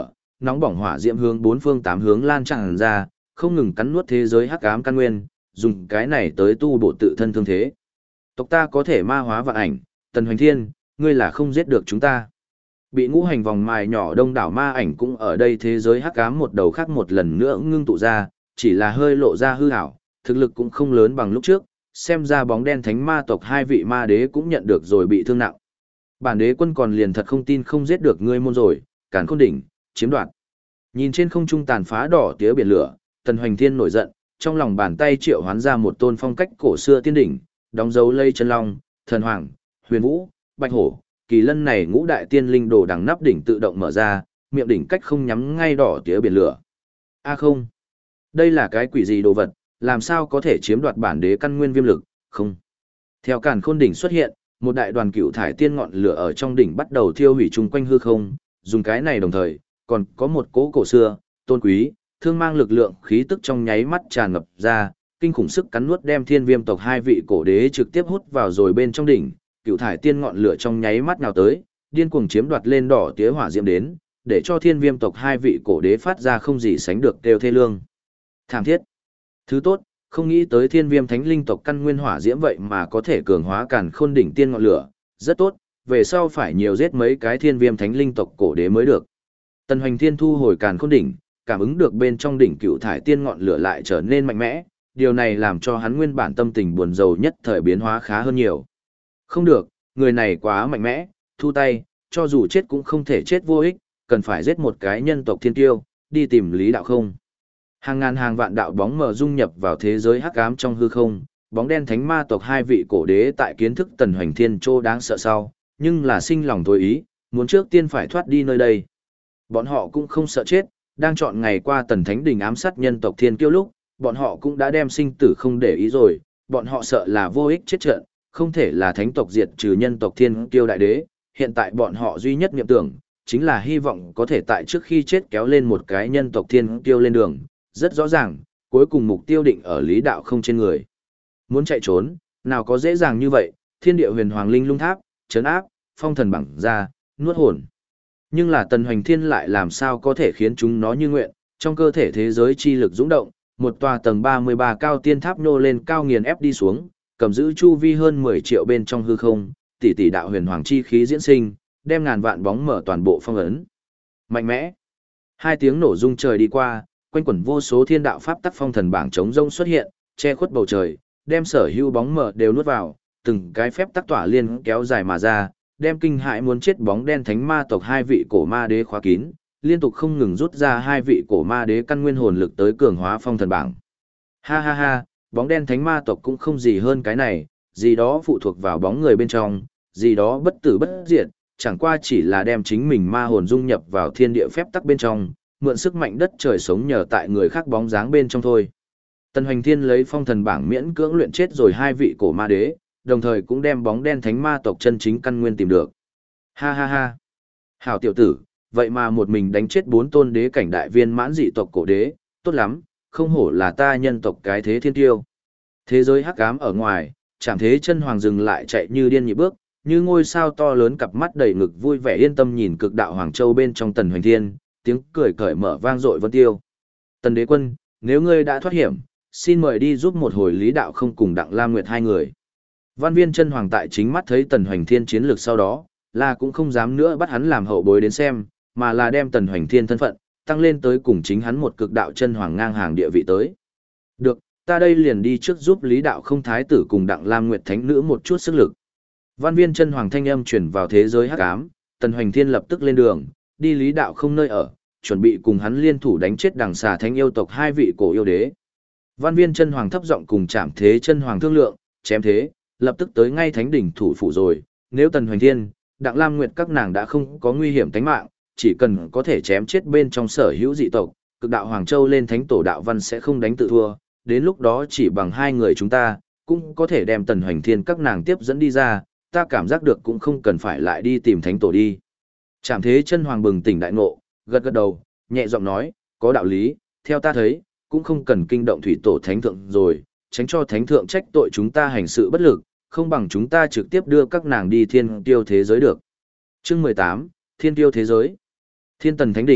nóng bỏng hỏa diễm hướng bốn phương tám hướng lan tràn ra, không ngừng cắn nuốt thế giới hắc ám căn nguyên, dùng cái này tới tu bổ tự thân thương thế. Tộc ta có thể ma hóa vạn ảnh, Tần Hoành Thiên, ngươi là không giết được chúng ta. Bị ngũ hành vòng mài nhỏ đông đảo ma ảnh cũng ở đây thế giới hắc ám một đầu khác một lần nữa ngưng tụ ra, chỉ là hơi lộ ra hư ảo, thực lực cũng không lớn bằng lúc trước, xem ra bóng đen thánh ma tộc hai vị ma đế cũng nhận được rồi bị thương nặng. Bản đế quân còn liền thật không tin không giết được ngươi môn rồi, Càn Khôn đỉnh, chiếm đoạt. Nhìn trên không trung tàn phá đỏ tía biển lửa, Tần Hoành Thiên nổi giận, trong lòng bàn tay triệu hoán ra một tôn phong cách cổ xưa tiên đỉnh, đóng dấu lây chân long, thần hoàng, huyền vũ, bạch hổ, kỳ lân này ngũ đại tiên linh đồ đằng nắp đỉnh tự động mở ra, miệng đỉnh cách không nhắm ngay đỏ tía biển lửa. A không, đây là cái quỷ gì đồ vật, làm sao có thể chiếm đoạt bản đế căn nguyên viêm lực, không. Theo Càn Khôn đỉnh xuất hiện, một đại đoàn cựu thải tiên ngọn lửa ở trong đỉnh bắt đầu thiêu hủy chung quanh hư không, dùng cái này đồng thời, còn có một cỗ cổ xưa, tôn quý, thương mang lực lượng khí tức trong nháy mắt tràn ngập ra, kinh khủng sức cắn nuốt đem Thiên Viêm tộc hai vị cổ đế trực tiếp hút vào rồi bên trong đỉnh, cựu thải tiên ngọn lửa trong nháy mắt nào tới, điên cuồng chiếm đoạt lên đỏ tía hỏa diễm đến, để cho Thiên Viêm tộc hai vị cổ đế phát ra không gì sánh được kêu thê lương. Thảm thiết. Thứ tốt, không nghĩ tới Thiên Viêm thánh linh tộc căn nguyên hỏa diễm vậy mà có thể cường hóa Càn Khôn đỉnh tiên ngọn lửa, rất tốt, về sau phải nhiều giết mấy cái Thiên Viêm thánh linh tộc cổ đế mới được. Tần Hoành Thiên thu hồi Càn Khôn đỉnh, cảm ứng được bên trong đỉnh cựu thải tiên ngọn lửa lại trở nên mạnh mẽ, điều này làm cho hắn nguyên bản tâm tình buồn rầu nhất thời biến hóa khá hơn nhiều. Không được, người này quá mạnh mẽ, thu tay, cho dù chết cũng không thể chết vô ích, cần phải giết một cái nhân tộc thiên tiêu, đi tìm Lý Đạo Không. Hàng ngàn hàng vạn đạo bóng mờ dung nhập vào thế giới hắc ám trong hư không, bóng đen thánh ma tộc hai vị cổ đế tại kiến thức Tần Hoành Thiên Trô đáng sợ sau, nhưng là sinh lòng thôi ý, muốn trước tiên phải thoát đi nơi đây. Bọn họ cũng không sợ chết, đang chọn ngày qua Tần Thánh Đình ám sát nhân tộc thiên kiêu lúc, bọn họ cũng đã đem sinh tử không để ý rồi, bọn họ sợ là vô ích chết trận, không thể là thánh tộc diệt trừ nhân tộc thiên kiêu đại đế, hiện tại bọn họ duy nhất niệm tưởng, chính là hy vọng có thể tại trước khi chết kéo lên một cái nhân tộc thiên kiêu lên đường, rất rõ ràng, cuối cùng mục tiêu định ở Lý Đạo Không trên người. Muốn chạy trốn, nào có dễ dàng như vậy, thiên địa huyền hoàng linh lung tháp, trấn áp, phong thần bảng ra, nuốt hồn. Nhưng là Tần Hoành Thiên lại làm sao có thể khiến chúng nó như nguyện, trong cơ thể thế giới chi lực dũng động, một tòa tầng 33 cao tiên tháp nhô lên cao nghiền ép đi xuống, cầm giữ chu vi hơn 10 triệu bên trong hư không, tỷ tỷ đạo huyền hoàng chi khí diễn sinh, đem ngàn vạn bóng mở toàn bộ phong ấn. Mạnh mẽ. Hai tiếng nổ rung trời đi qua, quanh quẩn vô số thiên đạo pháp tắc phong thần bảng chống rông xuất hiện, che khuất bầu trời, đem sở hữu bóng mở đều nuốt vào, từng cái phép tắc tỏa liên kéo dài mà ra, đem kinh hãi muốn chết bóng đen thánh ma tộc hai vị cổ ma đế khóa kín, liên tục không ngừng rút ra hai vị cổ ma đế căn nguyên hồn lực tới cường hóa phong thần bảng. Ha ha ha, bóng đen thánh ma tộc cũng không gì hơn cái này, gì đó phụ thuộc vào bóng người bên trong, gì đó bất tử bất diệt, chẳng qua chỉ là đem chính mình ma hồn dung nhập vào thiên địa phép tắc bên trong, mượn sức mạnh đất trời sống nhờ tại người khác bóng dáng bên trong thôi. Tần Hoành Thiên lấy phong thần bảng miễn cưỡng luyện chết rồi hai vị cổ ma đế, đồng thời cũng đem bóng đen thánh ma tộc chân chính căn nguyên tìm được. Ha ha ha. Hảo tiểu tử, vậy mà một mình đánh chết 4 tôn đế cảnh đại viên mãn dị tộc cổ đế, tốt lắm, không hổ là ta nhân tộc cái thế thiên tiêu. Thế giới hắc ám ở ngoài, Trảm Thế Chân Hoàng dừng lại chạy như điên nhịp bước, như ngôi sao to lớn cặp mắt đầy ngực vui vẻ yên tâm nhìn cực đạo Hoàng Châu bên trong Tần Hoành Thiên, tiếng cười cởi mở vang dội vân tiêu. Tần Đế Quân, nếu ngươi đã thoát hiểm, xin mời đi giúp một hồi Lý Đạo Không cùng Đặng Lam Nguyệt hai người. Văn Viên Chân Hoàng tại chính mắt thấy Tần Hoành Thiên chiến lược sau đó, là cũng không dám nữa bắt hắn làm hậu bối đến xem, mà là đem Tần Hoành Thiên thân phận tăng lên tới cùng chính hắn một cực đạo chân hoàng ngang hàng địa vị tới. Được, ta đây liền đi trước giúp Lý Đạo Không thái tử cùng Đặng Lam Nguyệt thánh nữ một chút sức lực. Văn Viên Chân Hoàng thanh âm truyền vào thế giới hắc ám, Tần Hoành Thiên lập tức lên đường, đi Lý Đạo Không nơi ở, chuẩn bị cùng hắn liên thủ đánh chết Đằng Xà Thánh yêu tộc hai vị cổ yêu đế. Văn Viên Chân Hoàng thấp giọng cùng Trảm Thế Chân Hoàng thương lượng, chém thế, lập tức tới ngay thánh đỉnh thủ phủ rồi, nếu Tần Hoành Thiên, Đặng Lam Nguyệt các nàng đã không có nguy hiểm tính mạng, chỉ cần có thể chém chết bên trong sở hữu dị tộc, cực đạo Hoàng Châu lên thánh tổ đạo văn sẽ không đánh tự thua, đến lúc đó chỉ bằng hai người chúng ta, cũng có thể đem Tần Hoành Thiên các nàng tiếp dẫn đi ra, ta cảm giác được cũng không cần phải lại đi tìm thánh tổ đi. Trảm Thế Chân Hoàng bừng tỉnh đại ngộ, gật gật đầu, nhẹ giọng nói, có đạo lý, theo ta thấy, cũng không cần kinh động thủy tổ thánh thượng rồi, tránh cho thánh thượng trách tội chúng ta hành sự bất lực, không bằng chúng ta trực tiếp đưa các nàng đi thiên tiêu thế giới được. Chương 18, Thiên tiêu thế giới. Thiên Tần Thánh Đỉnh,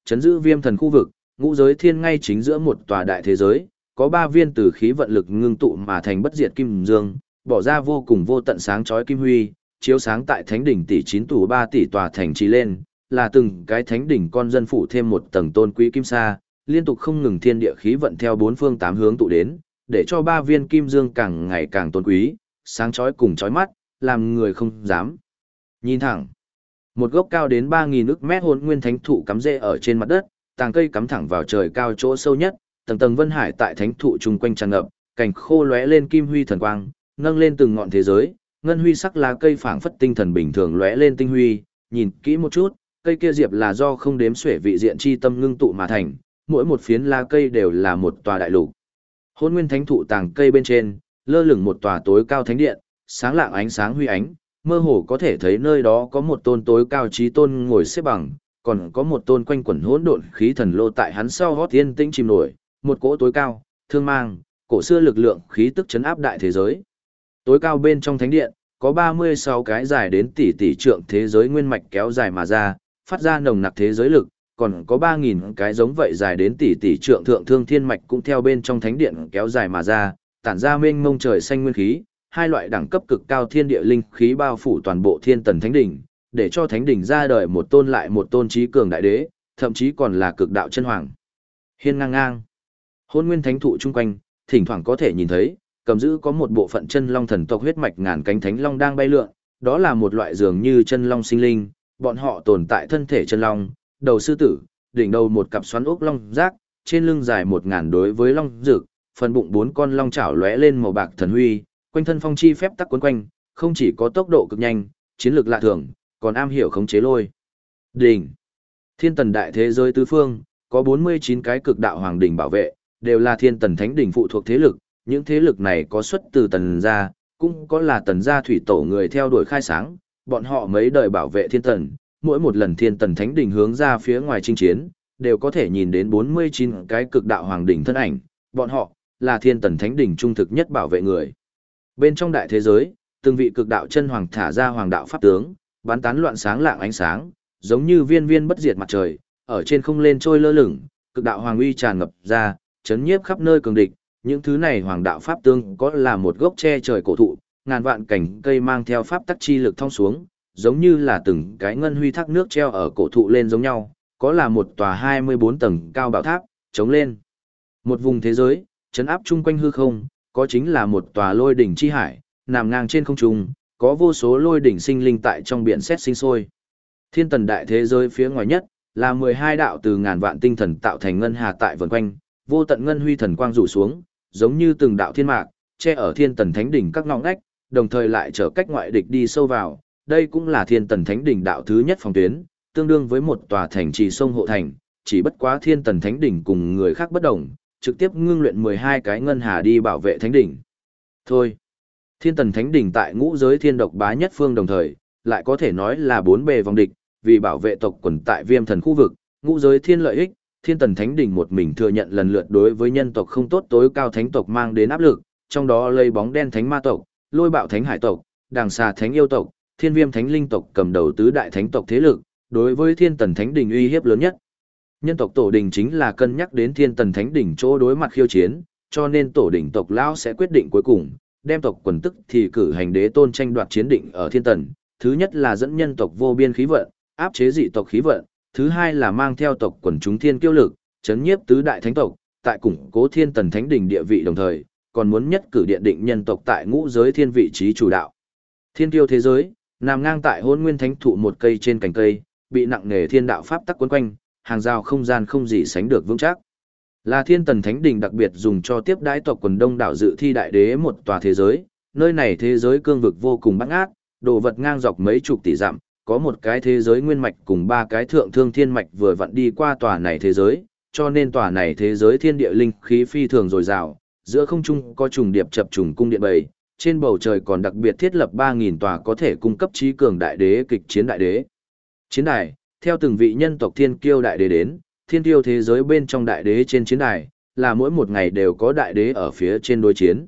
chấn giữ viêm thần khu vực, ngũ giới thiên ngay chính giữa một tòa đại thế giới, có 3 viên từ khí vận lực ngưng tụ mà thành bất diệt kim dương, bỏ ra vô cùng vô tận sáng chói kim huy, chiếu sáng tại thánh đỉnh tỷ 9 tủ 3 tỷ tòa thành trì lên, là từng cái thánh đỉnh con dân phủ thêm một tầng tôn quý kim sa, liên tục không ngừng thiên địa khí vận theo 4 phương 8 hướng tụ đến, để cho 3 viên kim dương càng ngày càng tôn quý, sáng chói cùng chói mắt, làm người không dám nhìn thẳng. Một gốc cao đến 3.000 ức mét hồn nguyên thánh thụ cắm rễ ở trên mặt đất, tàng cây cắm thẳng vào trời cao chỗ sâu nhất, tầng tầng vân hải tại thánh thụ chung quanh tràn ngập, cành khô lóe lên kim huy thần quang, nâng lên từng ngọn thế giới, ngân huy sắc lá cây phảng phất tinh thần bình thường lóe lên tinh huy, nhìn kỹ một chút, cây kia diệp là do không đếm xuể vị diện chi tâm ngưng tụ mà thành, mỗi một phiến lá cây đều là một tòa đại lục. Hôn nguyên thánh thụ tàng cây bên trên, lơ lửng một tòa tối cao thánh điện, sáng lạng ánh sáng huy ánh, mơ hồ có thể thấy nơi đó có một tôn tối cao chí tôn ngồi xếp bằng, còn có một tôn quanh quẩn hỗn độn khí thần lô tại hắn sau gót thiên tĩnh chìm nổi, một cỗ tối cao, thương mang, cổ xưa lực lượng khí tức chấn áp đại thế giới. Tối cao bên trong thánh điện, có 36 cái dài đến tỷ tỷ trượng thế giới nguyên mạch kéo dài mà ra, phát ra nồng nặc thế giới lực, còn có 3.000 cái giống vậy dài đến tỷ tỷ trượng thượng thương thiên mạch cũng theo bên trong thánh điện kéo dài mà ra, tản ra mênh mông trời xanh nguyên khí, hai loại đẳng cấp cực cao thiên địa linh khí bao phủ toàn bộ thiên tần thánh đỉnh, để cho thánh đỉnh ra đời một tôn lại một tôn trí cường đại đế, thậm chí còn là cực đạo chân hoàng. Hiên ngang ngang, hôn nguyên thánh thụ chung quanh, thỉnh thoảng có thể nhìn thấy, cầm giữ có một bộ phận chân long thần tộc huyết mạch ngàn cánh thánh long đang bay lượn, đó là một loại dường như chân long sinh linh, bọn họ tồn tại thân thể chân long, đầu sư tử, đỉnh đầu một cặp xoắn ốc long giác, trên lưng dài 1000 đối với long dực, phần bụng 4 con long chảo lóe lên màu bạc thần huy, quanh thân phong chi phép tắc quấn quanh, không chỉ có tốc độ cực nhanh, chiến lược lạ thường, còn am hiểu khống chế lôi. Đỉnh. Thiên tần đại thế giới tứ phương, có 49 cái cực đạo hoàng đỉnh bảo vệ, đều là thiên tần thánh đỉnh phụ thuộc thế lực, những thế lực này có xuất từ tần gia, cũng có là tần gia thủy tổ người theo đuổi khai sáng, bọn họ mấy đời bảo vệ thiên tần, mỗi một lần thiên tần thánh đỉnh hướng ra phía ngoài chinh chiến, đều có thể nhìn đến 49 cái cực đạo hoàng đỉnh thân ảnh, bọn họ là thiên tần thánh đỉnh trung thực nhất bảo vệ người. Bên trong đại thế giới, từng vị cực đạo chân hoàng thả ra hoàng đạo pháp tướng, bắn tán loạn sáng lạng ánh sáng, giống như viên viên bất diệt mặt trời, ở trên không lên trôi lơ lửng, cực đạo hoàng uy tràn ngập ra, chấn nhiếp khắp nơi cường địch. Những thứ này hoàng đạo pháp tướng có là một gốc che trời cổ thụ, ngàn vạn cành cây mang theo pháp tắc chi lực thong xuống, giống như là từng cái ngân huy thác nước treo ở cổ thụ lên giống nhau, có là một tòa 24 tầng cao bảo tháp, chống lên. Một vùng thế giới, chấn áp chung quanh hư không, có chính là một tòa lôi đỉnh chi hải, nằm ngang trên không trung, có vô số lôi đỉnh sinh linh tại trong biển sét sinh sôi. Thiên tần đại thế giới phía ngoài nhất, là 12 đạo từ ngàn vạn tinh thần tạo thành ngân hà tại vần quanh, vô tận ngân huy thần quang rủ xuống, giống như từng đạo thiên mạc, che ở thiên tần thánh đỉnh các ngõ ngách, đồng thời lại trở cách ngoại địch đi sâu vào. Đây cũng là thiên tần thánh đỉnh đạo thứ nhất phòng tuyến, tương đương với một tòa thành trì sông hộ thành, chỉ bất quá thiên tần thánh đỉnh cùng người khác bất đồng, trực tiếp ngưng luyện 12 cái ngân hà đi bảo vệ thánh đỉnh. Thôi, thiên tần thánh đỉnh tại ngũ giới thiên độc bá nhất phương đồng thời, lại có thể nói là bốn bề vòng địch, vì bảo vệ tộc quần tại viêm thần khu vực, ngũ giới thiên lợi ích, thiên tần thánh đỉnh một mình thừa nhận lần lượt đối với nhân tộc không tốt tối cao thánh tộc mang đến áp lực, trong đó lây bóng đen thánh ma tộc, lôi bạo thánh hải tộc, đàng xà thánh yêu tộc, thiên viêm thánh linh tộc cầm đầu tứ đại thánh tộc thế lực, đối với thiên tần thánh đỉnh uy hiếp lớn nhất. Nhân tộc tổ đình chính là cân nhắc đến thiên tần thánh đỉnh chỗ đối mặt khiêu chiến, cho nên tổ đình tộc lão sẽ quyết định cuối cùng, đem tộc quần tức thì cử hành đế tôn tranh đoạt chiến định ở thiên tần. Thứ nhất là dẫn nhân tộc vô biên khí vận, áp chế dị tộc khí vận, thứ hai là mang theo tộc quần chúng thiên kiêu lực, chấn nhiếp tứ đại thánh tộc, tại củng cố thiên tần thánh đỉnh địa vị đồng thời, còn muốn nhất cử điện định nhân tộc tại ngũ giới thiên vị trí chủ đạo. Thiên kiêu thế giới, nằm ngang tại hôn nguyên thánh thụ một cây trên cành cây, bị nặng nề thiên đạo pháp tắc quấn quanh, hàng rào không gian không gì sánh được vững chắc. Là thiên tần thánh đỉnh đặc biệt dùng cho tiếp đãi tộc quần đông đảo dự thi đại đế một tòa thế giới, nơi này thế giới cương vực vô cùng bát ngát, đồ vật ngang dọc mấy chục tỷ dặm, có một cái thế giới nguyên mạch cùng ba cái thượng thương thiên mạch vừa vặn đi qua tòa này thế giới, cho nên tòa này thế giới thiên địa linh khí phi thường dồi dào, giữa không trung có trùng điệp chập trùng cung điện bầy, trên bầu trời còn đặc biệt thiết lập 3000 tòa có thể cung cấp trí cường đại đế kịch chiến đại đế. Chiến đài, theo từng vị nhân tộc thiên kiêu đại đế đến, thiên kiêu thế giới bên trong đại đế trên chiến đài, là mỗi một ngày đều có đại đế ở phía trên đối chiến.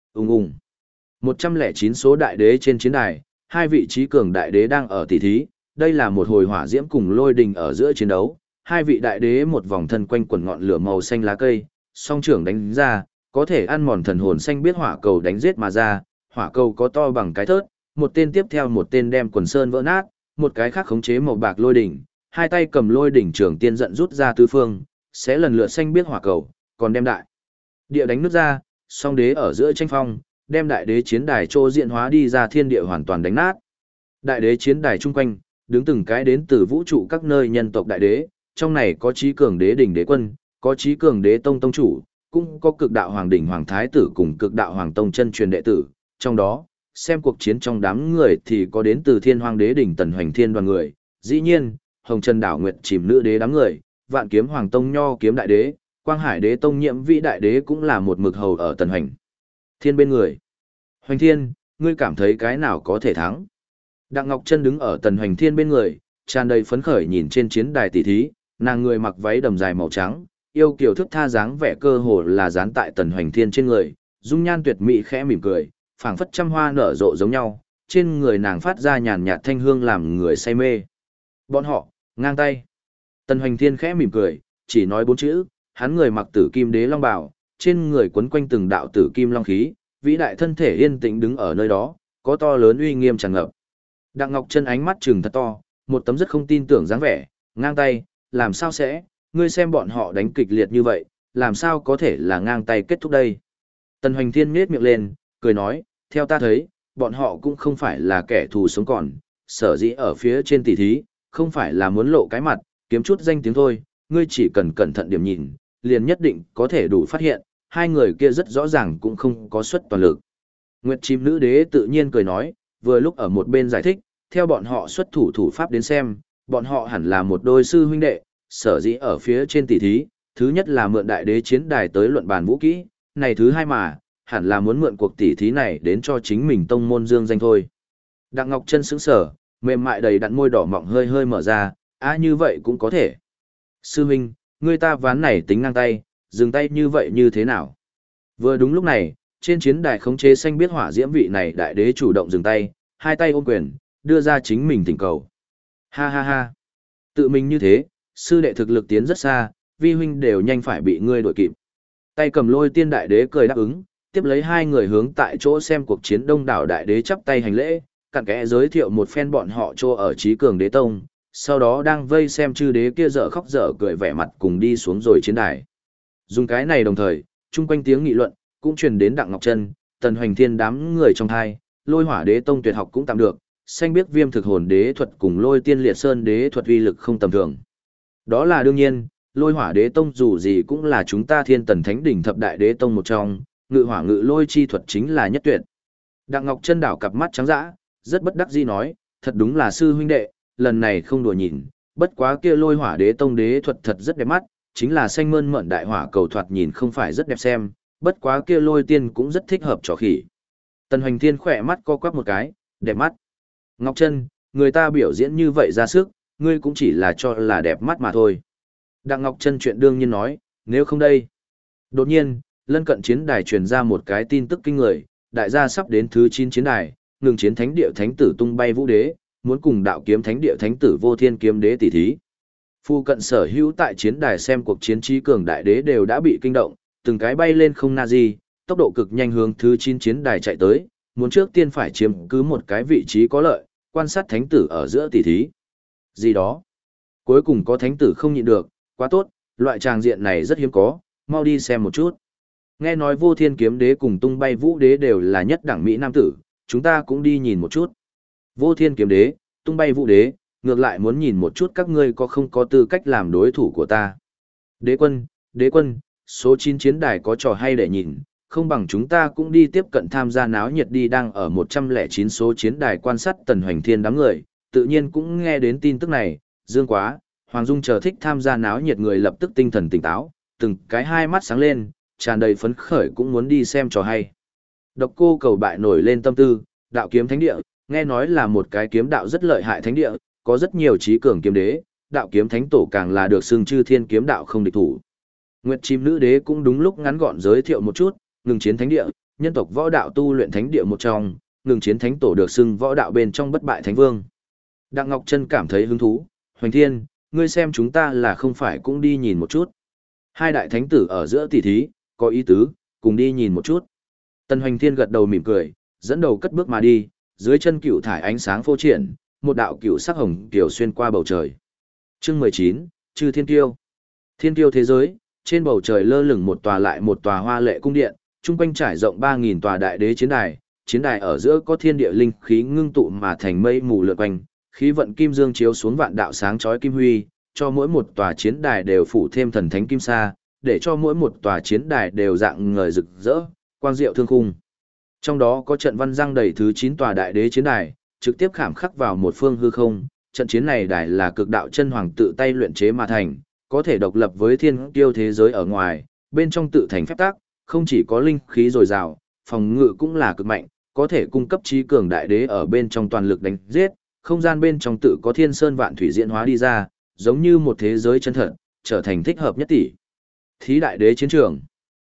109 số đại đế trên chiến đài, hai vị trí cường đại đế đang ở tỷ thí, đây là một hồi hỏa diễm cùng lôi đình ở giữa chiến đấu, hai vị đại đế một vòng thân quanh quần ngọn lửa màu xanh lá cây, song trưởng đánh ra, có thể ăn mòn thần hồn xanh biết hỏa cầu đánh giết mà ra, hỏa cầu có to bằng cái thớt, một tên tiếp theo một tên đem quần sơn vỡ nát, một cái khác khống chế màu bạc lôi đỉnh, hai tay cầm lôi đỉnh trường tiên giận rút ra tứ phương, sẽ lần lượt xanh biết hỏa cầu, còn đem đại địa đánh nứt ra, song đế ở giữa tranh phong, đem đại đế chiến đài trô diện hóa đi ra thiên địa hoàn toàn đánh nát. Đại đế chiến đài chung quanh, đứng từng cái đến từ vũ trụ các nơi nhân tộc đại đế, trong này có trí cường đế đỉnh đế quân, có trí cường đế tông tông chủ, cũng có cực đạo hoàng đỉnh hoàng thái tử cùng cực đạo hoàng tông chân truyền đệ tử, trong đó, xem cuộc chiến trong đám người thì có đến từ thiên hoàng đế đỉnh tần hoành thiên đoàn người, dĩ nhiên, hồng trần đảo nguyệt chìm nữ đế đám người, vạn kiếm hoàng tông nho kiếm đại đế, quang hải đế tông nhiệm vĩ đại đế cũng là một mực hầu ở tần hoành thiên bên người. Hoành thiên, ngươi cảm thấy cái nào có thể thắng? Đặng Ngọc Chân đứng ở tần hoành thiên bên người, tràn đầy phấn khởi nhìn trên chiến đài tỷ thí, nàng người mặc váy đầm dài màu trắng, yêu kiều thức tha dáng vẻ cơ hồ là dán tại tần hoành thiên trên người, dung nhan tuyệt mỹ khẽ mỉm cười, phảng phất trăm hoa nở rộ giống nhau, trên người nàng phát ra nhàn nhạt thanh hương làm người say mê. Bọn họ, ngang tay. Tần hoành thiên khẽ mỉm cười, chỉ nói 4 chữ, hắn người mặc tử kim đế long bào, trên người quấn quanh từng đạo tử kim long khí, vĩ đại thân thể yên tĩnh đứng ở nơi đó, có to lớn uy nghiêm tràn ngập. Đặng Ngọc Chân ánh mắt trừng thật to, một tấm rất không tin tưởng dáng vẻ, ngang tay, làm sao sẽ, ngươi xem bọn họ đánh kịch liệt như vậy, làm sao có thể là ngang tay kết thúc đây. Tần hoành thiên nhếch miệng lên, cười nói, theo ta thấy, bọn họ cũng không phải là kẻ thù sống còn, sở dĩ ở phía trên tỷ thí, không phải là muốn lộ cái mặt, kiếm chút danh tiếng thôi, ngươi chỉ cần cẩn thận điểm nhìn, liền nhất định có thể đủ phát hiện, hai người kia rất rõ ràng cũng không có xuất toàn lực. Nguyệt chim nữ đế tự nhiên cười nói, vừa lúc ở một bên giải thích, theo bọn họ xuất thủ pháp đến xem, bọn họ hẳn là một đôi sư huynh đệ, sở dĩ ở phía trên tỷ thí, thứ nhất là mượn đại đế chiến đài tới luận bàn vũ kỹ, này thứ hai mà, hẳn là muốn mượn cuộc tỷ thí này đến cho chính mình tông môn dương danh thôi. Đặng Ngọc Chân sững sờ, mềm mại đầy đặn môi đỏ mọng hơi hơi mở ra, như vậy cũng có thể. Sư huynh, người ta ván này tính ngang tay, dừng tay như vậy như thế nào? Vừa đúng lúc này, trên chiến đài khống chế xanh biết hỏa diễm vị này đại đế chủ động dừng tay, hai tay ôm quyền, đưa ra chính mình thỉnh cầu. Ha ha ha. Tự mình như thế, sư đệ thực lực tiến rất xa, vi huynh đều nhanh phải bị ngươi đuổi kịp. Tay cầm lôi tiên đại đế cười đáp ứng, tiếp lấy hai người hướng tại chỗ xem cuộc chiến đông đảo đại đế chắp tay hành lễ, cặn kẽ giới thiệu một phen bọn họ chỗ ở trí cường đế tông, sau đó đang vây xem chư đế kia dở khóc dở cười vẻ mặt cùng đi xuống rồi chiến đài. Dùng cái này đồng thời, chung quanh tiếng nghị luận cũng truyền đến Đặng Ngọc Chân, Tần Hoành Thiên đám người trong hai, Lôi Hỏa Đế tông tuyệt học cũng tạm được, xanh biết viêm thực hồn đế thuật cùng Lôi Tiên Liệt Sơn đế thuật uy lực không tầm thường. Đó là đương nhiên, Lôi Hỏa Đế tông dù gì cũng là chúng ta Thiên Tần Thánh đỉnh thập đại đế tông một trong, ngự hỏa ngự lôi chi thuật chính là nhất tuyệt. Đặng Ngọc Chân đảo cặp mắt trắng dã, rất bất đắc dĩ nói, thật đúng là sư huynh đệ, lần này không đùa nhìn, bất quá kia Lôi Hỏa Đế tông đế thuật thật rất đẹp mắt, chính là xanh mơn mởn đại hỏa cầu thoạt nhìn không phải rất đẹp xem, bất quá kia Lôi Tiên cũng rất thích hợp trò khỉ. Tần Hoành Thiên khỏe mắt co quắp một cái, đẹp mắt. Ngọc Chân, người ta biểu diễn như vậy ra sức, ngươi cũng chỉ là cho là đẹp mắt mà thôi. Đặng Ngọc Chân chuyện đương nhiên nói, nếu không đây. Đột nhiên, lân cận chiến đài truyền ra một cái tin tức kinh người, đại gia sắp đến thứ 9 chiến đài, ngừng chiến thánh địa thánh tử tung bay vũ đế, muốn cùng đạo kiếm thánh địa thánh tử vô thiên kiếm đế tỷ thí. Phu cận sở hữu tại chiến đài xem cuộc chiến trí cường đại đế đều đã bị kinh động, từng cái bay lên không na gì, tốc độ cực nhanh hướng thứ 9 chiến đài chạy tới, muốn trước tiên phải chiếm cứ một cái vị trí có lợi, quan sát thánh tử ở giữa tỷ thí. Gì đó. Cuối cùng có thánh tử không nhịn được, quá tốt, loại tràng diện này rất hiếm có, mau đi xem một chút. Nghe nói vô thiên kiếm đế cùng tung bay vũ đế đều là nhất đẳng Mỹ nam tử, chúng ta cũng đi nhìn một chút. Vô thiên kiếm đế, tung bay vũ đế, ngược lại muốn nhìn một chút các ngươi có không có tư cách làm đối thủ của ta. Đế quân, số 9 chiến đài có trò hay để nhìn, không bằng chúng ta cũng đi tiếp cận tham gia náo nhiệt đi đang ở 109 số chiến đài quan sát Tần Hoành Thiên đám người, tự nhiên cũng nghe đến tin tức này, dương quá, Hoàng Dung chờ thích tham gia náo nhiệt người lập tức tinh thần tỉnh táo, từng cái hai mắt sáng lên, tràn đầy phấn khởi cũng muốn đi xem trò hay. Độc Cô Cầu Bại nổi lên tâm tư, đạo kiếm thánh địa, nghe nói là một cái kiếm đạo rất lợi hại thánh địa, có rất nhiều trí cường kiếm đế, đạo kiếm thánh tổ càng là được xưng chư thiên kiếm đạo không địch thủ. Nguyệt Chim nữ đế cũng đúng lúc ngắn gọn giới thiệu một chút, ngừng chiến thánh địa, nhân tộc võ đạo tu luyện thánh địa một trong, ngừng chiến thánh tổ được xưng võ đạo bên trong bất bại thánh vương. Đặng Ngọc Chân cảm thấy hứng thú, Hoành Thiên, ngươi xem chúng ta là không phải cũng đi nhìn một chút. Hai đại thánh tử ở giữa tỷ thí, có ý tứ, cùng đi nhìn một chút. Tần Hoành Thiên gật đầu mỉm cười, dẫn đầu cất bước mà đi, dưới chân cựu thải ánh sáng phô triển, một đạo cựu sắc hồng tiểu xuyên qua bầu trời. Chương 19, Chư Thiên Kiêu. Thiên Kiêu thế giới, trên bầu trời lơ lửng một tòa lại một tòa hoa lệ cung điện, chung quanh trải rộng 3000 tòa đại đế chiến đài ở giữa có thiên địa linh khí ngưng tụ mà thành mây mù lượn quanh, khí vận kim dương chiếu xuống vạn đạo sáng chói kim huy, cho mỗi một tòa chiến đài đều phủ thêm thần thánh kim sa, để cho mỗi một tòa chiến đài đều dạng ngời rực rỡ, quang diệu thương khung. Trong đó có trận văn răng đầy thứ 9 tòa đại đế chiến đài, trực tiếp khảm khắc vào một phương hư không, trận chiến này đài là cực đạo chân hoàng tự tay luyện chế mà thành, có thể độc lập với thiên kiêu thế giới ở ngoài, bên trong tự thành phép tắc, không chỉ có linh khí dồi dào, phòng ngự cũng là cực mạnh, có thể cung cấp trí cường đại đế ở bên trong toàn lực đánh giết, không gian bên trong tự có thiên sơn vạn thủy diễn hóa đi ra, giống như một thế giới chân thật, trở thành thích hợp nhất tỷ. Thí đại đế chiến trường.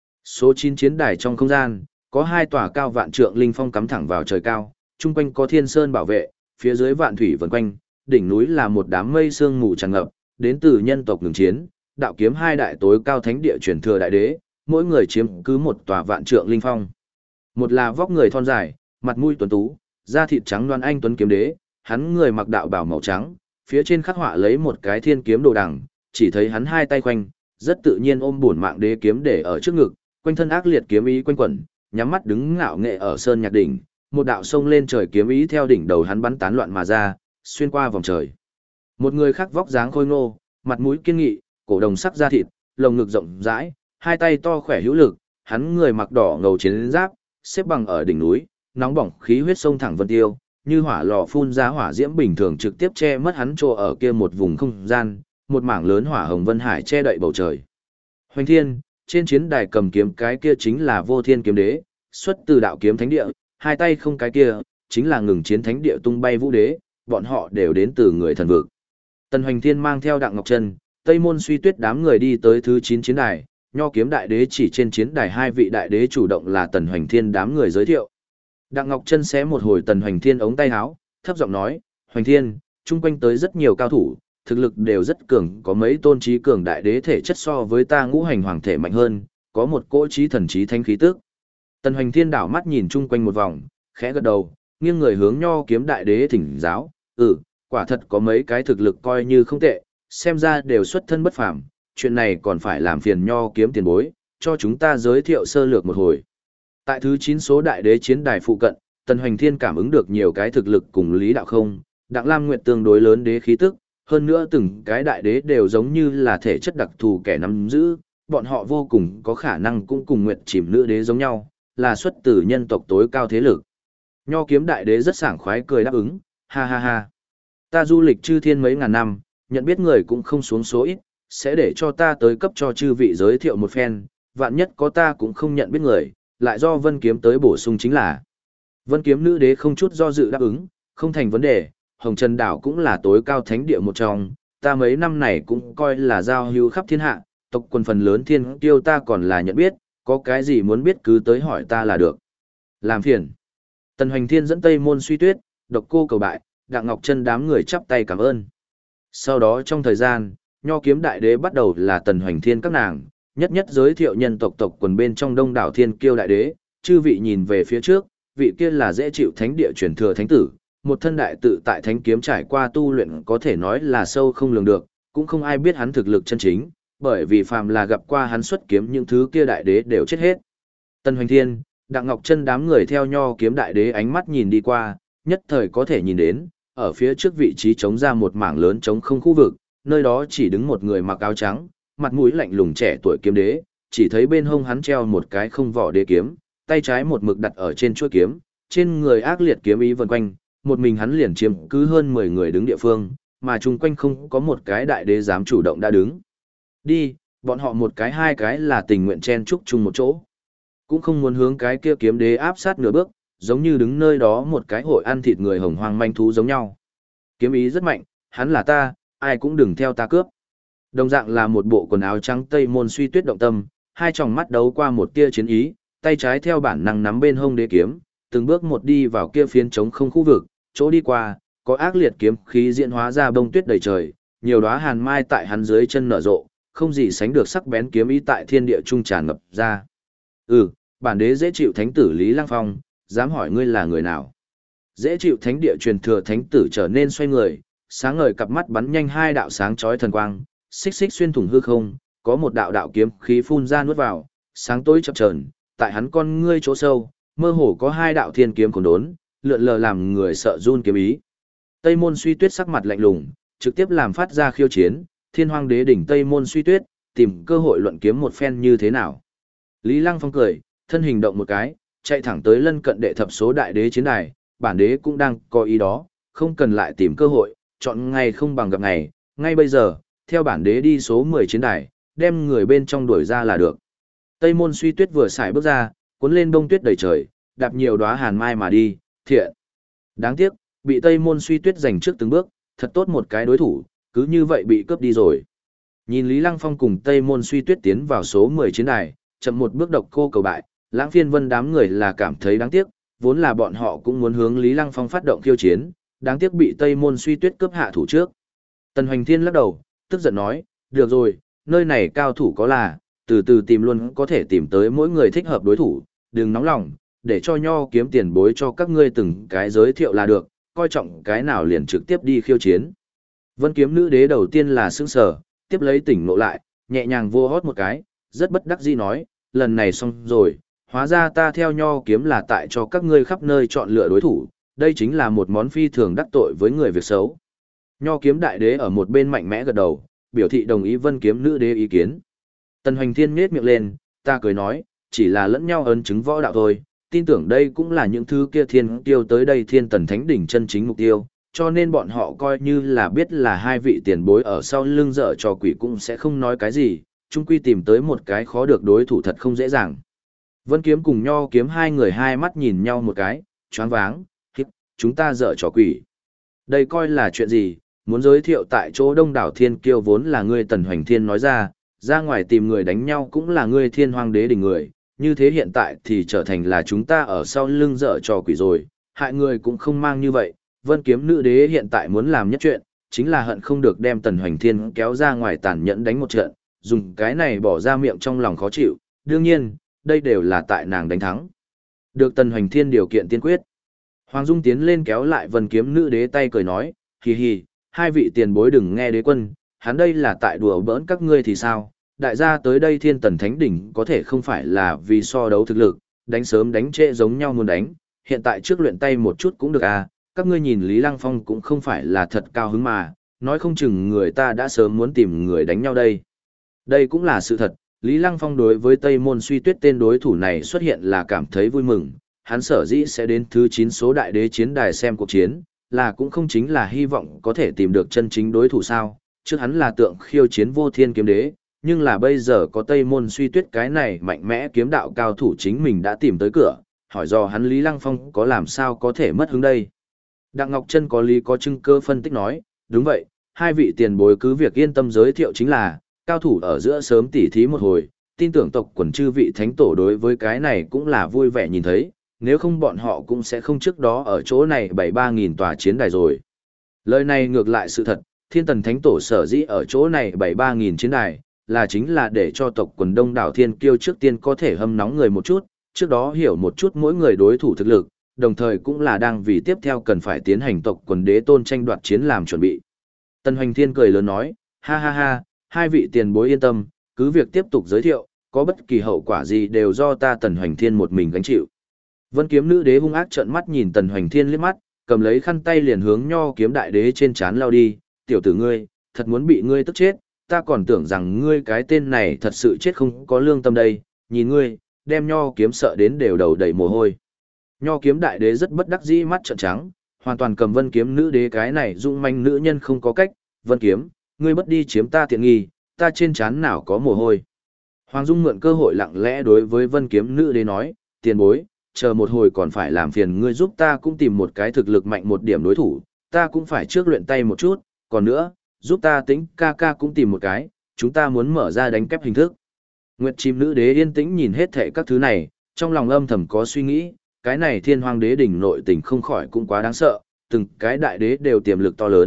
Số 9 chiến đài trong không gian, có 2 tòa cao vạn trượng linh phong cắm thẳng vào trời cao, chung quanh có thiên sơn bảo vệ, phía dưới vạn thủy vần quanh, đỉnh núi là một đám mây sương mù tràn ngập, đến từ nhân tộc ngừng chiến, đạo kiếm hai đại tối cao thánh địa truyền thừa đại đế, mỗi người chiếm cứ một tòa vạn trượng linh phong. Một là vóc người thon dài, mặt mũi tuấn tú, da thịt trắng đoan anh tuấn kiếm đế, hắn người mặc đạo bào màu trắng, phía trên khắc họa lấy một cái thiên kiếm đồ đằng, chỉ thấy hắn hai tay khoanh, rất tự nhiên ôm bổn mạng đế kiếm để ở trước ngực, quanh thân ác liệt kiếm ý quanh quẩn, nhắm mắt đứng ngạo nghệ ở sơn nhạc đỉnh, một đạo sông lên trời kiếm ý theo đỉnh đầu hắn bắn tán loạn mà ra, xuyên qua vòng trời. Một người khác vóc dáng khôi ngô, mặt mũi kiên nghị, cổ đồng sắc da thịt, lồng ngực rộng rãi, hai tay to khỏe hữu lực, hắn người mặc đỏ ngầu chiến giáp, xếp bằng ở đỉnh núi, nóng bỏng khí huyết sông thẳng vân tiêu, như hỏa lò phun ra hỏa diễm bình thường trực tiếp che mất hắn chỗ ở kia một vùng không gian, một mảng lớn hỏa hồng vân hải che đậy bầu trời. Hoành Thiên, trên chiến đài cầm kiếm cái kia chính là Vô Thiên kiếm đế, xuất từ đạo kiếm thánh địa, hai tay không cái kia, chính là ngừng chiến thánh địa tung bay vũ đế, bọn họ đều đến từ người thần vực. Tần Hoành Thiên mang theo Đặng Ngọc Trân, Tây Môn Suy Tuyết đám người đi tới thứ 9 chiến đài, Nho kiếm đại đế chỉ trên chiến đài hai vị đại đế chủ động là Tần Hoành Thiên đám người giới thiệu. Đặng Ngọc Trân xé một hồi Tần Hoành Thiên ống tay áo, thấp giọng nói, Hoành Thiên, chung quanh tới rất nhiều cao thủ, thực lực đều rất cường, có mấy tôn trí cường đại đế thể chất so với ta ngũ hành hoàng thể mạnh hơn, có một cỗ trí thần trí thanh khí tức. Tần Hoành Thiên đảo mắt nhìn chung quanh một vòng, khẽ gật đầu, nghiêng người hướng Nho kiếm đại đế thỉnh giáo, quả thật có mấy cái thực lực coi như không tệ, xem ra đều xuất thân bất phàm, chuyện này còn phải làm phiền Nho kiếm tiền bối, cho chúng ta giới thiệu sơ lược một hồi. Tại thứ 9 số đại đế chiến đài phụ cận, Tần Hoành Thiên cảm ứng được nhiều cái thực lực cùng Lý Đạo Không, Đặng Lam Nguyệt tương đối lớn đế khí tức, hơn nữa từng cái đại đế đều giống như là thể chất đặc thù kẻ nắm giữ, bọn họ vô cùng có khả năng cũng cùng Nguyệt Chìm nữ đế giống nhau, là xuất từ nhân tộc tối cao thế lực. Nho kiếm đại đế rất sảng khoái cười đáp ứng, ha ha ha. Ta du lịch chư thiên mấy ngàn năm, nhận biết người cũng không xuống số ít, sẽ để cho ta tới cấp cho chư vị giới thiệu một phen, vạn nhất có ta cũng không nhận biết người, lại do Vân Kiếm tới bổ sung chính là. Vân Kiếm nữ đế không chút do dự đáp ứng, không thành vấn đề, Hồng Trần Đảo cũng là tối cao thánh địa một trong, ta mấy năm này cũng coi là giao hữu khắp thiên hạ, tộc quần phần lớn thiên tiêu ta còn là nhận biết, có cái gì muốn biết cứ tới hỏi ta là được. Làm phiền. Tần Hoành Thiên dẫn Tây Môn Suy Tuyết, Độc Cô cầu bại, Đặng Ngọc Trân đám người chắp tay cảm ơn. Sau đó trong thời gian, Nho kiếm đại đế bắt đầu là Tần Hoành Thiên các nàng, nhất nhất giới thiệu nhân tộc tộc quần bên trong đông đảo thiên kiêu đại đế, chư vị nhìn về phía trước, vị kia là dễ chịu thánh địa truyền thừa thánh tử, một thân đại tự tại thánh kiếm trải qua tu luyện có thể nói là sâu không lường được, cũng không ai biết hắn thực lực chân chính, bởi vì phàm là gặp qua hắn xuất kiếm những thứ kia đại đế đều chết hết. Tần Hoành Thiên, Đặng Ngọc Trân đám người theo Nho kiếm đại đế ánh mắt nhìn đi qua, nhất thời có thể nhìn đến, ở phía trước vị trí trống ra một mảng lớn trống không khu vực, nơi đó chỉ đứng một người mặc áo trắng, mặt mũi lạnh lùng trẻ tuổi kiếm đế, chỉ thấy bên hông hắn treo một cái không vỏ đế kiếm, tay trái một mực đặt ở trên chuôi kiếm, trên người ác liệt kiếm ý vần quanh, một mình hắn liền chiếm cứ hơn 10 người đứng địa phương, mà chung quanh không có một cái đại đế dám chủ động đã đứng. Đi, bọn họ một cái hai cái là tình nguyện chen chúc chung một chỗ. Cũng không muốn hướng cái kia kiếm đế áp sát nửa bước, giống như đứng nơi đó một cái hội ăn thịt người hồng hoang manh thú giống nhau. Kiếm ý rất mạnh, hắn là ta, ai cũng đừng theo ta cướp. Đồng dạng là một bộ quần áo trắng Tây Môn Suy Tuyết động tâm, hai tròng mắt đấu qua một tia chiến ý, tay trái theo bản năng nắm bên hông đế kiếm, từng bước một đi vào kia phiến trống không khu vực, chỗ đi qua, có ác liệt kiếm khí diễn hóa ra bông tuyết đầy trời, Nhiều đóa hàn mai tại hắn dưới chân nở rộ, không gì sánh được sắc bén kiếm ý tại thiên địa trung tràn ngập ra. Bản đế dễ chịu thánh tử Lý Lăng Phong, dám hỏi ngươi là người nào? Dễ chịu thánh địa truyền thừa thánh tử trở nên xoay người, sáng ngời cặp mắt bắn nhanh hai đạo sáng chói thần quang, xích xích xuyên thủng hư không, có một đạo đạo kiếm khí phun ra nuốt vào, sáng tối chập chờn, tại hắn con ngươi chỗ sâu, mơ hồ có hai đạo thiên kiếm cuồn đốn, lượn lờ làm người sợ run kiếm ý. Tây Môn Suy Tuyết sắc mặt lạnh lùng, trực tiếp làm phát ra khiêu chiến, Thiên Hoang Đế đỉnh Tây Môn Suy Tuyết, tìm cơ hội luận kiếm một phen như thế nào. Lý Lăng Phong cười, thân hình động một cái, chạy thẳng tới lân cận đệ thập số đại đế chiến đài, bản đế cũng đang có ý đó, không cần lại tìm cơ hội, chọn ngày không bằng gặp ngày, ngay bây giờ, theo bản đế đi số 10 chiến đài, đem người bên trong đuổi ra là được. Tây Môn Suy Tuyết vừa xài bước ra, cuốn lên bông tuyết đầy trời, đạp nhiều đóa hàn mai mà đi, thiện. Đáng tiếc, bị Tây Môn Suy Tuyết giành trước từng bước, thật tốt một cái đối thủ, cứ như vậy bị cướp đi rồi. Nhìn Lý Lăng Phong cùng Tây Môn Suy Tuyết tiến vào số 10 chiến đài, chậm một bước độc cô cầu bại, Lãng Phiên Vân đám người là cảm thấy đáng tiếc, vốn là bọn họ cũng muốn hướng Lý Lăng Phong phát động khiêu chiến, đáng tiếc bị Tây Môn Suy Tuyết cướp hạ thủ trước. Tần Hoành Thiên lắc đầu, tức giận nói, được rồi, nơi này cao thủ có là, từ từ tìm luôn có thể tìm tới mỗi người thích hợp đối thủ, đừng nóng lòng, để cho Nho kiếm tiền bối cho các ngươi từng cái giới thiệu là được, coi trọng cái nào liền trực tiếp đi khiêu chiến. Vân Kiếm Nữ Đế đầu tiên là sững sờ, tiếp lấy tỉnh ngộ lại, nhẹ nhàng vô hót một cái, rất bất đắc dĩ nói, lần này xong rồi, hóa ra ta theo Nho kiếm là tại cho các ngươi khắp nơi chọn lựa đối thủ, đây chính là một món phi thường đắc tội với người việc xấu. Nho kiếm đại đế ở một bên mạnh mẽ gật đầu, biểu thị đồng ý Vân Kiếm Nữ Đế ý kiến. Tần Hoành Thiên nhếch miệng lên, ta cười nói, chỉ là lẫn nhau ấn chứng võ đạo thôi, tin tưởng đây cũng là những thứ kia thiên tiêu tới đây Thiên Tần Thánh đỉnh chân chính mục tiêu, cho nên bọn họ coi như là biết là hai vị tiền bối ở sau lưng dở trò quỷ cũng sẽ không nói cái gì, chung quy tìm tới một cái khó được đối thủ thật không dễ dàng. Vân Kiếm cùng Nho kiếm hai người hai mắt nhìn nhau một cái, choáng váng, chúng ta dở trò quỷ. Đây coi là chuyện gì, muốn giới thiệu tại chỗ đông đảo thiên kiêu vốn là ngươi Tần Hoành Thiên nói ra ngoài tìm người đánh nhau cũng là ngươi Thiên Hoang Đế đỉnh người, như thế hiện tại thì trở thành là chúng ta ở sau lưng dở trò quỷ rồi, hại người cũng không mang như vậy. Vân Kiếm Nữ Đế hiện tại muốn làm nhất chuyện, chính là hận không được đem Tần Hoành Thiên kéo ra ngoài tàn nhẫn đánh một trận, dùng cái này bỏ ra miệng trong lòng khó chịu, đương nhiên, đây đều là tại nàng đánh thắng. Được Tần Hoành Thiên điều kiện tiên quyết. Hoàng Dung tiến lên kéo lại Vân Kiếm Nữ Đế tay cười nói, hì hì, hai vị tiền bối đừng nghe đế quân, hắn đây là tại đùa bỡn các ngươi thì sao, đại gia tới đây Thiên Tần Thánh đỉnh có thể không phải là vì so đấu thực lực, đánh sớm đánh trễ giống nhau muốn đánh, hiện tại trước luyện tay một chút cũng được à, các ngươi nhìn Lý Lăng Phong cũng không phải là thật cao hứng mà, nói không chừng người ta đã sớm muốn tìm người đánh nhau đây. Đây cũng là sự thật, Lý Lăng Phong đối với Tây Môn Suy Tuyết tên đối thủ này xuất hiện là cảm thấy vui mừng, hắn sở dĩ sẽ đến thứ 9 số đại đế chiến đài xem cuộc chiến, là cũng không chính là hy vọng có thể tìm được chân chính đối thủ sao, trước hắn là tượng khiêu chiến Vô Thiên kiếm đế, nhưng là bây giờ có Tây Môn Suy Tuyết cái này mạnh mẽ kiếm đạo cao thủ chính mình đã tìm tới cửa, hỏi do hắn Lý Lăng Phong có làm sao có thể mất hứng đây. Đặng Ngọc Trân có lý có chứng cơ phân tích nói, đúng vậy, hai vị tiền bối cứ việc yên tâm giới thiệu chính là, cao thủ ở giữa sớm tỉ thí một hồi, tin tưởng tộc quần chư vị thánh tổ đối với cái này cũng là vui vẻ nhìn thấy, nếu không bọn họ cũng sẽ không trước đó ở chỗ này 73.000 tòa chiến đài rồi. Lời này ngược lại sự thật, Thiên Tần Thánh Tổ sở dĩ ở chỗ này 73.000 chiến đài, là chính là để cho tộc quần đông đảo thiên kiêu trước tiên có thể hâm nóng người một chút, trước đó hiểu một chút mỗi người đối thủ thực lực, đồng thời cũng là đang vì tiếp theo cần phải tiến hành tộc quần đế tôn tranh đoạt chiến làm chuẩn bị. Tần Hoành Thiên cười lớn nói, ha ha ha, hai vị tiền bối yên tâm, cứ việc tiếp tục giới thiệu, có bất kỳ hậu quả gì đều do ta Tần Hoành Thiên một mình gánh chịu. Vân Kiếm Nữ Đế hung ác trợn mắt nhìn Tần Hoành Thiên liếc mắt, cầm lấy khăn tay liền hướng Nho kiếm đại đế trên trán lao đi, tiểu tử ngươi, thật muốn bị ngươi tức chết, ta còn tưởng rằng ngươi cái tên này thật sự chết không có lương tâm đây, nhìn ngươi, đem Nho kiếm sợ đến đều đầu đầy mồ hôi. Nho kiếm đại đế rất bất đắc dĩ mắt trợn trắng, hoàn toàn cầm Vân Kiếm Nữ Đế cái này dung manh nữ nhân không có cách, Vân Kiếm, ngươi bất đi chiếm ta tiện nghi, ta trên trán nào có mồ hôi. Hoàng Dung mượn cơ hội lặng lẽ đối với Vân Kiếm Nữ Đế nói, tiền bối, chờ một hồi còn phải làm phiền ngươi giúp ta cũng tìm một cái thực lực mạnh một điểm đối thủ, ta cũng phải trước luyện tay một chút, còn nữa, giúp ta tính ca ca cũng tìm một cái, chúng ta muốn mở ra đánh kép hình thức. Nguyệt Chim Nữ Đế yên tĩnh nhìn hết thảy các thứ này, trong lòng âm thầm có suy nghĩ, cái này Thiên Hoang Đế đỉnh nội tình không khỏi cũng quá đáng sợ, từng cái đại đế đều tiềm lực to lớn,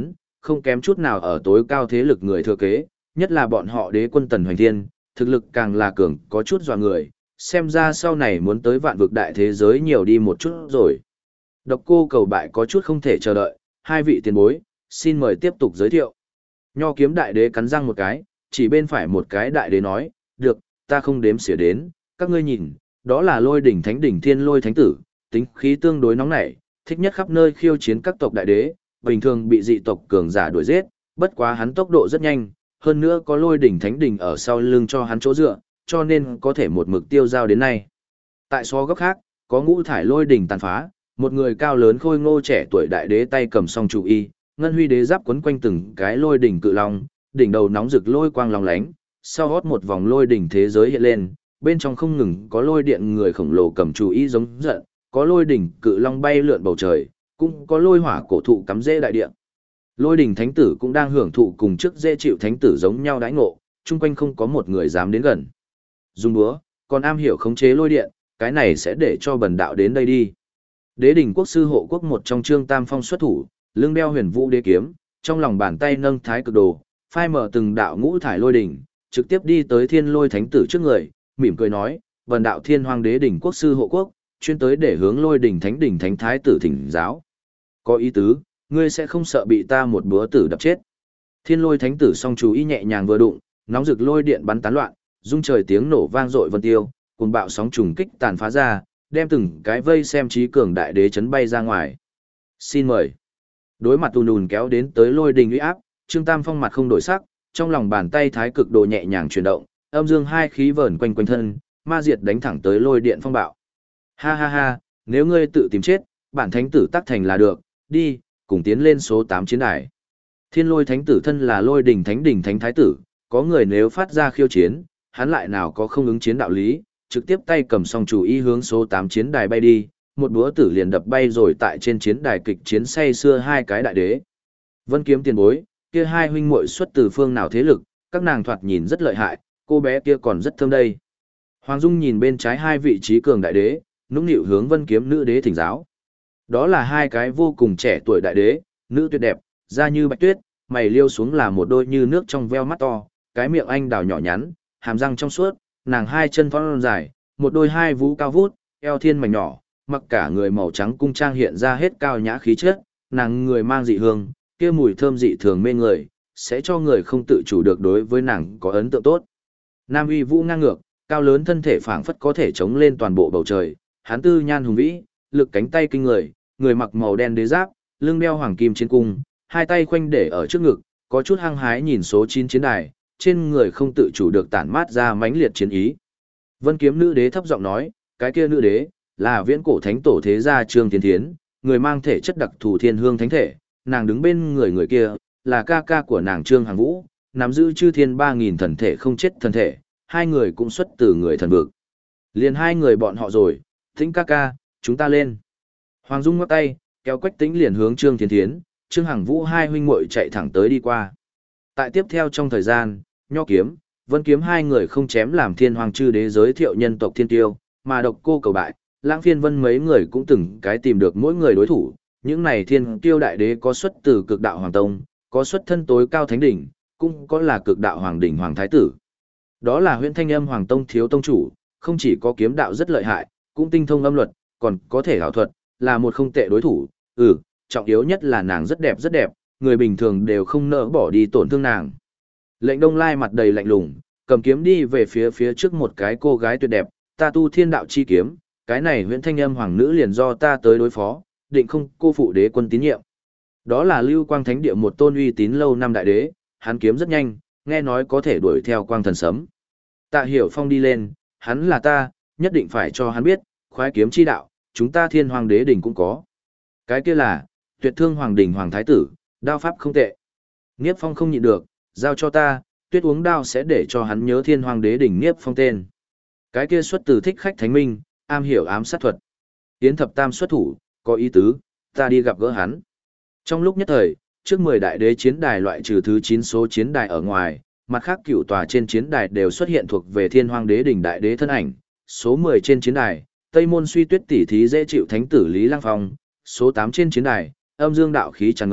không kém chút nào ở tối cao thế lực người thừa kế, nhất là bọn họ đế quân Tần Hoành Thiên, thực lực càng là cường có chút dọa người, xem ra sau này muốn tới vạn vực đại thế giới nhiều đi một chút rồi. Độc Cô Cầu Bại có chút không thể chờ đợi, hai vị tiền bối, xin mời tiếp tục giới thiệu. Nho Kiếm Đại Đế cắn răng một cái, chỉ bên phải một cái đại đế nói, được, ta không đếm xỉa đến, các ngươi nhìn, đó là Lôi Đỉnh Thánh Đỉnh Thiên Lôi Thánh Tử, tính khí tương đối nóng nảy, thích nhất khắp nơi khiêu chiến các tộc đại đế, bình thường bị dị tộc cường giả đuổi giết, bất quá hắn tốc độ rất nhanh, hơn nữa có Lôi Đỉnh Thánh Đỉnh ở sau lưng cho hắn chỗ dựa, cho nên có thể một mực tiêu giao đến nay. Tại so góc khác, có ngũ thải lôi đỉnh tàn phá, một người cao lớn khôi ngô trẻ tuổi đại đế tay cầm song trụ y, ngân huy đế giáp quấn quanh từng cái lôi đỉnh cự long, đỉnh đầu nóng rực lôi quang long lánh, sau hót một vòng lôi đỉnh thế giới hiện lên, bên trong không ngừng có lôi điện người khổng lồ cầm trụ y giống giận, có lôi đỉnh cự long bay lượn bầu trời, cũng có lôi hỏa cổ thụ cắm rễ đại địa. Lôi đỉnh thánh tử cũng đang hưởng thụ cùng trước dễ chịu thánh tử giống nhau đãi ngộ, chung quanh không có một người dám đến gần. Dùng búa, còn am hiểu khống chế lôi điện, cái này sẽ để cho bần đạo đến đây đi. Đế đỉnh quốc sư hộ quốc một trong Trương Tam Phong xuất thủ, lưng đeo huyền vũ đế kiếm, trong lòng bàn tay nâng thái cực đồ, phai mở từng đạo ngũ thải lôi đỉnh, trực tiếp đi tới thiên lôi thánh tử trước người, mỉm cười nói, bần đạo thiên hoàng đế đỉnh quốc sư hộ quốc, chuyên tới để hướng lôi đỉnh thánh thái tử thỉnh giáo. Có ý tứ, ngươi sẽ không sợ bị ta một búa tử đập chết. Thiên lôi thánh tử song chú ý nhẹ nhàng vừa đụng, nóng rực lôi điện bắn tán loạn, rung trời tiếng nổ vang dội vân tiêu, cùng bạo sóng trùng kích tàn phá ra, đem từng cái vây xem trí cường đại đế chấn bay ra ngoài. Xin mời. Đối mặt ùn ùn kéo đến tới lôi đình uy áp, Trương Tam Phong mặt không đổi sắc, trong lòng bàn tay thái cực đồ nhẹ nhàng chuyển động, âm dương hai khí vờn quanh quanh thân, ma diệt đánh thẳng tới lôi điện phong bạo. Ha ha ha, nếu ngươi tự tìm chết, bản thánh tử tác thành là được, đi, cùng tiến lên số 8 chiến đài. Thiên lôi thánh tử thân là lôi đỉnh thánh thái tử, có người nếu phát ra khiêu chiến, hắn lại nào có không ứng chiến đạo lý, trực tiếp tay cầm song chủ ý hướng số 8 chiến đài bay đi, một búa tử liền đập bay rồi tại trên chiến đài kịch chiến say xưa hai cái đại đế. Vân Kiếm tiền bối, kia hai huynh muội xuất từ phương nào thế lực, các nàng thoạt nhìn rất lợi hại, cô bé kia còn rất thơm đây. Hoàng Dung nhìn bên trái hai vị trí cường đại đế, nũng nịu hướng Vân Kiếm nữ đế thỉnh giáo. Đó là hai cái vô cùng trẻ tuổi đại đế, nữ tuyệt đẹp, da như bạch tuyết, mày liêu xuống là một đôi như nước trong veo mắt to, cái miệng anh đào nhỏ nhắn, hàm răng trong suốt, nàng hai chân thon dài, một đôi hai vú cao vút, eo thiên mảnh nhỏ, mặc cả người màu trắng cung trang hiện ra hết cao nhã khí chất, nàng người mang dị hương, kia mùi thơm dị thường mê người, sẽ cho người không tự chủ được đối với nàng có ấn tượng tốt. Nam uy vũ ngang ngược, cao lớn thân thể phảng phất có thể chống lên toàn bộ bầu trời, hán tư nhan hùng vĩ, lực cánh tay kinh người, người mặc màu đen đế giáp, lưng đeo hoàng kim chiến cung, hai tay khoanh để ở trước ngực, có chút hăng hái nhìn số 9 chiến đài, trên người không tự chủ được tản mát ra mãnh liệt chiến ý. Vân Kiếm nữ đế thấp giọng nói, cái kia nữ đế là viễn cổ thánh tổ thế gia Trương Thiên Thiến, người mang thể chất đặc thù thiên hương thánh thể, nàng đứng bên người kia là ca ca của nàng Trương Hằng Vũ, nắm giữ chư thiên 3000 thần thể không chết thần thể, hai người cũng xuất từ người thần vực. Liền hai người bọn họ rồi, Tĩnh ca ca, chúng ta lên. Hoàng Dung ngoắc tay, kéo Quách Tĩnh liền hướng Trương Thiên Thiến, Trương Hằng Vũ hai huynh muội chạy thẳng tới đi qua. Tại tiếp theo trong thời gian, Nho Kiếm, Vân Kiếm hai người không chém làm Thiên Hoàng chư đế giới thiệu nhân tộc Thiên Tiêu, mà Độc Cô Cầu Bại, Lãng Phiên Vân mấy người cũng từng cái tìm được mỗi người đối thủ. Những này Thiên Tiêu đại đế có xuất từ Cực Đạo Hoàng Tông, có xuất thân tối cao thánh đỉnh, cũng có là Cực Đạo Hoàng đỉnh hoàng thái tử. Đó là Huyễn Thanh Âm Hoàng Tông thiếu tông chủ, không chỉ có kiếm đạo rất lợi hại, cũng tinh thông âm luật, còn có thể ảo thuật, là một không tệ đối thủ. Trọng yếu nhất là nàng rất đẹp, người bình thường đều không nỡ bỏ đi tổn thương nàng. Lệnh Đông Lai mặt đầy lạnh lùng, cầm kiếm đi về phía trước một cái cô gái tuyệt đẹp, ta tu thiên đạo chi kiếm, cái này Huyễn Thanh Âm hoàng nữ liền do ta tới đối phó, định không cô phụ đế quân tín nhiệm. Đó là Lưu Quang Thánh Địa một tôn uy tín lâu năm đại đế, hắn kiếm rất nhanh, nghe nói có thể đuổi theo Quang Thần Sấm. Tạ Hiểu Phong đi lên, hắn là ta, nhất định phải cho hắn biết, khoái kiếm chi đạo, chúng ta Thiên Hoàng đế đỉnh cũng có. Cái kia là Tuyệt Thương Hoàng đỉnh hoàng thái tử, đao pháp không tệ. Niếp Phong không nhịn được, giao cho ta, Tuyết uống đao sẽ để cho hắn nhớ Thiên Hoàng đế đỉnh Niếp Phong tên. Cái kia xuất từ Thích Khách Thánh Minh, am hiểu ám sát thuật. Yến Thập Tam xuất thủ, có ý tứ, ta đi gặp gỡ hắn. Trong lúc nhất thời, trước 10 đại đế chiến đài loại trừ thứ 9 số chiến đài ở ngoài, mặt khác cựu tòa trên chiến đài đều xuất hiện thuộc về Thiên Hoàng đế đỉnh đại đế thân ảnh. Số 10 trên chiến đài, Tây Môn Suy Tuyết tỷ thí dễ chịu thánh tử Lý Lăng Phong, số 8 trên chiến đài, âm dương đạo khí tràn ngập,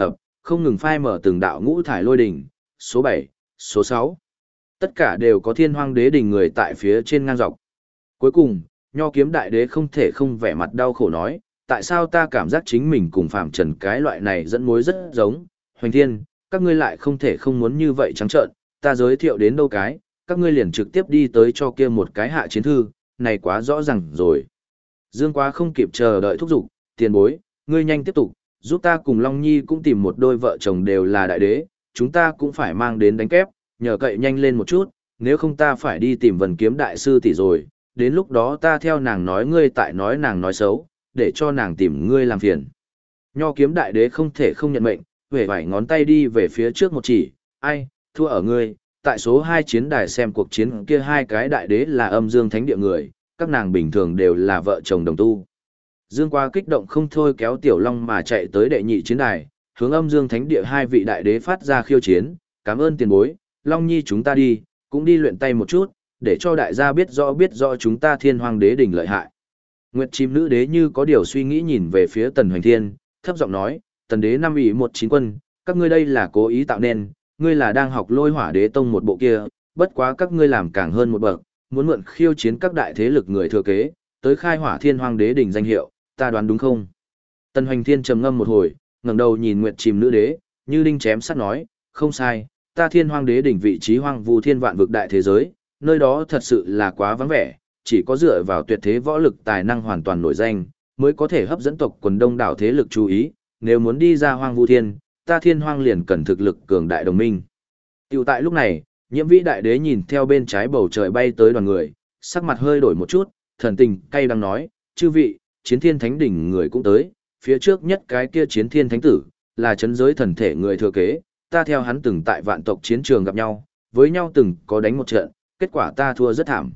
không ngừng phai mở từng đạo ngũ thải lôi đỉnh, số 7, số 6. Tất cả đều có thiên hoang đế đỉnh người tại phía trên ngang dọc. Cuối cùng, Nho kiếm đại đế không thể không vẻ mặt đau khổ nói, tại sao ta cảm giác chính mình cùng Phạm Trần cái loại này dẫn mối rất giống, Hoành Thiên, các ngươi lại không thể không muốn như vậy trắng trợn, ta giới thiệu đến đâu cái, các ngươi liền trực tiếp đi tới cho kia một cái hạ chiến thư, này quá rõ ràng rồi. Dương Quá không kịp chờ đợi thúc giục, tiền bối, ngươi nhanh tiếp tục, giúp ta cùng Long Nhi cũng tìm một đôi vợ chồng đều là đại đế, chúng ta cũng phải mang đến đánh kép, nhờ cậy nhanh lên một chút, nếu không ta phải đi tìm Vân Kiếm đại sư tỷ rồi, đến lúc đó ta theo nàng nói ngươi tại nói nàng nói xấu, để cho nàng tìm ngươi làm phiền. Nho kiếm đại đế không thể không nhận mệnh, huệ vải ngón tay đi về phía trước một chỉ, ai, thua ở ngươi, tại số 2 chiến đài xem cuộc chiến kia hai cái đại đế là âm dương thánh địa người, các nàng bình thường đều là vợ chồng đồng tu. Dương Quá kích động không thôi kéo Tiểu Long mà chạy tới đệ nhị chiến đài, hướng âm dương thánh địa hai vị đại đế phát ra khiêu chiến, cảm ơn tiền bối, Long Nhi chúng ta đi, cũng đi luyện tay một chút, để cho đại gia biết rõ chúng ta thiên hoàng đế đỉnh lợi hại. Nguyệt chim nữ đế như có điều suy nghĩ nhìn về phía Tần Hoành Thiên, thấp giọng nói, Tần đế năm ủy một chín quân, các ngươi đây là cố ý tạo nên, ngươi là đang học Lôi Hỏa đế tông một bộ kia, bất quá các ngươi làm càng hơn một bậc, muốn mượn khiêu chiến các đại thế lực người thừa kế, tới khai hỏa thiên hoàng đế đỉnh danh hiệu, ta đoán đúng không? Tần Hoành Thiên trầm ngâm một hồi, ngẩng đầu nhìn Nguyệt chim nữ đế, như đinh chém sắt nói, không sai, ta thiên hoàng đế đỉnh vị trí hoang vu thiên vạn vực đại thế giới, nơi đó thật sự là quá vắng vẻ, chỉ có dựa vào tuyệt thế võ lực tài năng hoàn toàn nổi danh, mới có thể hấp dẫn tộc quần đông đảo thế lực chú ý, nếu muốn đi ra hoang vu thiên, ta thiên hoang liền cần thực lực cường đại đồng minh. Tiểu tại lúc này, Nhiễm Vĩ đại đế nhìn theo bên trái bầu trời bay tới đoàn người, sắc mặt hơi đổi một chút, thần tình cay đắng nói, chư vị, chiến thiên thánh đỉnh người cũng tới, phía trước nhất cái kia chiến thiên thánh tử, là chấn giới thần thể người thừa kế, ta theo hắn từng tại vạn tộc chiến trường gặp nhau, với nhau từng có đánh một trận, kết quả ta thua rất thảm.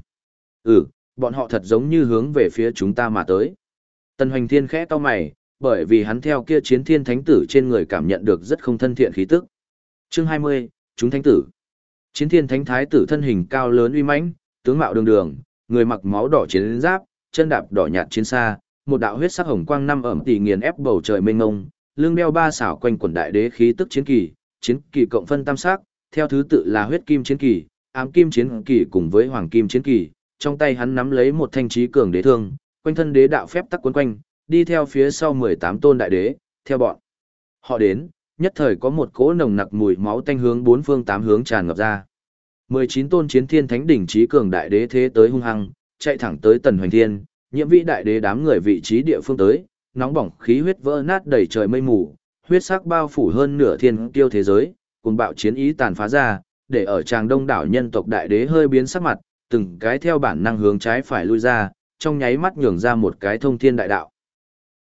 Bọn họ thật giống như hướng về phía chúng ta mà tới. Tần Hoành Thiên khẽ cau mày, bởi vì hắn theo kia chiến thiên thánh tử trên người cảm nhận được rất không thân thiện khí tức. Chương 20, chúng thánh tử. Chiến thiên thánh thái tử thân hình cao lớn uy mãnh, tướng mạo đường đường, người mặc máu đỏ chiến giáp, chân đạp đỏ nhạt chiến xa, một đạo huyết sắc hồng quang năm ẩm tỷ nghiền ép bầu trời mênh mông, lưng đeo ba xảo quanh quần đại đế khí tức chiến kỳ cộng phân tam sắc, theo thứ tự là huyết kim chiến kỳ, ám kim chiến kỳ cùng với hoàng kim chiến kỳ, trong tay hắn nắm lấy một thanh chí cường đế thương, quanh thân đế đạo phép tắc quấn quanh, đi theo phía sau 18 tôn đại đế, theo bọn họ đến, nhất thời có một cỗ nồng nặc mùi máu tanh hướng bốn phương tám hướng tràn ngập ra. 19 tôn chiến thiên thánh đỉnh chí cường đại đế thế tới hung hăng, chạy thẳng tới Tần Hoành Thiên, Nhiễm Vĩ đại đế đám người vị trí địa phương tới, nóng bỏng khí huyết vỡ nát đầy trời mây mù, huyết sắc bao phủ hơn nửa thiên tiêu thế giới, cùng bạo chiến ý tàn phá ra, để ở tràng đông đảo nhân tộc đại đế hơi biến sắc mặt, từng cái theo bản năng hướng trái phải lui ra, trong nháy mắt nhường ra một cái thông thiên đại đạo.